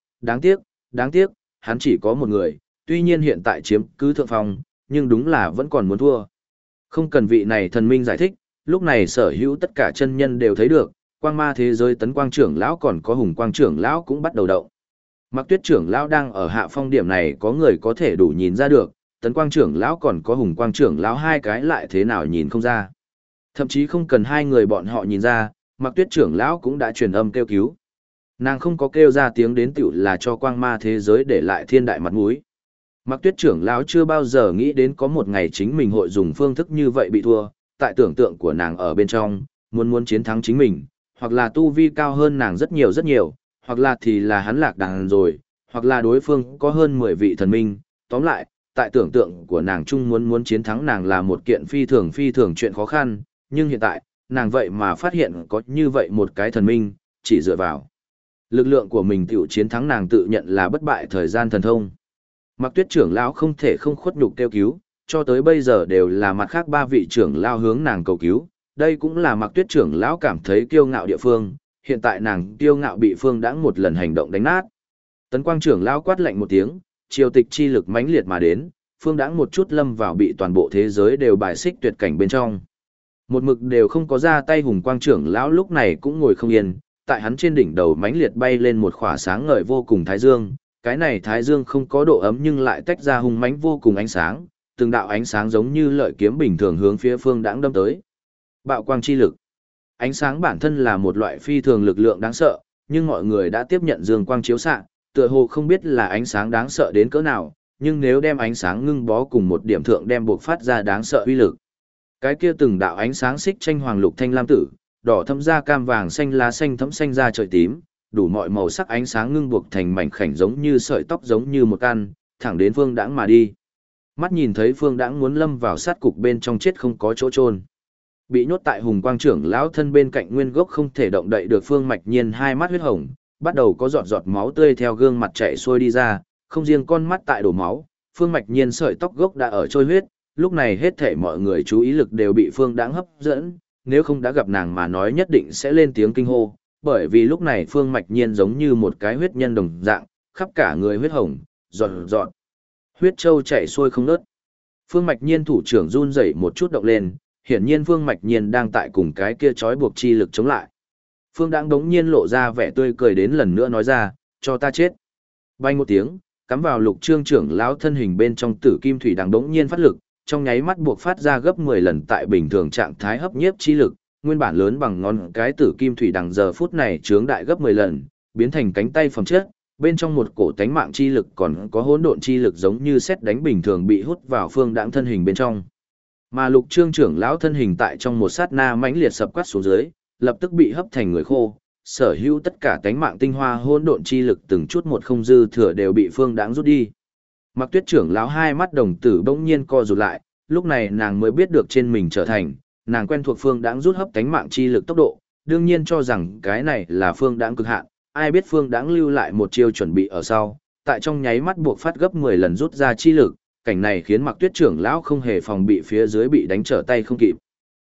Speaker 1: đáng tiếc, hắn chỉ có một người, tuy nhiên hiện tại chiếm cứ thượng phong, nhưng đúng là vẫn còn muốn thua. Không cần vị này thần minh giải thích, lúc này sở hữu tất cả chân nhân đều thấy được, quang ma thế giới tấn quang trưởng lão còn có hùng quang trưởng lão cũng bắt đầu động. Mặc Tuyết trưởng lão đang ở hạ phong điểm này có người có thể đủ nhìn ra được, tấn quang trưởng lão còn có hùng quang trưởng lão hai cái lại thế nào nhìn không ra. Thậm chí không cần hai người bọn họ nhìn ra, Mặc Tuyết trưởng lão cũng đã truyền âm kêu cứu. Nàng không có kêu ra tiếng đến tiểu là cho quang ma thế giới để lại thiên đại mặt mũi. Mặc Tuyết trưởng lão chưa bao giờ nghĩ đến có một ngày chính mình hội dùng phương thức như vậy bị thua, tại tưởng tượng của nàng ở bên trong, muốn chiến thắng chính mình, hoặc là tu vi cao hơn nàng rất nhiều, hoặc là thì là hắn lạc đàn rồi, hoặc là đối phương có hơn 10 vị thần minh, tóm lại, tại tưởng tượng của nàng chung muốn chiến thắng nàng là một kiện phi thường chuyện khó khăn, nhưng hiện tại, nàng vậy mà phát hiện có như vậy một cái thần minh, chỉ dựa vào lực lượng của mình tiểu chiến thắng nàng tự nhận là bất bại thời gian thần thông. Mặc Tuyết trưởng lão không thể không khuất nhục kêu cứu, cho tới bây giờ đều là mặt khác ba vị trưởng lão hướng nàng cầu cứu, đây cũng là Mặc Tuyết trưởng lão cảm thấy kiêu ngạo địa phương, hiện tại nàng kiêu ngạo bị Phương Đãng một lần hành động đánh nát. Tấn Quang trưởng lão quát lạnh một tiếng, triều tịch chi lực mãnh liệt mà đến, Phương Đãng một chút lâm vào bị toàn bộ thế giới đều bài xích tuyệt cảnh bên trong. Một mực đều không có ra tay hùng quang trưởng lão lúc này cũng ngồi không yên, tại hắn trên đỉnh đầu mãnh liệt bay lên một khỏa sáng ngời vô cùng thái dương, cái này thái dương không có độ ấm nhưng lại tách ra hùng mãnh vô cùng ánh sáng, từng đạo ánh sáng giống như lợi kiếm bình thường hướng phía Phương Đãng đâm tới. Bạo quang chi lực. Ánh sáng bản thân là một loại phi thường lực lượng đáng sợ, nhưng mọi người đã tiếp nhận dương quang chiếu xạ, tựa hồ không biết là ánh sáng đáng sợ đến cỡ nào, nhưng nếu đem ánh sáng ngưng bó cùng một điểm thượng đem buộc phát ra đáng sợ uy lực. Cái kia từng đạo ánh sáng xích tranh hoàng lục thanh lam tử, đỏ thẫm da cam vàng xanh lá xanh thẫm xanh da trời tím, đủ mọi màu sắc ánh sáng ngưng buộc thành mảnh khảnh giống như sợi tóc giống như một căn, thẳng đến Phương Đãng mà đi. Mắt nhìn thấy Phương Đãng muốn lâm vào sát cục bên trong chết không có chỗ chôn. Bị nhốt tại hùng quang trưởng lão thân bên cạnh nguyên gốc không thể động đậy được Phương Mạch Nhiên hai mắt huyết hồng, bắt đầu có giọt giọt máu tươi theo gương mặt chảy xuôi đi ra, không riêng con mắt tại đổ máu, Phương Mạch Nhiên sợi tóc gốc đã ở trôi huyết, lúc này hết thảy mọi người chú ý lực đều bị Phương Đãng hấp dẫn, nếu không đã gặp nàng mà nói nhất định sẽ lên tiếng kinh hô, bởi vì lúc này Phương Mạch Nhiên giống như một cái huyết nhân đồng dạng, khắp cả người huyết hồng, giọt giọt huyết châu chảy xuôi không ngớt. Phương Mạch Nhiên thủ trưởng run rẩy một chút động lên, hiển nhiên Phương Mạch Nhiên đang tại cùng cái kia trói buộc chi lực chống lại. Phương Đãng đống nhiên lộ ra vẻ tươi cười đến lần nữa nói ra, cho ta chết. Bay một tiếng, cắm vào Lục Trương trưởng lão thân hình bên trong tử kim thủy đằng đống nhiên phát lực, trong nháy mắt buộc phát ra gấp 10 lần tại bình thường trạng thái hấp nhiếp chi lực, nguyên bản lớn bằng ngón cái tử kim thủy đằng giờ phút này trướng đại gấp 10 lần, biến thành cánh tay phẩm chất, bên trong một cổ tánh mạng chi lực còn có hỗn độn chi lực giống như sét đánh bình thường bị hút vào Phương Đãng thân hình bên trong. Mà Lục Trương trưởng lão thân hình tại trong một sát na mãnh liệt sập quát xuống dưới, lập tức bị hấp thành người khô, sở hữu tất cả tánh mạng tinh hoa hỗn độn chi lực từng chút một không dư thừa đều bị Phương Đãng rút đi. Mặc Tuyết trưởng lão hai mắt đồng tử bỗng nhiên co rụt lại, lúc này nàng mới biết được trên mình trở thành, nàng quen thuộc Phương Đãng rút hấp tánh mạng chi lực tốc độ, đương nhiên cho rằng cái này là Phương Đãng cực hạn, ai biết Phương Đãng lưu lại một chiêu chuẩn bị ở sau, tại trong nháy mắt buộc phát gấp 10 lần rút ra chi lực, cảnh này khiến Mặc Tuyết trưởng lão không hề phòng bị phía dưới bị đánh trở tay không kịp.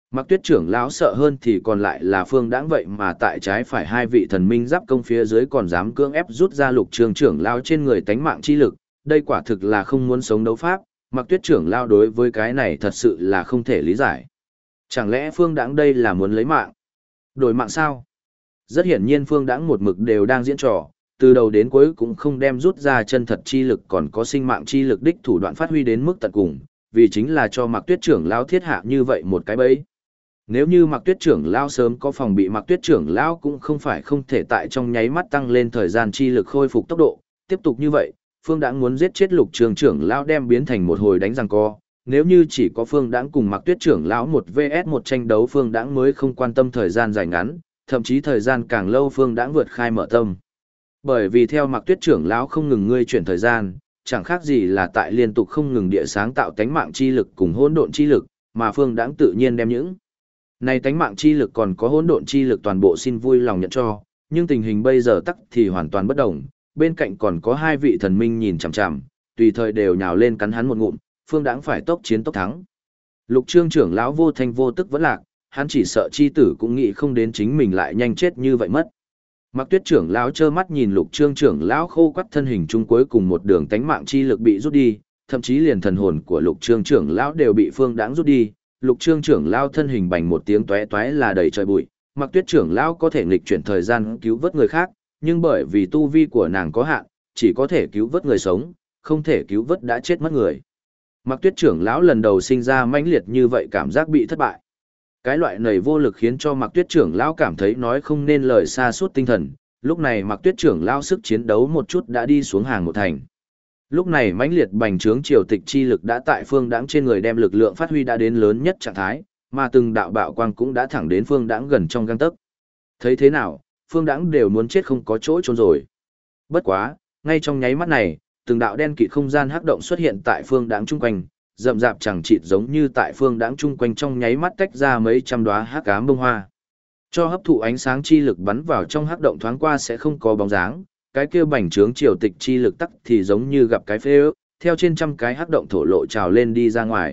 Speaker 1: Mạc Tuyết trưởng lão sợ hơn thì còn lại là Phương Đãng vậy mà tại trái phải hai vị thần minh giáp công phía dưới còn dám cưỡng ép rút ra Lục Trường trưởng lão trên người tánh mạng chi lực, đây quả thực là không muốn sống đấu pháp, Mạc Tuyết trưởng lão đối với cái này thật sự là không thể lý giải. Chẳng lẽ Phương Đãng đây là muốn lấy mạng? Đổi mạng sao? Rất hiển nhiên Phương Đãng một mực đều đang diễn trò, từ đầu đến cuối cũng không đem rút ra chân thật chi lực còn có sinh mạng chi lực đích thủ đoạn phát huy đến mức tận cùng, vì chính là cho Mạc Tuyết trưởng lão thiết hạ như vậy một cái bẫy. Nếu như Mạc Tuyết trưởng lão sớm có phòng bị, Mạc Tuyết trưởng lão cũng không phải không thể tại trong nháy mắt tăng lên thời gian chi lực khôi phục tốc độ, tiếp tục như vậy, Phương Đãng muốn giết chết Lục Trường trưởng lão đem biến thành một hồi đánh giằng co. Nếu như chỉ có Phương Đãng cùng Mạc Tuyết trưởng lão một vs một tranh đấu, Phương Đãng mới không quan tâm thời gian dài ngắn, thậm chí thời gian càng lâu Phương Đãng vượt khai mở tâm. Bởi vì theo Mạc Tuyết trưởng lão không ngừng ngươi chuyển thời gian, chẳng khác gì là tại liên tục không ngừng địa sáng tạo tánh mạng chi lực cùng hỗn độn chi lực, mà Phương Đãng tự nhiên đem những này tánh mạng chi lực còn có hỗn độn chi lực toàn bộ xin vui lòng nhận cho, nhưng tình hình bây giờ tắc thì hoàn toàn bất đồng, bên cạnh còn có hai vị thần minh nhìn chằm chằm, tùy thời đều nhào lên cắn hắn một ngụm, Phương Đãng phải tốc chiến tốc thắng. Lục Trương trưởng lão vô thanh vô tức vẫn lạc, hắn chỉ sợ chi tử cũng nghĩ không đến chính mình lại nhanh chết như vậy mất. Mạc Tuyết trưởng lão trơ mắt nhìn Lục Trương trưởng lão khô quắt thân hình chung cuối cùng một đường tánh mạng chi lực bị rút đi, thậm chí liền thần hồn của Lục Trương trưởng lão đều bị Phương Đãng rút đi. Lục Trương trưởng lão thân hình bành một tiếng tóe tóe là đầy trời bụi. Mạc Tuyết trưởng lão có thể nghịch chuyển thời gian cứu vớt người khác, nhưng bởi vì tu vi của nàng có hạn, chỉ có thể cứu vớt người sống, không thể cứu vớt đã chết mất người. Mạc Tuyết trưởng lão lần đầu sinh ra mãnh liệt như vậy cảm giác bị thất bại. Cái loại nầy vô lực khiến cho Mạc Tuyết trưởng lão cảm thấy nói không nên lời xa suốt tinh thần, lúc này Mạc Tuyết trưởng lão sức chiến đấu một chút đã đi xuống hàng một thành. Lúc này mãnh liệt bành trướng triều tịch chi lực đã tại Phương Đãng trên người đem lực lượng phát huy đã đến lớn nhất trạng thái, mà từng đạo bạo quang cũng đã thẳng đến Phương Đãng gần trong gang tấc. Thấy thế nào, Phương Đãng đều muốn chết không có chỗ trốn rồi. Bất quá, ngay trong nháy mắt này, từng đạo đen kịt không gian hắc động xuất hiện tại Phương Đãng chung quanh, rậm rạp chẳng chịt giống như tại Phương Đãng chung quanh trong nháy mắt tách ra mấy trăm đóa hắc ám bông hoa. Cho hấp thụ ánh sáng chi lực bắn vào trong hắc động thoáng qua sẽ không có bóng dáng, cái kia bành trướng triều tịch chi lực tắc thì giống như gặp cái phế ước, theo trên trăm cái hắc động thổ lộ trào lên đi ra ngoài.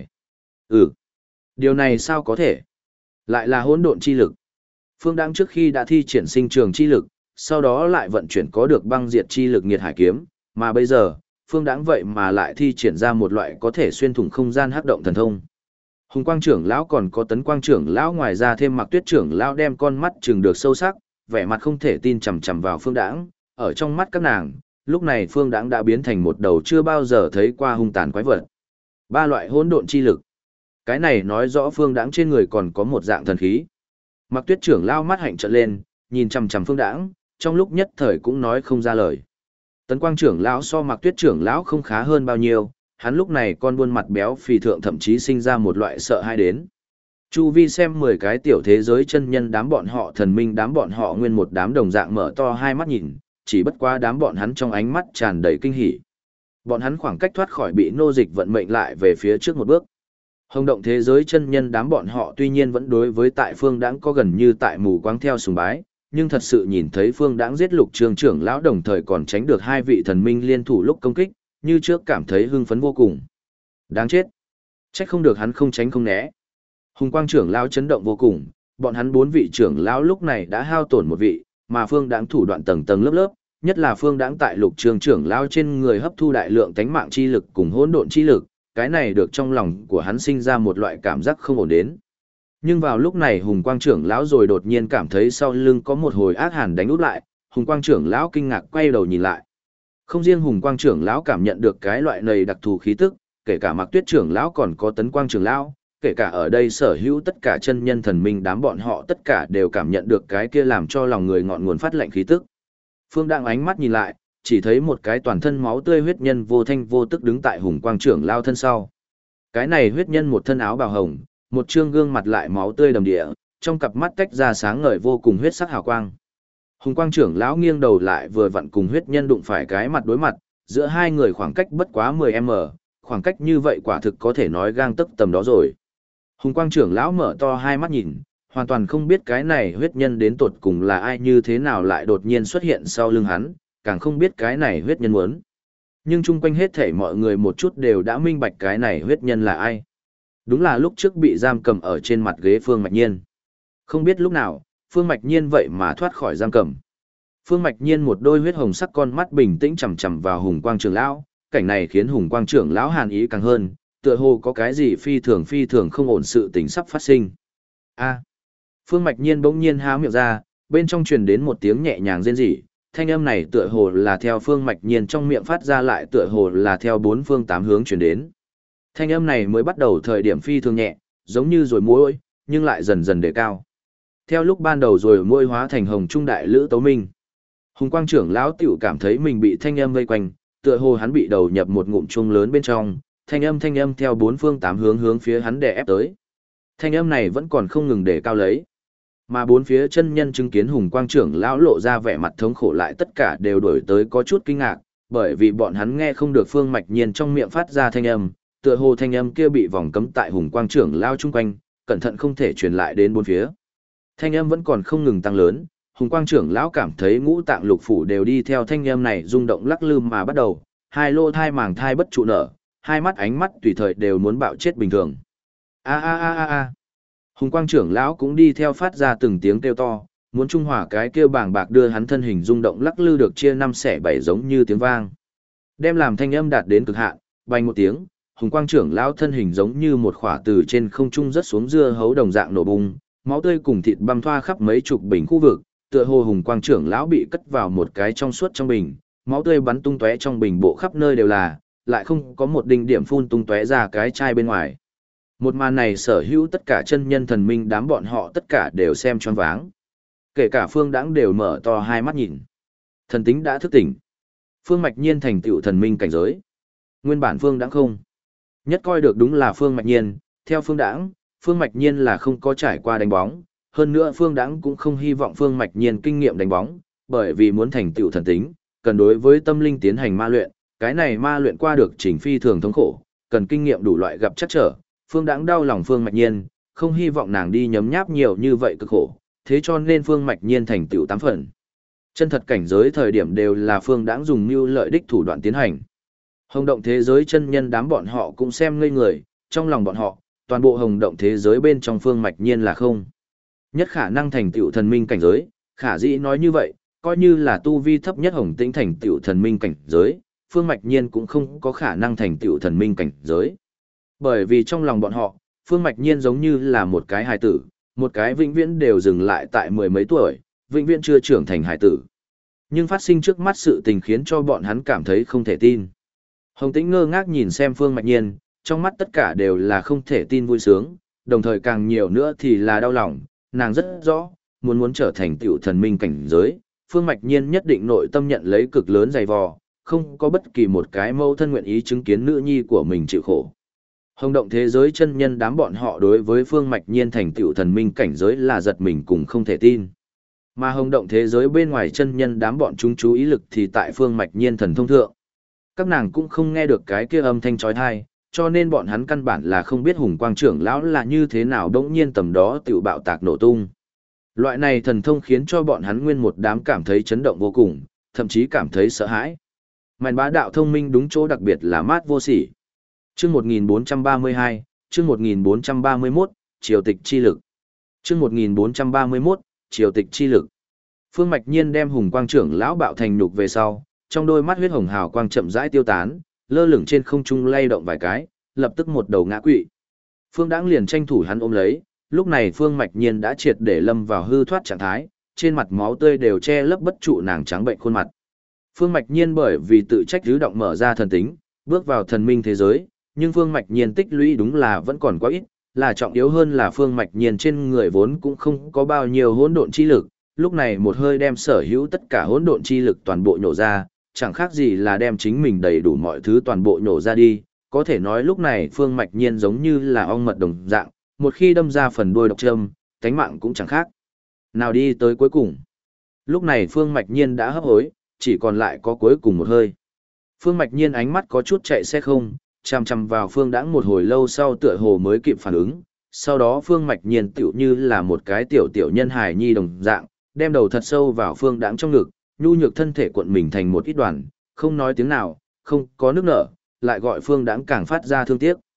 Speaker 1: Điều này sao có thể? Lại là hỗn độn chi lực. Phương Đãng trước khi đã thi triển sinh trường chi lực, sau đó lại vận chuyển có được băng diệt chi lực nghiệt hải kiếm, mà bây giờ, Phương Đãng vậy mà lại thi triển ra một loại có thể xuyên thủng không gian hắc động thần thông. Hùng Quang trưởng lão còn có Tấn Quang trưởng lão ngoài ra thêm Mạc Tuyết trưởng lão đem con mắt trừng được sâu sắc, vẻ mặt không thể tin chằm chằm vào Phương Đãng, ở trong mắt các nàng, lúc này Phương Đãng đã biến thành một đầu chưa bao giờ thấy qua hung tàn quái vật. Ba loại hỗn độn chi lực. Cái này nói rõ Phương Đãng trên người còn có một dạng thần khí. Mạc Tuyết trưởng lão mắt hạnh trợn lên, nhìn chằm chằm Phương Đãng, trong lúc nhất thời cũng nói không ra lời. Tấn Quang trưởng lão so Mạc Tuyết trưởng lão không khá hơn bao nhiêu, hắn lúc này con buôn mặt béo phì thượng thậm chí sinh ra một loại sợ hãi đến. Chu vi xem 10 cái tiểu thế giới chân nhân đám bọn họ thần minh đám bọn họ nguyên một đám đồng dạng mở to hai mắt nhìn, chỉ bất quá đám bọn hắn trong ánh mắt tràn đầy kinh hỉ. Bọn hắn khoảng cách thoát khỏi bị nô dịch vận mệnh lại về phía trước một bước. Hồng động thế giới chân nhân đám bọn họ tuy nhiên vẫn đối với tại Phương Đãng có gần như tại mù quáng theo sùng bái, nhưng thật sự nhìn thấy Phương Đãng giết Lục Trường trưởng lão đồng thời còn tránh được hai vị thần minh liên thủ lúc công kích, như trước cảm thấy hưng phấn vô cùng. Đáng chết. Trách không được hắn không tránh không né. Hùng Quang trưởng lão chấn động vô cùng, bọn hắn 4 vị trưởng lão lúc này đã hao tổn một vị, mà Phương Đãng thủ đoạn tầng tầng lớp lớp, nhất là Phương Đãng tại Lục Trường trưởng lão trên người hấp thu đại lượng tánh mạng chi lực cùng hỗn độn chi lực, cái này được trong lòng của hắn sinh ra một loại cảm giác không ổn đến. Nhưng vào lúc này Hùng Quang trưởng lão rồi đột nhiên cảm thấy sau lưng có một hồi ác hàn đánh úp lại, Hùng Quang trưởng lão kinh ngạc quay đầu nhìn lại. Không riêng Hùng Quang trưởng lão cảm nhận được cái loại này đặc thù khí tức, kể cả Mạc Tuyết trưởng lão còn có Tấn Quang trưởng lão, kể cả ở đây sở hữu tất cả chân nhân thần minh đám bọn họ tất cả đều cảm nhận được cái kia làm cho lòng người ngọn nguồn phát lạnh khí tức. Phương Đãng ánh mắt nhìn lại, chỉ thấy một cái toàn thân máu tươi huyết nhân vô thanh vô tức đứng tại Hùng Quang trưởng lão thân sau. Cái này huyết nhân một thân áo bào hồng, một trương gương mặt lại máu tươi đầm địa, trong cặp mắt tách ra sáng ngời vô cùng huyết sắc hào quang. Hùng Quang trưởng lão nghiêng đầu lại vừa vặn cùng huyết nhân đụng phải cái mặt đối mặt, giữa hai người khoảng cách bất quá 10m, khoảng cách như vậy quả thực có thể nói gang tấc tầm đó rồi. Hùng Quang trưởng lão mở to hai mắt nhìn, hoàn toàn không biết cái này huyết nhân đến tột cùng là ai như thế nào lại đột nhiên xuất hiện sau lưng hắn, càng không biết cái này huyết nhân muốn. Nhưng chung quanh hết thảy mọi người một chút đều đã minh bạch cái này huyết nhân là ai. Đúng là lúc trước bị giam cầm ở trên mặt ghế Phương Mạch Nhiên. Không biết lúc nào, Phương Mạch Nhiên vậy mà thoát khỏi giam cầm. Phương Mạch Nhiên một đôi huyết hồng sắc con mắt bình tĩnh chằm chằm vào Hùng Quang trưởng lão, cảnh này khiến Hùng Quang trưởng lão hàn ý càng hơn, tựa hồ có cái gì phi thường không ổn sự tình sắp phát sinh. A. Phương Mạch Nhiên bỗng nhiên há miệng ra, bên trong truyền đến một tiếng nhẹ nhàng rên rỉ, thanh âm này tựa hồ là theo Phương Mạch Nhiên trong miệng phát ra lại tựa hồ là theo bốn phương tám hướng truyền đến. Thanh âm này mới bắt đầu thời điểm phi thường nhẹ, giống như rồi môi, nhưng lại dần dần đề cao. Theo lúc ban đầu rồi môi hóa thành hồng trung đại lữ tấu minh. Hùng Quang trưởng lão tiểu cảm thấy mình bị thanh âm vây quanh, tựa hồ hắn bị đầu nhập một ngụm chuông lớn bên trong, thanh âm theo bốn phương tám hướng hướng phía hắn đè ép tới. Thanh âm này vẫn còn không ngừng đề cao lấy. Mà bốn phía chân nhân chứng kiến Hùng Quang trưởng lão lộ ra vẻ mặt thống khổ lại tất cả đều đổi tới có chút kinh ngạc, bởi vì bọn hắn nghe không được Phương Mạch Nhiên trong miệng phát ra thanh âm, tựa hồ thanh âm kia bị vòng cấm tại Hùng Quang trưởng lão chung quanh, cẩn thận không thể truyền lại đến bốn phía. Thanh âm vẫn còn không ngừng tăng lớn, Hùng Quang trưởng lão cảm thấy ngũ tạng lục phủ đều đi theo thanh âm này rung động lắc lư mà bắt đầu, hai lô thai màng thai bất trụ nở, hai mắt ánh mắt tùy thời đều muốn bạo chết bình thường. A a a a a. Hùng Quang trưởng lão cũng đi theo phát ra từng tiếng kêu to, muốn trung hòa cái kêu bàng bạc đưa hắn thân hình rung động lắc lư được chia năm xẻ bảy giống như tiếng vang. Đem làm thanh âm đạt đến cực hạn, bành một tiếng, Hùng Quang trưởng lão thân hình giống như một khỏa từ trên không trung rớt xuống dưa hấu đồng dạng nổ bung, máu tươi cùng thịt băm thoa khắp mấy chục bình khu vực, tựa hồ Hùng Quang trưởng lão bị cất vào một cái trong suốt trong bình, máu tươi bắn tung tóe trong bình bộ khắp nơi đều là, lại không có một đinh điểm phun tung tóe ra cái chai bên ngoài. Một màn này sở hữu tất cả chân nhân thần minh đám bọn họ tất cả đều xem choáng váng. Kể cả Phương Đãng đều mở to hai mắt nhìn. Thần tính đã thức tỉnh. Phương Mạch Nhiên thành tựu thần minh cảnh giới. Nguyên bản Phương Đãng không. Nhất coi được đúng là Phương Mạch Nhiên, theo Phương Đãng, Phương Mạch Nhiên là không có trải qua đánh bóng, hơn nữa Phương Đãng cũng không hy vọng Phương Mạch Nhiên kinh nghiệm đánh bóng, bởi vì muốn thành tựu thần tính, cần đối với tâm linh tiến hành ma luyện, cái này ma luyện qua được trình phi thường thống khổ, cần kinh nghiệm đủ loại gặp chắc trở. Phương Đãng đau lòng Phương Mạch Nhiên, không hy vọng nàng đi nhấm nháp nhiều như vậy cực khổ, thế cho nên Phương Mạch Nhiên thành tựu 8 phần. Chân thật cảnh giới thời điểm đều là Phương Đãng dùng mưu lợi đích thủ đoạn tiến hành. Hồng động thế giới chân nhân đám bọn họ cũng xem ngây người, trong lòng bọn họ, toàn bộ hồng động thế giới bên trong Phương Mạch Nhiên là không. Nhất khả năng thành tựu thần minh cảnh giới, khả dĩ nói như vậy, coi như là tu vi thấp nhất Hồng Tĩnh thành tựu thần minh cảnh giới, Phương Mạch Nhiên cũng không có khả năng thành tựu thần minh cảnh giới. Bởi vì trong lòng bọn họ, Phương Mạch Nhiên giống như là một cái hài tử, một cái vĩnh viễn đều dừng lại tại mười mấy tuổi, vĩnh viễn chưa trưởng thành hài tử. Nhưng phát sinh trước mắt sự tình khiến cho bọn hắn cảm thấy không thể tin. Hồng Tĩnh ngơ ngác nhìn xem Phương Mạch Nhiên, trong mắt tất cả đều là không thể tin vui sướng, đồng thời càng nhiều nữa thì là đau lòng, nàng rất rõ, muốn trở thành tiểu thần minh cảnh giới, Phương Mạch Nhiên nhất định nội tâm nhận lấy cực lớn dày vò, không có bất kỳ một cái mâu thân nguyện ý chứng kiến nữ nhi của mình chịu khổ. Hồng động thế giới chân nhân đám bọn họ đối với Phương Mạch Nhiên thành tựu thần minh cảnh giới là giật mình cùng không thể tin. Mà hồng động thế giới bên ngoài chân nhân đám bọn chúng chú ý lực thì tại Phương Mạch Nhiên thần thông thượng. Các nàng cũng không nghe được cái kia âm thanh chói tai, cho nên bọn hắn căn bản là không biết Hùng Quang trưởng lão là như thế nào đống nhiên tầm đó tiểu bạo tạc nổ tung. Loại này thần thông khiến cho bọn hắn nguyên một đám cảm thấy chấn động vô cùng, thậm chí cảm thấy sợ hãi. Màn bá đạo thông minh đúng chỗ đặc biệt là mát vô sỉ. Chương 1432, chương 1431, triều tịch chi lực. Chương 1431, triều tịch chi lực. Phương Mạch Nhiên đem Hùng Quang trưởng lão bạo thành nhục về sau, trong đôi mắt huyết hồng hào quang chậm rãi tiêu tán, lơ lửng trên không trung lay động vài cái, lập tức một đầu ngã quỵ. Phương Đãng liền tranh thủ hắn ôm lấy, lúc này Phương Mạch Nhiên đã triệt để lâm vào hư thoát trạng thái, trên mặt máu tươi đều che lấp bất trụ nàng trắng bệnh khuôn mặt. Phương Mạch Nhiên bởi vì tự trách thứ động mở ra thần tính, bước vào thần minh thế giới, nhưng Phương Mạch Nhiên tích lũy đúng là vẫn còn quá ít, là trọng yếu hơn là Phương Mạch Nhiên trên người vốn cũng không có bao nhiêu hỗn độn chi lực, lúc này một hơi đem sở hữu tất cả hỗn độn chi lực toàn bộ nhổ ra, chẳng khác gì là đem chính mình đầy đủ mọi thứ toàn bộ nhổ ra đi, có thể nói lúc này Phương Mạch Nhiên giống như là ong mật đồng dạng, một khi đâm ra phần đuôi độc châm, cánh mạng cũng chẳng khác nào đi tới cuối cùng. Lúc này Phương Mạch Nhiên đã hấp hối, chỉ còn lại có cuối cùng một hơi. Phương Mạch Nhiên ánh mắt có chút chạy xe không, chằm chằm vào Phương Đãng một hồi lâu sau tựa hồ mới kịp phản ứng, sau đó Phương Mạch Nhiên tựu như là một cái tiểu nhân hài nhi đồng dạng, đem đầu thật sâu vào Phương Đãng trong ngực, nhu nhược thân thể cuộn mình thành một ít đoàn, không nói tiếng nào, không có nước nở, lại gọi Phương Đãng càng phát ra thương tiếc.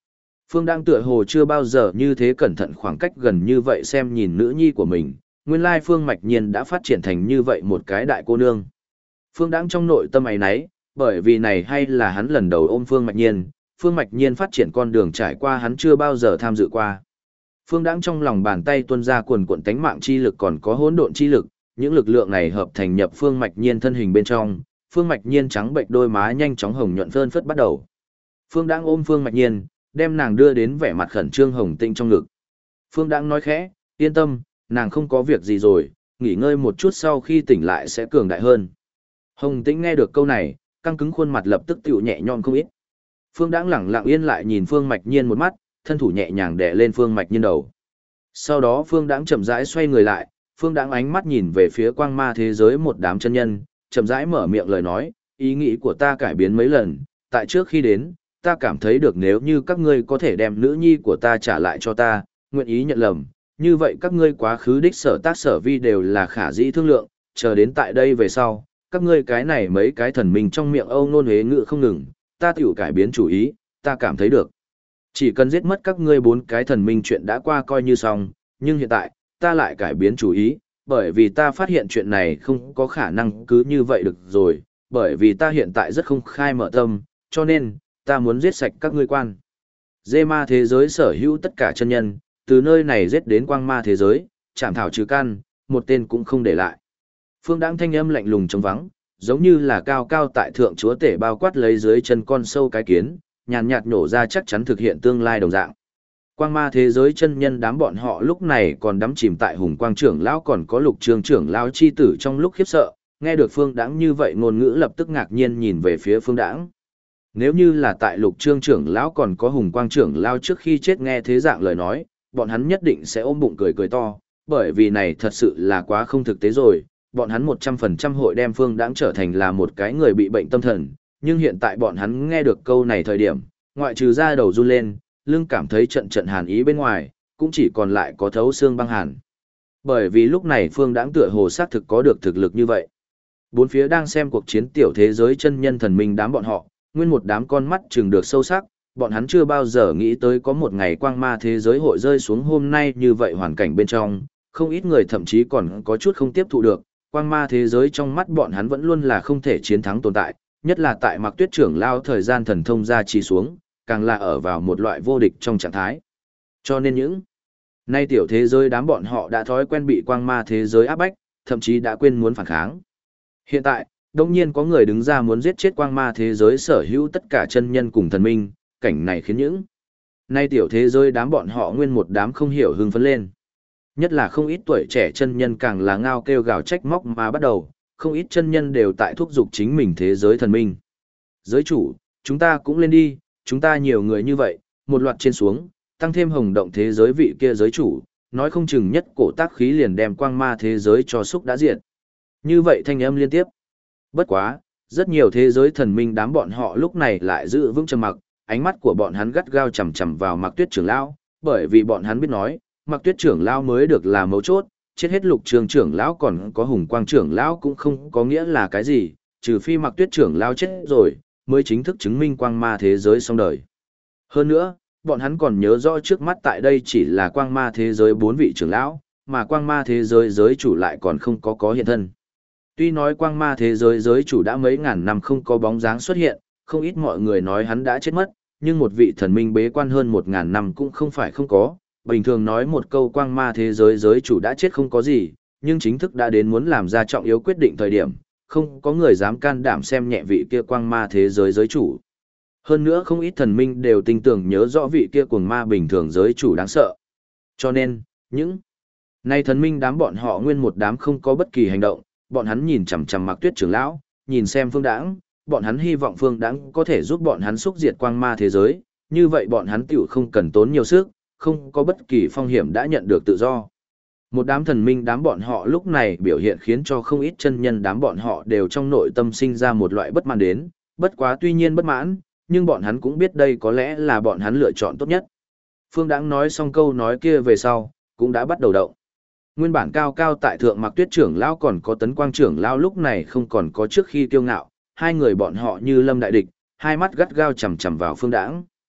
Speaker 1: Phương Đãng tựa hồ chưa bao giờ như thế cẩn thận khoảng cách gần như vậy xem nhìn nữ nhi của mình, nguyên lai Phương Mạch Nhiên đã phát triển thành như vậy một cái đại cô nương. Phương Đãng trong nội tâm ấy nấy, bởi vì này hay là hắn lần đầu ôm Phương Mạch Nhiên phát triển con đường trải qua hắn chưa bao giờ tham dự qua. Phương Đãng trong lòng bàn tay tuôn ra quần cuộn tánh mạng chi lực còn có hỗn độn chi lực, những lực lượng này hợp thành nhập Phương Mạch Nhiên thân hình bên trong, Phương Mạch Nhiên trắng bệnh đôi má nhanh chóng hồng nhuận phơn phất bắt đầu. Phương Đãng ôm Phương Mạch Nhiên, đem nàng đưa đến vẻ mặt khẩn trương hồng tĩnh trong ngực. Phương Đãng nói khẽ, yên tâm, nàng không có việc gì rồi, nghỉ ngơi một chút sau khi tỉnh lại sẽ cường đại hơn. Hồng tĩnh nghe được câu này, căng cứng khuôn mặt lập tức tựu nhẹ nhõm không ít. Phương Đãng lẳng lặng yên lại nhìn Phương Mạch Nhiên một mắt, thân thủ nhẹ nhàng đè lên Phương Mạch Nhiên đầu. Sau đó Phương Đãng chậm rãi xoay người lại, Phương Đãng ánh mắt nhìn về phía quang ma thế giới một đám chân nhân, chậm rãi mở miệng lời nói, ý nghĩ của ta cải biến mấy lần, tại trước khi đến, ta cảm thấy được nếu như các ngươi có thể đem nữ nhi của ta trả lại cho ta, nguyện ý nhận lầm, như vậy các ngươi quá khứ đích sở tác sở vi đều là khả dĩ thương lượng, chờ đến tại đây về sau, các ngươi cái này mấy cái thần minh trong miệng âu nôn hế ngự không ngừng, ta tiểu cải biến chủ ý, ta cảm thấy được. Chỉ cần giết mất các ngươi 4 cái thần minh chuyện đã qua coi như xong, nhưng hiện tại, ta lại cải biến chủ ý, bởi vì ta phát hiện chuyện này không có khả năng cứ như vậy được rồi, bởi vì ta hiện tại rất không khai mở tâm, cho nên, ta muốn giết sạch các ngươi quan. Dê ma thế giới sở hữu tất cả chân nhân, từ nơi này giết đến quang ma thế giới, chảm thảo trừ căn, một tên cũng không để lại. Phương Đãng thanh âm lạnh lùng trống vắng, giống như là cao cao tại thượng chúa tể bao quát lấy dưới chân con sâu cái kiến, nhàn nhạt nổ ra chắc chắn thực hiện tương lai đồng dạng. Quang ma thế giới chân nhân đám bọn họ lúc này còn đắm chìm tại hùng quang trưởng lão còn có lục trường trưởng lão chi tử trong lúc khiếp sợ, nghe được Phương Đãng như vậy ngôn ngữ lập tức ngạc nhiên nhìn về phía Phương Đãng. Nếu như là tại lục trương trưởng lão còn có hùng quang trưởng lão trước khi chết nghe thế dạng lời nói, bọn hắn nhất định sẽ ôm bụng cười cười to, bởi vì này thật sự là quá không thực tế rồi, bọn hắn 100% hội đem Phương Đãng trở thành là một cái người bị bệnh tâm thần, nhưng hiện tại bọn hắn nghe được câu này thời điểm, ngoại trừ da đầu run lên, lưng cảm thấy trận trận hàn ý bên ngoài, cũng chỉ còn lại có thấu xương băng hàn. Bởi vì lúc này Phương Đãng tựa hồ xác thực có được thực lực như vậy. Bốn phía đang xem cuộc chiến tiểu thế giới chân nhân thần minh đám bọn họ, nguyên một đám con mắt trừng được sâu sắc, bọn hắn chưa bao giờ nghĩ tới có một ngày quang ma thế giới hội rơi xuống hôm nay như vậy hoàn cảnh bên trong, không ít người thậm chí còn có chút không tiếp thụ được, quang ma thế giới trong mắt bọn hắn vẫn luôn là không thể chiến thắng tồn tại, nhất là tại Mạc Tuyết trưởng lao thời gian thần thông ra trì xuống, càng là ở vào một loại vô địch trong trạng thái. Cho nên những nay tiểu thế giới đám bọn họ đã thói quen bị quang ma thế giới áp bách, thậm chí đã quên muốn phản kháng. Hiện tại, đông nhiên có người đứng ra muốn giết chết quang ma thế giới sở hữu tất cả chân nhân cùng thần minh, cảnh này khiến những nay tiểu thế giới đám bọn họ nguyên một đám không hiểu hưng phấn lên. Nhất là không ít tuổi trẻ chân nhân càng là ngao kêu gào trách móc mà bắt đầu, không ít chân nhân đều tại thúc giục chính mình thế giới thần minh. Giới chủ, chúng ta cũng lên đi, chúng ta nhiều người như vậy, một loạt trên xuống, tăng thêm hồng động thế giới vị kia giới chủ, nói không chừng nhất cổ tác khí liền đem quang ma thế giới cho xúc đã diệt. Như vậy thanh âm liên tiếp. Bất quá, rất nhiều thế giới thần minh đám bọn họ lúc này lại giữ vững trầm mặc, ánh mắt của bọn hắn gắt gao chằm chằm vào Mạc Tuyết trưởng lão, bởi vì bọn hắn biết nói, Mạc Tuyết trưởng lão mới được là mấu chốt, chết hết Lục Trường trưởng lão còn có Hùng Quang trưởng lão cũng không có nghĩa là cái gì, trừ phi Mạc Tuyết trưởng lão chết rồi, mới chính thức chứng minh quang ma thế giới xong đời. Hơn nữa, bọn hắn còn nhớ rõ trước mắt tại đây chỉ là quang ma thế giới 4 vị trưởng lão, mà quang ma thế giới giới chủ lại còn không có hiện thân. Tuy nói quang ma thế giới giới chủ đã mấy ngàn năm không có bóng dáng xuất hiện, không ít mọi người nói hắn đã chết mất, nhưng một vị thần minh bế quan hơn 1000 năm cũng không phải không có. Bình thường nói một câu quang ma thế giới giới chủ đã chết không có gì, nhưng chính thức đã đến muốn làm ra trọng yếu quyết định thời điểm, không có người dám can đảm xem nhẹ vị kia quang ma thế giới giới chủ. Hơn nữa không ít thần minh đều tin tưởng nhớ rõ vị kia cuồng ma bình thường giới chủ đáng sợ. Cho nên, những nay thần minh đám bọn họ nguyên một đám không có bất kỳ hành động, bọn hắn nhìn chằm chằm Mạc Tuyết trưởng lão, nhìn xem Phương Đãng, bọn hắn hy vọng Phương Đãng có thể giúp bọn hắn xúc diệt quang ma thế giới, như vậy bọn hắn tiểu không cần tốn nhiều sức, không có bất kỳ phong hiểm đã nhận được tự do. Một đám thần minh đám bọn họ lúc này biểu hiện khiến cho không ít chân nhân đám bọn họ đều trong nội tâm sinh ra một loại bất mãn đến, bất quá tuy nhiên bất mãn, nhưng bọn hắn cũng biết đây có lẽ là bọn hắn lựa chọn tốt nhất. Phương Đãng nói xong câu nói kia về sau, cũng đã bắt đầu động. Nguyên bản cao cao tại thượng Mạc Tuyết trưởng lão còn có Tấn Quang trưởng lão lúc này không còn có trước khi kiêu ngạo, hai người bọn họ như lâm đại địch, hai mắt gắt gao chằm chằm vào Phương Đãng.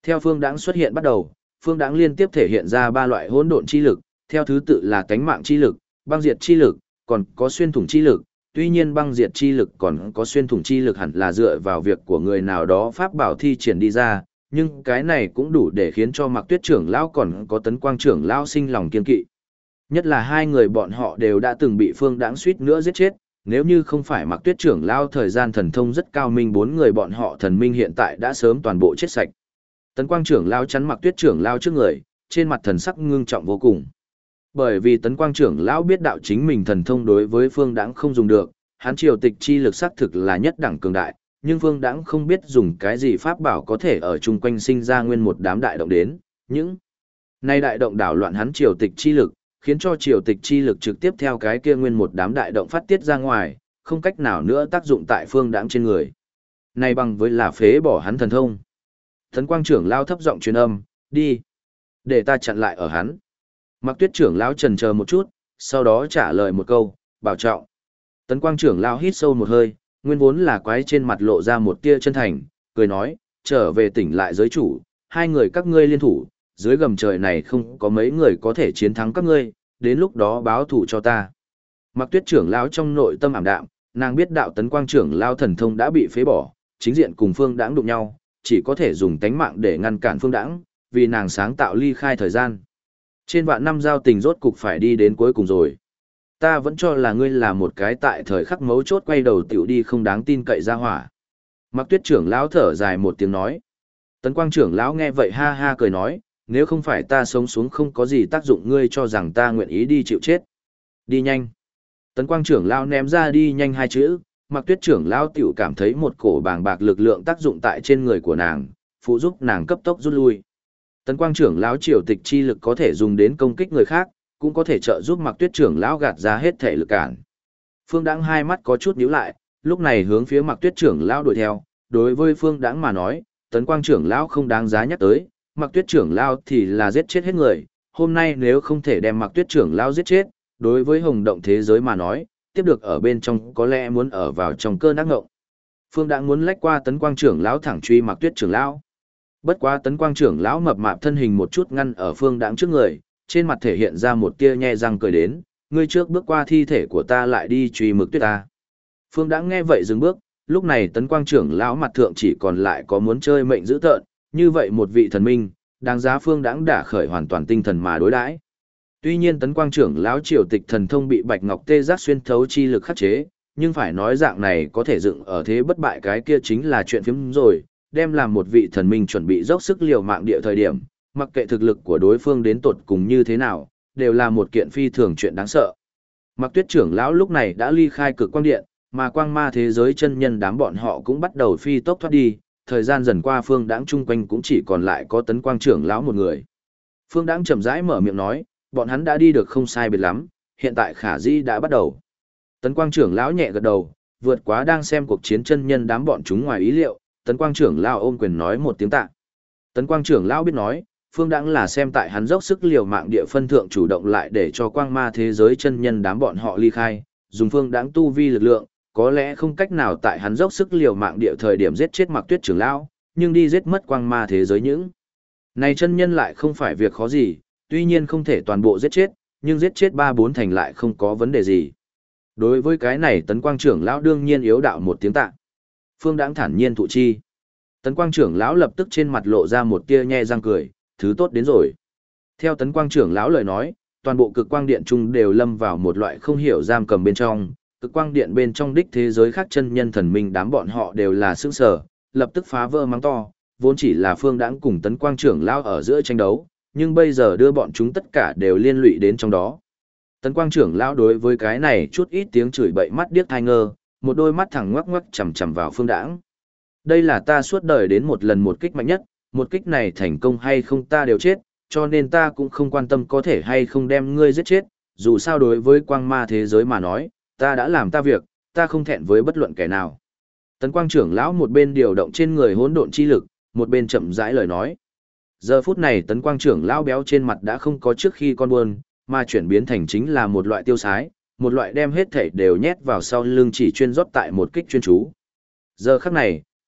Speaker 1: Theo phương đãng xuất hiện bắt đầu, phương đãng liên tiếp thể hiện ra 3 loại hỗn độn chi lực, theo thứ tự là tánh mạng chi lực, băng diệt chi lực, còn có xuyên thủng chi lực. Tuy nhiên băng diệt chi lực còn có xuyên thủng chi lực hẳn là dựa vào việc của người nào đó pháp bảo thi triển đi ra, nhưng cái này cũng đủ để khiến cho Mạc Tuyết trưởng lão còn có Tấn Quang trưởng lão sinh lòng kiên kỵ. Nhất là hai người bọn họ đều đã từng bị phương đãng suýt nữa giết chết, nếu như không phải Mạc Tuyết trưởng lão thời gian thần thông rất cao minh, 4 người bọn họ thần minh hiện tại đã sớm toàn bộ chết sạch. Tấn Quang trưởng lão chắn Mạc Tuyết trưởng lão trước người, trên mặt thần sắc ngưng trọng vô cùng. Bởi vì Tấn Quang trưởng lão biết đạo chính mình thần thông đối với phương đãng không dùng được, hắn triều tịch chi lực xác thực là nhất đẳng cường đại, nhưng phương đãng không biết dùng cái gì pháp bảo có thể ở chung quanh sinh ra nguyên một đám đại động đến, những nay đại động đảo loạn hắn triều tịch chi lực, khiến cho triều tịch chi lực trực tiếp theo cái kia nguyên một đám đại động phát tiết ra ngoài, không cách nào nữa tác dụng tại phương đãng trên người. Này bằng với là phế bỏ hắn thần thông. Tấn Quang trưởng lão thấp giọng truyền âm, đi, để ta chặn lại ở hắn. Mạc Tuyết trưởng lão chần chờ một chút, sau đó trả lời một câu, bảo trọng. Tấn Quang trưởng lão hít sâu một hơi, nguyên vốn là quái trên mặt lộ ra một tia chân thành, cười nói, trở về tỉnh lại giới chủ, hai người các ngươi liên thủ, dưới gầm trời này không có mấy người có thể chiến thắng các ngươi, đến lúc đó báo thù cho ta. Mạc Tuyết trưởng lão trong nội tâm ảm đạm, nàng biết đạo Tấn Quang trưởng lão thần thông đã bị phế bỏ, chính diện cùng phương đãng đụng nhau, chỉ có thể dùng tánh mạng để ngăn cản phương đãng, vì nàng sáng tạo ly khai thời gian. Trên vạn năm giao tình rốt cục phải đi đến cuối cùng rồi. Ta vẫn cho là ngươi là một cái tại thời khắc mấu chốt quay đầu tiểu đi không đáng tin cậy ra hỏa. Mạc Tuyết trưởng lão thở dài một tiếng nói. Tấn Quang trưởng lão nghe vậy ha ha cười nói, nếu không phải ta sống xuống không có gì tác dụng, ngươi cho rằng ta nguyện ý đi chịu chết. Đi nhanh. Tấn Quang trưởng lão ném ra đi nhanh hai chữ, Mạc Tuyết trưởng lão tiểu cảm thấy một cổ bàng bạc lực lượng tác dụng tại trên người của nàng, phụ giúp nàng cấp tốc rút lui. Tấn Quang trưởng lão triều tịch chi lực có thể dùng đến công kích người khác, cũng có thể trợ giúp Mạc Tuyết trưởng lão gạt ra hết thể lực cản. Phương Đãng hai mắt có chút nhíu lại, lúc này hướng phía Mạc Tuyết trưởng lão đuổi theo, đối với Phương Đãng mà nói, Tấn Quang trưởng lão không đáng giá nhắc tới, Mạc Tuyết trưởng lão thì là giết chết hết người, hôm nay nếu không thể đem Mạc Tuyết trưởng lão giết chết, đối với hồng động thế giới mà nói, tiếp được ở bên trong có lẽ muốn ở vào trong cơn ác ngộng. Phương Đãng muốn lách qua Tấn Quang trưởng lão thẳng truy Mạc Tuyết trưởng lão. Bất quá Tấn Quang trưởng lão mập mạp thân hình một chút ngăn ở Phương Đãng trước người, trên mặt thể hiện ra một tia nhe răng cười đến, ngươi trước bước qua thi thể của ta lại đi truy Mực Tuyết ta. Phương Đãng nghe vậy dừng bước, lúc này Tấn Quang trưởng lão mặt thượng chỉ còn lại có muốn chơi mệnh dữ tợn, như vậy một vị thần minh, đáng giá Phương Đãng đả khởi hoàn toàn tinh thần mà đối đãi. Tuy nhiên Tấn Quang trưởng lão triều tịch thần thông bị Bạch Ngọc Tê Giác xuyên thấu chi lực khắc chế, nhưng phải nói dạng này có thể dựng ở thế bất bại cái kia chính là chuyện phiếm rồi, đem làm một vị thần minh chuẩn bị dốc sức liều mạng địa thời điểm, mặc kệ thực lực của đối phương đến tột cùng như thế nào, đều là một kiện phi thường chuyện đáng sợ. Mạc Tuyết trưởng lão lúc này đã ly khai cực quang điện, mà quang ma thế giới chân nhân đám bọn họ cũng bắt đầu phi tốc thoát đi, thời gian dần qua Phương Đãng chung quanh cũng chỉ còn lại có Tấn Quang trưởng lão một người. Phương Đãng chậm rãi mở miệng nói, bọn hắn đã đi được không sai biệt lắm, hiện tại khả dĩ đã bắt đầu. Tấn Quang trưởng lão nhẹ gật đầu, vượt quá đang xem cuộc chiến chân nhân đám bọn chúng ngoài ý liệu, Tấn Quang trưởng lão ôm quyền nói một tiếng tạ. Tấn Quang trưởng lão biết nói, Phương Đãng là xem tại hắn dốc sức liều mạng địa phân thượng chủ động lại để cho quang ma thế giới chân nhân đám bọn họ ly khai, dùng Phương Đãng tu vi lực lượng, có lẽ không cách nào tại hắn dốc sức liều mạng địa thời điểm giết chết Mạc Tuyết trưởng lão, nhưng đi giết mất quang ma thế giới những này chân nhân lại không phải việc khó gì, tuy nhiên không thể toàn bộ giết chết, nhưng giết chết 3-4 thành lại không có vấn đề gì. Đối với cái này Tấn Quang trưởng lão đương nhiên yếu đạo một tiếng tạ. Phương Đãng thản nhiên thụ chi. Tấn Quang trưởng lão lập tức trên mặt lộ ra một tia nhe răng cười, thứ tốt đến rồi. Theo Tấn Quang trưởng lão lời nói, toàn bộ cực quang điện trung đều lâm vào một loại không hiểu giam cầm bên trong, cực quang điện bên trong đích thế giới khác chân nhân thần minh đám bọn họ đều là sững sờ, lập tức phá vỡ mắng to, vốn chỉ là Phương Đãng cùng Tấn Quang trưởng lão ở giữa tranh đấu, nhưng bây giờ đưa bọn chúng tất cả đều liên lụy đến trong đó. Tấn Quang trưởng lão đối với cái này chút ít tiếng chửi bậy mắt điếc thai ngơ, một đôi mắt thẳng ngoắc ngoắc chằm chằm vào Phương Đãng. Đây là ta suốt đời đến một lần một kích mạnh nhất, một kích này thành công hay không ta đều chết, cho nên ta cũng không quan tâm có thể hay không đem ngươi giết chết, dù sao đối với quang ma thế giới mà nói, ta đã làm ta việc, ta không thẹn với bất luận kẻ nào. Tấn Quang trưởng lão một bên điều động trên người hỗn độn chi lực, một bên chậm rãi lời nói. Giờ phút này Tấn Quang trưởng lão béo trên mặt đã không có trước khi con buồn, mà chuyển biến thành chính là một loại tiêu sái, một loại đem hết thảy đều nhét vào sau lưng chỉ chuyên rót tại một kích chuyên chú. Giờ khắc này,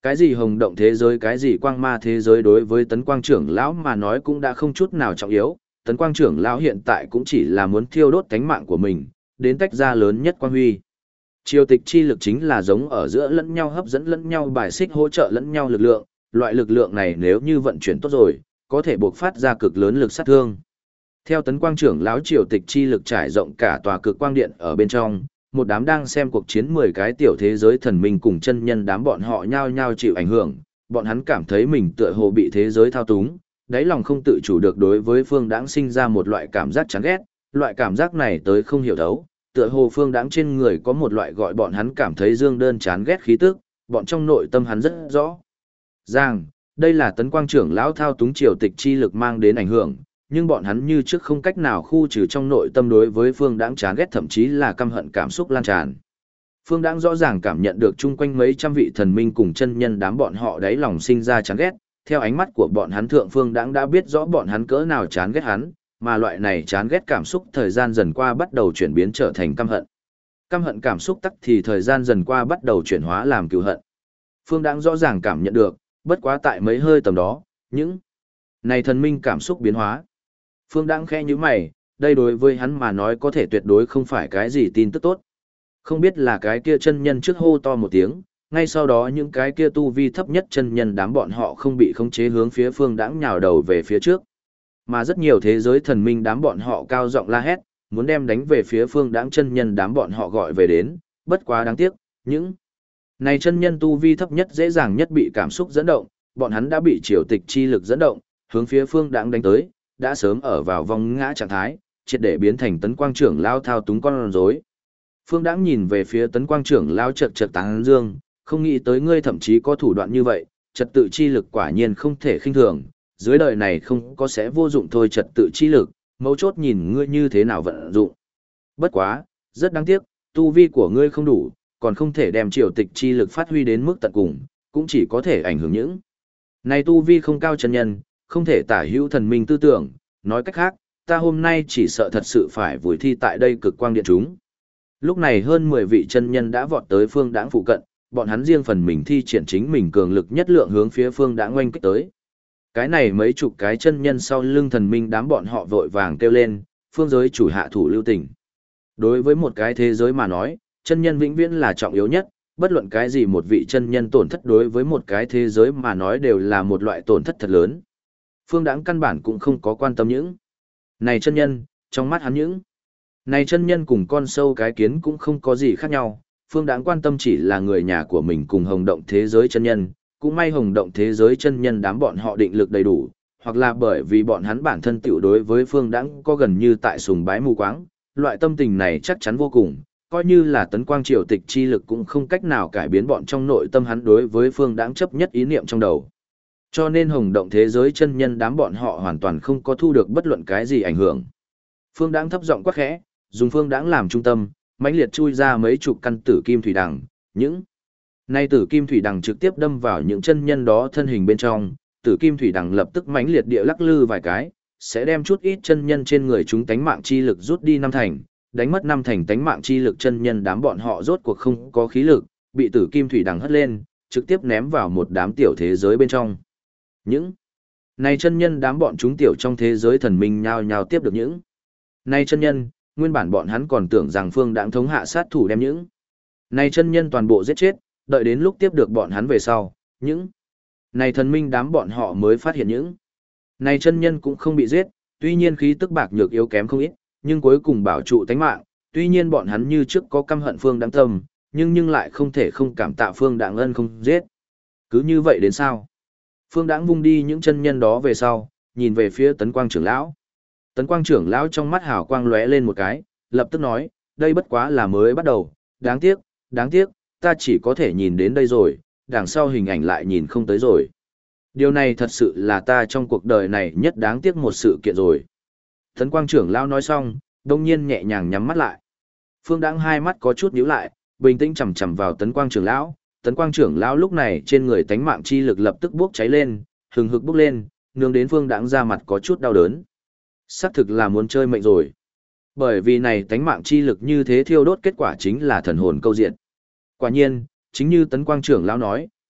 Speaker 1: Cái gì hồng động thế giới, cái gì quang ma thế giới đối với Tấn Quang trưởng lão mà nói cũng đã không chút nào trọng yếu, Tấn Quang trưởng lão hiện tại cũng chỉ là muốn thiêu đốt cánh mạng của mình, đến tách ra lớn nhất quang huy. Triều tịch chi lực chính là giống ở giữa lẫn nhau hấp dẫn lẫn nhau bài xích hỗ trợ lẫn nhau lực lượng, loại lực lượng này nếu như vận chuyển tốt rồi, có thể buộc phát ra cực lớn lực sát thương. Theo Tấn Quang trưởng lão triều tịch chi lực trải rộng cả tòa cực quang điện ở bên trong, một đám đang xem cuộc chiến 10 cái tiểu thế giới thần minh cùng chân nhân đám bọn họ nhao nhao chịu ảnh hưởng, bọn hắn cảm thấy mình tựa hồ bị thế giới thao túng, đáy lòng không tự chủ được đối với Phương Đãng sinh ra một loại cảm giác chán ghét, loại cảm giác này tới không hiểu thấu, tựa hồ Phương Đãng trên người có một loại gọi bọn hắn cảm thấy dương đơn chán ghét khí tức, bọn trong nội tâm hắn rất rõ ràng, đây là Tấn Quang trưởng lão thao túng triều tịch chi lực mang đến ảnh hưởng, nhưng bọn hắn như trước không cách nào khu trừ trong nội tâm đối với Phương Đãng chán ghét thậm chí là căm hận cảm xúc lan tràn. Phương Đãng rõ ràng cảm nhận được chung quanh mấy trăm vị thần minh cùng chân nhân đám bọn họ đáy lòng sinh ra chán ghét, theo ánh mắt của bọn hắn thượng Phương Đãng đã biết rõ bọn hắn cỡ nào chán ghét hắn, mà loại này chán ghét cảm xúc thời gian dần qua bắt đầu chuyển biến trở thành căm hận. Căm hận cảm xúc tắc thì thời gian dần qua bắt đầu chuyển hóa làm cừu hận. Phương Đãng rõ ràng cảm nhận được, bất quá tại mấy hơi tầm đó, những này thần minh cảm xúc biến hóa. Phương Đãng khẽ nhíu mày, đây đối với hắn mà nói có thể tuyệt đối không phải cái gì tin tức tốt. Không biết là cái kia chân nhân trước hô to một tiếng, ngay sau đó những cái kia tu vi thấp nhất chân nhân đám bọn họ không bị khống chế hướng phía Phương Đãng nhào đầu về phía trước. Mà rất nhiều thế giới thần minh đám bọn họ cao giọng la hét, muốn đem đánh về phía Phương Đãng chân nhân đám bọn họ gọi về đến, bất quá đáng tiếc, những này chân nhân tu vi thấp nhất dễ dàng nhất bị cảm xúc dẫn động, bọn hắn đã bị triều tịch chi lực dẫn động, hướng phía Phương Đãng đánh tới, đã sớm ở vào vòng ngã trạng thái, triệt để biến thành Tấn Quang trưởng lao thao túng con rối. Phương Đãng nhìn về phía Tấn Quang trưởng lao chật chật tán dương, không nghĩ tới ngươi thậm chí có thủ đoạn như vậy, trật tự chi lực quả nhiên không thể khinh thường, dưới đời này không có sẽ vô dụng thôi trật tự chi lực, mấu chốt nhìn ngươi như thế nào vận dụng. Bất quá, rất đáng tiếc, tu vi của ngươi không đủ, còn không thể đem triều tịch chi lực phát huy đến mức tận cùng, cũng chỉ có thể ảnh hưởng những này tu vi không cao chân nhân, không thể tả hữu thần minh tư tưởng, nói cách khác, ta hôm nay chỉ sợ thật sự phải vùi thi tại đây cực quang điện chúng. Lúc này hơn 10 vị chân nhân đã vọt tới Phương Đãng phụ cận, bọn hắn riêng phần mình thi triển chính mình cường lực nhất lượng hướng phía Phương Đãng oanh kích tới. Cái này mấy chục cái chân nhân sau lưng thần minh đám bọn họ vội vàng kêu lên, phương giới chủ hạ thủ lưu tình. Đối với một cái thế giới mà nói, chân nhân vĩnh viễn là trọng yếu nhất, bất luận cái gì một vị chân nhân tổn thất đối với một cái thế giới mà nói đều là một loại tổn thất thật lớn. Phương Đãng căn bản cũng không có quan tâm những này chân nhân, trong mắt hắn những này chân nhân cùng con sâu cái kiến cũng không có gì khác nhau. Phương Đãng quan tâm chỉ là người nhà của mình cùng hồng động thế giới chân nhân, cũng may hồng động thế giới chân nhân đám bọn họ định lực đầy đủ, hoặc là bởi vì bọn hắn bản thân tiểu đối với Phương Đãng có gần như tại sùng bái mù quáng, loại tâm tình này chắc chắn vô cùng, coi như là Tấn Quang triều tịch chi lực cũng không cách nào cải biến bọn trong nội tâm hắn đối với Phương Đãng chấp nhất ý niệm trong đầu. Cho nên hồng động thế giới chân nhân đám bọn họ hoàn toàn không có thu được bất luận cái gì ảnh hưởng. Phương Đãng thấp giọng quát khẽ, dùng Phương Đãng làm trung tâm, mãnh liệt chui ra mấy chục căn tử kim thủy đằng, những nay tử kim thủy đằng trực tiếp đâm vào những chân nhân đó thân hình bên trong, tử kim thủy đằng lập tức mãnh liệt địa lắc lư vài cái, sẽ đem chút ít chân nhân trên người chúng tánh mạng chi lực rút đi năm thành, đánh mất năm thành tánh mạng chi lực chân nhân đám bọn họ rốt cuộc không có khí lực, bị tử kim thủy đằng hất lên, trực tiếp ném vào một đám tiểu thế giới bên trong. Những này chân nhân đám bọn chúng tiểu trong thế giới thần minh nhao nhao tiếp được những này chân nhân, nguyên bản bọn hắn còn tưởng rằng Phương Đãng thống hạ sát thủ đem những này chân nhân toàn bộ giết chết, đợi đến lúc tiếp được bọn hắn về sau, những này thần minh đám bọn họ mới phát hiện những này chân nhân cũng không bị giết, tuy nhiên khí tức bạc nhược yếu kém không ít, nhưng cuối cùng bảo trụ tánh mạng, tuy nhiên bọn hắn như trước có căm hận Phương Đãng tâm, nhưng lại không thể không cảm tạ Phương Đãng ân không giết. Cứ như vậy đến sao? Phương Đãng vung đi những chân nhân đó về sau, nhìn về phía Tấn Quang trưởng lão. Tấn Quang trưởng lão trong mắt hào quang lóe lên một cái, lập tức nói, đây bất quá là mới bắt đầu, đáng tiếc, ta chỉ có thể nhìn đến đây rồi, đằng sau hình ảnh lại nhìn không tới rồi. Điều này thật sự là ta trong cuộc đời này nhất đáng tiếc một sự kiện rồi. Tấn Quang trưởng lão nói xong, đông nhiên nhẹ nhàng nhắm mắt lại. Phương Đãng hai mắt có chút nhíu lại, bình tĩnh chằm chằm vào Tấn Quang trưởng lão. Tấn Quang trưởng lão lúc này trên người tánh mạng chi lực lập tức bốc cháy lên, hừng hực bốc lên, nướng đến Phương Đãng da mặt có chút đau đớn. Xác thực là muốn chơi mệnh rồi. Bởi vì này tánh mạng chi lực như thế thiêu đốt kết quả chính là thần hồn câu diện. Quả nhiên, chính như Tấn Quang trưởng lão nói,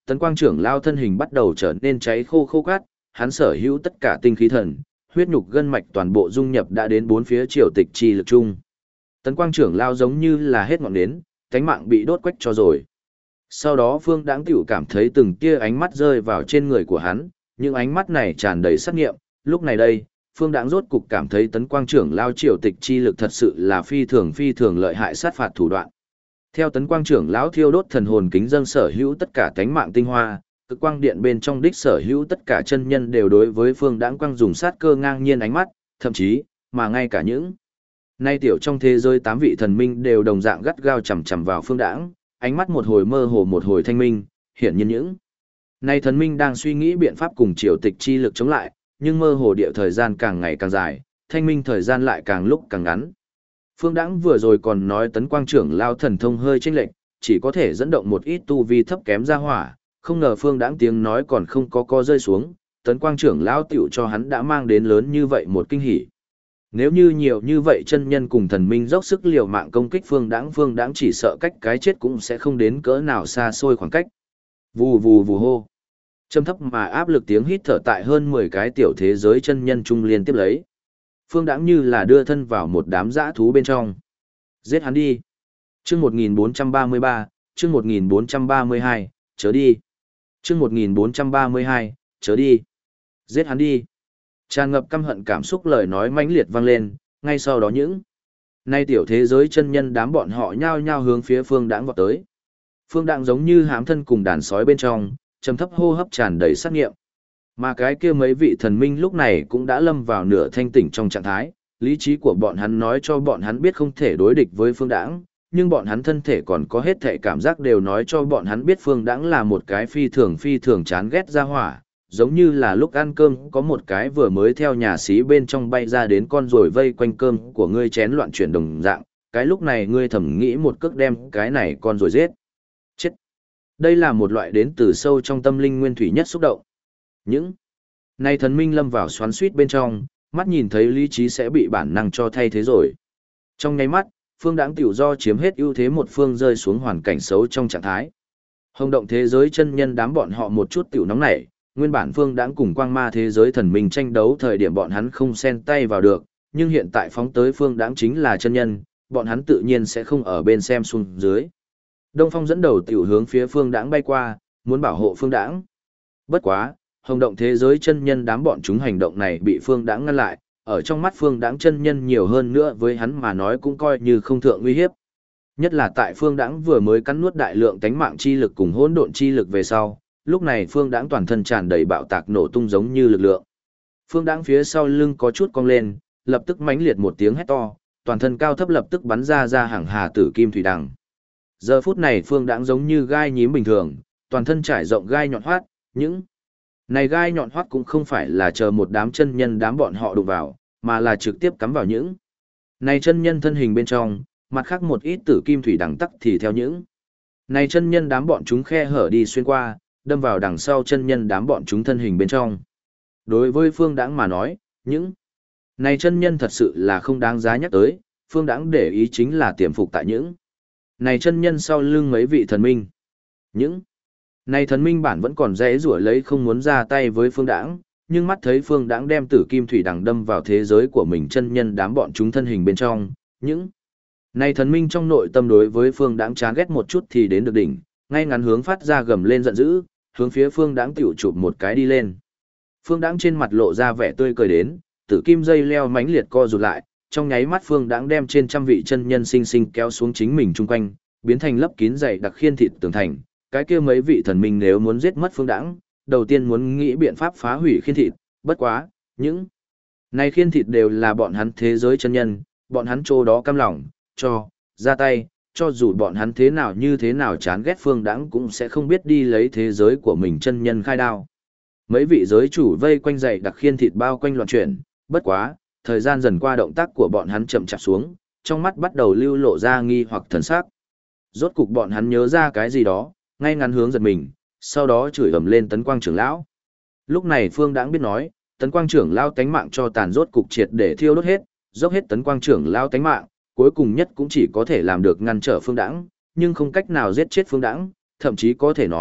Speaker 1: Tấn Quang trưởng lao thân hình bắt đầu trở nên cháy khô khô cát, hắn sở hữu tất cả tinh khí thần, huyết nhục gân mạch toàn bộ dung nhập đã đến bốn phía triều tịch chi lực chung. Tấn Quang trưởng lao giống như là hết ngọn nến, cánh mạng bị đốt quách cho rồi. Sau đó Phương Đãng tiểu cảm thấy từng tia ánh mắt rơi vào trên người của hắn, những ánh mắt này tràn đầy sát nghiệm, lúc này đây, Phương Đãng rốt cục cảm thấy Tấn Quang trưởng lao triều tịch chi lực thật sự là phi thường lợi hại sát phạt thủ đoạn. Theo Tấn Quang trưởng lão thiêu đốt thần hồn kính dâng sở hữu tất cả tánh mạng tinh hoa, cực quang điện bên trong đích sở hữu tất cả chân nhân đều đối với Phương Đãng quang dùng sát cơ ngang nhiên ánh mắt, thậm chí, mà ngay cả những nay tiểu trong thế giới 8 vị thần minh đều đồng dạng gắt gao chằm chằm vào Phương Đãng, ánh mắt một hồi mơ hồ một hồi thanh minh, hiển nhiên những nay thần minh đang suy nghĩ biện pháp cùng triều tịch chi lực chống lại, nhưng mơ hồ địa thời gian càng ngày càng dài, thanh minh thời gian lại càng lúc càng ngắn. Phương Đãng vừa rồi còn nói Tấn Quang trưởng lao thần thông hơi chênh lệch, chỉ có thể dẫn động một ít tu vi thấp kém ra hỏa, không ngờ Phương Đãng tiếng nói còn không có rơi xuống, Tấn Quang trưởng lao tiểu cho hắn đã mang đến lớn như vậy một kinh hỉ. Nếu như nhiều như vậy chân nhân cùng thần minh dốc sức liều mạng công kích Phương Đãng chỉ sợ cách cái chết cũng sẽ không đến cỡ nào xa xôi khoảng cách. Vù vù vù hô. Trầm thấp mà áp lực tiếng hít thở tại hơn 10 cái tiểu thế giới chân nhân trung liên tiếp lấy. Phương Đãng như là đưa thân vào một đám dã thú bên trong. Giết hắn đi. Chương 1433, chương 1432, chớ đi. Chương 1432, chớ đi. Giết hắn đi. Tràn ngập căm hận cảm xúc lời nói mãnh liệt vang lên, ngay sau đó những nay tiểu thế giới chân nhân đám bọn họ nhao nhao hướng phía Phương Đãng vọt tới. Phương Đãng giống như hám thân cùng đàn sói bên trong, trầm thấp hô hấp tràn đầy sát nghiệm. Mà cái kia mấy vị thần minh lúc này cũng đã lâm vào nửa thanh tỉnh trong trạng thái, lý trí của bọn hắn nói cho bọn hắn biết không thể đối địch với Phương Đãng, nhưng bọn hắn thân thể còn có hết thể cảm giác đều nói cho bọn hắn biết Phương Đãng là một cái phi thường chán ghét ra hỏa, giống như là lúc ăn cơm có một cái vừa mới theo nhà xí bên trong bay ra đến con rồi vây quanh cơm của ngươi chén loạn chuyển đồng dạng, cái lúc này ngươi thầm nghĩ một cước đem cái này con rồi giết. Chết! Đây là một loại đến từ sâu trong tâm linh nguyên thủy nhất xúc động. Những này thần minh lâm vào xoắn xuýt bên trong, mắt nhìn thấy lý trí sẽ bị bản năng cho thay thế rồi. Trong nháy mắt, Phương Đãng tiểu do chiếm hết ưu thế một phương rơi xuống hoàn cảnh xấu trong trạng thái. Hồng động thế giới chân nhân đám bọn họ một chút tiểu nóng nảy, nguyên bản Phương Đãng cùng quang ma thế giới thần minh tranh đấu thời điểm bọn hắn không xen tay vào được, nhưng hiện tại phóng tới Phương Đãng chính là chân nhân, bọn hắn tự nhiên sẽ không ở bên xem xuống dưới. Đông Phong dẫn đầu tiểu hướng phía Phương Đãng bay qua, muốn bảo hộ Phương Đãng. Bất quá, hồng động thế giới chân nhân đám bọn chúng hành động này bị Phương Đãng ngăn lại, ở trong mắt Phương Đãng chân nhân nhiều hơn nữa với hắn mà nói cũng coi như không thượng uy hiếp. Nhất là tại Phương Đãng vừa mới cắn nuốt đại lượng tánh mạng chi lực cùng hỗn độn chi lực về sau, lúc này Phương Đãng toàn thân tràn đầy bạo tạc nổ tung giống như lực lượng. Phương Đãng phía sau lưng có chút cong lên, lập tức mãnh liệt một tiếng hét to, toàn thân cao thấp lập tức bắn ra hàng hà tử kim thủy đằng. Giờ phút này Phương Đãng giống như gai nhím bình thường, toàn thân trải rộng gai nhọn hoắt, những này gai nhọn hoắt cũng không phải là chờ một đám chân nhân đám bọn họ đụng vào, mà là trực tiếp cắm vào những này chân nhân thân hình bên trong, mặt khác một ít tử kim thủy đằng tắc thì theo những này chân nhân đám bọn chúng khe hở đi xuyên qua, đâm vào đằng sau chân nhân đám bọn chúng thân hình bên trong. Đối với Phương Đãng mà nói, những này chân nhân thật sự là không đáng giá nhắc tới, Phương Đãng để ý chính là tiềm phục tại những này chân nhân sau lưng mấy vị thần minh. Những này thần minh bản vẫn còn dễ rủa lấy không muốn ra tay với Phương Đãng, nhưng mắt thấy Phương Đãng đem tử kim thủy đằng đâm vào thế giới của mình chân nhân đám bọn chúng thân hình bên trong, những này thần minh trong nội tâm đối với Phương Đãng chán ghét một chút thì đến được đỉnh, ngay ngắn hướng phát ra gầm lên giận dữ, hướng phía Phương Đãng tiểu chụp một cái đi lên. Phương Đãng trên mặt lộ ra vẻ tươi cười đến, tử kim dây leo mãnh liệt co rụt lại, trong nháy mắt Phương Đãng đem trên trăm vị chân nhân sinh sinh kéo xuống chính mình chung quanh, biến thành lấp kín dày đặc khiên thịt tường thành. Cái kia mấy vị thần minh nếu muốn giết mất Phương Đãng, đầu tiên muốn nghĩ biện pháp phá hủy khiên thịt, bất quá, những này khiên thịt đều là bọn hắn thế giới chân nhân, bọn hắn chỗ đó cam lòng, cho ra tay, cho dù bọn hắn thế nào như thế nào chán ghét Phương Đãng cũng sẽ không biết đi lấy thế giới của mình chân nhân khai đao. Mấy vị giới chủ vây quanh dày đặc khiên thịt bao quanh loạn chuyển, bất quá, thời gian dần qua động tác của bọn hắn chậm chạp xuống, trong mắt bắt đầu lưu lộ ra nghi hoặc thần sắc. Rốt cục bọn hắn nhớ ra cái gì đó, ngay ngắn hướng giật mình, sau đó chửi ầm lên Tấn Quang trưởng lão. Lúc này Phương Đãng biết nói, Tấn Quang trưởng lão tánh mạng cho tàn rốt cục triệt để thiêu đốt hết, dốc hết Tấn Quang trưởng lão tánh mạng, cuối cùng nhất cũng chỉ có thể làm được ngăn trở Phương Đãng, nhưng không cách nào giết chết Phương Đãng, thậm chí có thể nói,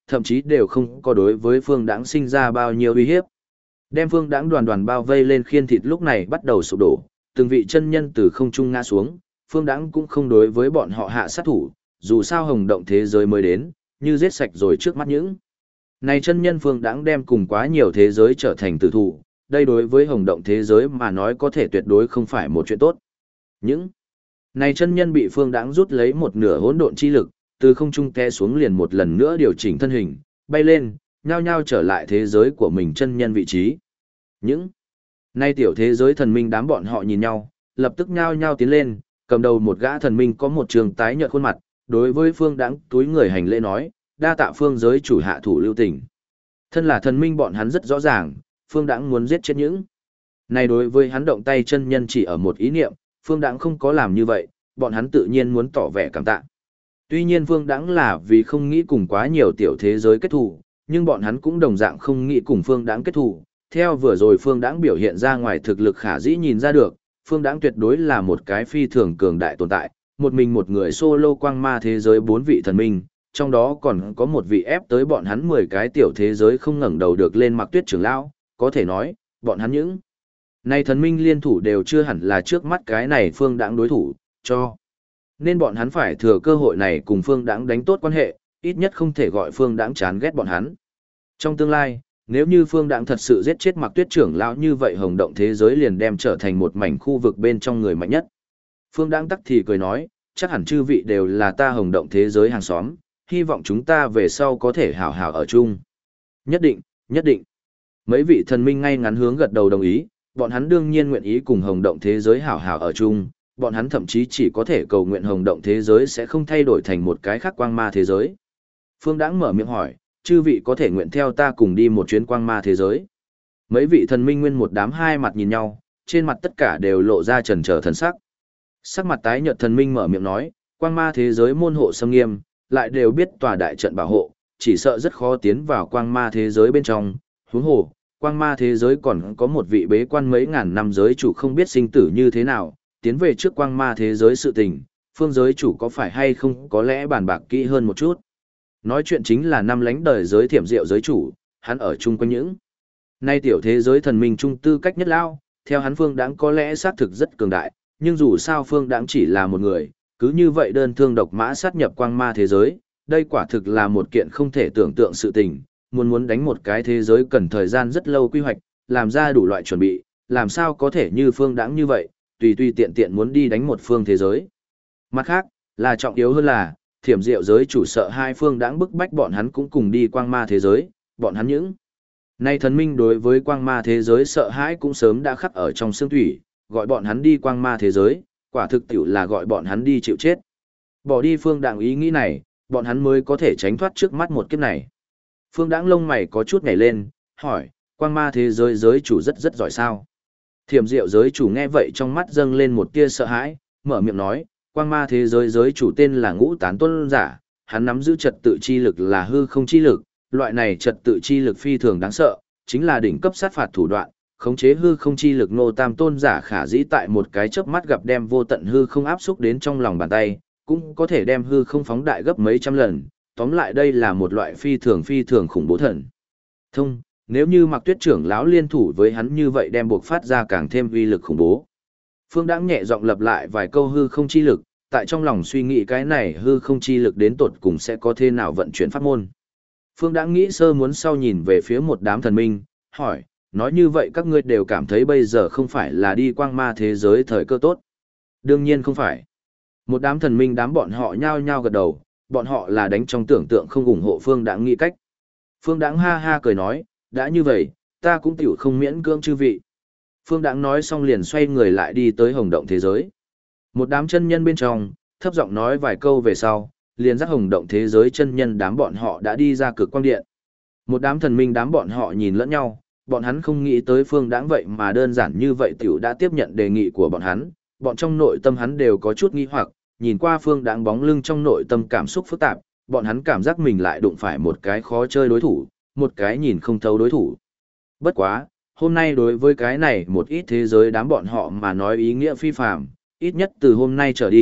Speaker 1: thậm chí đều không có đối với Phương Đãng sinh ra bao nhiêu uy hiếp. Đem Phương Đãng đoàn đoàn bao vây lên khiên thịt lúc này bắt đầu sụp đổ, từng vị chân nhân từ không trung ngã xuống, Phương Đãng cũng không đối với bọn họ hạ sát thủ, dù sao hồng động thế giới mới đến, như giết sạch rồi trước mắt những. Này chân nhân Phương Đãng đem cùng quá nhiều thế giới trở thành tử thủ, đây đối với hồng động thế giới mà nói có thể tuyệt đối không phải một chuyện tốt. Những này chân nhân bị Phương Đãng rút lấy một nửa hỗn độn chi lực, từ không trung té xuống liền một lần nữa điều chỉnh thân hình, bay lên, nhao nhao trở lại thế giới của mình chân nhân vị trí. Những nay tiểu thế giới thần minh đám bọn họ nhìn nhau, lập tức nhao nhao tiến lên, cầm đầu một gã thần minh có một trường tái nhợt khuôn mặt, đối với Phương Đãng túi người hành lễ nói, đa tạ Phương giới chủ hạ thủ lưu tình. Thân là thần minh bọn hắn rất rõ ràng, Phương Đãng muốn giết chết những. Này đối với hắn động tay chân nhân chỉ ở một ý niệm, Phương Đãng không có làm như vậy, bọn hắn tự nhiên muốn tỏ vẻ cảm tạ. Tuy nhiên Phương Đãng là vì không nghĩ cùng quá nhiều tiểu thế giới kết thù, nhưng bọn hắn cũng đồng dạng không nghĩ cùng Phương Đãng kết thù. Theo vừa rồi Phương Đãng biểu hiện ra ngoài thực lực khả dĩ nhìn ra được, Phương Đãng tuyệt đối là một cái phi thường cường đại tồn tại, một mình một người solo quang ma thế giới 4 vị thần minh, trong đó còn có một vị ép tới bọn hắn 10 cái tiểu thế giới không ngẩng đầu được lên Mặc Tuyết trưởng lão, có thể nói, bọn hắn những này thần minh liên thủ đều chưa hẳn là trước mắt cái này Phương Đãng đối thủ, cho nên bọn hắn phải thừa cơ hội này cùng Phương Đãng đánh tốt quan hệ, ít nhất không thể gọi Phương Đãng chán ghét bọn hắn. Trong tương lai, nếu như Phương Đãng thật sự giết chết Mặc Tuyết trưởng lão như vậy hồng động thế giới liền đem trở thành một mảnh khu vực bên trong người mạnh nhất. Phương Đãng tắc thì cười nói, chắc hẳn chư vị đều là ta hồng động thế giới hàng xóm, hy vọng chúng ta về sau có thể hảo hảo ở chung. Nhất định, nhất định. Mấy vị thần minh ngay ngắn hướng gật đầu đồng ý, bọn hắn đương nhiên nguyện ý cùng hồng động thế giới hảo hảo ở chung, bọn hắn thậm chí chỉ có thể cầu nguyện hồng động thế giới sẽ không thay đổi thành một cái khác quang ma thế giới. Phương Đãng mở miệng hỏi, chư vị có thể nguyện theo ta cùng đi một chuyến quang ma thế giới. Mấy vị thần minh nguyên một đám hai mặt nhìn nhau, trên mặt tất cả đều lộ ra chần chờ thần sắc. Sắc mặt tái nhợt thần minh mở miệng nói, quang ma thế giới môn hộ xâm nghiêm, lại đều biết tòa đại trận bảo hộ, chỉ sợ rất khó tiến vào quang ma thế giới bên trong. Huống hồ, quang ma thế giới còn có một vị bế quan mấy ngàn năm giới chủ không biết sinh tử như thế nào, tiến về trước quang ma thế giới sự tình, phương giới chủ có phải hay không có lẽ bàn bạc kỹ hơn một chút. Nói chuyện chính là năm lánh đời giới thiểm diệu giới chủ, hắn ở chung quanh những. Nay tiểu thế giới thần minh trung tư cách nhất lao, theo hắn Phương Đãng có lẽ xác thực rất cường đại, nhưng dù sao Phương Đãng chỉ là một người, cứ như vậy đơn thương độc mã sát nhập quang ma thế giới, đây quả thực là một kiện không thể tưởng tượng sự tình, muốn đánh một cái thế giới cần thời gian rất lâu quy hoạch, làm ra đủ loại chuẩn bị, làm sao có thể như Phương Đãng như vậy, tùy tùy tiện tiện muốn đi đánh một phương thế giới. Mặt khác, là trọng yếu hơn là, thiểm diệu giới chủ sợ hai Phương Đãng bức bách bọn hắn cũng cùng đi quang ma thế giới, bọn hắn những. Nay thần minh đối với quang ma thế giới sợ hãi cũng sớm đã khắc ở trong xương thủy, gọi bọn hắn đi quang ma thế giới, quả thực tiểu là gọi bọn hắn đi chịu chết. Bỏ đi Phương Đãng ý nghĩ này, bọn hắn mới có thể tránh thoát trước mắt một kiếp này. Phương Đãng lông mày có chút nhảy lên, hỏi, quang ma thế giới giới chủ rất giỏi sao? Thiểm diệu giới chủ nghe vậy trong mắt dâng lên một tia sợ hãi, mở miệng nói, quang ma thế giới giới chủ tên là Ngũ Tán Tuân Giả, hắn nắm giữ trật tự chi lực là hư không chi lực, loại này trật tự chi lực phi thường đáng sợ, chính là đỉnh cấp sát phạt thủ đoạn, khống chế hư không chi lực Ngô Tam Tôn Giả khả dĩ tại một cái chớp mắt gặp đem vô tận hư không áp xúc đến trong lòng bàn tay, cũng có thể đem hư không phóng đại gấp mấy trăm lần, tóm lại đây là một loại phi thường khủng bố thần. Thông, nếu như Mặc Tuyết trưởng lão liên thủ với hắn như vậy đem buộc phát ra càng thêm uy lực khủng bố. Phương Đãng nhẹ giọng lặp lại vài câu hư không chi lực, tại trong lòng suy nghĩ cái này hư không chi lực đến tột cùng sẽ có thế nào vận chuyển pháp môn. Phương Đãng nghĩ sơ muốn sau nhìn về phía một đám thần minh, hỏi, nói như vậy các ngươi đều cảm thấy bây giờ không phải là đi quang ma thế giới thời cơ tốt. Đương nhiên không phải. Một đám thần minh đám bọn họ nhao nhao gật đầu, bọn họ là đánh trong tưởng tượng không ủng hộ Phương Đãng nghĩ cách. Phương Đãng ha ha cười nói, đã như vậy, ta cũng tiểu không miễn cưỡng chư vị. Phương Đãng nói xong liền xoay người lại đi tới hồng động thế giới. Một đám chân nhân bên trong, thấp giọng nói vài câu về sau, liền dắt hồng động thế giới chân nhân đám bọn họ đã đi ra cực quang điện. Một đám thần minh đám bọn họ nhìn lẫn nhau, bọn hắn không nghĩ tới Phương Đãng vậy mà đơn giản như vậy tiểu đã tiếp nhận đề nghị của bọn hắn, bọn trong nội tâm hắn đều có chút nghi hoặc, nhìn qua Phương Đãng bóng lưng trong nội tâm cảm xúc phức tạp, bọn hắn cảm giác mình lại đụng phải một cái khó chơi đối thủ, một cái nhìn không thấu đối thủ. Bất quá, hôm nay đối với cái này một ít thế giới đám bọn họ mà nói ý nghĩa phi phàm, ít nhất từ hôm nay trở đi,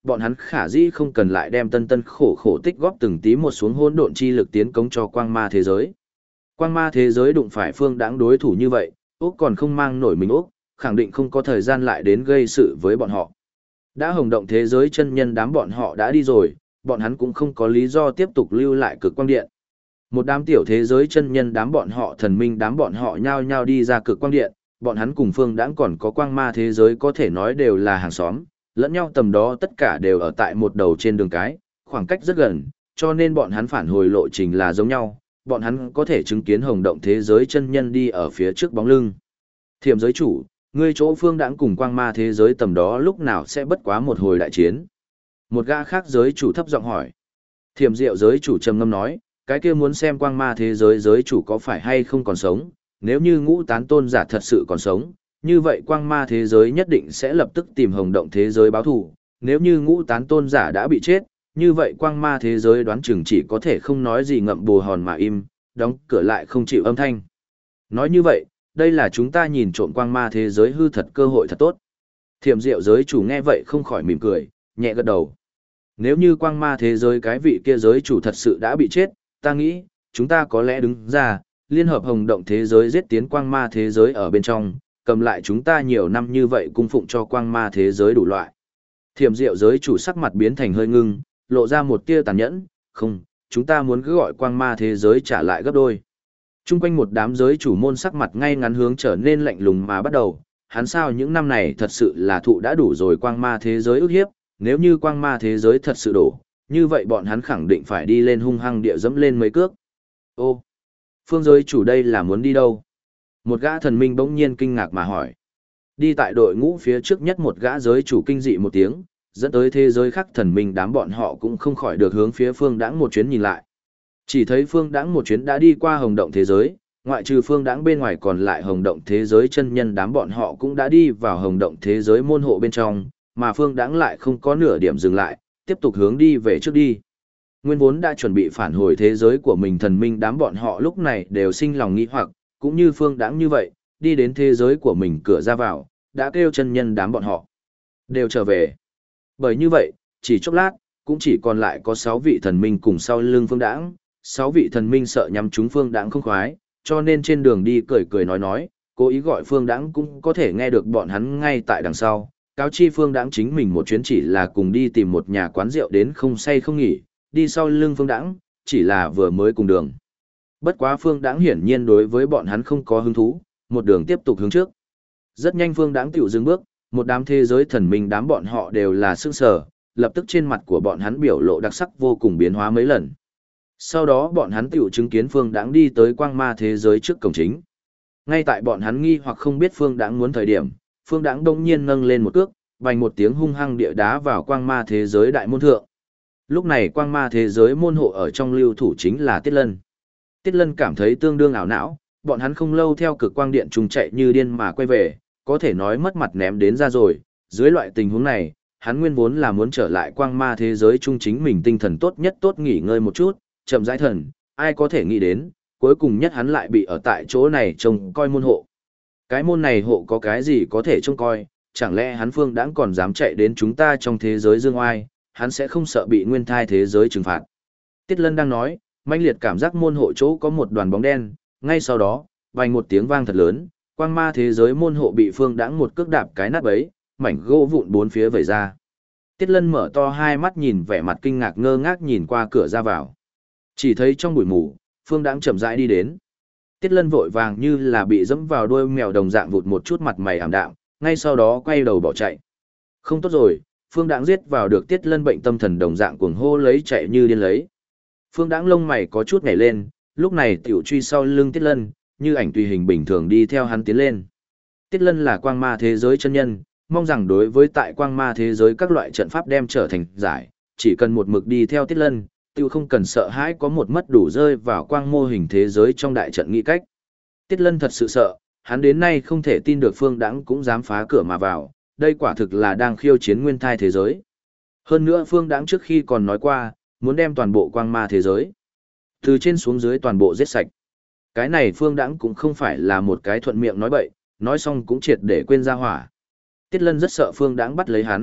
Speaker 1: bọn hắn khả dĩ không cần lại đem tân tân khổ khổ tích góp từng tí một xuống hỗn độn chi lực tiến công cho quang ma thế giới. Quang ma thế giới đụng phải Phương Đãng đối thủ như vậy, Úc còn không mang nổi mình Úc, khẳng định không có thời gian lại đến gây sự với bọn họ. Đã hồng động thế giới chân nhân đám bọn họ đã đi rồi, bọn hắn cũng không có lý do tiếp tục lưu lại cực quang điện. Một đám tiểu thế giới chân nhân đám bọn họ thần minh đám bọn họ nhao nhao đi ra cực quang điện, bọn hắn cùng Phương Đãng còn có quang ma thế giới có thể nói đều là hàng xóm, lẫn nhau tầm đó tất cả đều ở tại một đầu trên đường cái, khoảng cách rất gần, cho nên bọn hắn phản hồi lộ trình là giống nhau, bọn hắn có thể chứng kiến hồng động thế giới chân nhân đi ở phía trước bóng lưng. Thiểm giới chủ, ngươi chỗ Phương Đãng cùng quang ma thế giới tầm đó lúc nào sẽ bất quá một hồi đại chiến? Một gã khác giới chủ thấp giọng hỏi. Thiểm diệu giới chủ trầm ngâm nói, cái kia muốn xem quang ma thế giới giới chủ có phải hay không còn sống, nếu như ngũ tán tôn giả thật sự còn sống, như vậy quang ma thế giới nhất định sẽ lập tức tìm hồng động thế giới báo thù, nếu như ngũ tán tôn giả đã bị chết, như vậy quang ma thế giới đoán chừng chỉ có thể không nói gì ngậm bồ hòn mà im, đóng cửa lại không chịu âm thanh. Nói như vậy, đây là chúng ta nhìn trộm quang ma thế giới hư thật cơ hội thật tốt. Thiểm diệu giới chủ nghe vậy không khỏi mỉm cười, nhẹ gật đầu. Nếu như quang ma thế giới cái vị kia giới chủ thật sự đã bị chết, ta nghĩ, chúng ta có lẽ đứng ra, liên hợp hồng động thế giới giết tiến quang ma thế giới ở bên trong, cầm lại chúng ta nhiều năm như vậy cung phụng cho quang ma thế giới đủ loại. Thiểm diệu giới chủ sắc mặt biến thành hơi ngưng, lộ ra một tia tàn nhẫn, không, chúng ta muốn cứ gọi quang ma thế giới trả lại gấp đôi. Trung quanh một đám giới chủ môn sắc mặt ngay ngắn hướng trở nên lạnh lùng mà bắt đầu, hắn sao những năm này thật sự là thụ đã đủ rồi quang ma thế giới ức hiếp, nếu như quang ma thế giới thật sự đổ, như vậy bọn hắn khẳng định phải đi lên hung hăng địa dẫm lên mấy cước. Ô, phương giới chủ đây là muốn đi đâu? Một gã thần minh bỗng nhiên kinh ngạc mà hỏi. Đi tại đội ngũ phía trước nhất một gã giới chủ kinh dị một tiếng, dẫn tới thế giới khác thần minh đám bọn họ cũng không khỏi được hướng phía Phương Đãng một chuyến nhìn lại. Chỉ thấy Phương Đãng một chuyến đã đi qua hồng động thế giới, ngoại trừ Phương Đãng bên ngoài còn lại hồng động thế giới chân nhân đám bọn họ cũng đã đi vào hồng động thế giới môn hộ bên trong, mà Phương Đãng lại không có nửa điểm dừng lại, tiếp tục hướng đi về trước đi. Nguyên vốn đã chuẩn bị phản hồi thế giới của mình thần minh đám bọn họ lúc này đều sinh lòng nghi hoặc, cũng như Phương Đãng như vậy, đi đến thế giới của mình cửa ra vào, đã kêu chân nhân đám bọn họ đều trở về. Bởi như vậy, chỉ chốc lát, cũng chỉ còn lại có 6 vị thần minh cùng sau lưng Phương Đãng, 6 vị thần minh sợ nhắm chúng Phương Đãng không khoái, cho nên trên đường đi cười cười nói, cố ý gọi Phương Đãng cũng có thể nghe được bọn hắn ngay tại đằng sau. Cáo chi Phương Đãng chính mình một chuyến chỉ là cùng đi tìm một nhà quán rượu đến không say không nghỉ, đi sau lưng Phương Đãng, chỉ là vừa mới cùng đường. Bất quá Phương Đãng hiển nhiên đối với bọn hắn không có hứng thú, một đường tiếp tục hướng trước. Rất nhanh Phương Đãng tiểu dừng bước, một đám thế giới thần minh đám bọn họ đều là sững sờ, lập tức trên mặt của bọn hắn biểu lộ đặc sắc vô cùng biến hóa mấy lần. Sau đó bọn hắn tiểu chứng kiến Phương Đãng đi tới quang ma thế giới trước cổng chính. Ngay tại bọn hắn nghi hoặc không biết Phương Đãng muốn thời điểm, Phương Đãng đông nhiên nâng lên một cước, vành một tiếng hung hăng địa đá vào quang ma thế giới đại môn thượng. Lúc này quang ma thế giới môn hộ ở trong lưu thủ chính là Tiết Lân. Tiết Lân cảm thấy tương đương ảo não, bọn hắn không lâu theo cực quang điện trùng chạy như điên mà quay về, có thể nói mất mặt ném đến ra rồi. Dưới loại tình huống này, hắn nguyên vốn là muốn trở lại quang ma thế giới trung chính mình tinh thần tốt nhất tốt nghỉ ngơi một chút, chậm rãi thần, ai có thể nghĩ đến, cuối cùng nhất hắn lại bị ở tại chỗ này trông coi môn hộ. Cái môn này hộ có cái gì có thể trông coi, chẳng lẽ hắn Phương Đãng còn dám chạy đến chúng ta trong thế giới dương oai, hắn sẽ không sợ bị nguyên thai thế giới trừng phạt. Tiết Lân đang nói, mãnh liệt cảm giác môn hộ chỗ có một đoàn bóng đen, ngay sau đó, vang một tiếng vang thật lớn, quang ma thế giới môn hộ bị Phương Đãng một cước đạp cái nát bấy, mảnh gỗ vụn bốn phía vẩy ra. Tiết Lân mở to hai mắt nhìn vẻ mặt kinh ngạc ngơ ngác nhìn qua cửa ra vào. Chỉ thấy trong bụi mù, Phương Đãng chậm rãi đi đến. Tiết Lân vội vàng như là bị dẫm vào đuôi mèo đồng dạng vụt một chút mặt mày ảm đạm, ngay sau đó quay đầu bỏ chạy. Không tốt rồi, Phương Đãng giết vào được Tiết Lân bệnh tâm thần đồng dạng cuồng hô lấy chạy như điên lấy. Phương Đãng lông mày có chút nhảy lên, lúc này tiểu truy sau lưng Tiết Lân, như ảnh tùy hình bình thường đi theo hắn tiến lên. Tiết Lân là quang ma thế giới chân nhân, mong rằng đối với tại quang ma thế giới các loại trận pháp đem trở thành giải, chỉ cần một mực đi theo Tiết Lân, tiêu không cần sợ hãi có một mất đủ rơi vào quang mô hình thế giới trong đại trận nghĩ cách. Tiết Lân thật sự sợ, hắn đến nay không thể tin được Phương Đãng cũng dám phá cửa mà vào, đây quả thực là đang khiêu chiến nguyên thai thế giới. Hơn nữa Phương Đãng trước khi còn nói qua, muốn đem toàn bộ quang ma thế giới, từ trên xuống dưới toàn bộ giết sạch. Cái này Phương Đãng cũng không phải là một cái thuận miệng nói bậy, nói xong cũng triệt để quên ra hỏa. Tiết Lân rất sợ Phương Đãng bắt lấy hắn,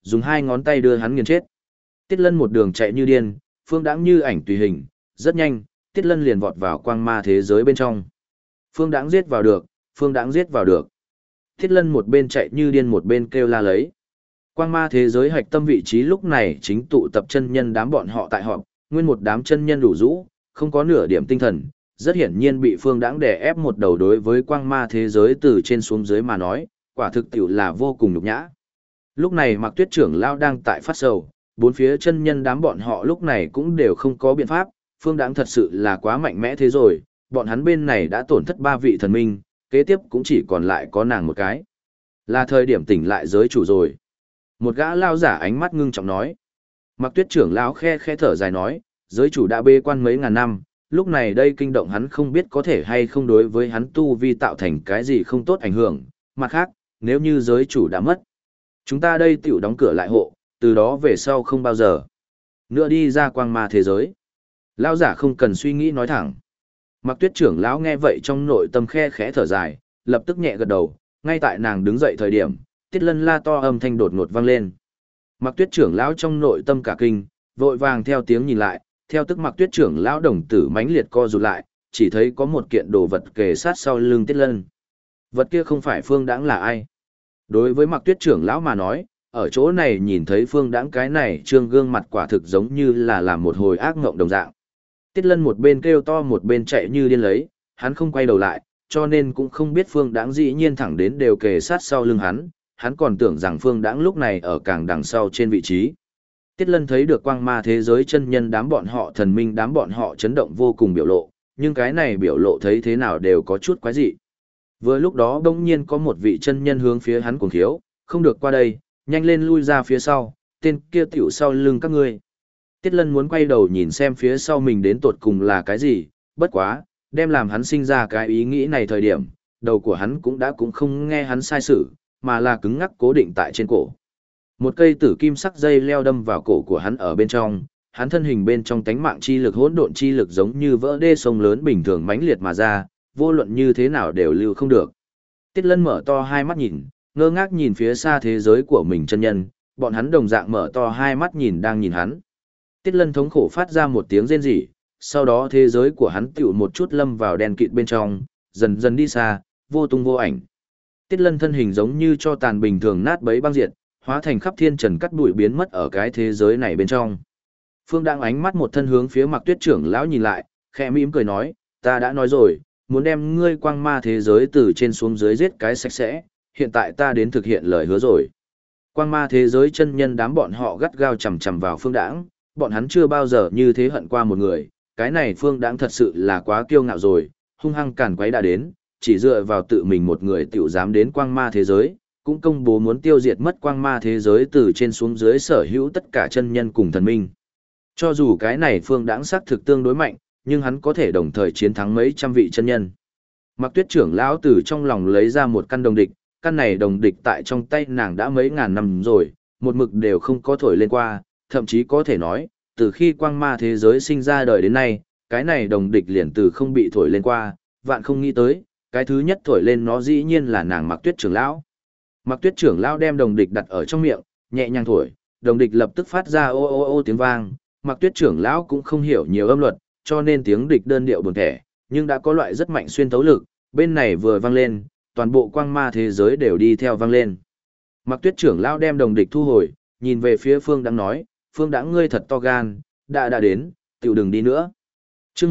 Speaker 1: dùng hai ngón tay đưa hắn nghiền chết. Tiết Lân một đường chạy như điên, Phương Đãng như ảnh tùy hình, rất nhanh, Tiết Lân liền vọt vào quang ma thế giới bên trong. Phương Đãng giết vào được, Phương Đãng giết vào được. Tiết Lân một bên chạy như điên một bên kêu la lấy. Quang ma thế giới hạch tâm vị trí lúc này chính tụ tập chân nhân đám bọn họ tại họp, nguyên một đám chân nhân đủ rũ, không có nửa điểm tinh thần, rất hiển nhiên bị Phương Đãng đè ép một đầu. Đối với quang ma thế giới từ trên xuống dưới mà nói, quả thực tiểu là vô cùng nhục nhã. Lúc này Mạc Tuyết trưởng lão đang tại phát sầu, bốn phía chân nhân đám bọn họ lúc này cũng đều không có biện pháp, Phương Đãng thật sự là quá mạnh mẽ thế rồi, bọn hắn bên này đã tổn thất 3 vị thần minh, kế tiếp cũng chỉ còn lại có nàng một cái. Là thời điểm tỉnh lại giới chủ rồi. Một gã lao giả ánh mắt ngưng trọng nói. Mạc Tuyết trưởng lão khe thở dài nói, giới chủ đã bê quan mấy ngàn năm, lúc này đây kinh động hắn không biết có thể hay không đối với hắn tu vi tạo thành cái gì không tốt ảnh hưởng. Mặt khác, nếu như giới chủ đã mất, chúng ta đây tiểu đóng cửa lại hộ, từ đó về sau không bao giờ nữa đi ra quang ma thế giới. Lão giả không cần suy nghĩ nói thẳng. Mạc Tuyết trưởng lão nghe vậy trong nội tâm khe khẽ thở dài, lập tức nhẹ gật đầu, ngay tại nàng đứng dậy thời điểm, Tiết Lân la to âm thanh đột ngột vang lên. Mạc Tuyết trưởng lão trong nội tâm cả kinh, vội vàng theo tiếng nhìn lại, theo tức Mạc Tuyết trưởng lão đồng tử mãnh liệt co rụt lại, chỉ thấy có một kiện đồ vật kề sát sau lưng Tiết Lân. Vật kia không phải Phương Đãng là ai? Đối với Mạc Tuyết trưởng lão mà nói, ở chỗ này nhìn thấy Phương Đãng cái này trương gương mặt quả thực giống như là làm một hồi ác ngộng đồng dạng. Tiết Lân một bên kêu to một bên chạy như điên lấy, hắn không quay đầu lại, cho nên cũng không biết Phương Đãng dĩ nhiên thẳng đến đều kề sát sau lưng hắn còn tưởng rằng Phương Đãng lúc này ở càng đằng sau trên vị trí. Tiết Lân thấy được quang ma thế giới chân nhân đám bọn họ thần minh đám bọn họ chấn động vô cùng biểu lộ, nhưng cái này biểu lộ thấy thế nào đều có chút quái dị. Vừa lúc đó đông nhiên có một vị chân nhân hướng phía hắn cuồng khiếu, không được qua đây, nhanh lên lui ra phía sau, tên kia tiểu sau lưng các ngươi. Tiết Lân muốn quay đầu nhìn xem phía sau mình đến tột cùng là cái gì, bất quá, đem làm hắn sinh ra cái ý nghĩ này thời điểm, đầu của hắn cũng không nghe hắn sai sự, mà là cứng ngắc cố định tại trên cổ. Một cây tử kim sắc dây leo đâm vào cổ của hắn ở bên trong, hắn thân hình bên trong tánh mạng chi lực hỗn độn chi lực giống như vỡ đê sông lớn bình thường mãnh liệt mà ra, vô luận như thế nào đều lưu không được. Tiết Lân mở to hai mắt nhìn, ngơ ngác nhìn phía xa thế giới của mình chân nhân, bọn hắn đồng dạng mở to hai mắt nhìn đang nhìn hắn. Tiết Lân thống khổ phát ra một tiếng rên rỉ, sau đó thế giới của hắn tựu một chút lâm vào đen kịt bên trong, dần dần đi xa, vô tung vô ảnh. Tiết Lân thân hình giống như cho tàn bình thường nát bấy băng diệt, hóa thành khắp thiên trần cắt bụi biến mất ở cái thế giới này bên trong. Phương đang ánh mắt một thân hướng phía Mạc Tuyết trưởng lão nhìn lại, khẽ mỉm cười nói, ta đã nói rồi, muốn đem ngươi quang ma thế giới từ trên xuống dưới giết cái sạch sẽ, hiện tại ta đến thực hiện lời hứa rồi. Quang ma thế giới chân nhân đám bọn họ gắt gao chầm chầm vào Phương Đãng, bọn hắn chưa bao giờ như thế hận qua một người, cái này Phương Đãng thật sự là quá kiêu ngạo rồi, hung hăng càn quấy đã đến, chỉ dựa vào tự mình một người tiểu dám đến quang ma thế giới, cũng công bố muốn tiêu diệt mất quang ma thế giới từ trên xuống dưới sở hữu tất cả chân nhân cùng thần minh. Cho dù cái này Phương Đãng xác thực tương đối mạnh, nhưng hắn có thể đồng thời chiến thắng mấy trăm vị chân nhân. Mạc Tuyết trưởng lão từ trong lòng lấy ra một căn đồng địch, căn này đồng địch tại trong tay nàng đã mấy ngàn năm rồi, một mực đều không có thổi lên qua, thậm chí có thể nói, từ khi quang ma thế giới sinh ra đời đến nay, cái này đồng địch liền từ không bị thổi lên qua, vạn không nghĩ tới, cái thứ nhất thổi lên nó dĩ nhiên là nàng Mạc Tuyết trưởng lão. Mạc Tuyết trưởng lão đem đồng địch đặt ở trong miệng, nhẹ nhàng thổi, đồng địch lập tức phát ra ô ô ô tiếng vang, Mạc Tuyết trưởng lão cũng không hiểu nhiều âm luật, cho nên tiếng địch đơn điệu buồn thẻ, nhưng đã có loại rất mạnh xuyên tấu lực, bên này vừa vang lên, toàn bộ quang ma thế giới đều đi theo vang lên. Mạc Tuyết trưởng lão đem đồng địch thu hồi, nhìn về phía Phương Đãng nói, Phương Đãng ngươi thật to gan, đã đến, tiểu đừng đi nữa. Chương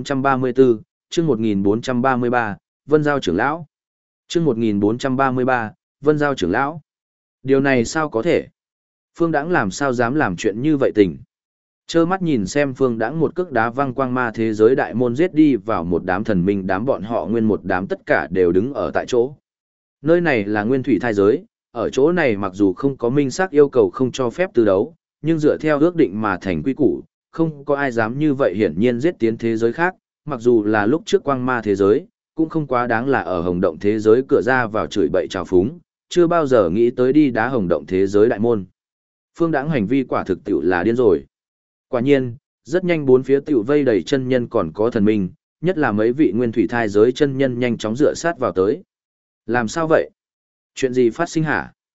Speaker 1: 1434, chương 1433, Vân Giao trưởng lão. Chương 1433, Vân Giao trưởng lão. Điều này sao có thể? Phương Đãng làm sao dám làm chuyện như vậy tình? Chơ mắt nhìn xem Phương Đãng một cước đá văng quang ma thế giới đại môn giết đi vào một đám thần minh, đám bọn họ nguyên một đám tất cả đều đứng ở tại chỗ. Nơi này là nguyên thủy thai giới, ở chỗ này mặc dù không có minh xác yêu cầu không cho phép từ đấu, nhưng dựa theo ước định mà thành quy củ, không có ai dám như vậy hiển nhiên giết tiến thế giới khác, mặc dù là lúc trước quang ma thế giới, cũng không quá đáng là ở hồng động thế giới cửa ra vào chửi bậy trào phúng, chưa bao giờ nghĩ tới đi đá hồng động thế giới đại môn. Phương Đãng hành vi quả thực tiểu là điên rồi. Quả nhiên, rất nhanh bốn phía tiểu vây đầy chân nhân còn có thần minh, nhất là mấy vị nguyên thủy thai giới chân nhân nhanh chóng dựa sát vào tới. Làm sao vậy? Chuyện gì phát sinh hả?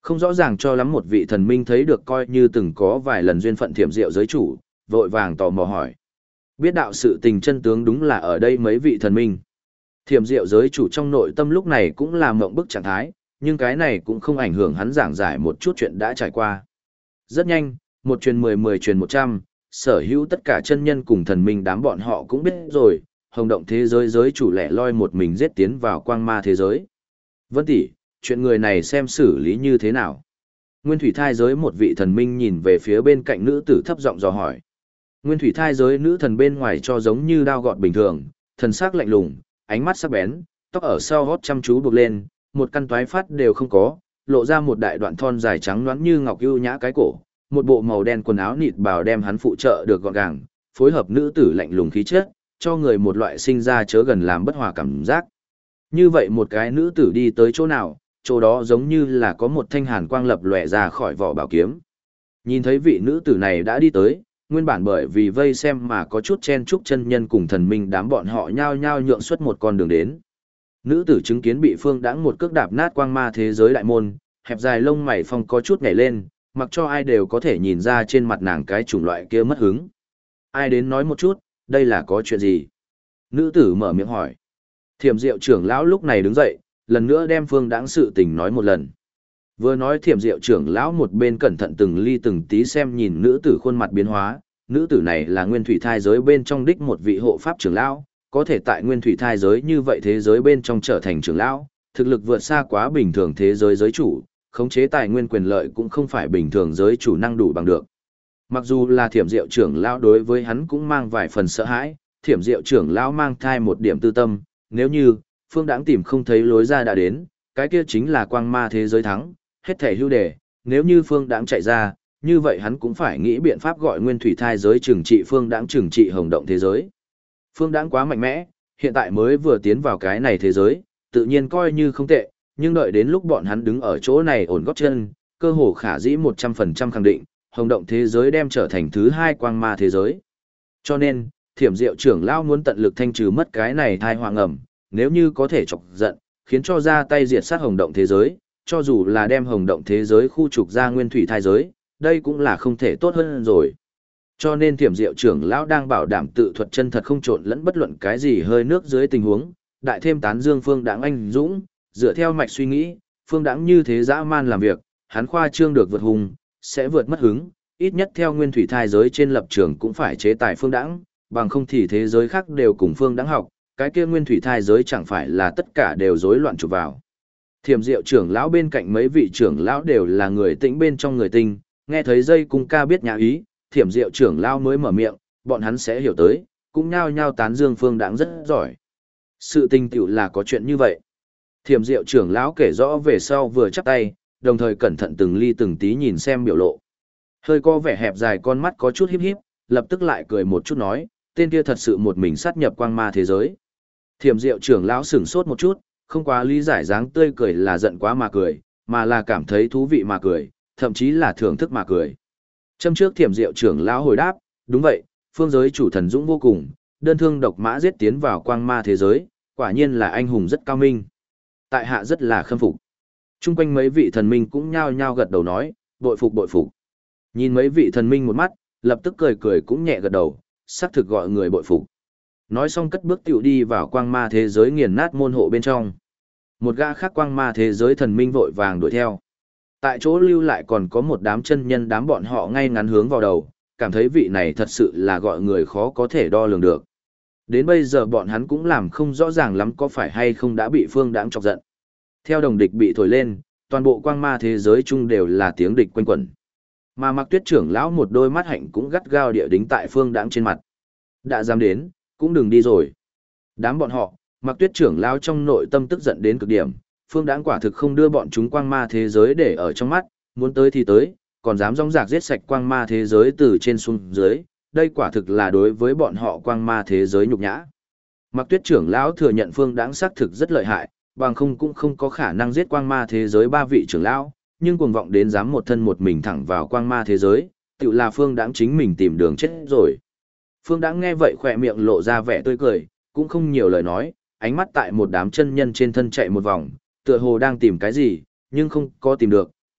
Speaker 1: Không rõ ràng cho lắm một vị thần minh thấy được coi như từng có vài lần duyên phận thiểm diệu giới chủ, vội vàng tò mò hỏi. Biết đạo sự tình chân tướng đúng là ở đây mấy vị thần minh. Thiểm diệu giới chủ trong nội tâm lúc này cũng là mộng bức trạng thái, nhưng cái này cũng không ảnh hưởng hắn giảng giải một chút chuyện đã trải qua. Rất nhanh, một truyền 10, 10 truyền 100, sở hữu tất cả chân nhân cùng thần minh đám bọn họ cũng biết rồi, hồng động thế giới giới chủ lẻ loi một mình giết tiến vào quang ma thế giới. Vân tỷ, chuyện người này xem xử lý như thế nào? Nguyên thủy thai giới một vị thần minh nhìn về phía bên cạnh nữ tử thấp giọng dò hỏi. Nguyên thủy thai giới nữ thần bên ngoài cho giống như đao gọt bình thường, thần sắc lạnh lùng, ánh mắt sắc bén, tóc ở sau gót chăm chú buộc lên, một căn toái phát đều không có, lộ ra một đại đoạn thon dài trắng nõn như ngọc ưu nhã cái cổ, một bộ màu đen quần áo nịt bào đem hắn phụ trợ được gọn gàng, phối hợp nữ tử lạnh lùng khí chất, cho người một loại sinh ra chớ gần làm bất hòa cảm giác. Như vậy một cái nữ tử đi tới chỗ nào, chỗ đó giống như là có một thanh hàn quang lập lòe ra khỏi vỏ bảo kiếm. Nhìn thấy vị nữ tử này đã đi tới, nguyên bản bởi vì vây xem mà có chút chen chúc chân nhân cùng thần minh đám bọn họ nhao nhao nhượng xuất một con đường đến. Nữ tử chứng kiến bị Phương Đãng một cước đạp nát quang ma thế giới đại môn, hẹp dài lông mày phong có chút nhảy lên, mặc cho ai đều có thể nhìn ra trên mặt nàng cái chủng loại kia mất hứng. Ai đến nói một chút, đây là có chuyện gì? Nữ tử mở miệng hỏi. Thiểm Diệu trưởng lão lúc này đứng dậy, lần nữa đem Phương Đãng sự tình nói một lần. Vừa nói Thiểm Diệu trưởng lão một bên cẩn thận từng ly từng tí xem nhìn nữ tử khuôn mặt biến hóa, nữ tử này là nguyên thủy thai giới bên trong đích một vị hộ pháp trưởng lão, có thể tại nguyên thủy thai giới như vậy thế giới bên trong trở thành trưởng lão, thực lực vượt xa quá bình thường thế giới giới chủ, khống chế tài nguyên quyền lợi cũng không phải bình thường giới chủ năng đủ bằng được. Mặc dù là Thiểm Diệu trưởng lão đối với hắn cũng mang vài phần sợ hãi, Thiểm Diệu trưởng lão mang thai một điểm tư tâm, nếu như Phương Đãng tìm không thấy lối ra đã đến, cái kia chính là quang ma thế giới thắng, hết thể hưu đề, nếu như Phương Đãng chạy ra, như vậy hắn cũng phải nghĩ biện pháp gọi nguyên thủy thai giới trừng trị Phương Đãng trừng trị hồng động thế giới. Phương Đãng quá mạnh mẽ, hiện tại mới vừa tiến vào cái này thế giới, tự nhiên coi như không tệ, nhưng đợi đến lúc bọn hắn đứng ở chỗ này ổn gót chân, cơ hồ khả dĩ 100% khẳng định, hồng động thế giới đem trở thành thứ hai quang ma thế giới. Cho nên, Thiểm Diệu trưởng lão muốn tận lực thanh trừ mất cái này thai hoàng ẩm, nếu như có thể chọc giận, khiến cho ra tay diệt sát hồng động thế giới, cho dù là đem hồng động thế giới khu trục ra nguyên thủy thai giới, đây cũng là không thể tốt hơn rồi. Cho nên Thiểm Diệu trưởng lão đang bảo đảm tự thuật chân thật không trộn lẫn bất luận cái gì hơi nước dưới tình huống, đại thêm tán dương Phương Đãng anh dũng, dựa theo mạch suy nghĩ, Phương Đãng như thế dã man làm việc, hắn khoa trương được vượt hùng, sẽ vượt mất hứng, ít nhất theo nguyên thủy thai giới trên lập trường cũng phải chế tài Phương Đãng, bằng không thì thế giới khác đều cùng Phương Đãng học, cái kia nguyên thủy thai giới chẳng phải là tất cả đều rối loạn chụp vào. Thiểm Diệu trưởng lão bên cạnh mấy vị trưởng lão đều là người tĩnh bên trong người tinh, nghe thấy dây cung ca biết nhà ý, Thiểm Diệu trưởng lão mới mở miệng, bọn hắn sẽ hiểu tới, cũng nhao nhao tán dương Phương Đãng rất giỏi. Sự tình tiểu là có chuyện như vậy. Thiểm Diệu trưởng lão kể rõ về sau vừa chắp tay, đồng thời cẩn thận từng ly từng tí nhìn xem biểu lộ. Hơi co vẻ hẹp dài con mắt có chút híp híp, lập tức lại cười một chút nói, tên kia thật sự một mình sát nhập quang ma thế giới. Thiểm Diệu trưởng lão sửng sốt một chút, không quá lý giải dáng tươi cười là giận quá mà cười, mà là cảm thấy thú vị mà cười, thậm chí là thưởng thức mà cười. Châm trước Thiểm Diệu trưởng lão hồi đáp, đúng vậy, phương giới chủ thần dũng vô cùng, đơn thương độc mã giết tiến vào quang ma thế giới, quả nhiên là anh hùng rất cao minh. Tại hạ rất là khâm phục. Trung quanh mấy vị thần minh cũng nhao nhao gật đầu nói, bội phục bội phục. Nhìn mấy vị thần minh một mắt, lập tức cười cười cũng nhẹ gật đầu, xác thực gọi người bội phục. Nói xong cất bước tiểu đi vào quang ma thế giới nghiền nát môn hộ bên trong. Một gã khác quang ma thế giới thần minh vội vàng đuổi theo. Tại chỗ lưu lại còn có một đám chân nhân đám bọn họ ngay ngắn hướng vào đầu, cảm thấy vị này thật sự là gọi người khó có thể đo lường được. Đến bây giờ bọn hắn cũng làm không rõ ràng lắm có phải hay không đã bị Phương Đãng chọc giận. Theo đồng địch bị thổi lên, toàn bộ quang ma thế giới chung đều là tiếng địch quanh quẩn. Mà Mạc Tuyết trưởng lão một đôi mắt hạnh cũng gắt gao địa đính tại Phương Đãng trên mặt. Đã dám đến, cũng đừng đi rồi. Đám bọn họ, Mạc Tuyết trưởng lão trong nội tâm tức giận đến cực điểm, Phương Đãng quả thực không đưa bọn chúng quang ma thế giới để ở trong mắt, muốn tới thì tới, còn dám rong rạc giết sạch quang ma thế giới từ trên xuống dưới, đây quả thực là đối với bọn họ quang ma thế giới nhục nhã. Mạc Tuyết trưởng lão thừa nhận Phương Đãng xác thực rất lợi hại, bằng không cũng không có khả năng giết quang ma thế giới ba vị trưởng lão, nhưng cuồng vọng đến dám một thân một mình thẳng vào quang ma thế giới, tự là Phương Đãng chính mình tìm đường chết rồi. Phương Đãng nghe vậy khỏe miệng lộ ra vẻ tươi cười, cũng không nhiều lời nói, ánh mắt tại một đám chân nhân trên thân chạy một vòng, tựa hồ đang tìm cái gì, nhưng không có tìm được,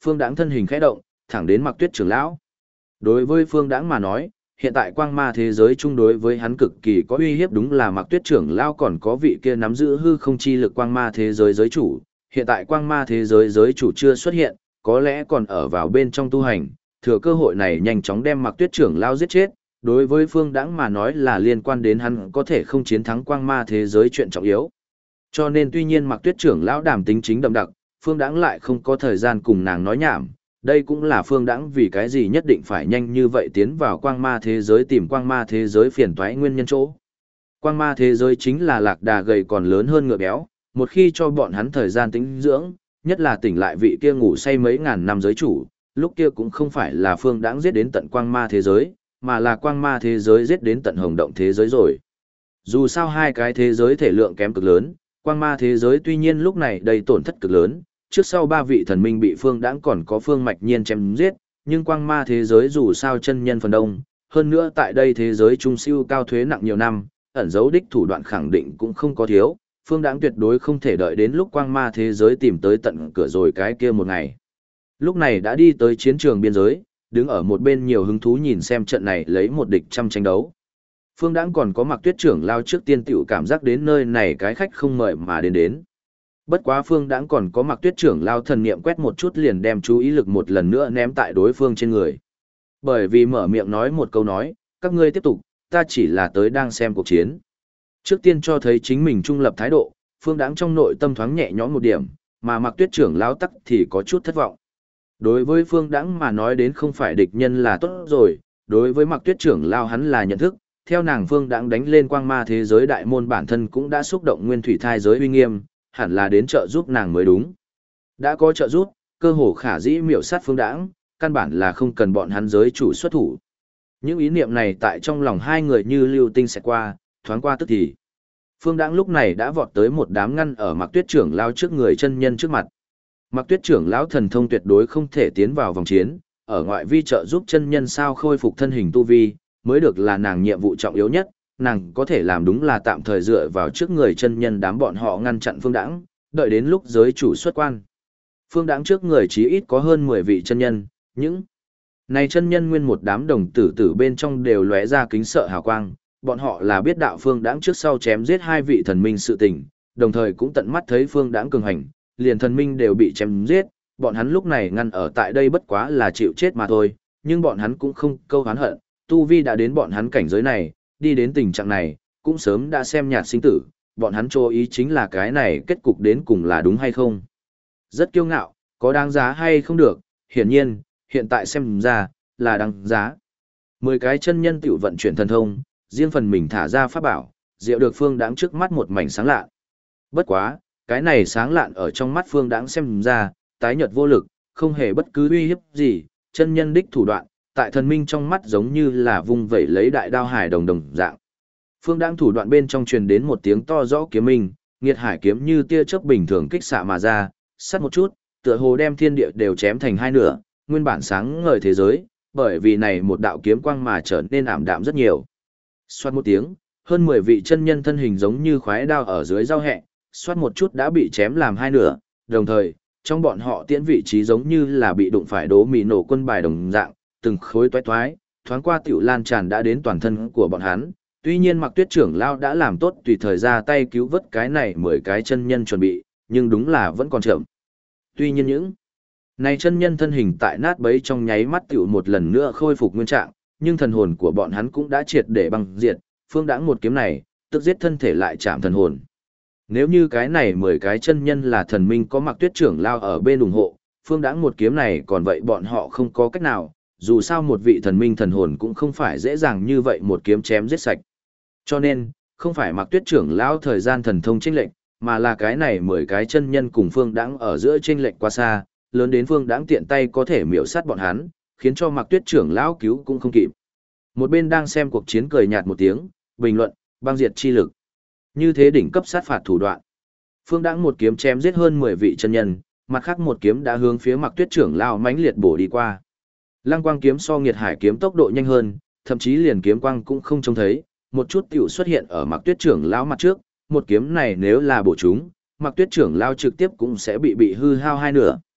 Speaker 1: Phương Đãng thân hình khẽ động, thẳng đến Mạc Tuyết trưởng lão. Đối với Phương Đãng mà nói, hiện tại quang ma thế giới chung đối với hắn cực kỳ có uy hiếp đúng là Mạc Tuyết trưởng lão còn có vị kia nắm giữ hư không chi lực quang ma thế giới giới chủ. Hiện tại quang ma thế giới giới chủ chưa xuất hiện, có lẽ còn ở vào bên trong tu hành, thừa cơ hội này nhanh chóng đem Mạc Tuyết trưởng lão giết chết. Đối với Phương Đãng mà nói là liên quan đến hắn có thể không chiến thắng quang ma thế giới chuyện trọng yếu. Cho nên tuy nhiên Mạc Tuyết trưởng lão đảm tính chính đậm đặc, Phương Đãng lại không có thời gian cùng nàng nói nhảm. Đây cũng là Phương Đãng vì cái gì nhất định phải nhanh như vậy tiến vào quang ma thế giới tìm quang ma thế giới phiền toái nguyên nhân chỗ. Quang ma thế giới chính là lạc đà gầy còn lớn hơn ngựa béo, một khi cho bọn hắn thời gian tĩnh dưỡng, nhất là tỉnh lại vị kia ngủ say mấy ngàn năm giới chủ, lúc kia cũng không phải là Phương Đãng giết đến tận quang ma thế giới, mà là quang ma thế giới giết đến tận hồng động thế giới rồi. Dù sao hai cái thế giới thể lượng kém cực lớn, quang ma thế giới tuy nhiên lúc này đầy tổn thất cực lớn, trước sau ba vị thần minh bị Phương Đãng còn có Phương Mạch Nhiên chém giết, nhưng quang ma thế giới dù sao chân nhân phần đông, hơn nữa tại đây thế giới trung siêu cao thuế nặng nhiều năm, ẩn dấu đích thủ đoạn khẳng định cũng không có thiếu, Phương Đãng tuyệt đối không thể đợi đến lúc quang ma thế giới tìm tới tận cửa rồi cái kia một ngày. Lúc này đã đi tới chiến trường biên giới, đứng ở một bên nhiều hứng thú nhìn xem trận này lấy một địch trăm tranh đấu. Phương Đãng còn có Mạc Tuyết trưởng lao trước tiên tiểu cảm giác đến nơi này cái khách không mời mà đến. Bất quá Phương Đãng còn có Mạc Tuyết trưởng lao thần niệm quét một chút liền đem chú ý lực một lần nữa ném tại đối phương trên người. Bởi vì mở miệng nói một câu nói, các ngươi tiếp tục, ta chỉ là tới đang xem cuộc chiến. Trước tiên cho thấy chính mình trung lập thái độ, Phương Đãng trong nội tâm thoáng nhẹ nhõm một điểm, mà Mạc Tuyết trưởng lao tắc thì có chút thất vọng. Đối với Phương Đãng mà nói đến không phải địch nhân là tốt rồi, đối với Mạc Tuyết trưởng lao hắn là nhận thức, theo nàng Phương Đãng đánh lên quang ma thế giới đại môn bản thân cũng đã xúc động nguyên thủy thai giới uy nghiêm, hẳn là đến trợ giúp nàng mới đúng. Đã có trợ giúp, cơ hồ khả dĩ miểu sát Phương Đãng, căn bản là không cần bọn hắn giới chủ xuất thủ. Những ý niệm này tại trong lòng hai người như lưu tinh xẹt qua, thoáng qua tức thì. Phương Đãng lúc này đã vọt tới một đám ngăn ở Mạc Tuyết trưởng lao trước người chân nhân trước mặt. Mạc Tuyết trưởng lão thần thông tuyệt đối không thể tiến vào vòng chiến, ở ngoại vi trợ giúp chân nhân sao khôi phục thân hình tu vi, mới được là nàng nhiệm vụ trọng yếu nhất, nàng có thể làm đúng là tạm thời dựa vào trước người chân nhân đám bọn họ ngăn chặn Phương Đãng, đợi đến lúc giới chủ xuất quan. Phương Đãng trước người chí ít có hơn 10 vị chân nhân, những này chân nhân nguyên một đám đồng tử tử bên trong đều lóe ra kính sợ hào quang, bọn họ là biết đạo Phương Đãng trước sau chém giết hai vị thần minh sự tình, đồng thời cũng tận mắt thấy Phương Đãng cường hành, liền thần minh đều bị chém giết, bọn hắn lúc này ngăn ở tại đây bất quá là chịu chết mà thôi, nhưng bọn hắn cũng không câu hán hận, tu vi đã đến bọn hắn cảnh giới này, đi đến tình trạng này, cũng sớm đã xem nhạt sinh tử, bọn hắn cho ý chính là cái này kết cục đến cùng là đúng hay không. Rất kiêu ngạo, có đáng giá hay không được, hiển nhiên, hiện tại xem ra, là đáng giá. 10 cái chân nhân tiểu vận chuyển thần thông, riêng phần mình thả ra pháp bảo, diệu được Phương Đãng trước mắt một mảnh sáng lạ. Bất quá, cái này sáng lạn ở trong mắt Phương Đãng xem ra, tái nhợt vô lực, không hề bất cứ uy hiếp gì, chân nhân đích thủ đoạn, tại thần minh trong mắt giống như là vung vẩy lấy đại đao hải đồng dạng. Phương Đãng thủ đoạn bên trong truyền đến một tiếng to rõ kiếm minh, nghiệt hải kiếm như tia chớp bình thường kích xạ mà ra, sát một chút, tựa hồ đem thiên địa đều chém thành hai nửa, nguyên bản sáng ngời thế giới, bởi vì này một đạo kiếm quang mà trở nên ảm đạm rất nhiều. Xoát một tiếng, hơn 10 vị chân nhân thân hình giống như khoái đao ở dưới giao hẹ, xoát một chút đã bị chém làm hai nửa, đồng thời, trong bọn họ tiễn vị trí giống như là bị đụng phải đố mì nổ quân bài đồng dạng, từng khối toái toái, thoáng qua tiểu lan tràn đã đến toàn thân của bọn hắn. Tuy nhiên Mạc Tuyết trưởng lao đã làm tốt tùy thời ra tay cứu vớt cái này 10 cái chân nhân chuẩn bị, nhưng đúng là vẫn còn chậm. Tuy nhiên những này chân nhân thân hình tại nát bấy trong nháy mắt tiểu một lần nữa khôi phục nguyên trạng, nhưng thần hồn của bọn hắn cũng đã triệt để băng diệt, Phương Đãng một kiếm này, tức giết thân thể lại chạm thần hồn. Nếu như cái này 10 cái chân nhân là thần minh có Mạc Tuyết trưởng lao ở bên ủng hộ, Phương Đãng một kiếm này còn vậy bọn họ không có cách nào, dù sao một vị thần minh thần hồn cũng không phải dễ dàng như vậy một kiếm chém giết sạch. Cho nên, không phải Mạc Tuyết trưởng lão thời gian thần thông chênh lệch, mà là cái này 10 cái chân nhân cùng Phương Đãng ở giữa chênh lệch quá xa, lớn đến Phương Đãng tiện tay có thể miểu sát bọn hắn, khiến cho Mạc Tuyết trưởng lão cứu cũng không kịp. Một bên đang xem cuộc chiến cười nhạt một tiếng, bình luận, băng diệt chi lực. Như thế đỉnh cấp sát phạt thủ đoạn. Phương Đãng một kiếm chém giết hơn 10 vị chân nhân, mặt khác một kiếm đã hướng phía Mạc Tuyết trưởng lão mãnh liệt bổ đi qua. Lăng quang kiếm so nghiệt hải kiếm tốc độ nhanh hơn, thậm chí liền kiếm quang cũng không trông thấy, một chút tiểu xuất hiện ở Mạc Tuyết trưởng lão mặt trước, một kiếm này nếu là bổ chúng, Mạc Tuyết trưởng lão trực tiếp cũng sẽ bị hư hao hai nửa.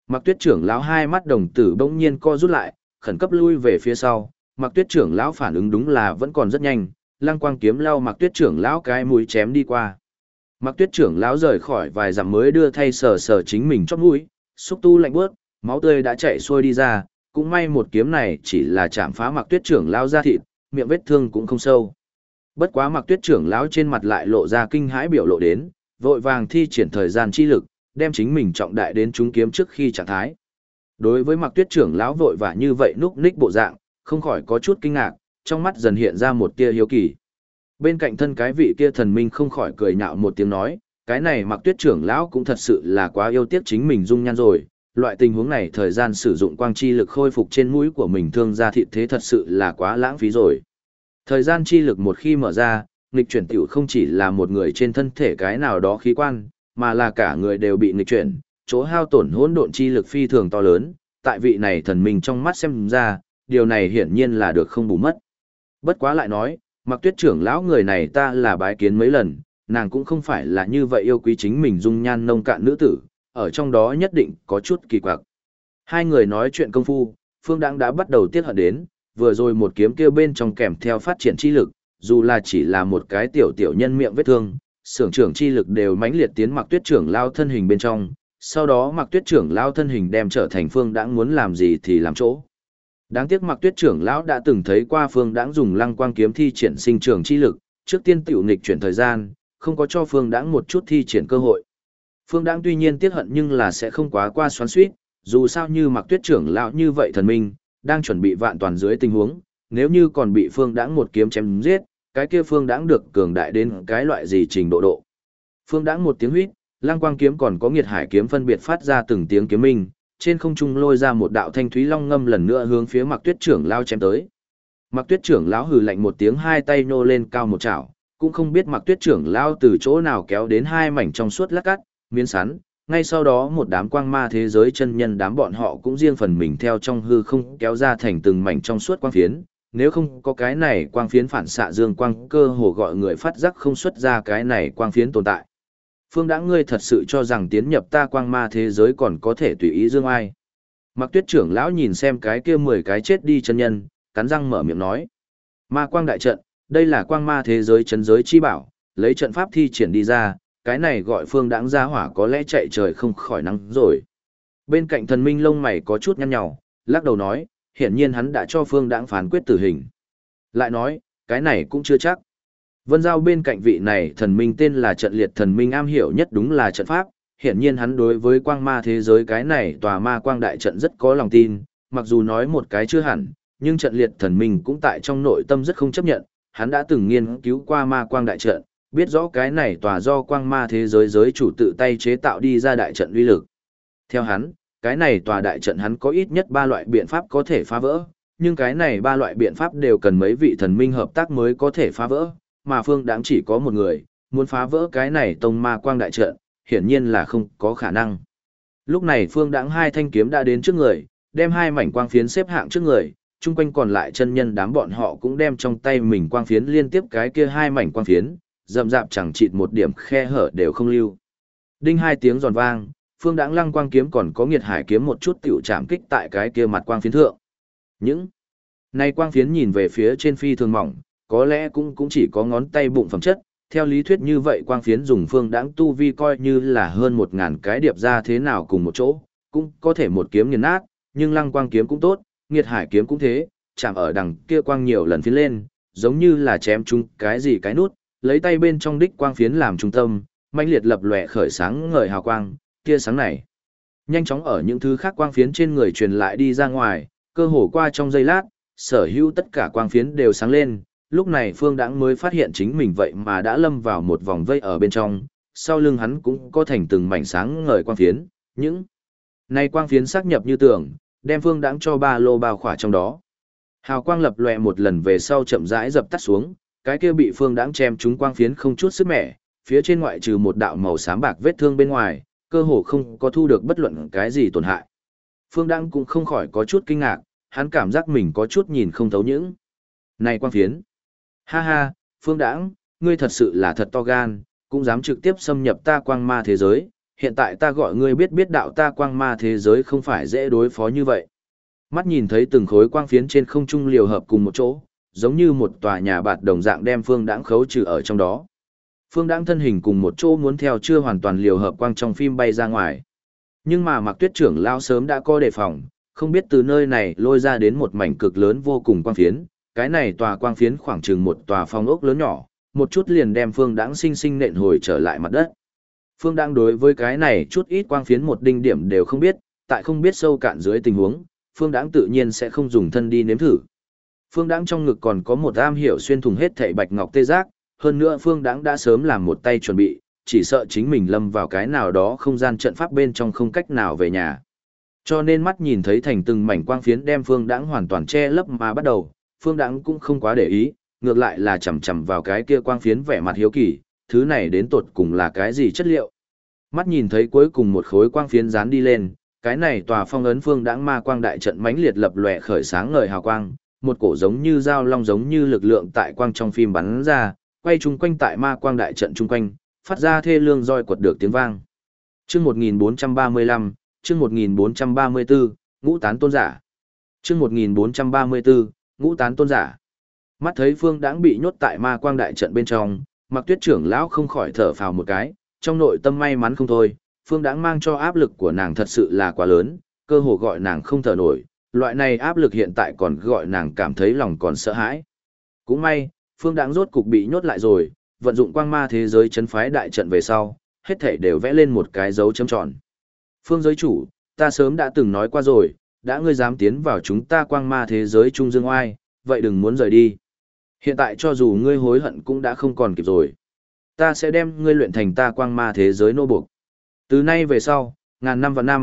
Speaker 1: Mặc Tuyết trưởng lão hai mắt đồng tử bỗng nhiên co rút lại, khẩn cấp lui về phía sau. Mặc Tuyết trưởng lão phản ứng đúng là vẫn còn rất nhanh, lăng quang kiếm lao Mặc Tuyết trưởng lão cái mũi chém đi qua. Mặc Tuyết trưởng lão rời khỏi vài dặm mới đưa thay sờ sờ chính mình chót mũi, xúc tu lạnh buốt, máu tươi đã chảy xuôi đi ra, cũng may một kiếm này chỉ là chạm phá Mặc Tuyết trưởng lão da thịt, miệng vết thương cũng không sâu. Bất quá Mặc Tuyết trưởng lão trên mặt lại lộ ra kinh hãi biểu lộ đến, vội vàng thi triển thời gian chi lực, đem chính mình trọng đại đến trúng kiếm trước khi trạng thái. Đối với Mặc Tuyết trưởng lão vội vã như vậy núp ních bộ dạng, không khỏi có chút kinh ngạc, trong mắt dần hiện ra một tia hiếu kỳ. Bên cạnh thân cái vị kia thần minh không khỏi cười nhạo một tiếng nói, cái này Mặc Tuyết trưởng lão cũng thật sự là quá yêu tiếc chính mình dung nhan rồi, loại tình huống này thời gian sử dụng quang chi lực khôi phục trên mũi của mình thương ra thịt thế thật sự là quá lãng phí rồi. Thời gian chi lực một khi mở ra, nghịch chuyển tiểu không chỉ là một người trên thân thể cái nào đó khí quan, mà là cả người đều bị nghịch chuyển, chỗ hao tổn hỗn độn chi lực phi thường to lớn, tại vị này thần minh trong mắt xem ra, điều này hiển nhiên là được không bù mất. Bất quá lại nói, Mặc Tuyết trưởng lão người này ta là bái kiến mấy lần, nàng cũng không phải là như vậy yêu quý chính mình dung nhan nông cạn nữ tử, ở trong đó nhất định có chút kỳ quặc. Hai người nói chuyện công phu, Phương Đãng đã bắt đầu tiếc hận đến, vừa rồi một kiếm kêu bên trong kèm theo phát triển chi lực, dù là chỉ là một cái tiểu tiểu nhân miệng vết thương, sưởng trưởng chi lực đều mãnh liệt tiến Mặc Tuyết trưởng lao thân hình bên trong, sau đó Mặc Tuyết trưởng lao thân hình đem trở thành Phương Đãng muốn làm gì thì làm chỗ. Đáng tiếc Mặc Tuyết trưởng lão đã từng thấy qua Phương Đãng dùng lăng quang kiếm thi triển sinh trưởng chi lực, trước tiên tiểu nghịch chuyển thời gian, không có cho Phương Đãng một chút thi triển cơ hội. Phương Đãng tuy nhiên tiếc hận nhưng là sẽ không quá qua xoắn xuýt, dù sao như Mặc Tuyết trưởng lão như vậy thần minh, đang chuẩn bị vạn toàn dưới tình huống, nếu như còn bị Phương Đãng một kiếm chém giết, cái kia Phương Đãng được cường đại đến cái loại gì trình độ độ. Phương Đãng một tiếng huýt, lăng quang kiếm còn có nghiệt hải kiếm phân biệt phát ra từng tiếng kiếm minh, trên không trung lôi ra một đạo thanh thúy long ngâm lần nữa hướng phía Mặc Tuyết trưởng lão chém tới. Mặc Tuyết trưởng lão hừ lạnh một tiếng, hai tay nô lên cao một chảo, cũng không biết Mặc Tuyết trưởng lão từ chỗ nào kéo đến hai mảnh trong suốt lát cắt, miến sắn, ngay sau đó một đám quang ma thế giới chân nhân đám bọn họ cũng riêng phần mình theo trong hư không kéo ra thành từng mảnh trong suốt quang phiến, nếu không có cái này quang phiến phản xạ dương quang cơ hồ gọi người phát giác không xuất ra cái này quang phiến tồn tại. Phương Đãng ngươi thật sự cho rằng tiến nhập ta quang ma thế giới còn có thể tùy ý dương ai. Mặc Tuyết trưởng lão nhìn xem cái kia 10 cái chết đi chân nhân, cắn răng mở miệng nói. Ma quang đại trận, đây là quang ma thế giới chân giới chi bảo, lấy trận pháp thi triển đi ra, cái này gọi Phương Đãng ra hỏa có lẽ chạy trời không khỏi nắng rồi. Bên cạnh thần minh lông mày có chút nhăn nhào, lắc đầu nói, hiển nhiên hắn đã cho Phương Đãng phán quyết tử hình. Lại nói, cái này cũng chưa chắc. Vân Giao bên cạnh vị này thần minh tên là trận liệt thần minh am hiểu nhất đúng là trận pháp, hiển nhiên hắn đối với quang ma thế giới cái này tòa ma quang đại trận rất có lòng tin, mặc dù nói một cái chưa hẳn, nhưng trận liệt thần minh cũng tại trong nội tâm rất không chấp nhận, hắn đã từng nghiên cứu qua ma quang đại trận, biết rõ cái này tòa do quang ma thế giới giới chủ tự tay chế tạo đi ra đại trận uy lực. Theo hắn, cái này tòa đại trận hắn có ít nhất 3 loại biện pháp có thể phá vỡ, nhưng cái này 3 loại biện pháp đều cần mấy vị thần minh hợp tác mới có thể phá vỡ, mà Phương Đãng chỉ có một người, muốn phá vỡ cái này tông ma quang đại trận, hiển nhiên là không có khả năng. Lúc này Phương Đãng hai thanh kiếm đã đến trước người, đem hai mảnh quang phiến xếp hạng trước người, chung quanh còn lại chân nhân đám bọn họ cũng đem trong tay mình quang phiến liên tiếp cái kia hai mảnh quang phiến, rậm rạp chẳng chịt một điểm khe hở đều không lưu. Đinh hai tiếng giòn vang, Phương Đãng lăng quang kiếm còn có nghiệt hải kiếm một chút tiểu chạm kích tại cái kia mặt quang phiến thượng. Những này quang phiến nhìn về phía trên phi thường mỏng, có lẽ cũng chỉ có ngón tay bụng phẩm chất, theo lý thuyết như vậy quang phiến dùng Phương Đãng tu vi coi như là hơn 1000 cái điệp ra thế nào cùng một chỗ, cũng có thể một kiếm nghiền nát, nhưng lăng quang kiếm cũng tốt, nghiệt hải kiếm cũng thế, chạm ở đằng kia quang nhiều lần phiến lên, giống như là chém chung cái gì cái nút, lấy tay bên trong đích quang phiến làm trung tâm, mãnh liệt lập lòe khởi sáng ngời hào quang, tia sáng này nhanh chóng ở những thứ khác quang phiến trên người truyền lại đi ra ngoài, cơ hồ qua trong giây lát, sở hữu tất cả quang phiến đều sáng lên. Lúc này Phương Đãng mới phát hiện chính mình vậy mà đã lâm vào một vòng vây ở bên trong, sau lưng hắn cũng có thành từng mảnh sáng ngời quang phiến, những này quang phiến xác nhập như tường, đem Phương Đãng cho ba lô bao khỏa trong đó. Hào quang lập lòe một lần về sau chậm rãi dập tắt xuống, cái kia bị Phương Đãng chém trúng quang phiến không chút sức mẻ, phía trên ngoại trừ một đạo màu xám bạc vết thương bên ngoài, cơ hồ không có thu được bất luận cái gì tổn hại. Phương Đãng cũng không khỏi có chút kinh ngạc, hắn cảm giác mình có chút nhìn không thấu những này quang phiến. Ha ha, Phương Đãng, ngươi thật sự là thật to gan, cũng dám trực tiếp xâm nhập ta quang ma thế giới, hiện tại ta gọi ngươi biết biết đạo ta quang ma thế giới không phải dễ đối phó như vậy. Mắt nhìn thấy từng khối quang phiến trên không trung liều hợp cùng một chỗ, giống như một tòa nhà bạt đồng dạng đem Phương Đãng khấu trừ ở trong đó. Phương Đãng thân hình cùng một chỗ muốn theo chưa hoàn toàn liều hợp quang trong phim bay ra ngoài. Nhưng mà Mạc Tuyết trưởng lão sớm đã có đề phòng, không biết từ nơi này lôi ra đến một mảnh cực lớn vô cùng quang phiến, cái này tòa quang phiến khoảng chừng một tòa phong ốc lớn nhỏ, một chút liền đem Phương Đãng sinh sinh nện hồi trở lại mặt đất. Phương Đãng đối với cái này chút ít quang phiến một đinh điểm đều không biết, tại không biết sâu cạn dưới tình huống, Phương Đãng tự nhiên sẽ không dùng thân đi nếm thử. Phương Đãng trong ngực còn có một am hiểu xuyên thủng hết thảy bạch ngọc tê giác, hơn nữa Phương Đãng đã sớm làm một tay chuẩn bị, chỉ sợ chính mình lâm vào cái nào đó không gian trận pháp bên trong không cách nào về nhà. Cho nên mắt nhìn thấy thành từng mảnh quang phiến đem Phương Đãng hoàn toàn che lấp mà bắt đầu, Phương Đãng cũng không quá để ý, ngược lại là chầm chầm vào cái kia quang phiến vẻ mặt hiếu kỳ, thứ này đến tột cùng là cái gì chất liệu. Mắt nhìn thấy cuối cùng một khối quang phiến dán đi lên, cái này tòa phong ấn Phương Đãng ma quang đại trận mãnh liệt lập lòe khởi sáng ngời hào quang, một cổ giống như dao long giống như lực lượng tại quang trong phim bắn ra, quay chung quanh tại ma quang đại trận chung quanh, phát ra thê lương roi quật được tiếng vang. Chương 1435, chương 1434, ngũ tán tôn giả. Chương 1434, ngũ tán tôn giả. Mắt thấy Phương Đãng bị nhốt tại ma quang đại trận bên trong, Mạc Tuyết trưởng lão không khỏi thở phào một cái, trong nội tâm may mắn không thôi, Phương Đãng mang cho áp lực của nàng thật sự là quá lớn, cơ hồ gọi nàng không thở nổi, loại này áp lực hiện tại còn gọi nàng cảm thấy lòng còn sợ hãi. Cũng may, Phương Đãng rốt cục bị nhốt lại rồi, vận dụng quang ma thế giới chấn phái đại trận về sau, hết thảy đều vẽ lên một cái dấu chấm tròn. Phương giới chủ, ta sớm đã từng nói qua rồi, đã ngươi dám tiến vào chúng ta quang ma thế giới trung dương oai, vậy đừng muốn rời đi. Hiện tại cho dù ngươi hối hận cũng đã không còn kịp rồi. Ta sẽ đem ngươi luyện thành ta quang ma thế giới nô buộc. Từ nay về sau, ngàn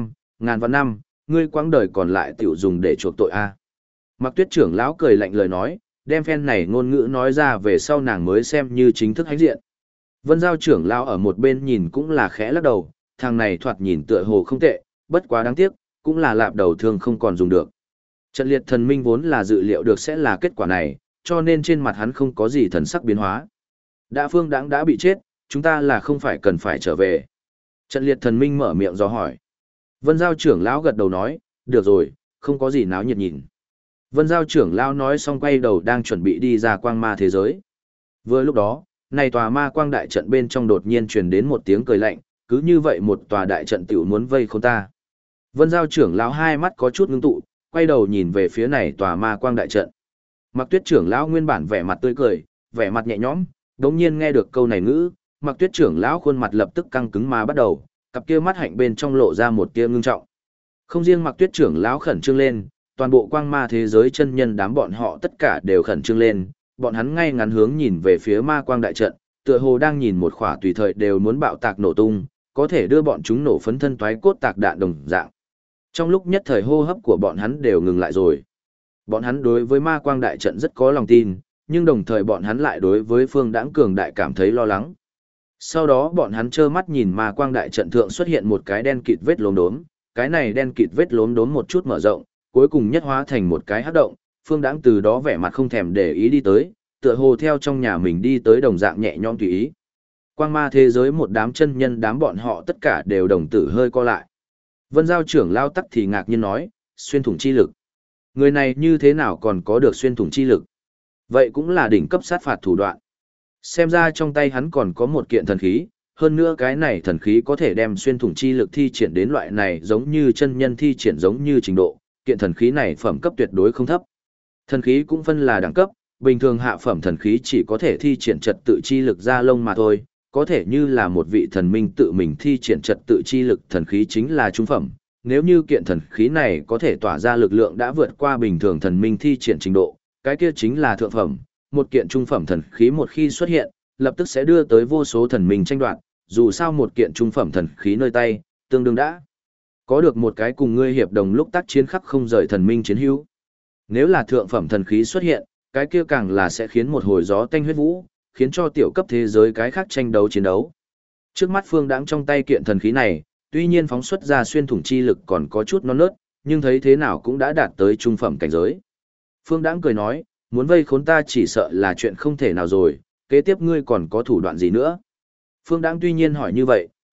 Speaker 1: vạn năm, ngươi quãng đời còn lại tiểu dùng để chuộc tội a. Mạc Tuyết trưởng lão cười lạnh lời nói, đem phen này ngôn ngữ nói ra về sau nàng mới xem như chính thức hãnh diện. Vân Giao trưởng lão ở một bên nhìn cũng là khẽ lắc đầu, thằng này thoạt nhìn tựa hồ không tệ, bất quá đáng tiếc, cũng là lạp đầu thương không còn dùng được. Trận liệt thần minh vốn là dự liệu được sẽ là kết quả này, cho nên trên mặt hắn không có gì thần sắc biến hóa. Phương Đãng đã bị chết, chúng ta là không phải cần phải trở về. Trận liệt thần minh mở miệng do hỏi. Vân Giao trưởng lão gật đầu nói, được rồi, không có gì náo nhiệt nhìn. Vân Giao trưởng lão nói xong quay đầu đang chuẩn bị đi ra quang ma thế giới. Vừa lúc đó, này tòa ma quang đại trận bên trong đột nhiên truyền đến một tiếng cười lạnh, cứ như vậy một tòa đại trận tiểu muốn vây khốn ta. Vân Giao trưởng lão hai mắt có chút ngưng tụ, quay đầu nhìn về phía này tòa ma quang đại trận. Mạc Tuyết trưởng lão nguyên bản vẻ mặt tươi cười, vẻ mặt nhẹ nhõm, đống nhiên nghe được câu này ngữ, Mạc Tuyết trưởng lão khuôn mặt lập tức căng cứng mà bắt đầu, cặp kia mắt hạnh bên trong lộ ra một tia ngưng trọng. Không riêng Mạc Tuyết trưởng lão khẩn trương lên, toàn bộ quang ma thế giới chân nhân đám bọn họ tất cả đều khẩn trương lên, bọn hắn ngay ngắn hướng nhìn về phía ma quang đại trận, tựa hồ đang nhìn một khỏa tùy thời đều muốn bạo tạc nổ tung, có thể đưa bọn chúng nổ phấn thân toái cốt tạc đạn đồng dạng. Trong lúc nhất thời hô hấp của bọn hắn đều ngừng lại rồi. Bọn hắn đối với ma quang đại trận rất có lòng tin, nhưng đồng thời bọn hắn lại đối với Phương Đãng cường đại cảm thấy lo lắng. Sau đó bọn hắn trơ mắt nhìn ma quang đại trận thượng xuất hiện một cái đen kịt vết lốm đốm, cái này đen kịt vết lốm đốm một chút mở rộng, cuối cùng nhất hóa thành một cái hắc động, Phương Đãng từ đó vẻ mặt không thèm để ý đi tới, tựa hồ theo trong nhà mình đi tới đồng dạng nhẹ nhõm tùy ý. Quang ma thế giới một đám chân nhân đám bọn họ tất cả đều đồng tử hơi co lại. Vân Giao trưởng lao tắc thì ngạc nhiên nói, xuyên thủng chi lực. Người này như thế nào còn có được xuyên thủng chi lực? Vậy cũng là đỉnh cấp sát phạt thủ đoạn. Xem ra trong tay hắn còn có một kiện thần khí, hơn nữa cái này thần khí có thể đem xuyên thủng chi lực thi triển đến loại này giống như chân nhân thi triển giống như trình độ, kiện thần khí này phẩm cấp tuyệt đối không thấp. Thần khí cũng phân là đẳng cấp, bình thường hạ phẩm thần khí chỉ có thể thi triển trật tự chi lực ra lông mà thôi, có thể như là một vị thần minh tự mình thi triển trật tự chi lực thần khí chính là trung phẩm. Nếu như kiện thần khí này có thể tỏa ra lực lượng đã vượt qua bình thường thần minh thi triển trình độ, cái kia chính là thượng phẩm. Một kiện trung phẩm thần khí một khi xuất hiện, lập tức sẽ đưa tới vô số thần minh tranh đoạt, dù sao một kiện trung phẩm thần khí nơi tay, tương đương đã có được một cái cùng ngươi hiệp đồng lúc tác chiến khắc không rời thần minh chiến hữu. Nếu là thượng phẩm thần khí xuất hiện, cái kia càng là sẽ khiến một hồi gió tanh huyết vũ, khiến cho tiểu cấp thế giới cái khác tranh đấu chiến đấu. Trước mắt Phương Đãng trong tay kiện thần khí này, tuy nhiên phóng xuất ra xuyên thủng chi lực còn có chút non nớt, nhưng thấy thế nào cũng đã đạt tới trung phẩm cảnh giới. Phương Đãng cười nói, muốn vây khốn ta chỉ sợ là chuyện không thể nào rồi, kế tiếp ngươi còn có thủ đoạn gì nữa. Phương Đãng tuy nhiên hỏi như vậy,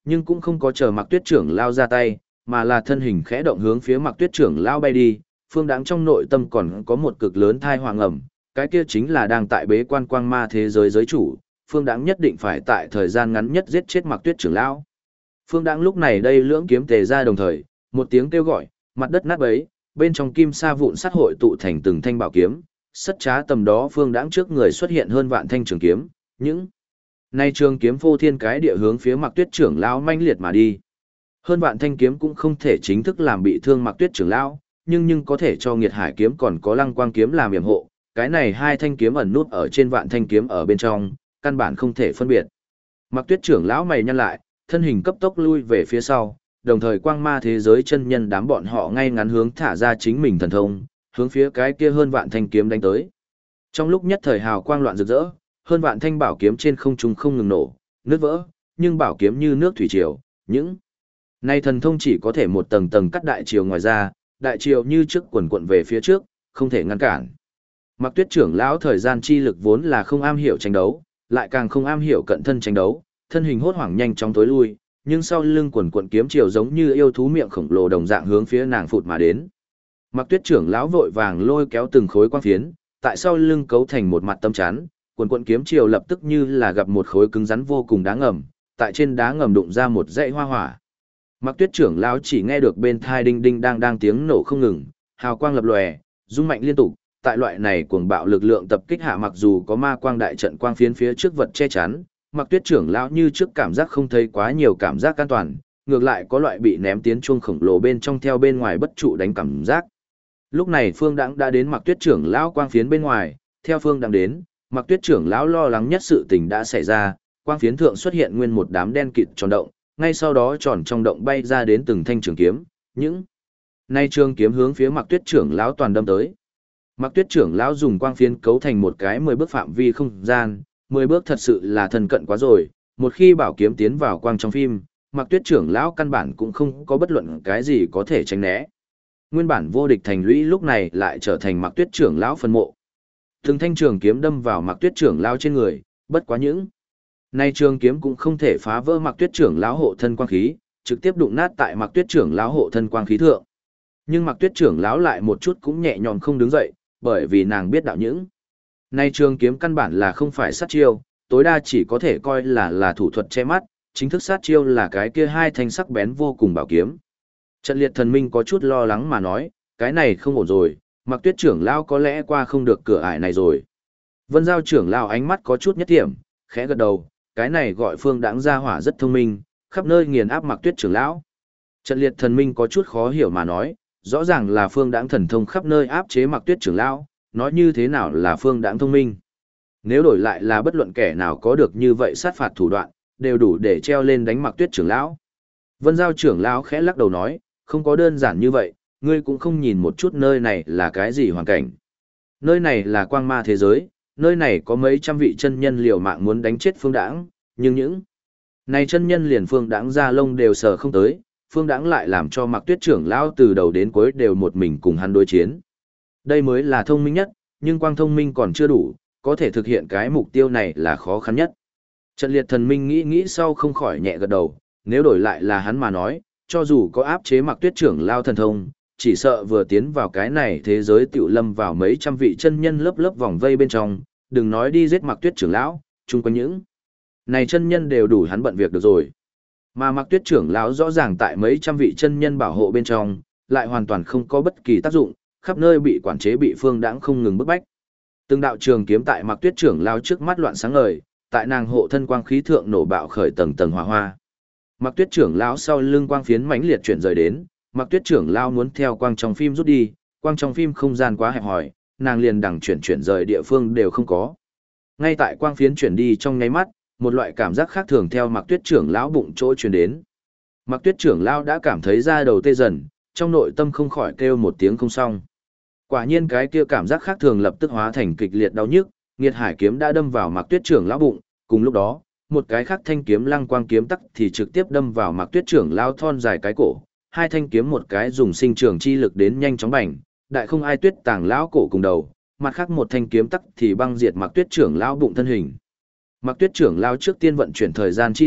Speaker 1: nhưng cũng không có chờ Mạc Tuyết trưởng lao ra tay, mà là thân hình khẽ động hướng phía Mạc Tuyết trưởng lao bay đi. Phương Đãng trong nội tâm còn có một cực lớn thai hoàng ẩm, cái kia chính là đang tại bế quan quang ma thế giới giới chủ, Phương Đãng nhất định phải tại thời gian ngắn nhất giết chết Mạc Tuyết trưởng lão. Phương Đãng lúc này đây lưỡng kiếm tề ra đồng thời, một tiếng kêu gọi, mặt đất nát bấy, bên trong kim sa vụn sắt hội tụ thành từng thanh bảo kiếm, sắt trá tầm đó Phương Đãng trước người xuất hiện hơn vạn thanh trường kiếm, những nay trường kiếm phô thiên cái địa hướng phía Mạc Tuyết trưởng lão manh liệt mà đi. Hơn vạn thanh kiếm cũng không thể chính thức làm bị thương Mạc Tuyết trưởng lão, nhưng có thể cho Nghiệt Hải kiếm còn có Lăng Quang kiếm làm yểm hộ, cái này hai thanh kiếm ẩn nút ở trên vạn thanh kiếm ở bên trong, căn bản không thể phân biệt. Mạc Tuyết trưởng lão mày nhăn lại, thân hình cấp tốc lui về phía sau, đồng thời quang ma thế giới chân nhân đám bọn họ ngay ngắn hướng thả ra chính mình thần thông, hướng phía cái kia hơn vạn thanh kiếm đánh tới. Trong lúc nhất thời hào quang loạn rực rỡ, hơn vạn thanh bảo kiếm trên không trung không ngừng nổ, nứt vỡ, nhưng bảo kiếm như nước thủy triều, những nay thần thông chỉ có thể một tầng tầng cắt đại triều ngoài ra, đại triều như trước quần quận về phía trước, không thể ngăn cản. Mạc Tuyết trưởng lão thời gian chi lực vốn là không am hiểu tranh đấu, lại càng không am hiểu cận thân tranh đấu, thân hình hốt hoảng nhanh chóng tối lui, nhưng sau lưng quần quận kiếm chiều giống như yêu thú miệng khổng lồ đồng dạng hướng phía nàng phụt mà đến. Mạc Tuyết trưởng lão vội vàng lôi kéo từng khối quang phiến, tại sau lưng cấu thành một mặt tâm chắn, quần quận kiếm chiều lập tức như là gặp một khối cứng rắn vô cùng đá ngầm, tại trên đá ngầm đụng ra một dãy hoa hỏa. Mạc Tuyết trưởng lão chỉ nghe được bên thai đinh đinh đang tiếng nổ không ngừng, hào quang lập lòe, rung mạnh liên tục. Tại loại này cuồng bạo lực lượng tập kích hạ, mặc dù có ma quang đại trận quang phiến phía trước vật che chắn, Mạc Tuyết trưởng lão như trước cảm giác không thấy quá nhiều cảm giác an toàn, ngược lại có loại bị ném tiến chuông khổng lồ bên trong theo bên ngoài bất trụ đánh cảm giác. Lúc này Phương Đãng đã đến Mạc Tuyết trưởng lão quang phiến bên ngoài, theo Phương Đãng đến, Mạc Tuyết trưởng lão lo lắng nhất sự tình đã xảy ra, quang phiến thượng xuất hiện nguyên một đám đen kịt tròn động, ngay sau đó tròn trong động bay ra đến từng thanh trường kiếm, những nay trường kiếm hướng phía Mạc Tuyết trưởng lão toàn đâm tới. Mạc Tuyết trưởng lão dùng quang phiến cấu thành một cái 10 bước phạm vi không gian, 10 bước thật sự là thân cận quá rồi, một khi bảo kiếm tiến vào quang trong phim, Mạc Tuyết trưởng lão căn bản cũng không có bất luận cái gì có thể tránh né. Nguyên bản vô địch thành lũy lúc này lại trở thành Mạc Tuyết trưởng lão phân mộ. Từng thanh trường kiếm đâm vào Mạc Tuyết trưởng lão trên người, bất quá những nay trường kiếm cũng không thể phá vỡ Mạc Tuyết trưởng lão hộ thân quang khí, trực tiếp đụng nát tại Mạc Tuyết trưởng lão hộ thân quang khí thượng. Nhưng Mạc Tuyết trưởng lão lại một chút cũng nhẹ nhõm không đứng dậy, bởi vì nàng biết đạo những nay trường kiếm căn bản là không phải sát chiêu, tối đa chỉ có thể coi là thủ thuật che mắt, chính thức sát chiêu là cái kia hai thanh sắc bén vô cùng bảo kiếm. Trận Liệt Thần Minh có chút lo lắng mà nói, cái này không ổn rồi, Mạc Tuyết trưởng lão có lẽ qua không được cửa ải này rồi. Vân Giao trưởng lão ánh mắt có chút nhất thiểm, khẽ gật đầu, cái này gọi Phương Đãng gia hỏa rất thông minh, khắp nơi nghiền áp Mạc Tuyết trưởng lão. Trận Liệt Thần Minh có chút khó hiểu mà nói, rõ ràng là Phương Đãng thần thông khắp nơi áp chế Mạc Tuyết trưởng lão, nói như thế nào là Phương Đãng thông minh? Nếu đổi lại là bất luận kẻ nào có được như vậy sát phạt thủ đoạn, đều đủ để treo lên đánh Mạc Tuyết trưởng lão. Vân Giao trưởng lão khẽ lắc đầu nói, không có đơn giản như vậy, ngươi cũng không nhìn một chút nơi này là cái gì hoàn cảnh. Nơi này là quang ma thế giới, nơi này có mấy trăm vị chân nhân liều mạng muốn đánh chết Phương Đãng, nhưng những này chân nhân liền Phương Đãng ra lông đều sờ không tới, Phương Đãng lại làm cho Mạc Tuyết trưởng lão từ đầu đến cuối đều một mình cùng hắn đối chiến. Đây mới là thông minh nhất, nhưng quang thông minh còn chưa đủ, có thể thực hiện cái mục tiêu này là khó khăn nhất. Trận Liệt Thần Minh nghĩ sau không khỏi nhẹ gật đầu, nếu đổi lại là hắn mà nói, cho dù có áp chế Mạc Tuyết trưởng lão thần thông, chỉ sợ vừa tiến vào cái này thế giới tiểu lâm vào mấy trăm vị chân nhân lớp lớp vòng vây bên trong, đừng nói đi giết Mạc Tuyết trưởng lão, chung quanh những này chân nhân đều đủ hắn bận việc được rồi. Mà Mạc Tuyết trưởng lão rõ ràng tại mấy trăm vị chân nhân bảo hộ bên trong, lại hoàn toàn không có bất kỳ tác dụng, khắp nơi bị quản chế bị Phương Đãng không ngừng bức bách. Từng đạo trường kiếm tại Mạc Tuyết trưởng lão trước mắt loạn sáng ngời, tại nàng hộ thân quang khí thượng nổ bạo khởi tầng tầng hỏa hoa. Mạc Tuyết trưởng lão sau lưng quang phiến mãnh liệt chuyển rời đến, Mạc Tuyết trưởng lão muốn theo quang trong phim rút đi, quang trong phim không gian quá hẹp hòi, nàng liền đằng chuyển rời địa phương đều không có. Ngay tại quang phiến chuyển đi trong nháy mắt, một loại cảm giác khác thường theo Mạc Tuyết trưởng lão bụng chỗ truyền đến. Mạc Tuyết trưởng lão đã cảm thấy da đầu tê dần, trong nội tâm không khỏi kêu một tiếng không xong. Quả nhiên cái kia cảm giác khác thường lập tức hóa thành kịch liệt đau nhức, Nghiệt Hải kiếm đã đâm vào Mạc Tuyết trưởng lão bụng, cùng lúc đó, một cái khác thanh kiếm Lăng Quang kiếm tắc thì trực tiếp đâm vào Mạc Tuyết trưởng lão thon dài cái cổ, hai thanh kiếm một cái dùng sinh trường chi lực đến nhanh chóng bành, đại không ai tuyết tàng lão cổ cùng đầu, mặt khác một thanh kiếm tắc thì băng diệt Mạc Tuyết trưởng lão bụng thân hình. Mạc Tuyết trưởng lão trước tiên vận chuyển thời gian chi lực,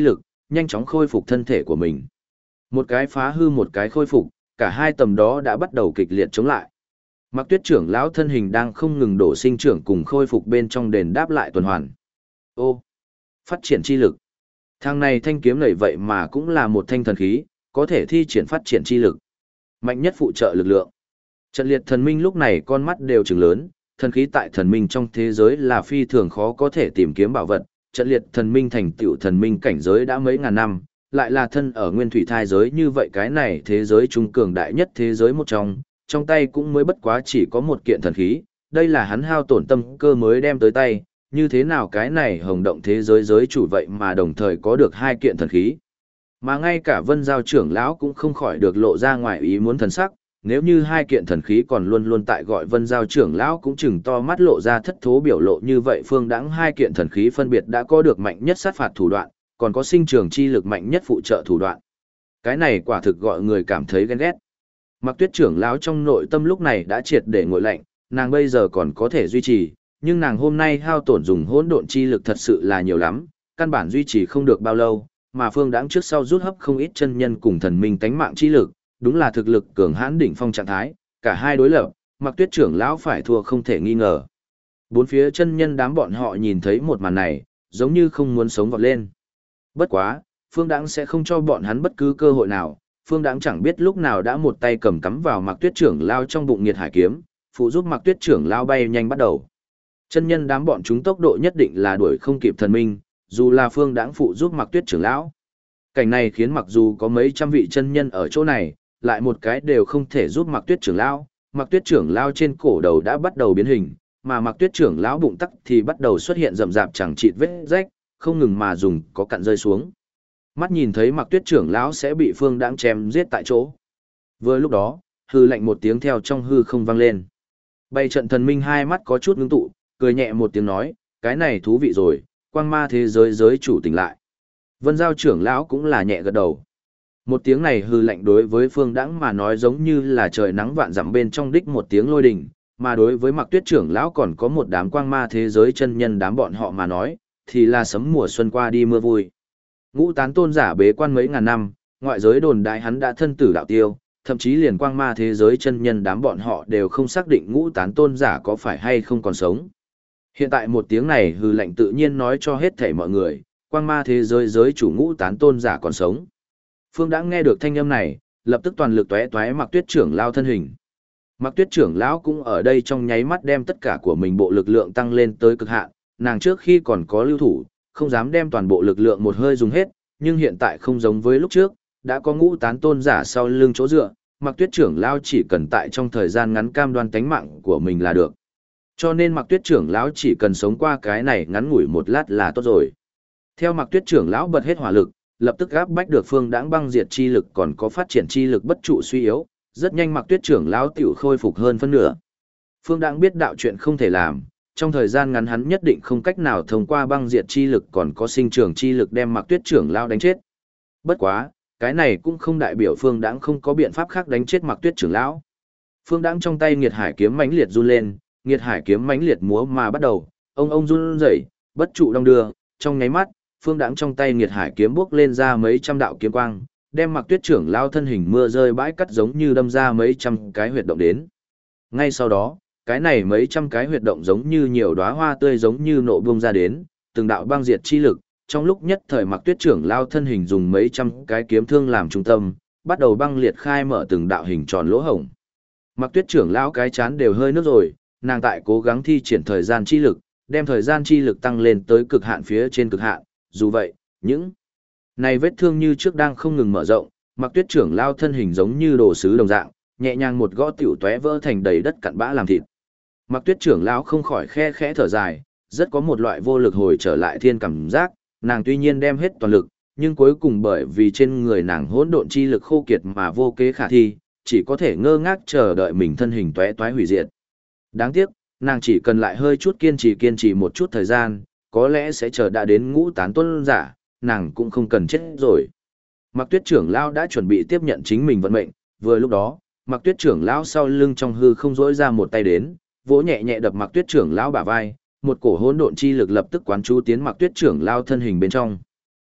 Speaker 1: nhanh chóng khôi phục thân thể của mình. Một cái phá hư một cái khôi phục, cả hai tầm đó đã bắt đầu kịch liệt chống lại. Mạc Tuyết trưởng lão thân hình đang không ngừng đổ sinh trưởng cùng khôi phục bên trong đền đáp lại tuần hoàn. Ô, phát triển chi lực. Thằng này thanh kiếm này vậy mà cũng là một thanh thần khí, có thể thi triển phát triển chi lực. Mạnh nhất phụ trợ lực lượng. Trận liệt thần minh lúc này con mắt đều trừng lớn, thần khí tại thần minh trong thế giới là phi thường khó có thể tìm kiếm bảo vật. Trận liệt thần minh thành tựu thần minh cảnh giới đã mấy ngàn năm, lại là thân ở nguyên thủy thai giới như vậy, cái này thế giới trung cường đại nhất thế giới một trong tay cũng mới bất quá chỉ có một kiện thần khí, đây là hắn hao tổn tâm cơ mới đem tới tay, như thế nào cái này hồng động thế giới giới chủ vậy mà đồng thời có được hai kiện thần khí. Mà ngay cả Vân Giao trưởng lão cũng không khỏi được lộ ra ngoài ý muốn thần sắc, nếu như hai kiện thần khí còn luôn luôn tại gọi Vân Giao trưởng lão cũng chừng to mắt lộ ra thất thố biểu lộ như vậy, Phương Đãng hai kiện thần khí phân biệt đã có được mạnh nhất sát phạt thủ đoạn, còn có sinh trường chi lực mạnh nhất phụ trợ thủ đoạn. Cái này quả thực gọi người cảm thấy ghen ghét. Mạc Tuyết trưởng lão trong nội tâm lúc này đã triệt để nguội lạnh, nàng bây giờ còn có thể duy trì, nhưng nàng hôm nay hao tổn dùng hỗn độn chi lực thật sự là nhiều lắm, căn bản duy trì không được bao lâu, mà Phương Đãng trước sau rút hấp không ít chân nhân cùng thần minh tánh mạng chi lực, đúng là thực lực cường hãn đỉnh phong trạng thái, cả hai đối lập, Mạc Tuyết trưởng lão phải thua không thể nghi ngờ. Bốn phía chân nhân đám bọn họ nhìn thấy một màn này, giống như không muốn sống vọt lên. Bất quá, Phương Đãng sẽ không cho bọn hắn bất cứ cơ hội nào. Phương Đãng chẳng biết lúc nào đã một tay cầm cắm vào Mạc Tuyết trưởng lao trong bụng nghiệt hải kiếm, phụ giúp Mạc Tuyết trưởng lao bay nhanh bắt đầu. Chân nhân đám bọn chúng tốc độ nhất định là đuổi không kịp thần minh, dù là Phương Đãng phụ giúp Mạc Tuyết trưởng lão. Cảnh này khiến mặc dù có mấy trăm vị chân nhân ở chỗ này, lại một cái đều không thể giúp Mạc Tuyết trưởng lão. Mạc Tuyết trưởng lao trên cổ đầu đã bắt đầu biến hình, mà Mạc Tuyết trưởng lão bụng tắc thì bắt đầu xuất hiện rậm rạp chẳng chịt vết rách, không ngừng mà dùng có cặn rơi xuống. Mắt nhìn thấy Mạc Tuyết trưởng lão sẽ bị Phương Đãng chém giết tại chỗ. Vừa lúc đó, hư lạnh một tiếng theo trong hư không vang lên. Bày trận thần minh hai mắt có chút ngưng tụ, cười nhẹ một tiếng nói, cái này thú vị rồi, quang ma thế giới giới chủ tỉnh lại. Vân Giao trưởng lão cũng là nhẹ gật đầu. Một tiếng này hư lạnh đối với Phương Đãng mà nói giống như là trời nắng vạn dặm bên trong đích một tiếng lôi đình, mà đối với Mạc Tuyết trưởng lão còn có một đám quang ma thế giới chân nhân đám bọn họ mà nói, thì là sấm mùa xuân qua đi mưa vui. Ngũ tán tôn giả bế quan mấy ngàn năm, ngoại giới đồn đại hắn đã thân tử đạo tiêu, thậm chí liền quang ma thế giới chân nhân đám bọn họ đều không xác định ngũ tán tôn giả có phải hay không còn sống. Hiện tại một tiếng này hư lệnh tự nhiên nói cho hết thảy mọi người, quang ma thế giới giới chủ ngũ tán tôn giả còn sống. Phương đã nghe được thanh âm này, lập tức toàn lực tóe tóe Mạc Tuyết trưởng lao thân hình. Mạc Tuyết trưởng lão cũng ở đây trong nháy mắt đem tất cả của mình bộ lực lượng tăng lên tới cực hạn, nàng trước khi còn có lưu thủ, không dám đem toàn bộ lực lượng một hơi dùng hết, nhưng hiện tại không giống với lúc trước, đã có ngũ tán tôn giả sau lưng chỗ dựa, Mạc Tuyết trưởng lão chỉ cần tại trong thời gian ngắn cam đoan tánh mạng của mình là được. Cho nên Mạc Tuyết trưởng lão chỉ cần sống qua cái này ngắn ngủi một lát là tốt rồi. Theo Mạc Tuyết trưởng lão bật hết hỏa lực, lập tức áp bách được Phương Đãng băng diệt chi lực còn có phát triển chi lực bất trụ suy yếu, rất nhanh Mạc Tuyết trưởng lão tiểu khôi phục hơn phân nửa. Phương Đãng biết đạo chuyện không thể làm, trong thời gian ngắn hắn nhất định không cách nào thông qua băng diệt chi lực còn có sinh trưởng chi lực đem Mạc Tuyết trưởng lão đánh chết. Bất quá, cái này cũng không đại biểu Phương Đãng không có biện pháp khác đánh chết Mạc Tuyết trưởng lão. Phương Đãng trong tay Nghiệt Hải kiếm mãnh liệt run lên, Nghiệt Hải kiếm mãnh liệt múa mà bắt đầu, ông run rẩy, bất trụ đong đưa, trong nháy mắt, Phương Đãng trong tay Nghiệt Hải kiếm bước lên ra mấy trăm đạo kiếm quang, đem Mạc Tuyết trưởng lão thân hình mưa rơi bãi cắt giống như đâm ra mấy trăm cái huyệt động đến. Ngay sau đó, cái này mấy trăm cái huyệt động giống như nhiều đóa hoa tươi giống như nộ bung ra đến, từng đạo băng diệt chi lực, trong lúc nhất thời Mạc Tuyết trưởng lão thân hình dùng mấy trăm cái kiếm thương làm trung tâm, bắt đầu băng liệt khai mở từng đạo hình tròn lỗ hổng. Mạc Tuyết trưởng lão cái chán đều hơi nước rồi, nàng tại cố gắng thi triển thời gian chi lực, đem thời gian chi lực tăng lên tới cực hạn phía trên cực hạn, dù vậy, những này vết thương như trước đang không ngừng mở rộng, Mạc Tuyết trưởng lão thân hình giống như đồ sứ đồng dạng, nhẹ nhàng một gõ tiểu tóe vỡ thành đầy đất cặn bã làm thịt. Mạc Tuyết trưởng lão không khỏi khe khẽ thở dài, rất có một loại vô lực hồi trở lại thiên cảm giác, nàng tuy nhiên đem hết toàn lực, nhưng cuối cùng bởi vì trên người nàng hỗn độn chi lực khô kiệt mà vô kế khả thi, chỉ có thể ngơ ngác chờ đợi mình thân hình tóe toái hủy diệt. Đáng tiếc, nàng chỉ cần lại hơi chút kiên trì một chút thời gian, có lẽ sẽ chờ đã đến ngũ tán tôn giả, nàng cũng không cần chết rồi. Mạc Tuyết trưởng lão đã chuẩn bị tiếp nhận chính mình vận mệnh, vừa lúc đó, Mạc Tuyết trưởng lão sau lưng trong hư không rỗi ra một tay đến, vỗ nhẹ nhẹ đập Mạc Tuyết trưởng lão bả vai, một cổ hỗn độn chi lực lập tức quán chú tiến Mạc Tuyết trưởng lão thân hình bên trong.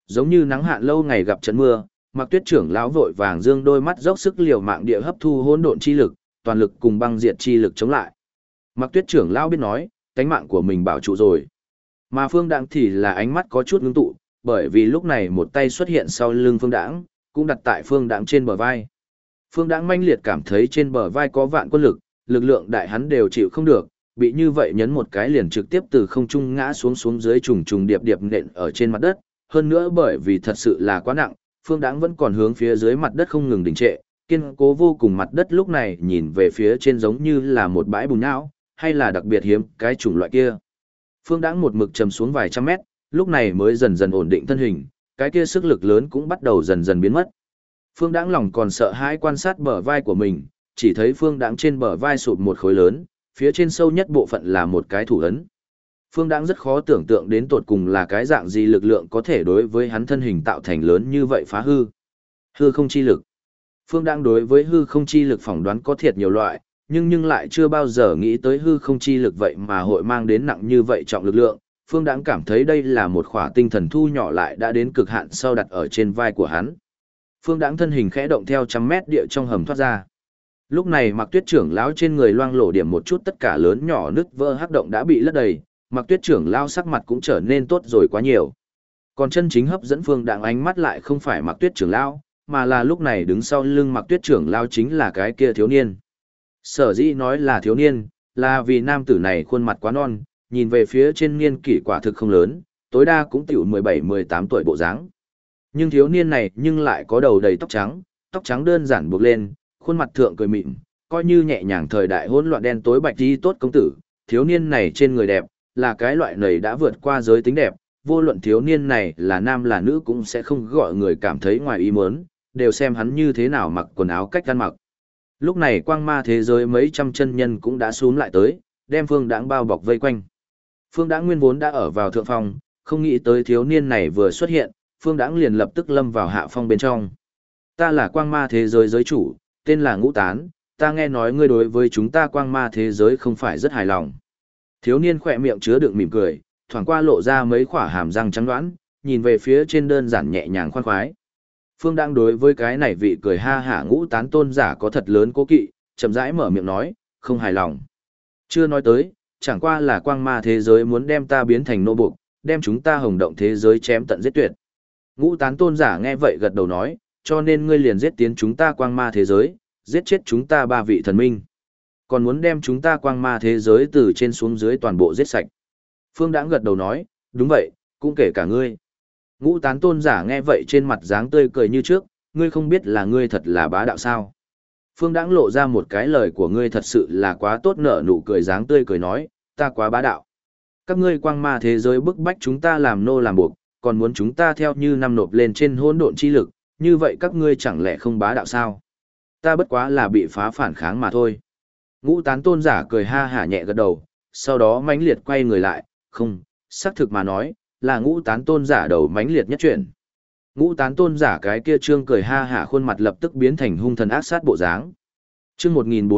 Speaker 1: Giống như nắng hạn lâu ngày gặp trận mưa, Mạc Tuyết trưởng lão vội vàng dương đôi mắt dốc sức liều mạng địa hấp thu hỗn độn chi lực, toàn lực cùng băng diệt chi lực chống lại. Mạc Tuyết trưởng lão biết nói, cánh mạng của mình bảo trụ rồi. Mà Phương Đãng thì là ánh mắt có chút ngưng tụ, bởi vì lúc này một tay xuất hiện sau lưng Phương Đãng, cũng đặt tại Phương Đãng trên bờ vai. Phương Đãng manh liệt cảm thấy trên bờ vai có vạn quân lực, lực lượng đại hắn đều chịu không được, bị như vậy nhấn một cái liền trực tiếp từ không trung ngã xuống dưới trùng trùng điệp điệp nện ở trên mặt đất, hơn nữa bởi vì thật sự là quá nặng, Phương Đãng vẫn còn hướng phía dưới mặt đất không ngừng đình trệ, kiên cố vô cùng mặt đất lúc này nhìn về phía trên giống như là một bãi bùn nhão, hay là đặc biệt hiếm cái chủng loại kia. Phương Đãng một mực trầm xuống vài trăm mét, lúc này mới dần dần ổn định thân hình, cái kia sức lực lớn cũng bắt đầu dần dần biến mất. Phương Đãng lòng còn sợ hãi quan sát bờ vai của mình, chỉ thấy Phương Đãng trên bờ vai sụp một khối lớn, phía trên sâu nhất bộ phận là một cái thủ ấn. Phương Đãng rất khó tưởng tượng đến tột cùng là cái dạng gì lực lượng có thể đối với hắn thân hình tạo thành lớn như vậy phá hư. Hư không chi lực. Phương Đãng đối với hư không chi lực phỏng đoán có thiệt nhiều loại, nhưng lại chưa bao giờ nghĩ tới hư không chi lực vậy mà hội mang đến nặng như vậy trọng lực lượng. Phương Đãng cảm thấy đây là một khỏa tinh thần thu nhỏ lại đã đến cực hạn sau đặt ở trên vai của hắn. Phương Đãng thân hình khẽ động theo trăm mét địa trong hầm thoát ra. Lúc này Mạc Tuyết trưởng lão trên người loang lổ điểm một chút tất cả lớn nhỏ nứt vỡ hắc động đã bị lấp đầy, Mạc Tuyết trưởng lão sắc mặt cũng trở nên tốt rồi quá nhiều. Còn chân chính hấp dẫn Phương Đãng ánh mắt lại không phải Mạc Tuyết trưởng lão, mà là lúc này đứng sau lưng Mạc Tuyết trưởng lão chính là cái kia thiếu niên. Sở dĩ nói là thiếu niên, là vì nam tử này khuôn mặt quá non, nhìn về phía trên niên kỷ quả thực không lớn, tối đa cũng tiểu 17-18 tuổi bộ dáng. Nhưng thiếu niên này nhưng lại có đầu đầy tóc trắng đơn giản buộc lên, khuôn mặt thượng cười mịn, coi như nhẹ nhàng thời đại hỗn loạn đen tối bạch đi tốt công tử, thiếu niên này trên người đẹp, là cái loại này đã vượt qua giới tính đẹp, vô luận thiếu niên này là nam là nữ cũng sẽ không gọi người cảm thấy ngoài ý muốn, đều xem hắn như thế nào mặc quần áo cách ăn mặc. Lúc này quang ma thế giới mấy trăm chân nhân cũng đã xuống lại tới, đem Phương Đãng bao bọc vây quanh. Phương Đãng nguyên vốn đã ở vào thượng phong, không nghĩ tới thiếu niên này vừa xuất hiện, Phương Đãng liền lập tức lâm vào hạ phong bên trong. Ta là quang ma thế giới giới chủ, tên là Ngũ Tán, ta nghe nói ngươi đối với chúng ta quang ma thế giới không phải rất hài lòng. Thiếu niên khỏe miệng chứa đựng mỉm cười, thoảng qua lộ ra mấy khỏa hàm răng trắng đoán, nhìn về phía trên đơn giản nhẹ nhàng khoan khoái. Phương Đãng đối với cái này vị cười ha hả Ngũ Tán tôn giả có thật lớn cố kỵ, chậm rãi mở miệng nói, không hài lòng. Chưa nói tới, chẳng qua là quang ma thế giới muốn đem ta biến thành nô buộc, đem chúng ta hồng động thế giới chém tận giết tuyệt. Ngũ Tán tôn giả nghe vậy gật đầu nói, cho nên ngươi liền giết tiến chúng ta quang ma thế giới, giết chết chúng ta ba vị thần minh. Còn muốn đem chúng ta quang ma thế giới từ trên xuống dưới toàn bộ giết sạch. Phương Đãng gật đầu nói, đúng vậy, cũng kể cả ngươi. Ngũ Tán tôn giả nghe vậy trên mặt dáng tươi cười như trước, ngươi không biết là ngươi thật là bá đạo sao. Phương Đãng lộ ra một cái lời của ngươi thật sự là quá tốt, nở nụ cười dáng tươi cười nói, ta quá bá đạo. Các ngươi quang ma thế giới bức bách chúng ta làm nô làm buộc, còn muốn chúng ta theo như năm nộp lên trên hỗn độn chi lực, như vậy các ngươi chẳng lẽ không bá đạo sao? Ta bất quá là bị phá phản kháng mà thôi. Ngũ Tán tôn giả cười ha hả nhẹ gật đầu, sau đó mãnh liệt quay người lại, không, xác thực mà nói, là Ngũ Tán tôn giả đầu mãnh liệt nhất chuyển. Ngũ Tán tôn giả cái kia trương cười ha hả khuôn mặt lập tức biến thành hung thần ác sát bộ dáng. Chương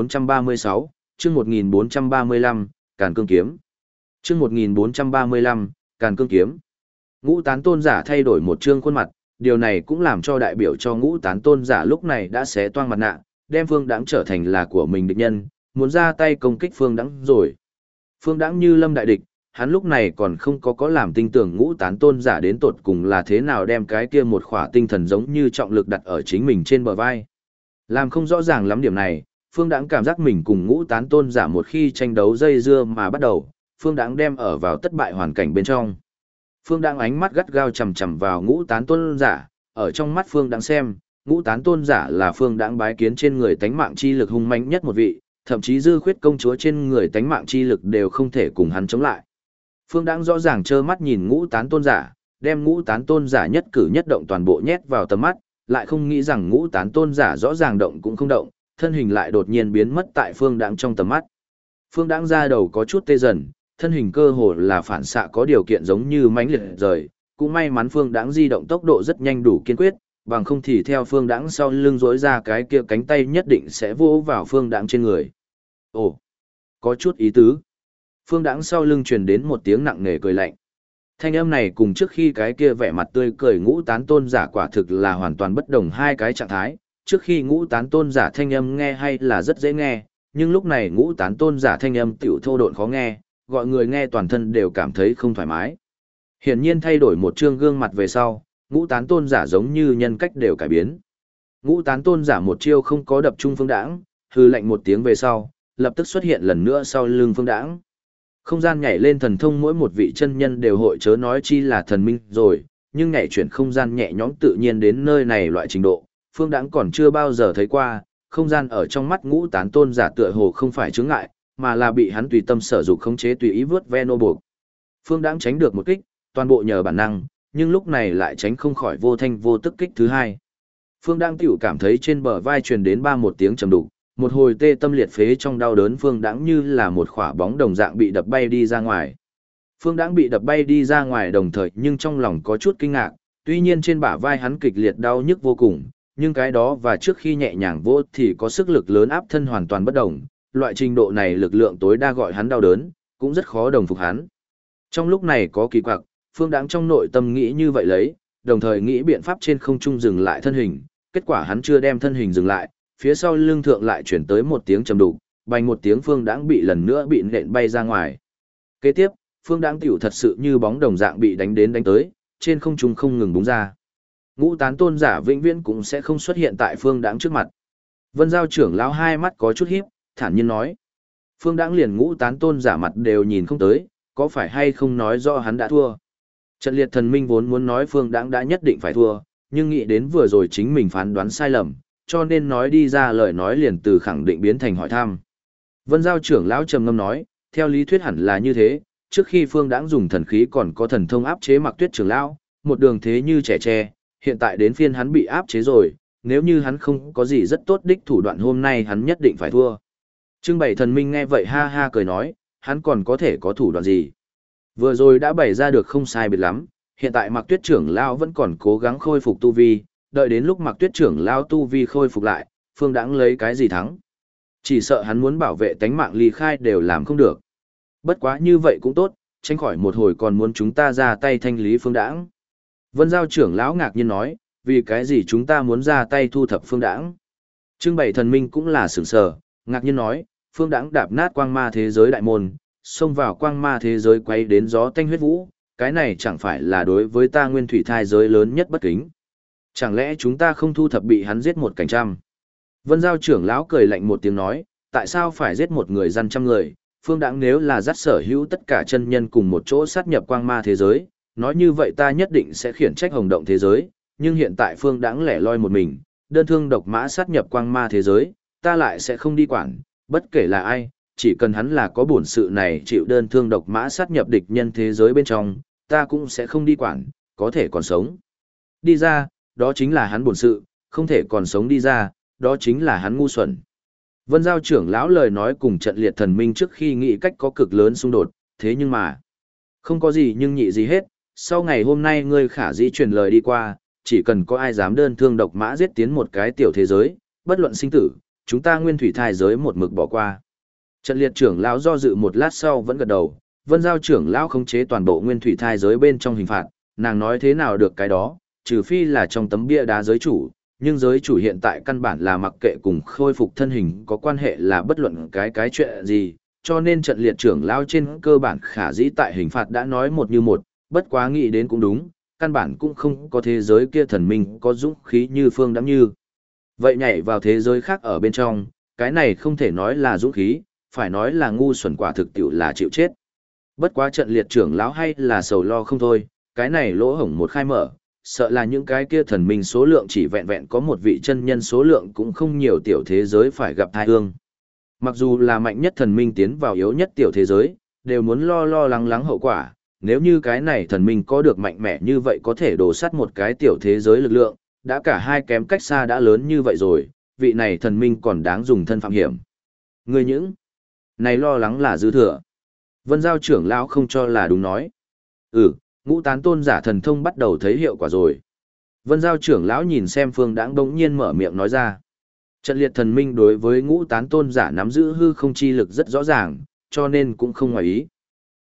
Speaker 1: 1436, chương 1435, Càn Cương kiếm. Chương 1435, Càn Cương kiếm. Ngũ Tán tôn giả thay đổi một trương khuôn mặt, điều này cũng làm cho đại biểu cho Ngũ Tán tôn giả lúc này đã xé toang mặt nạ, đem Phương Đãng trở thành là của mình địch nhân, muốn ra tay công kích Phương Đãng rồi. Phương Đãng như lâm đại địch, hắn lúc này còn không có làm tinh tưởng Ngũ Tán tôn giả đến tột cùng là thế nào đem cái kia một khỏa tinh thần giống như trọng lực đặt ở chính mình trên bờ vai. Làm không rõ ràng lắm điểm này, Phương Đãng cảm giác mình cùng Ngũ Tán tôn giả một khi tranh đấu dây dưa mà bắt đầu, Phương Đãng đem ở vào thất bại hoàn cảnh bên trong. Phương Đãng ánh mắt gắt gao chằm chằm vào Ngũ Tán tôn giả, ở trong mắt Phương Đãng xem, Ngũ Tán tôn giả là Phương Đãng bái kiến trên người tánh mạng chi lực hung mãnh nhất một vị, thậm chí Dư Khuyết công chúa trên người tánh mạng chi lực đều không thể cùng hắn chống lại. Phương Đãng rõ ràng trơ mắt nhìn Ngũ Tán tôn giả, đem Ngũ Tán tôn giả nhất cử nhất động toàn bộ nhét vào tầm mắt, lại không nghĩ rằng Ngũ Tán tôn giả rõ ràng động cũng không động, thân hình lại đột nhiên biến mất tại Phương Đãng trong tầm mắt. Phương Đãng ra đầu có chút tê dần, thân hình cơ hồ là phản xạ có điều kiện giống như mãnh liệt rời, cũng may mắn Phương Đãng di động tốc độ rất nhanh đủ kiên quyết, bằng không thì theo Phương Đãng sau lưng rỗi ra cái kia cánh tay nhất định sẽ vỗ vào Phương Đãng trên người. Ồ, có chút ý tứ. Phương Đãng sau lưng truyền đến một tiếng nặng nề cười lạnh. Thanh âm này cùng trước khi cái kia vẻ mặt tươi cười ngũ tán tôn giả quả thực là hoàn toàn bất đồng hai cái trạng thái. Trước khi ngũ tán tôn giả thanh âm nghe hay là rất dễ nghe, nhưng lúc này ngũ tán tôn giả thanh âm tiểu thô độn khó nghe, gọi người nghe toàn thân đều cảm thấy không thoải mái. Hiển nhiên thay đổi một trương gương mặt về sau, ngũ tán tôn giả giống như nhân cách đều cải biến. Ngũ tán tôn giả một chiêu không có đập trung Phương Đãng, hư lạnh một tiếng về sau, lập tức xuất hiện lần nữa sau lưng Phương Đãng. Không gian nhảy lên thần thông mỗi một vị chân nhân đều hội chớ nói chi là thần minh rồi, nhưng nhảy chuyển không gian nhẹ nhõm tự nhiên đến nơi này loại trình độ, Phương Đãng còn chưa bao giờ thấy qua, không gian ở trong mắt ngũ tán tôn giả tựa hồ không phải chướng ngại, mà là bị hắn tùy tâm sở dục khống chế tùy ý vớt ve nô buộc. Phương Đãng tránh được một kích, toàn bộ nhờ bản năng, nhưng lúc này lại tránh không khỏi vô thanh vô tức kích thứ hai. Phương Đãng tiểu cảm thấy trên bờ vai truyền đến một tiếng trầm đục, một hồi tê tâm liệt phế trong đau đớn. Phương Đãng như là một quả bóng đồng dạng bị đập bay đi ra ngoài. Phương Đãng bị đập bay đi ra ngoài đồng thời nhưng trong lòng có chút kinh ngạc, tuy nhiên trên bả vai hắn kịch liệt đau nhức vô cùng, nhưng cái đó và trước khi nhẹ nhàng vỗ thì có sức lực lớn áp thân hoàn toàn bất đồng, loại trình độ này lực lượng tối đa gọi hắn đau đớn, cũng rất khó đồng phục hắn. Trong lúc này có kỳ quặc, Phương Đãng trong nội tâm nghĩ như vậy lấy, đồng thời nghĩ biện pháp trên không trung dừng lại thân hình, kết quả hắn chưa đem thân hình dừng lại, phía sau lưng thượng lại chuyển tới một tiếng trầm đục, bành một tiếng Phương Đãng bị lần nữa bị nện bay ra ngoài. Kế tiếp, Phương Đãng tiểu thật sự như bóng đồng dạng bị đánh đến đánh tới, trên không trung không ngừng búng ra. Ngũ tán tôn giả vĩnh viễn cũng sẽ không xuất hiện tại Phương Đãng trước mặt. Vân Giao trưởng lão hai mắt có chút híp, thản nhiên nói: Phương Đãng liền ngũ tán tôn giả mặt đều nhìn không tới, có phải hay không nói rõ hắn đã thua. Trận liệt thần minh vốn muốn nói Phương Đãng đã nhất định phải thua, nhưng nghĩ đến vừa rồi chính mình phán đoán sai lầm, cho nên nói đi ra lời nói liền từ khẳng định biến thành hỏi thăm. Vân Giao trưởng lão trầm ngâm nói: theo lý thuyết hẳn là như thế, trước khi Phương Đãng dùng thần khí còn có thần thông áp chế Mặc Tuyết trưởng lão, một đường thế như trẻ tre, hiện tại đến phiên hắn bị áp chế rồi, nếu như hắn không có gì rất tốt đích thủ đoạn hôm nay hắn nhất định phải thua. Trưng bày thần minh nghe vậy ha ha cười nói: hắn còn có thể có thủ đoạn gì? Vừa rồi đã bày ra được không sai biệt lắm, hiện tại Mặc Tuyết trưởng lão vẫn còn cố gắng khôi phục tu vi, đợi đến lúc Mặc Tuyết trưởng lão tu vi khôi phục lại, Phương Đãng lấy cái gì thắng? Chỉ sợ hắn muốn bảo vệ tánh mạng ly khai đều làm không được. Bất quá như vậy cũng tốt, tránh khỏi một hồi còn muốn chúng ta ra tay thanh lý Phương Đãng. Vân Giao trưởng lão ngạc nhiên nói: vì cái gì chúng ta muốn ra tay thu thập Phương Đãng? Trưng bày thần minh cũng là sửng sờ, ngạc nhiên nói: Phương Đãng đạp nát quang ma thế giới đại môn, xông vào quang ma thế giới quay đến gió tanh huyết vũ, cái này chẳng phải là đối với ta nguyên thủy thai giới lớn nhất bất kính. Chẳng lẽ chúng ta không thu thập bị hắn giết một cảnh trăm? Vân Giao trưởng lão cười lạnh một tiếng nói: tại sao phải giết một người dân trăm người? Phương Đãng nếu là dắt sở hữu tất cả chân nhân cùng một chỗ sát nhập quang ma thế giới, nói như vậy ta nhất định sẽ khiển trách hồng động thế giới, nhưng hiện tại Phương Đãng lẻ loi một mình, đơn thương độc mã sát nhập quang ma thế giới, ta lại sẽ không đi quản, bất kể là ai, chỉ cần hắn là có bổn sự này chịu đơn thương độc mã sát nhập địch nhân thế giới bên trong, ta cũng sẽ không đi quản, có thể còn sống đi ra, đó chính là hắn bổn sự, không thể còn sống đi ra, đó chính là hắn ngu xuẩn. Vân Giao trưởng lão lời nói cùng trận liệt thần minh trước khi nghĩ cách có cực lớn xung đột, thế nhưng mà không có gì nhưng nhị gì hết, sau ngày hôm nay ngươi khả dĩ truyền lời đi qua, chỉ cần có ai dám đơn thương độc mã giết tiến một cái tiểu thế giới, bất luận sinh tử, chúng ta nguyên thủy thai giới một mực bỏ qua. Trận liệt trưởng lão do dự một lát sau vẫn gật đầu, Vân Giao trưởng lão khống chế toàn bộ nguyên thủy thai giới bên trong hình phạt, nàng nói thế nào được cái đó, trừ phi là trong tấm bia đá giới chủ, nhưng giới chủ hiện tại căn bản là mặc kệ cùng khôi phục thân hình có quan hệ là bất luận cái chuyện gì, cho nên trận liệt trưởng lão trên cơ bản khả dĩ tại hình phạt đã nói một như một, bất quá nghĩ đến cũng đúng, căn bản cũng không có thế giới kia thần minh có dũng khí như Phương Đãng như. Vậy nhảy vào thế giới khác ở bên trong, cái này không thể nói là dũng khí, phải nói là ngu xuẩn quả thực tiệu là chịu chết. Bất quá trận liệt trưởng lão hay là sầu lo không thôi, cái này lỗ hổng một khai mở, sợ là những cái kia thần minh số lượng chỉ vẹn vẹn có một vị chân nhân số lượng cũng không nhiều tiểu thế giới phải gặp tai ương. Mặc dù là mạnh nhất thần minh tiến vào yếu nhất tiểu thế giới, đều muốn lo lắng hậu quả, nếu như cái này thần minh có được mạnh mẽ như vậy có thể đổ sắt một cái tiểu thế giới lực lượng, đã cả hai kém cách xa đã lớn như vậy rồi, vị này thần minh còn đáng dùng thân phạm hiểm. Người những này lo lắng là dư thừa. Vân Giao trưởng lão không cho là đúng nói. Ngũ tán tôn giả thần thông bắt đầu thấy hiệu quả rồi. Vân Giao trưởng lão nhìn xem Phương Đãng bỗng nhiên mở miệng nói ra. Trận liệt thần minh đối với ngũ tán tôn giả nắm giữ hư không chi lực rất rõ ràng, cho nên cũng không ngoài ý.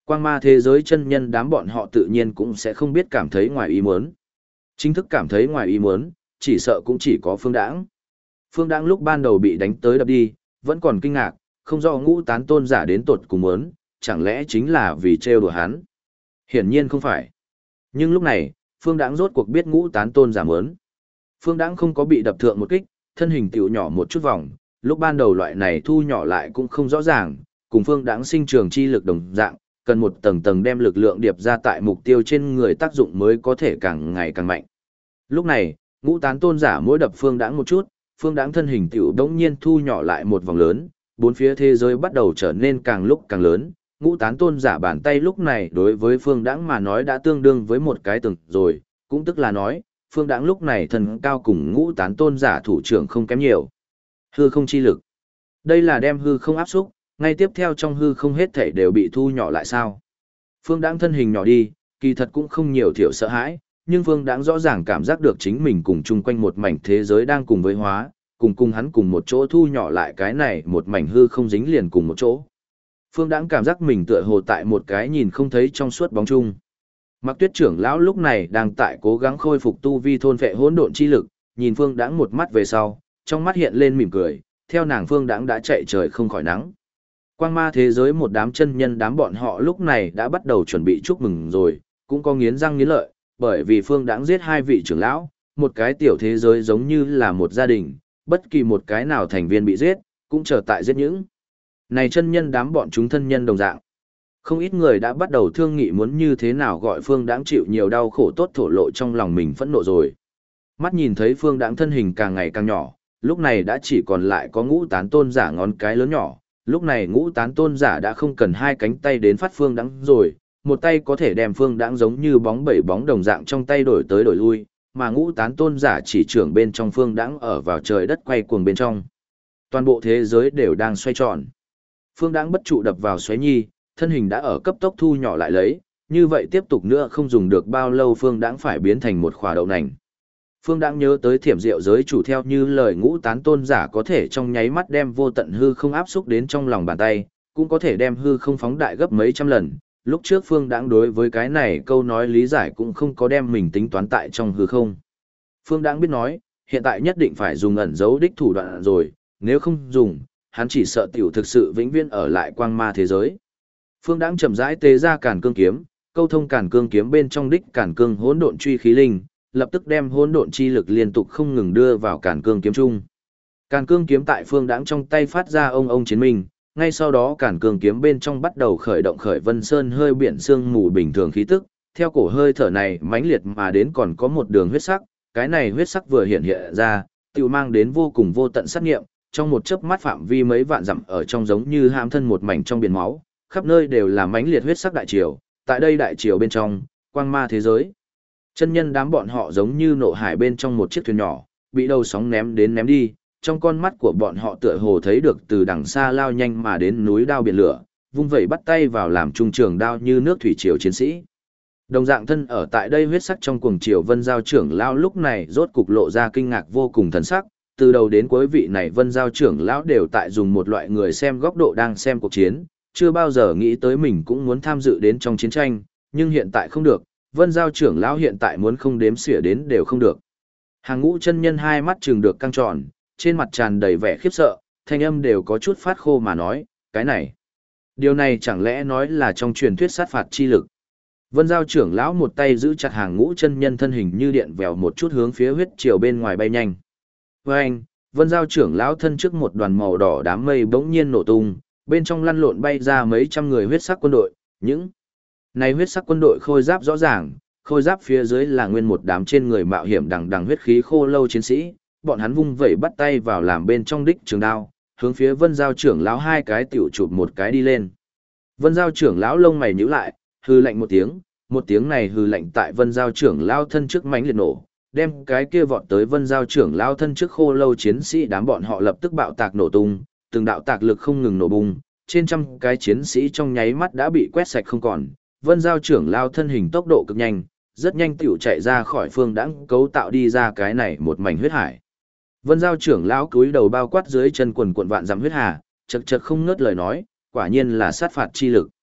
Speaker 1: Quang ma thế giới chân nhân đám bọn họ tự nhiên cũng sẽ không biết cảm thấy ngoài ý muốn. Chính thức cảm thấy ngoài ý muốn, chỉ sợ cũng chỉ có Phương Đãng. Phương Đãng lúc ban đầu bị đánh tới đập đi, vẫn còn kinh ngạc, không rõ Ngũ Tán Tôn giả đến tột cùng muốn, chẳng lẽ chính là vì trêu đùa hắn? Hiển nhiên không phải. Nhưng lúc này, Phương Đãng rốt cuộc biết Ngũ Tán Tôn giả muốn. Phương Đãng không có bị đập thượng một kích, thân hình tiểu nhỏ một chút vòng, lúc ban đầu loại này thu nhỏ lại cũng không rõ ràng, cùng Phương Đãng sinh trường chi lực đồng dạng, cần một tầng tầng đem lực lượng điệp ra tại mục tiêu trên người tác dụng mới có thể càng ngày càng mạnh. Lúc này, Ngũ Tán Tôn giả mỗi đập Phương Đãng một chút, Phương Đãng thân hình tiểu đống nhiên thu nhỏ lại một vòng lớn, bốn phía thế giới bắt đầu trở nên càng lúc càng lớn. Ngũ Tán Tôn giả bàn tay lúc này đối với Phương Đãng mà nói đã tương đương với một cái tường rồi, cũng tức là nói, Phương Đãng lúc này thần cao cùng Ngũ Tán Tôn giả thủ trưởng không kém nhiều. Hư không chi lực. Đây là đem hư không áp xúc, ngay tiếp theo trong hư không hết thảy đều bị thu nhỏ lại sao? Phương Đãng thân hình nhỏ đi, kỳ thật cũng không nhiều thiểu sợ hãi, nhưng Phương Đãng rõ ràng cảm giác được chính mình cùng chung quanh một mảnh thế giới đang cùng với hóa, cùng hắn cùng một chỗ thu nhỏ lại cái này một mảnh hư không dính liền cùng một chỗ. Phương Đãng cảm giác mình tựa hồ tại một cái nhìn không thấy trong suốt bóng chung. Mặc Tuyết trưởng lão lúc này đang tại cố gắng khôi phục tu vi thôn phệ hỗn độn chi lực, nhìn Phương Đãng một mắt về sau, trong mắt hiện lên mỉm cười, theo nàng Phương Đãng đã chạy trời không khỏi nắng. Quang ma thế giới một đám chân nhân đám bọn họ lúc này đã bắt đầu chuẩn bị chúc mừng rồi, cũng có nghiến răng nghiến lợi, bởi vì Phương Đãng giết hai vị trưởng lão, một cái tiểu thế giới giống như là một gia đình, bất kỳ một cái nào thành viên bị giết, cũng chờ tại giết những này chân nhân đám bọn chúng thân nhân đồng dạng. Không ít người đã bắt đầu thương nghị muốn như thế nào gọi Phương Đãng chịu nhiều đau khổ tốt thổ lộ trong lòng mình phẫn nộ rồi. Mắt nhìn thấy Phương Đãng thân hình càng ngày càng nhỏ, lúc này đã chỉ còn lại có Ngũ Tán Tôn giả ngón cái lớn nhỏ, lúc này Ngũ Tán Tôn giả đã không cần hai cánh tay đến phát Phương Đãng rồi, một tay có thể đem Phương Đãng giống như bóng bẩy bóng đồng dạng trong tay đổi tới đổi lui, mà Ngũ Tán Tôn giả chỉ trưởng bên trong Phương Đãng ở vào trời đất quay cuồng bên trong. Toàn bộ thế giới đều đang xoay tròn. Phương Đãng bất trụ đập vào xoáy nhi, thân hình đã ở cấp tốc thu nhỏ lại lấy, như vậy tiếp tục nữa không dùng được bao lâu Phương Đãng phải biến thành một khỏa đậu nành. Phương Đãng nhớ tới thiểm diệu giới chủ theo như lời Ngũ Tán Tôn giả có thể trong nháy mắt đem vô tận hư không áp xúc đến trong lòng bàn tay, cũng có thể đem hư không phóng đại gấp mấy trăm lần. Lúc trước Phương Đãng đối với cái này câu nói lý giải cũng không có đem mình tính toán tại trong hư không. Phương Đãng biết nói, hiện tại nhất định phải dùng ẩn dấu đích thủ đoạn rồi, nếu không dùng, hắn chỉ sợ tiểu thực sự vĩnh viễn ở lại quang ma thế giới. Phương Đãng chậm rãi tế ra Càn Cương kiếm, câu thông Càn Cương kiếm bên trong đích Càn Cương hỗn độn truy khí linh, lập tức đem hỗn độn chi lực liên tục không ngừng đưa vào Càn Cương kiếm trung. Càn Cương kiếm tại Phương Đãng trong tay phát ra ông chiến minh, ngay sau đó Càn Cương kiếm bên trong bắt đầu khởi động khởi Vân Sơn hơi biển sương mù bình thường khí tức, theo cổ hơi thở này mãnh liệt mà đến còn có một đường huyết sắc, cái này huyết sắc vừa hiện hiện ra, tiểu mang đến vô cùng vô tận sát nghiệm, trong một chớp mắt phạm vi mấy vạn dặm ở trong giống như hãm thân một mảnh trong biển máu, khắp nơi đều là mãnh liệt huyết sắc đại triều, tại đây đại triều bên trong, quang ma thế giới. Chân nhân đám bọn họ giống như nộ hải bên trong một chiếc thuyền nhỏ, bị đầu sóng ném đến ném đi, trong con mắt của bọn họ tựa hồ thấy được từ đằng xa lao nhanh mà đến núi đao biển lửa, vung vẩy bắt tay vào làm trung trường đao như nước thủy triều chiến sĩ. Đồng dạng thân ở tại đây huyết sắc trong cuồng triều Vân Giao trưởng lão lúc này rốt cục lộ ra kinh ngạc vô cùng thần sắc, từ đầu đến cuối vị này Vân Giao trưởng lão đều tại dùng một loại người xem góc độ đang xem cuộc chiến, chưa bao giờ nghĩ tới mình cũng muốn tham dự đến trong chiến tranh, nhưng hiện tại không được, Vân Giao trưởng lão hiện tại muốn không đếm xỉa đến đều không được. Hàng ngũ chân nhân hai mắt trừng được căng tròn, trên mặt tràn đầy vẻ khiếp sợ, thanh âm đều có chút phát khô mà nói, cái này. Điều này chẳng lẽ nói là trong truyền thuyết sát phạt chi lực. Vân Giao trưởng lão một tay giữ chặt hàng ngũ chân nhân thân hình như điện vèo một chút hướng phía huyết triều bên ngoài bay nhanh. Với anh, Vân Giao trưởng lão thân trước một đoàn màu đỏ đám mây bỗng nhiên nổ tung, bên trong lăn lộn bay ra mấy trăm người huyết sắc quân đội, những này huyết sắc quân đội khôi giáp rõ ràng, khôi giáp phía dưới là nguyên một đám trên người mạo hiểm đằng đằng huyết khí khô lâu chiến sĩ, bọn hắn vung vẩy bắt tay vào làm bên trong đích trường đao, hướng phía Vân Giao trưởng lão hai cái tiểu chụp một cái đi lên. Vân Giao trưởng lão lông mày nhíu lại, hư lạnh một tiếng này hư lạnh tại Vân Giao trưởng lão thân trước mãnh liệt nổ, đem cái kia vọt tới Vân Giao trưởng lão thân trước khô lâu chiến sĩ đám bọn họ lập tức bạo tạc nổ tung, từng đạo tạc lực không ngừng nổ bung, trên trăm cái chiến sĩ trong nháy mắt đã bị quét sạch không còn. Vân Giao trưởng lão thân hình tốc độ cực nhanh, rất nhanh tiểu chạy ra khỏi phương đãng cấu tạo đi ra cái này một mảnh huyết hải. Vân Giao trưởng lão cúi đầu bao quát dưới chân quần cuộn vạn dặm huyết hà, chật chật không ngớt lời nói, quả nhiên là sát phạt chi lực.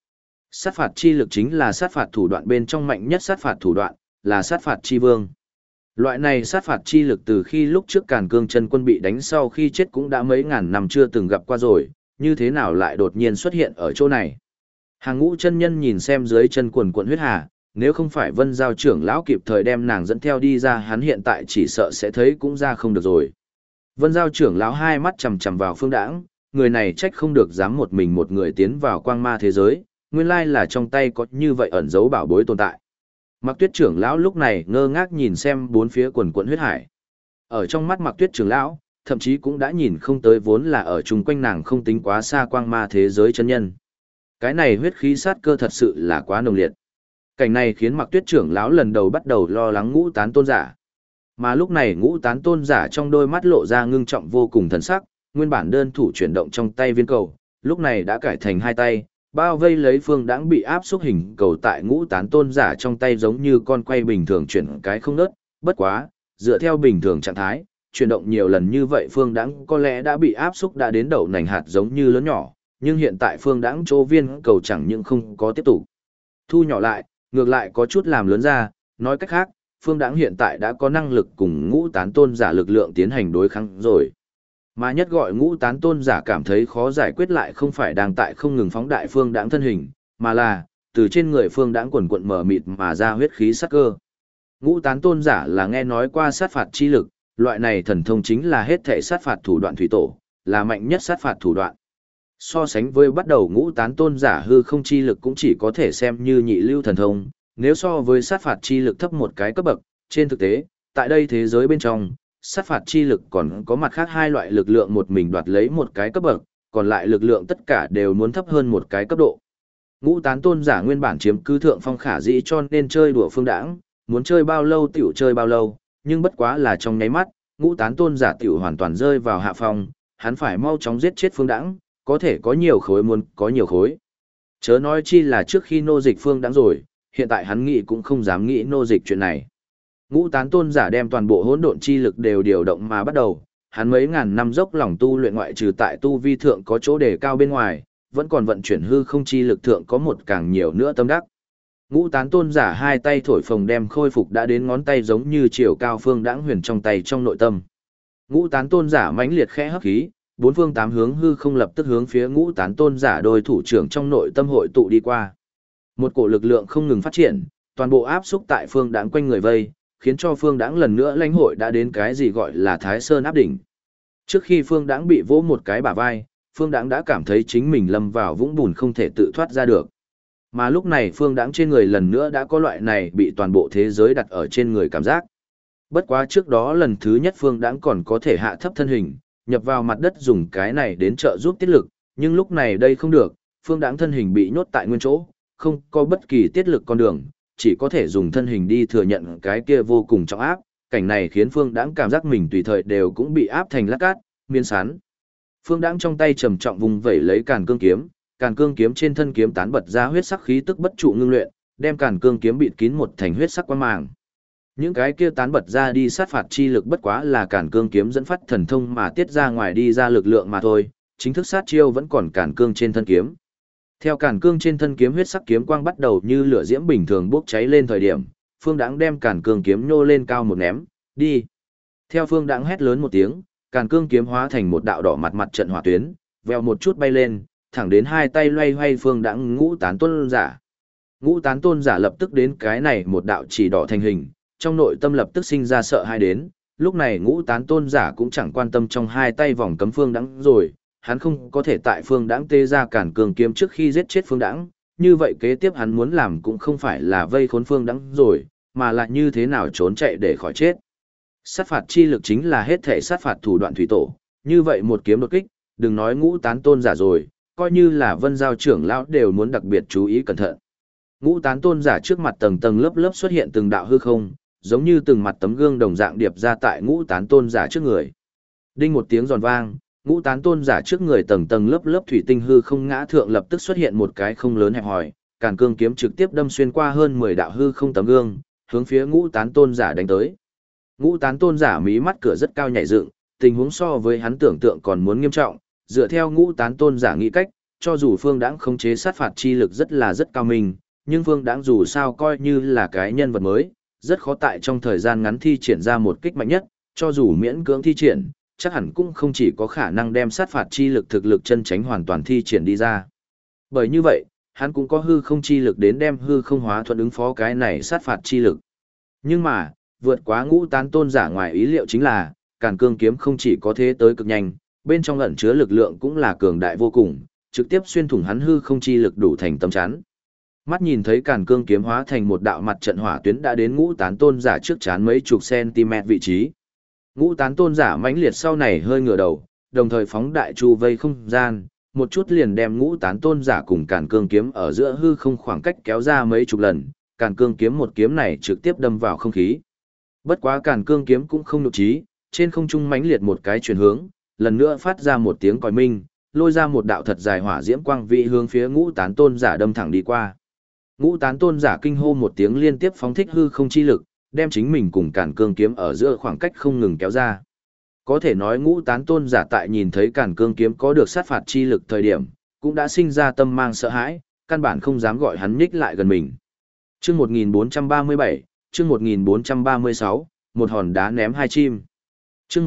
Speaker 1: Sát phạt chi lực chính là sát phạt thủ đoạn bên trong mạnh nhất sát phạt thủ đoạn, là sát phạt chi vương. Loại này sát phạt chi lực từ khi lúc trước Càn Cương chân quân bị đánh sau khi chết cũng đã mấy ngàn năm chưa từng gặp qua rồi, như thế nào lại đột nhiên xuất hiện ở chỗ này. Hàng Ngũ chân nhân nhìn xem dưới chân quần quận huyết hà, nếu không phải Vân Giao trưởng lão kịp thời đem nàng dẫn theo đi ra, hắn hiện tại chỉ sợ sẽ thấy cũng ra không được rồi. Vân Giao trưởng lão hai mắt chằm chằm vào Phương Đãng, người này trách không được dám một mình một người tiến vào quang ma thế giới, nguyên lai là trong tay có như vậy ẩn giấu bảo bối tồn tại. Mặc Tuyết trưởng lão lúc này ngơ ngác nhìn xem bốn phía quần quận huyết hải. Ở trong mắt Mặc Tuyết trưởng lão, thậm chí cũng đã nhìn không tới vốn là ở chung quanh nàng không tính quá xa quang ma thế giới chân nhân. Cái này huyết khí sát cơ thật sự là quá nồng liệt. Cảnh này khiến Mặc Tuyết trưởng lão lần đầu bắt đầu lo lắng Ngũ Tán tôn giả. Mà lúc này Ngũ Tán tôn giả trong đôi mắt lộ ra ngưng trọng vô cùng thần sắc, nguyên bản đơn thủ chuyển động trong tay viên cầu, lúc này đã cải thành hai tay, bao vây lấy Phương Đãng bị áp xúc hình cầu tại Ngũ Tán tôn giả trong tay giống như con quay bình thường chuyển cái không ngớt, bất quá, dựa theo bình thường trạng thái, chuyển động nhiều lần như vậy Phương Đãng có lẽ đã bị áp xúc đã đến đậu nành hạt giống như lớn nhỏ, nhưng hiện tại Phương Đãng chỗ viên cầu chẳng những không có tiếp tục thu nhỏ lại, ngược lại có chút làm lớn ra, nói cách khác, Phương Đãng hiện tại đã có năng lực cùng Ngũ Tán tôn giả lực lượng tiến hành đối kháng rồi. Mà nhất gọi Ngũ Tán tôn giả cảm thấy khó giải quyết lại không phải đang tại không ngừng phóng đại Phương Đãng thân hình, mà là từ trên người Phương Đãng quần quận mở mịt mà ra huyết khí sát cơ. Ngũ Tán tôn giả là nghe nói qua sát phạt chi lực, loại này thần thông chính là hết thể sát phạt thủ đoạn thủy tổ, là mạnh nhất sát phạt thủ đoạn. So sánh với bắt đầu Ngũ Tán tôn giả hư không chi lực cũng chỉ có thể xem như nhị lưu thần thông, nếu so với sát phạt chi lực thấp một cái cấp bậc, trên thực tế, tại đây thế giới bên trong, sát phạt chi lực còn có mặt khác hai loại lực lượng một mình đoạt lấy một cái cấp bậc, còn lại lực lượng tất cả đều muốn thấp hơn một cái cấp độ. Ngũ Tán tôn giả nguyên bản chiếm cứ thượng phong khả dĩ cho nên chơi đùa Phương Đãng, muốn chơi bao lâu tiểu chơi bao lâu, nhưng bất quá là trong nháy mắt, Ngũ Tán tôn giả tiểu hoàn toàn rơi vào hạ phong, hắn phải mau chóng giết chết Phương Đãng, có thể có nhiều khối muốn có nhiều khối. Chớ nói chi là trước khi nô dịch Phương Đãng rồi, hiện tại hắn nghĩ cũng không dám nghĩ nô dịch chuyện này. Ngũ Tán tôn giả đem toàn bộ hỗn độn chi lực đều điều động mà bắt đầu, hắn mấy ngàn năm dốc lòng tu luyện ngoại trừ tại tu vi thượng có chỗ đề cao bên ngoài, vẫn còn vận chuyển hư không chi lực thượng có một càng nhiều nữa tâm đắc. Ngũ Tán tôn giả hai tay thổi phồng đem khôi phục đã đến ngón tay giống như chiều cao Phương Đãng huyền trong tay trong nội tâm. Ngũ Tán tôn giả mãnh liệt khẽ hấp khí, bốn phương tám hướng hư không lập tức hướng phía Ngũ Tán tôn giả đôi thủ trưởng trong nội tâm hội tụ đi qua. Một cổ lực lượng không ngừng phát triển, toàn bộ áp xúc tại Phương Đãng quanh người vây, khiến cho Phương Đãng lần nữa lãnh hội đã đến cái gì gọi là Thái Sơn áp đỉnh. Trước khi Phương Đãng bị vỗ một cái bả vai, Phương Đãng đã cảm thấy chính mình lâm vào vũng bùn không thể tự thoát ra được. Mà lúc này Phương Đãng trên người lần nữa đã có loại này bị toàn bộ thế giới đặt ở trên người cảm giác. Bất quá trước đó lần thứ nhất Phương Đãng còn có thể hạ thấp thân hình, nhập vào mặt đất dùng cái này đến trợ giúp tiết lực, nhưng lúc này đây không được, Phương Đãng thân hình bị nhốt tại nguyên chỗ, không có bất kỳ tiết lực con đường, chỉ có thể dùng thân hình đi thừa nhận cái kia vô cùng trọng áp, cảnh này khiến Phương Đãng cảm giác mình tùy thời đều cũng bị áp thành lát cát, miên sán. Phương Đãng trong tay trầm trọng vùng vẩy lấy càn cương kiếm trên thân kiếm tán bật ra huyết sắc khí tức bất trụ ngưng luyện, đem càn cương kiếm bịt kín một thành huyết sắc quang màng. Những cái kia tán bật ra đi sát phạt chi lực bất quá là càn cương kiếm dẫn phát thần thông mà tiết ra ngoài đi ra lực lượng mà thôi, chính thức sát chiêu vẫn còn càn cương trên thân kiếm. Theo càn cương trên thân kiếm huyết sắc kiếm quang bắt đầu như lửa diễm bình thường bốc cháy lên thời điểm, Phương Đãng đem càn cương kiếm nhô lên cao một ném, đi. Theo Phương Đãng hét lớn một tiếng, càn cương kiếm hóa thành một đạo đỏ mặt mặt trận hỏa tuyến, vèo một chút bay lên, thẳng đến hai tay loay hoay Phương Đãng Ngũ Tán tôn giả. Ngũ Tán tôn giả lập tức đến cái này một đạo chỉ đỏ thành hình, trong nội tâm lập tức sinh ra sợ hãi đến, lúc này Ngũ Tán tôn giả cũng chẳng quan tâm trong hai tay vòng cấm Phương Đãng rồi, hắn không có thể tại Phương Đãng tê ra cản cường kiếm trước khi giết chết Phương Đãng, như vậy kế tiếp hắn muốn làm cũng không phải là vây khốn Phương Đãng rồi, mà là như thế nào trốn chạy để khỏi chết. Sát phạt chi lực chính là hết thể sát phạt thủ đoạn thủy tổ, như vậy một kiếm đột kích, đừng nói Ngũ Tán tôn giả rồi, coi như là Vân Giao trưởng lão đều muốn đặc biệt chú ý cẩn thận. Ngũ Tán tôn giả trước mặt tầng tầng lớp lớp xuất hiện từng đạo hư không, giống như từng mặt tấm gương đồng dạng điệp ra tại Ngũ Tán tôn giả trước người. Đinh một tiếng giòn vang, Ngũ Tán tôn giả trước người tầng tầng lớp lớp thủy tinh hư không ngã thượng lập tức xuất hiện một cái không lớn hẹp hòi, càn cương kiếm trực tiếp đâm xuyên qua hơn 10 đạo hư không tấm gương, hướng phía Ngũ Tán tôn giả đánh tới. Ngũ Tán tôn giả mí mắt cửa rất cao nhảy dựng, tình huống so với hắn tưởng tượng còn muốn nghiêm trọng, dựa theo Ngũ Tán tôn giả nghĩ cách, cho dù Phương Đãng khống chế sát phạt chi lực rất cao minh, nhưng Phương Đãng dù sao coi như là cái nhân vật mới, rất khó tại trong thời gian ngắn thi triển ra một kích mạnh nhất, cho dù miễn cưỡng thi triển, chắc hẳn cũng không chỉ có khả năng đem sát phạt chi lực thực lực chân tránh hoàn toàn thi triển đi ra. Bởi như vậy, hắn cũng có hư không chi lực đến đem hư không hóa thuận ứng phó cái này sát phạt chi lực. Nhưng mà, vượt quá Ngũ Tán Tôn giả ngoài ý liệu chính là, Càn Cương kiếm không chỉ có thế tới cực nhanh, bên trong ẩn chứa lực lượng cũng là cường đại vô cùng, trực tiếp xuyên thủng hắn hư không chi lực đủ thành tấm chắn. Mắt nhìn thấy Càn Cương kiếm hóa thành một đạo mặt trận hỏa tuyến đã đến Ngũ Tán Tôn giả trước chán mấy chục cm vị trí. Ngũ Tán Tôn giả mãnh liệt sau này hơi ngửa đầu, đồng thời phóng đại chu vây không gian, một chút liền đem Ngũ Tán Tôn giả cùng Càn Cương kiếm ở giữa hư không khoảng cách kéo ra mấy chục lần, Càn Cương kiếm một kiếm này trực tiếp đâm vào không khí. Bất quá Càn Cương kiếm cũng không nhục trí, trên không trung mãnh liệt một cái chuyển hướng, lần nữa phát ra một tiếng còi minh, lôi ra một đạo thật dài hỏa diễm quang vị hướng phía Ngũ Tán Tôn giả đâm thẳng đi qua. Ngũ Tán Tôn giả kinh hô một tiếng liên tiếp phóng thích hư không chi lực, đem chính mình cùng Càn Cương kiếm ở giữa khoảng cách không ngừng kéo ra. Có thể nói Ngũ Tán Tôn giả tại nhìn thấy Càn Cương kiếm có được sát phạt chi lực thời điểm, cũng đã sinh ra tâm mang sợ hãi, căn bản không dám gọi hắn nhích lại gần mình. Chương 1437, chương 1436, một hòn đá ném hai chim. Chương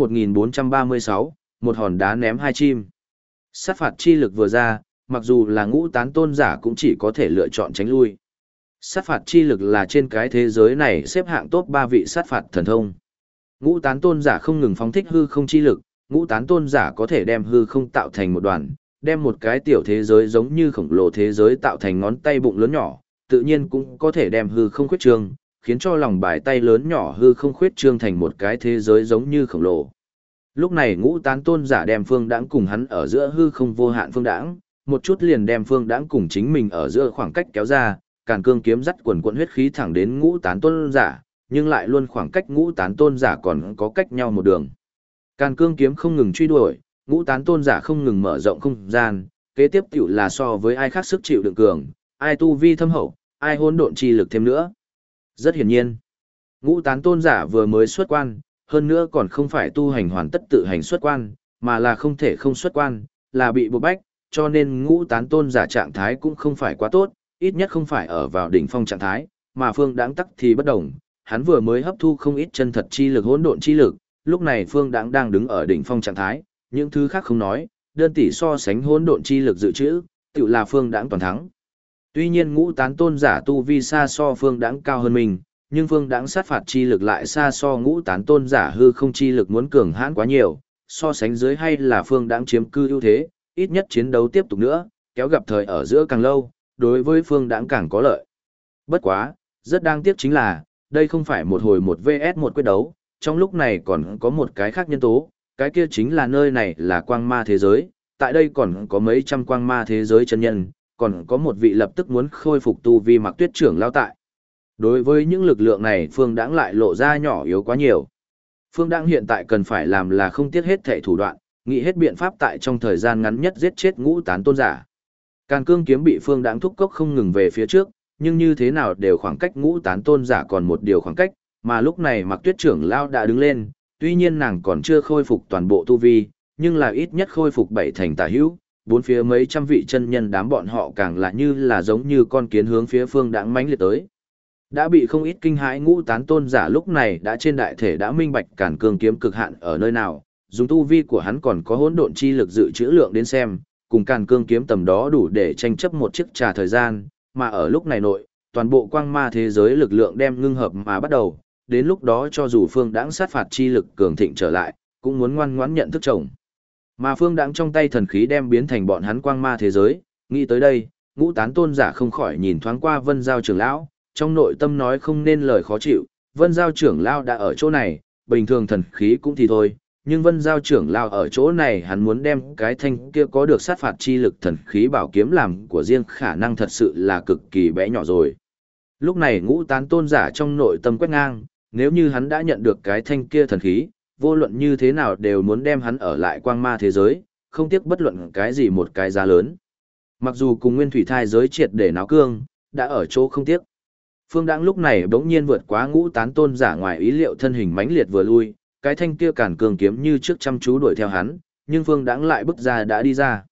Speaker 1: 1436, một hòn đá ném hai chim. Sát phạt chi lực vừa ra, mặc dù là Ngũ Tán Tôn giả cũng chỉ có thể lựa chọn tránh lui. Sát phạt chi lực là trên cái thế giới này xếp hạng top 3 vị sát phạt thần thông. Ngũ Tán Tôn giả không ngừng phóng thích hư không chi lực, Ngũ Tán Tôn giả có thể đem hư không tạo thành một đoàn, đem một cái tiểu thế giới giống như khổng lồ thế giới tạo thành ngón tay bụng lớn nhỏ, tự nhiên cũng có thể đem hư không khuyết trương, khiến cho lòng bài tay lớn nhỏ hư không khuyết trương thành một cái thế giới giống như khổng lồ. Lúc này Ngũ Tán Tôn giả đem Phương Đãng cùng hắn ở giữa hư không vô hạn Phương Đãng, một chút liền đem Phương Đãng cùng chính mình ở giữa khoảng cách kéo ra, Càn Cương kiếm dắt quần quần huyết khí thẳng đến Ngũ Tán Tôn giả, nhưng lại luôn khoảng cách Ngũ Tán Tôn giả còn có cách nhau một đường. Càn Cương kiếm không ngừng truy đuổi, Ngũ Tán Tôn giả không ngừng mở rộng không gian, kế tiếp tiểu là so với ai khác sức chịu đựng cường, ai tu vi thâm hậu, ai hỗn độn chi lực thêm nữa. Rất hiển nhiên, Ngũ Tán Tôn giả vừa mới xuất quan, hơn nữa còn không phải tu hành hoàn tất tự hành xuất quan, mà là không thể không xuất quan, là bị buộc bách, cho nên Ngũ Tán Tôn giả trạng thái cũng không phải quá tốt, ít nhất không phải ở vào đỉnh phong trạng thái, mà Phương Đãng tắc thì bất đồng, hắn vừa mới hấp thu không ít chân thật chi lực hỗn độn chi lực, lúc này Phương Đãng đang đứng ở đỉnh phong trạng thái, những thứ khác không nói, đơn tỷ so sánh hỗn độn chi lực dự trữ, tự là Phương Đãng toàn thắng. Tuy nhiên Ngũ Tán Tôn giả tu vi xa so Phương Đãng cao hơn mình, nhưng Phương Đãng sát phạt chi lực lại xa so Ngũ Tán Tôn giả hư không chi lực muốn cường hãn quá nhiều, so sánh dưới hay là Phương Đãng chiếm cư ưu thế, ít nhất chiến đấu tiếp tục nữa, kéo gặp thời ở giữa càng lâu, đối với Phương Đãng càng có lợi. Bất quá, rất đáng tiếc chính là, đây không phải một hồi một vs một quyết đấu, trong lúc này còn có một cái khác nhân tố, cái kia chính là nơi này là quang ma thế giới, tại đây còn có mấy trăm quang ma thế giới chân nhân, còn có một vị lập tức muốn khôi phục tu vi Mặc Tuyết trưởng lao tại. Đối với những lực lượng này Phương Đãng lại lộ ra nhỏ yếu quá nhiều. Phương Đãng hiện tại cần phải làm là không tiếc hết thảy thủ đoạn, nghĩ hết biện pháp tại trong thời gian ngắn nhất giết chết Ngũ Tán Tôn giả. Càn Cương kiếm bị Phương Đãng thúc cốc không ngừng về phía trước, nhưng như thế nào đều khoảng cách Ngũ Tán Tôn giả còn một điều khoảng cách, mà lúc này Mặc Tuyết trưởng lao đã đứng lên, tuy nhiên nàng còn chưa khôi phục toàn bộ tu vi, nhưng là ít nhất khôi phục 7 thành tả hữu, bốn phía mấy trăm vị chân nhân đám bọn họ càng là như là giống như con kiến hướng phía Phương Đãng mãnh liệt tới. Đã bị không ít kinh hãi Ngũ Tán Tôn giả lúc này đã trên đại thể đã minh bạch Càn Cương kiếm cực hạn ở nơi nào, dùng tu vi của hắn còn có hỗn độn chi lực dự trữ lượng đến xem, cùng Càn Cương kiếm tầm đó đủ để tranh chấp một chiếc trà thời gian, mà ở lúc này nội, toàn bộ quang ma thế giới lực lượng đem ngưng hợp mà bắt đầu, đến lúc đó cho dù Phương Đãng sát phạt chi lực cường thịnh trở lại, cũng muốn ngoan ngoãn nhận thức chồng. Mà Phương Đãng trong tay thần khí đem biến thành bọn hắn quang ma thế giới, nghĩ tới đây, Ngũ Tán Tôn giả không khỏi nhìn thoáng qua Vân Giao trưởng lão, trong nội tâm nói không nên lời khó chịu, Vân Giao trưởng lão đã ở chỗ này, bình thường thần khí cũng thì thôi, nhưng Vân Giao trưởng lão ở chỗ này hắn muốn đem cái thanh kia có được sát phạt chi lực thần khí bảo kiếm làm của riêng khả năng thật sự là cực kỳ bé nhỏ rồi. Lúc này Ngũ Tán Tôn giả trong nội tâm quét ngang, nếu như hắn đã nhận được cái thanh kia thần khí, vô luận như thế nào đều muốn đem hắn ở lại quang ma thế giới, không tiếc bất luận cái gì một cái giá lớn. Mặc dù cùng nguyên thủy thai giới triệt để náo cương, đã ở chỗ không tiếc. Phương Đãng lúc này bỗng nhiên vượt quá Ngũ Tán Tôn giả ngoài ý liệu thân hình mãnh liệt vừa lui, cái thanh kia Càn Cương kiếm như trước chăm chú đuổi theo hắn, nhưng Phương Đãng lại bước ra đã đi ra.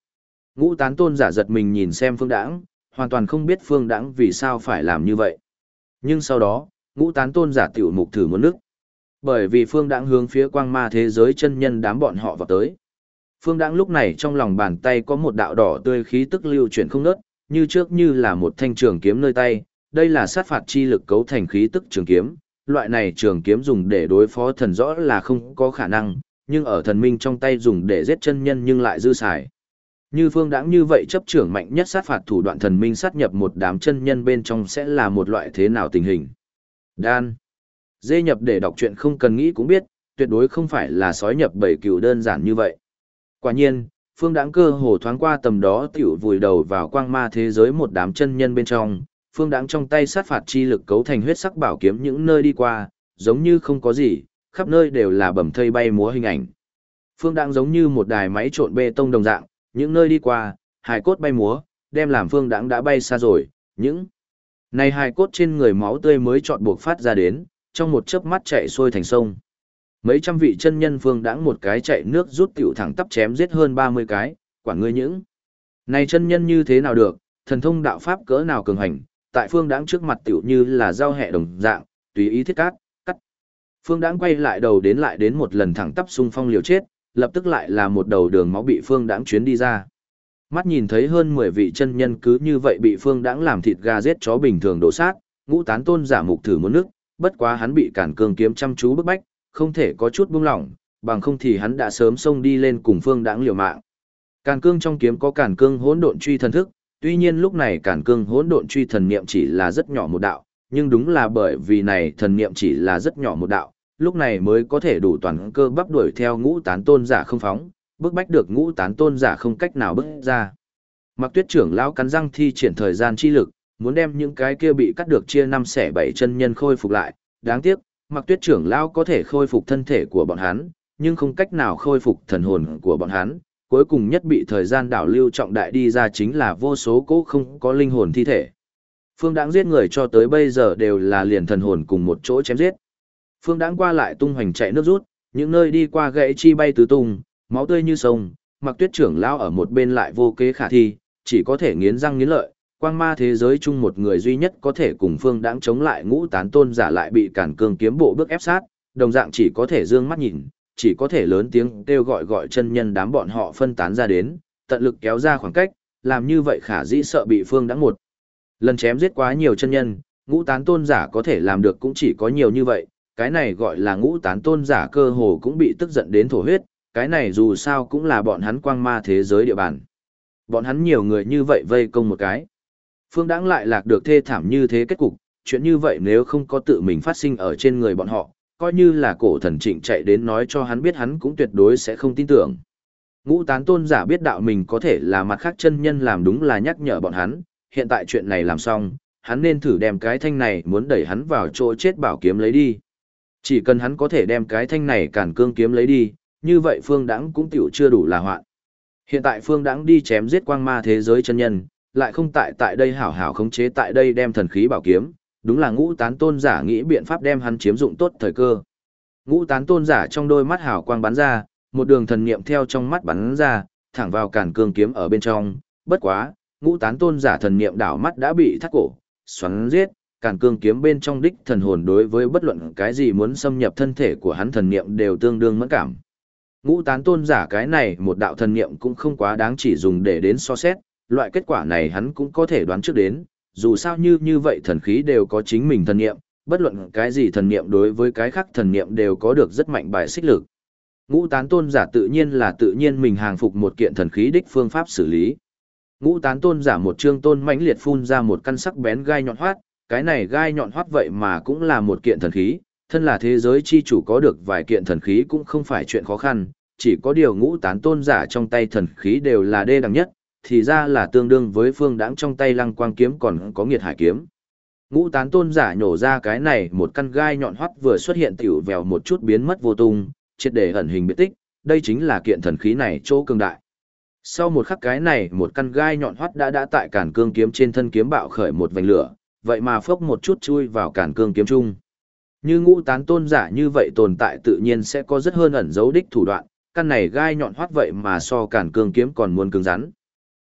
Speaker 1: Ngũ tán tôn giả giật mình nhìn xem Phương Đãng, hoàn toàn không biết Phương Đãng vì sao phải làm như vậy. Nhưng sau đó, ngũ tán tôn giả tiểu mục thử muốn nước. Bởi vì Phương Đãng hướng phía quang ma thế giới chân nhân đám bọn họ vào tới. Phương Đãng lúc này trong lòng bàn tay có một đạo đỏ tươi khí tức lưu chuyển không ngớt, như trước như là một thanh trường kiếm nơi tay, đây là sát phạt chi lực cấu thành khí tức trường kiếm, loại này trường kiếm dùng để đối phó thần rõ là không có khả năng, nhưng ở thần minh trong tay dùng để giết chân nhân nhưng lại dư xài. Như Phương Đãng như vậy chấp trưởng mạnh nhất sát phạt thủ đoạn thần minh sát nhập một đám chân nhân bên trong sẽ là một loại thế nào tình hình. Đan. Dê nhập để đọc truyện không cần nghĩ cũng biết, tuyệt đối không phải là sói nhập bảy cừu đơn giản như vậy. Quả nhiên, Phương Đãng cơ hồ thoáng qua tầm đó tiểu vùi đầu vào quang ma thế giới một đám chân nhân bên trong, Phương Đãng trong tay sát phạt chi lực cấu thành huyết sắc bảo kiếm những nơi đi qua, giống như không có gì, khắp nơi đều là bầm thây bay múa hình ảnh. Phương Đãng giống như một đài máy trộn bê tông đồng dạng, những nơi đi qua, hài cốt bay múa, đem làm Phương Đãng đã bay xa rồi, những này hài cốt trên người máu tươi mới chọn buộc phát ra đến, trong một chớp mắt chạy xuôi thành sông. Mấy trăm vị chân nhân Phương Đãng một cái chạy nước rút tiểu thẳng tắp chém giết hơn 30 cái, quản ngươi những này chân nhân như thế nào được, thần thông đạo pháp cỡ nào cường hành, tại Phương Đãng trước mặt tiểu như là dao hẹ đồng dạng, tùy ý thiết cắt. Phương Đãng quay lại đầu đến một lần thẳng tắp xung phong liều chết, lập tức lại là một đầu đường máu bị Phương Đãng chuyến đi ra. Mắt nhìn thấy hơn 10 vị chân nhân cứ như vậy bị Phương Đãng làm thịt gà giết chó bình thường đổ sát, ngũ tán tôn giả mục thử muốn nước, bất quá hắn bị cản cương kiếm chăm chú bức bách, không thể có chút buông lỏng, bằng không thì hắn đã sớm xông đi lên cùng Phương Đãng liều mạng. Càn cương trong kiếm có càn cương hỗn độn truy thần thức, tuy nhiên lúc này càn cương hỗn độn truy thần niệm chỉ là rất nhỏ một đạo, nhưng đúng là bởi vì này thần niệm chỉ là rất nhỏ một đạo, lúc này mới có thể đủ toàn cơ bắp đuổi theo ngũ tán tôn giả không phóng, bức bách được ngũ tán tôn giả không cách nào bước ra. Mặc Tuyết trưởng lão cắn răng thi triển thời gian chi lực, muốn đem những cái kia bị cắt được chia 5 xẻ 7 chân nhân khôi phục lại, đáng tiếc, Mặc Tuyết trưởng lão có thể khôi phục thân thể của bọn hắn, nhưng không cách nào khôi phục thần hồn của bọn hắn, cuối cùng nhất bị thời gian đảo lưu trọng đại đi ra chính là vô số cỗ không có linh hồn thi thể. Phương Đãng giết người cho tới bây giờ đều là liền thần hồn cùng một chỗ chém giết. Phương Đãng qua lại tung hoành chạy nước rút, những nơi đi qua gãy chi bay tứ tung, máu tươi như sông, Mặc Tuyết trưởng lão ở một bên lại vô kế khả thi, chỉ có thể nghiến răng nghiến lợi, quang ma thế giới chung một người duy nhất có thể cùng Phương Đãng chống lại ngũ tán tôn giả lại bị cản cương kiếm bộ bước ép sát, đồng dạng chỉ có thể dương mắt nhìn, chỉ có thể lớn tiếng kêu gọi chân nhân đám bọn họ phân tán ra đến, tận lực kéo ra khoảng cách, làm như vậy khả dĩ sợ bị Phương Đãng một lần chém giết quá nhiều chân nhân, ngũ tán tôn giả có thể làm được cũng chỉ có nhiều như vậy, cái này gọi là ngũ tán tôn giả cơ hồ cũng bị tức giận đến thổ huyết, cái này dù sao cũng là bọn hắn quang ma thế giới địa bàn. Bọn hắn nhiều người như vậy vây công một cái. Phương Đãng lại lạc được thê thảm như thế kết cục, chuyện như vậy nếu không có tự mình phát sinh ở trên người bọn họ, coi như là cổ thần Trịnh chạy đến nói cho hắn biết hắn cũng tuyệt đối sẽ không tin tưởng. Ngũ tán tôn giả biết đạo mình có thể là mặt khác chân nhân làm đúng là nhắc nhở bọn hắn, hiện tại chuyện này làm xong, hắn nên thử đem cái thanh này muốn đẩy hắn vào chỗ chết bảo kiếm lấy đi. Chỉ cần hắn có thể đem cái thanh này cản cương kiếm lấy đi, như vậy Phương Đãng cũng tiểu chưa đủ là hoạn. Hiện tại Phương Đãng đi chém giết quang ma thế giới chân nhân, lại không tại đây hảo hảo khống chế tại đây đem thần khí bảo kiếm, đúng là ngũ tán tôn giả nghĩ biện pháp đem hắn chiếm dụng tốt thời cơ. Ngũ tán tôn giả trong đôi mắt hào quang bắn ra, một đường thần niệm theo trong mắt bắn ra, thẳng vào cản cương kiếm ở bên trong, bất quá, ngũ tán tôn giả thần niệm đảo mắt đã bị thắt cổ, xoắn giết, cản cương kiếm bên trong đích thần hồn đối với bất luận cái gì muốn xâm nhập thân thể của hắn thần niệm đều tương đương mẫn cảm. Ngũ tán tôn giả cái này một đạo thần niệm cũng không quá đáng chỉ dùng để đến so xét, loại kết quả này hắn cũng có thể đoán trước đến, dù sao như vậy thần khí đều có chính mình thần niệm, bất luận cái gì thần niệm đối với cái khác thần niệm đều có được rất mạnh bài xích lực. Ngũ tán tôn giả tự nhiên mình hàng phục một kiện thần khí đích phương pháp xử lý. Ngũ tán tôn giả một trương tôn mãnh liệt phun ra một căn sắc bén gai nhọn hoắt, cái này gai nhọn hoắt vậy mà cũng là một kiện thần khí, thân là thế giới chi chủ có được vài kiện thần khí cũng không phải chuyện khó khăn, chỉ có điều ngũ tán tôn giả trong tay thần khí đều là đê đẳng nhất, thì ra là tương đương với Phương Đãng trong tay lăng quang kiếm còn có nghiệt hải kiếm. Ngũ tán tôn giả nhổ ra cái này một căn gai nhọn hoắt vừa xuất hiện tiểu vèo một chút biến mất vô tung, triệt để ẩn hình biệt tích, đây chính là kiện thần khí này chỗ cường đại. Sau một khắc cái này một căn gai nhọn hoắt đã tại cản cương kiếm trên thân kiếm bạo khởi một vành lửa, vậy mà phốc một chút chui vào cản cương kiếm chung. Như ngũ tán tôn giả như vậy tồn tại tự nhiên sẽ có rất hơn ẩn dấu đích thủ đoạn, căn này gai nhọn hoắt vậy mà so cản cương kiếm còn muốn cứng rắn.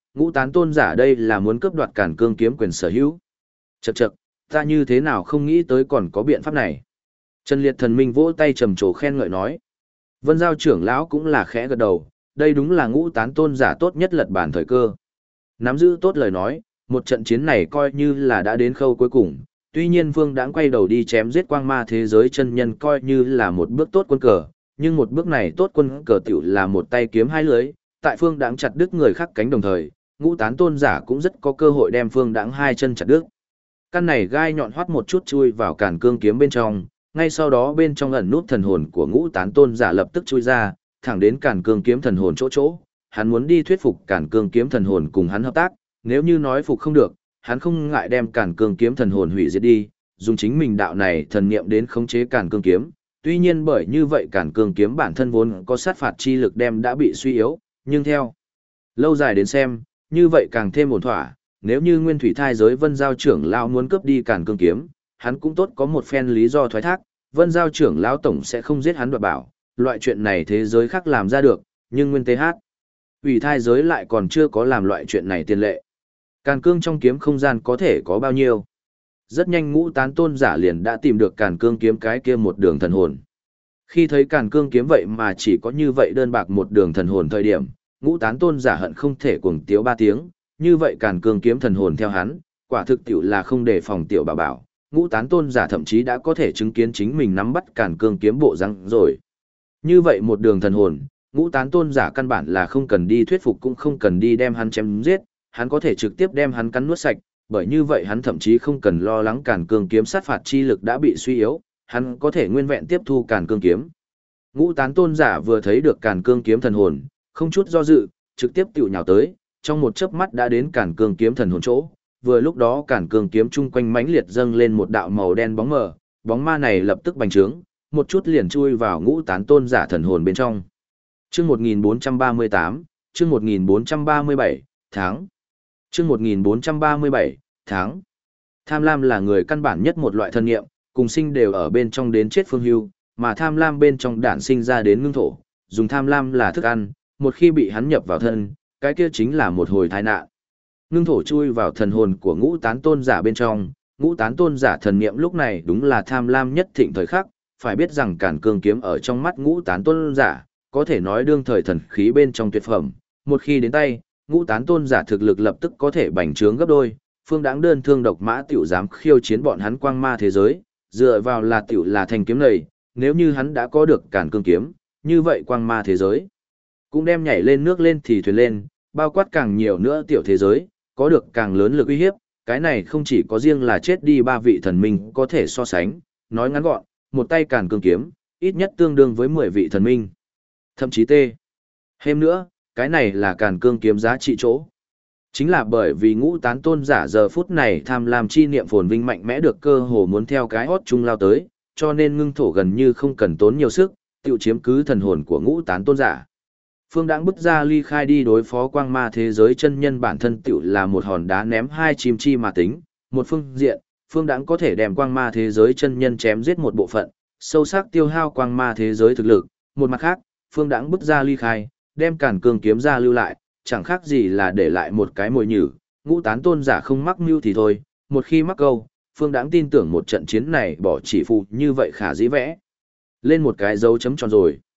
Speaker 1: ngũ tán tôn giả đây là muốn cướp đoạt Càn Cương kiếm quyền sở hữu. Chậc chậc, ta như thế nào không nghĩ tới còn có biện pháp này. Trần Liệt Thần Minh vỗ tay trầm trồ khen ngợi nói. Vân Giao trưởng lão cũng là khẽ gật đầu, đây đúng là ngũ tán tôn giả tốt nhất lật bản thời cơ. Nắm giữ tốt lời nói, một trận chiến này coi như là đã đến khâu cuối cùng, tuy nhiên Vương Đãng quay đầu đi chém giết quang ma thế giới chân nhân coi như là một bước tốt quân cờ, nhưng một bước này tốt quân cờ tiểu là một tay kiếm hai lưới, tại Vương Đãng chặt đứt người khác cánh đồng thời, ngũ tán tôn giả cũng rất có cơ hội đem Vương Đãng hai chân chặt đứt. Căn này gai nhọn hoắt một chút chui vào Càn Cương kiếm bên trong, ngay sau đó bên trong ẩn nút thần hồn của ngũ tán tôn giả lập tức chui ra, thẳng đến Càn Cương kiếm thần hồn chỗ, hắn muốn đi thuyết phục Càn Cương kiếm thần hồn cùng hắn hợp tác, nếu như nói phục không được, hắn không ngại đem Càn Cương kiếm thần hồn hủy diệt đi, dùng chính mình đạo này thần niệm đến khống chế Càn Cương kiếm. Tuy nhiên bởi như vậy Càn Cương kiếm bản thân vốn có sát phạt chi lực đem đã bị suy yếu, nhưng theo lâu dài đến xem, như vậy càng thêm ổn thỏa, nếu như Nguyên Thủy Thai giới Vân Giao trưởng lão muốn cướp đi Càn Cương kiếm, hắn cũng tốt có một phen lý do thoái thác, Vân Giao trưởng lão tổng sẽ không giết hắn đoạt bảo, loại chuyện này thế giới khác làm ra được, nhưng Nguyên TH Ủy Thai giới lại còn chưa có làm loại chuyện này tiền lệ. Càn Cương trong kiếm không gian có thể có bao nhiêu? Rất nhanh ngũ tán tôn giả liền đã tìm được Càn Cương kiếm cái kia một đường thần hồn. Khi thấy Càn Cương kiếm vậy mà chỉ có như vậy đơn bạc một đường thần hồn thời điểm, ngũ tán tôn giả hận không thể cuồng tiếu ba tiếng, như vậy Càn Cương kiếm thần hồn theo hắn, quả thực tiểu là không để phòng tiểu bảo bảo. Ngũ tán tôn giả thậm chí đã có thể chứng kiến chính mình nắm bắt Càn Cương kiếm bộ răng rồi. Như vậy một đường thần hồn, ngũ tán tôn giả căn bản là không cần đi thuyết phục cũng không cần đi đem hắn chém giết, hắn có thể trực tiếp đem hắn cắn nuốt sạch, bởi như vậy hắn thậm chí không cần lo lắng Càn Cương kiếm sát phạt chi lực đã bị suy yếu, hắn có thể nguyên vẹn tiếp thu Càn Cương kiếm. Ngũ tán tôn giả vừa thấy được Càn Cương kiếm thần hồn, không chút do dự, trực tiếp tiểu nhào tới, trong một chớp mắt đã đến Càn Cương kiếm thần hồn chỗ. Vừa lúc đó Càn Cương kiếm chung quanh mãnh liệt dâng lên một đạo màu đen bóng mờ, bóng ma này lập tức bành trướng, một chút liền chui vào ngũ tán tôn giả thần hồn bên trong. Chương 1438, chương 1437, tháng. Chương 1437, tháng. Tham lam là người căn bản nhất một loại thân nghiệm, cùng sinh đều ở bên trong đến chết phương hưu, mà tham lam bên trong đản sinh ra đến ngưng thổ, dùng tham lam là thức ăn, một khi bị hắn nhập vào thân, cái kia chính là một hồi tai nạn. Ngưng thổ chui vào thần hồn của ngũ tán tôn giả bên trong, ngũ tán tôn giả thần niệm lúc này đúng là tham lam nhất thịnh thời khắc, phải biết rằng Càn Cương kiếm ở trong mắt ngũ tán tôn giả, có thể nói đương thời thần khí bên trong tuyệt phẩm, một khi đến tay, ngũ tán tôn giả thực lực lập tức có thể bành trướng gấp đôi, Phương Đãng đơn thương độc mã tiểu dám khiêu chiến bọn hắn quang ma thế giới, dựa vào là tiểu là thanh kiếm này, nếu như hắn đã có được Càn Cương kiếm, như vậy quang ma thế giới cũng đem nhảy lên nước lên thì thuyền lên, bao quát càng nhiều nữa tiểu thế giới, có được càng lớn lực uy hiếp, cái này không chỉ có riêng là chết đi ba vị thần minh có thể so sánh, nói ngắn gọn, một tay Càn Cương kiếm, ít nhất tương đương với 10 vị thần minh. Thậm chí tê. Thêm nữa, cái này là Càn Cương kiếm giá trị chỗ. Chính là bởi vì ngũ tán tôn giả giờ phút này tham lam chi niệm phồn vinh mạnh mẽ được cơ hồ muốn theo cái hót chung lao tới, cho nên ngưng thổ gần như không cần tốn nhiều sức, tự chiếm cứ thần hồn của ngũ tán tôn giả. Phương Đãng bứt ra ly khai đi đối phó quang ma thế giới chân nhân bản thân tiểu là một hòn đá ném hai chim chi mà tính, một phương diện, Phương Đãng có thể đem quang ma thế giới chân nhân chém giết một bộ phận, sâu sắc tiêu hao quang ma thế giới thực lực, một mặt khác, Phương Đãng bứt ra ly khai, đem Càn Cương kiếm ra lưu lại, chẳng khác gì là để lại một cái mồi nhử, ngũ tán tôn giả không mắc mưu thì thôi, một khi mắc câu, Phương Đãng tin tưởng một trận chiến này bỏ chỉ phụ như vậy khả dĩ vẽ lên một cái dấu chấm tròn rồi.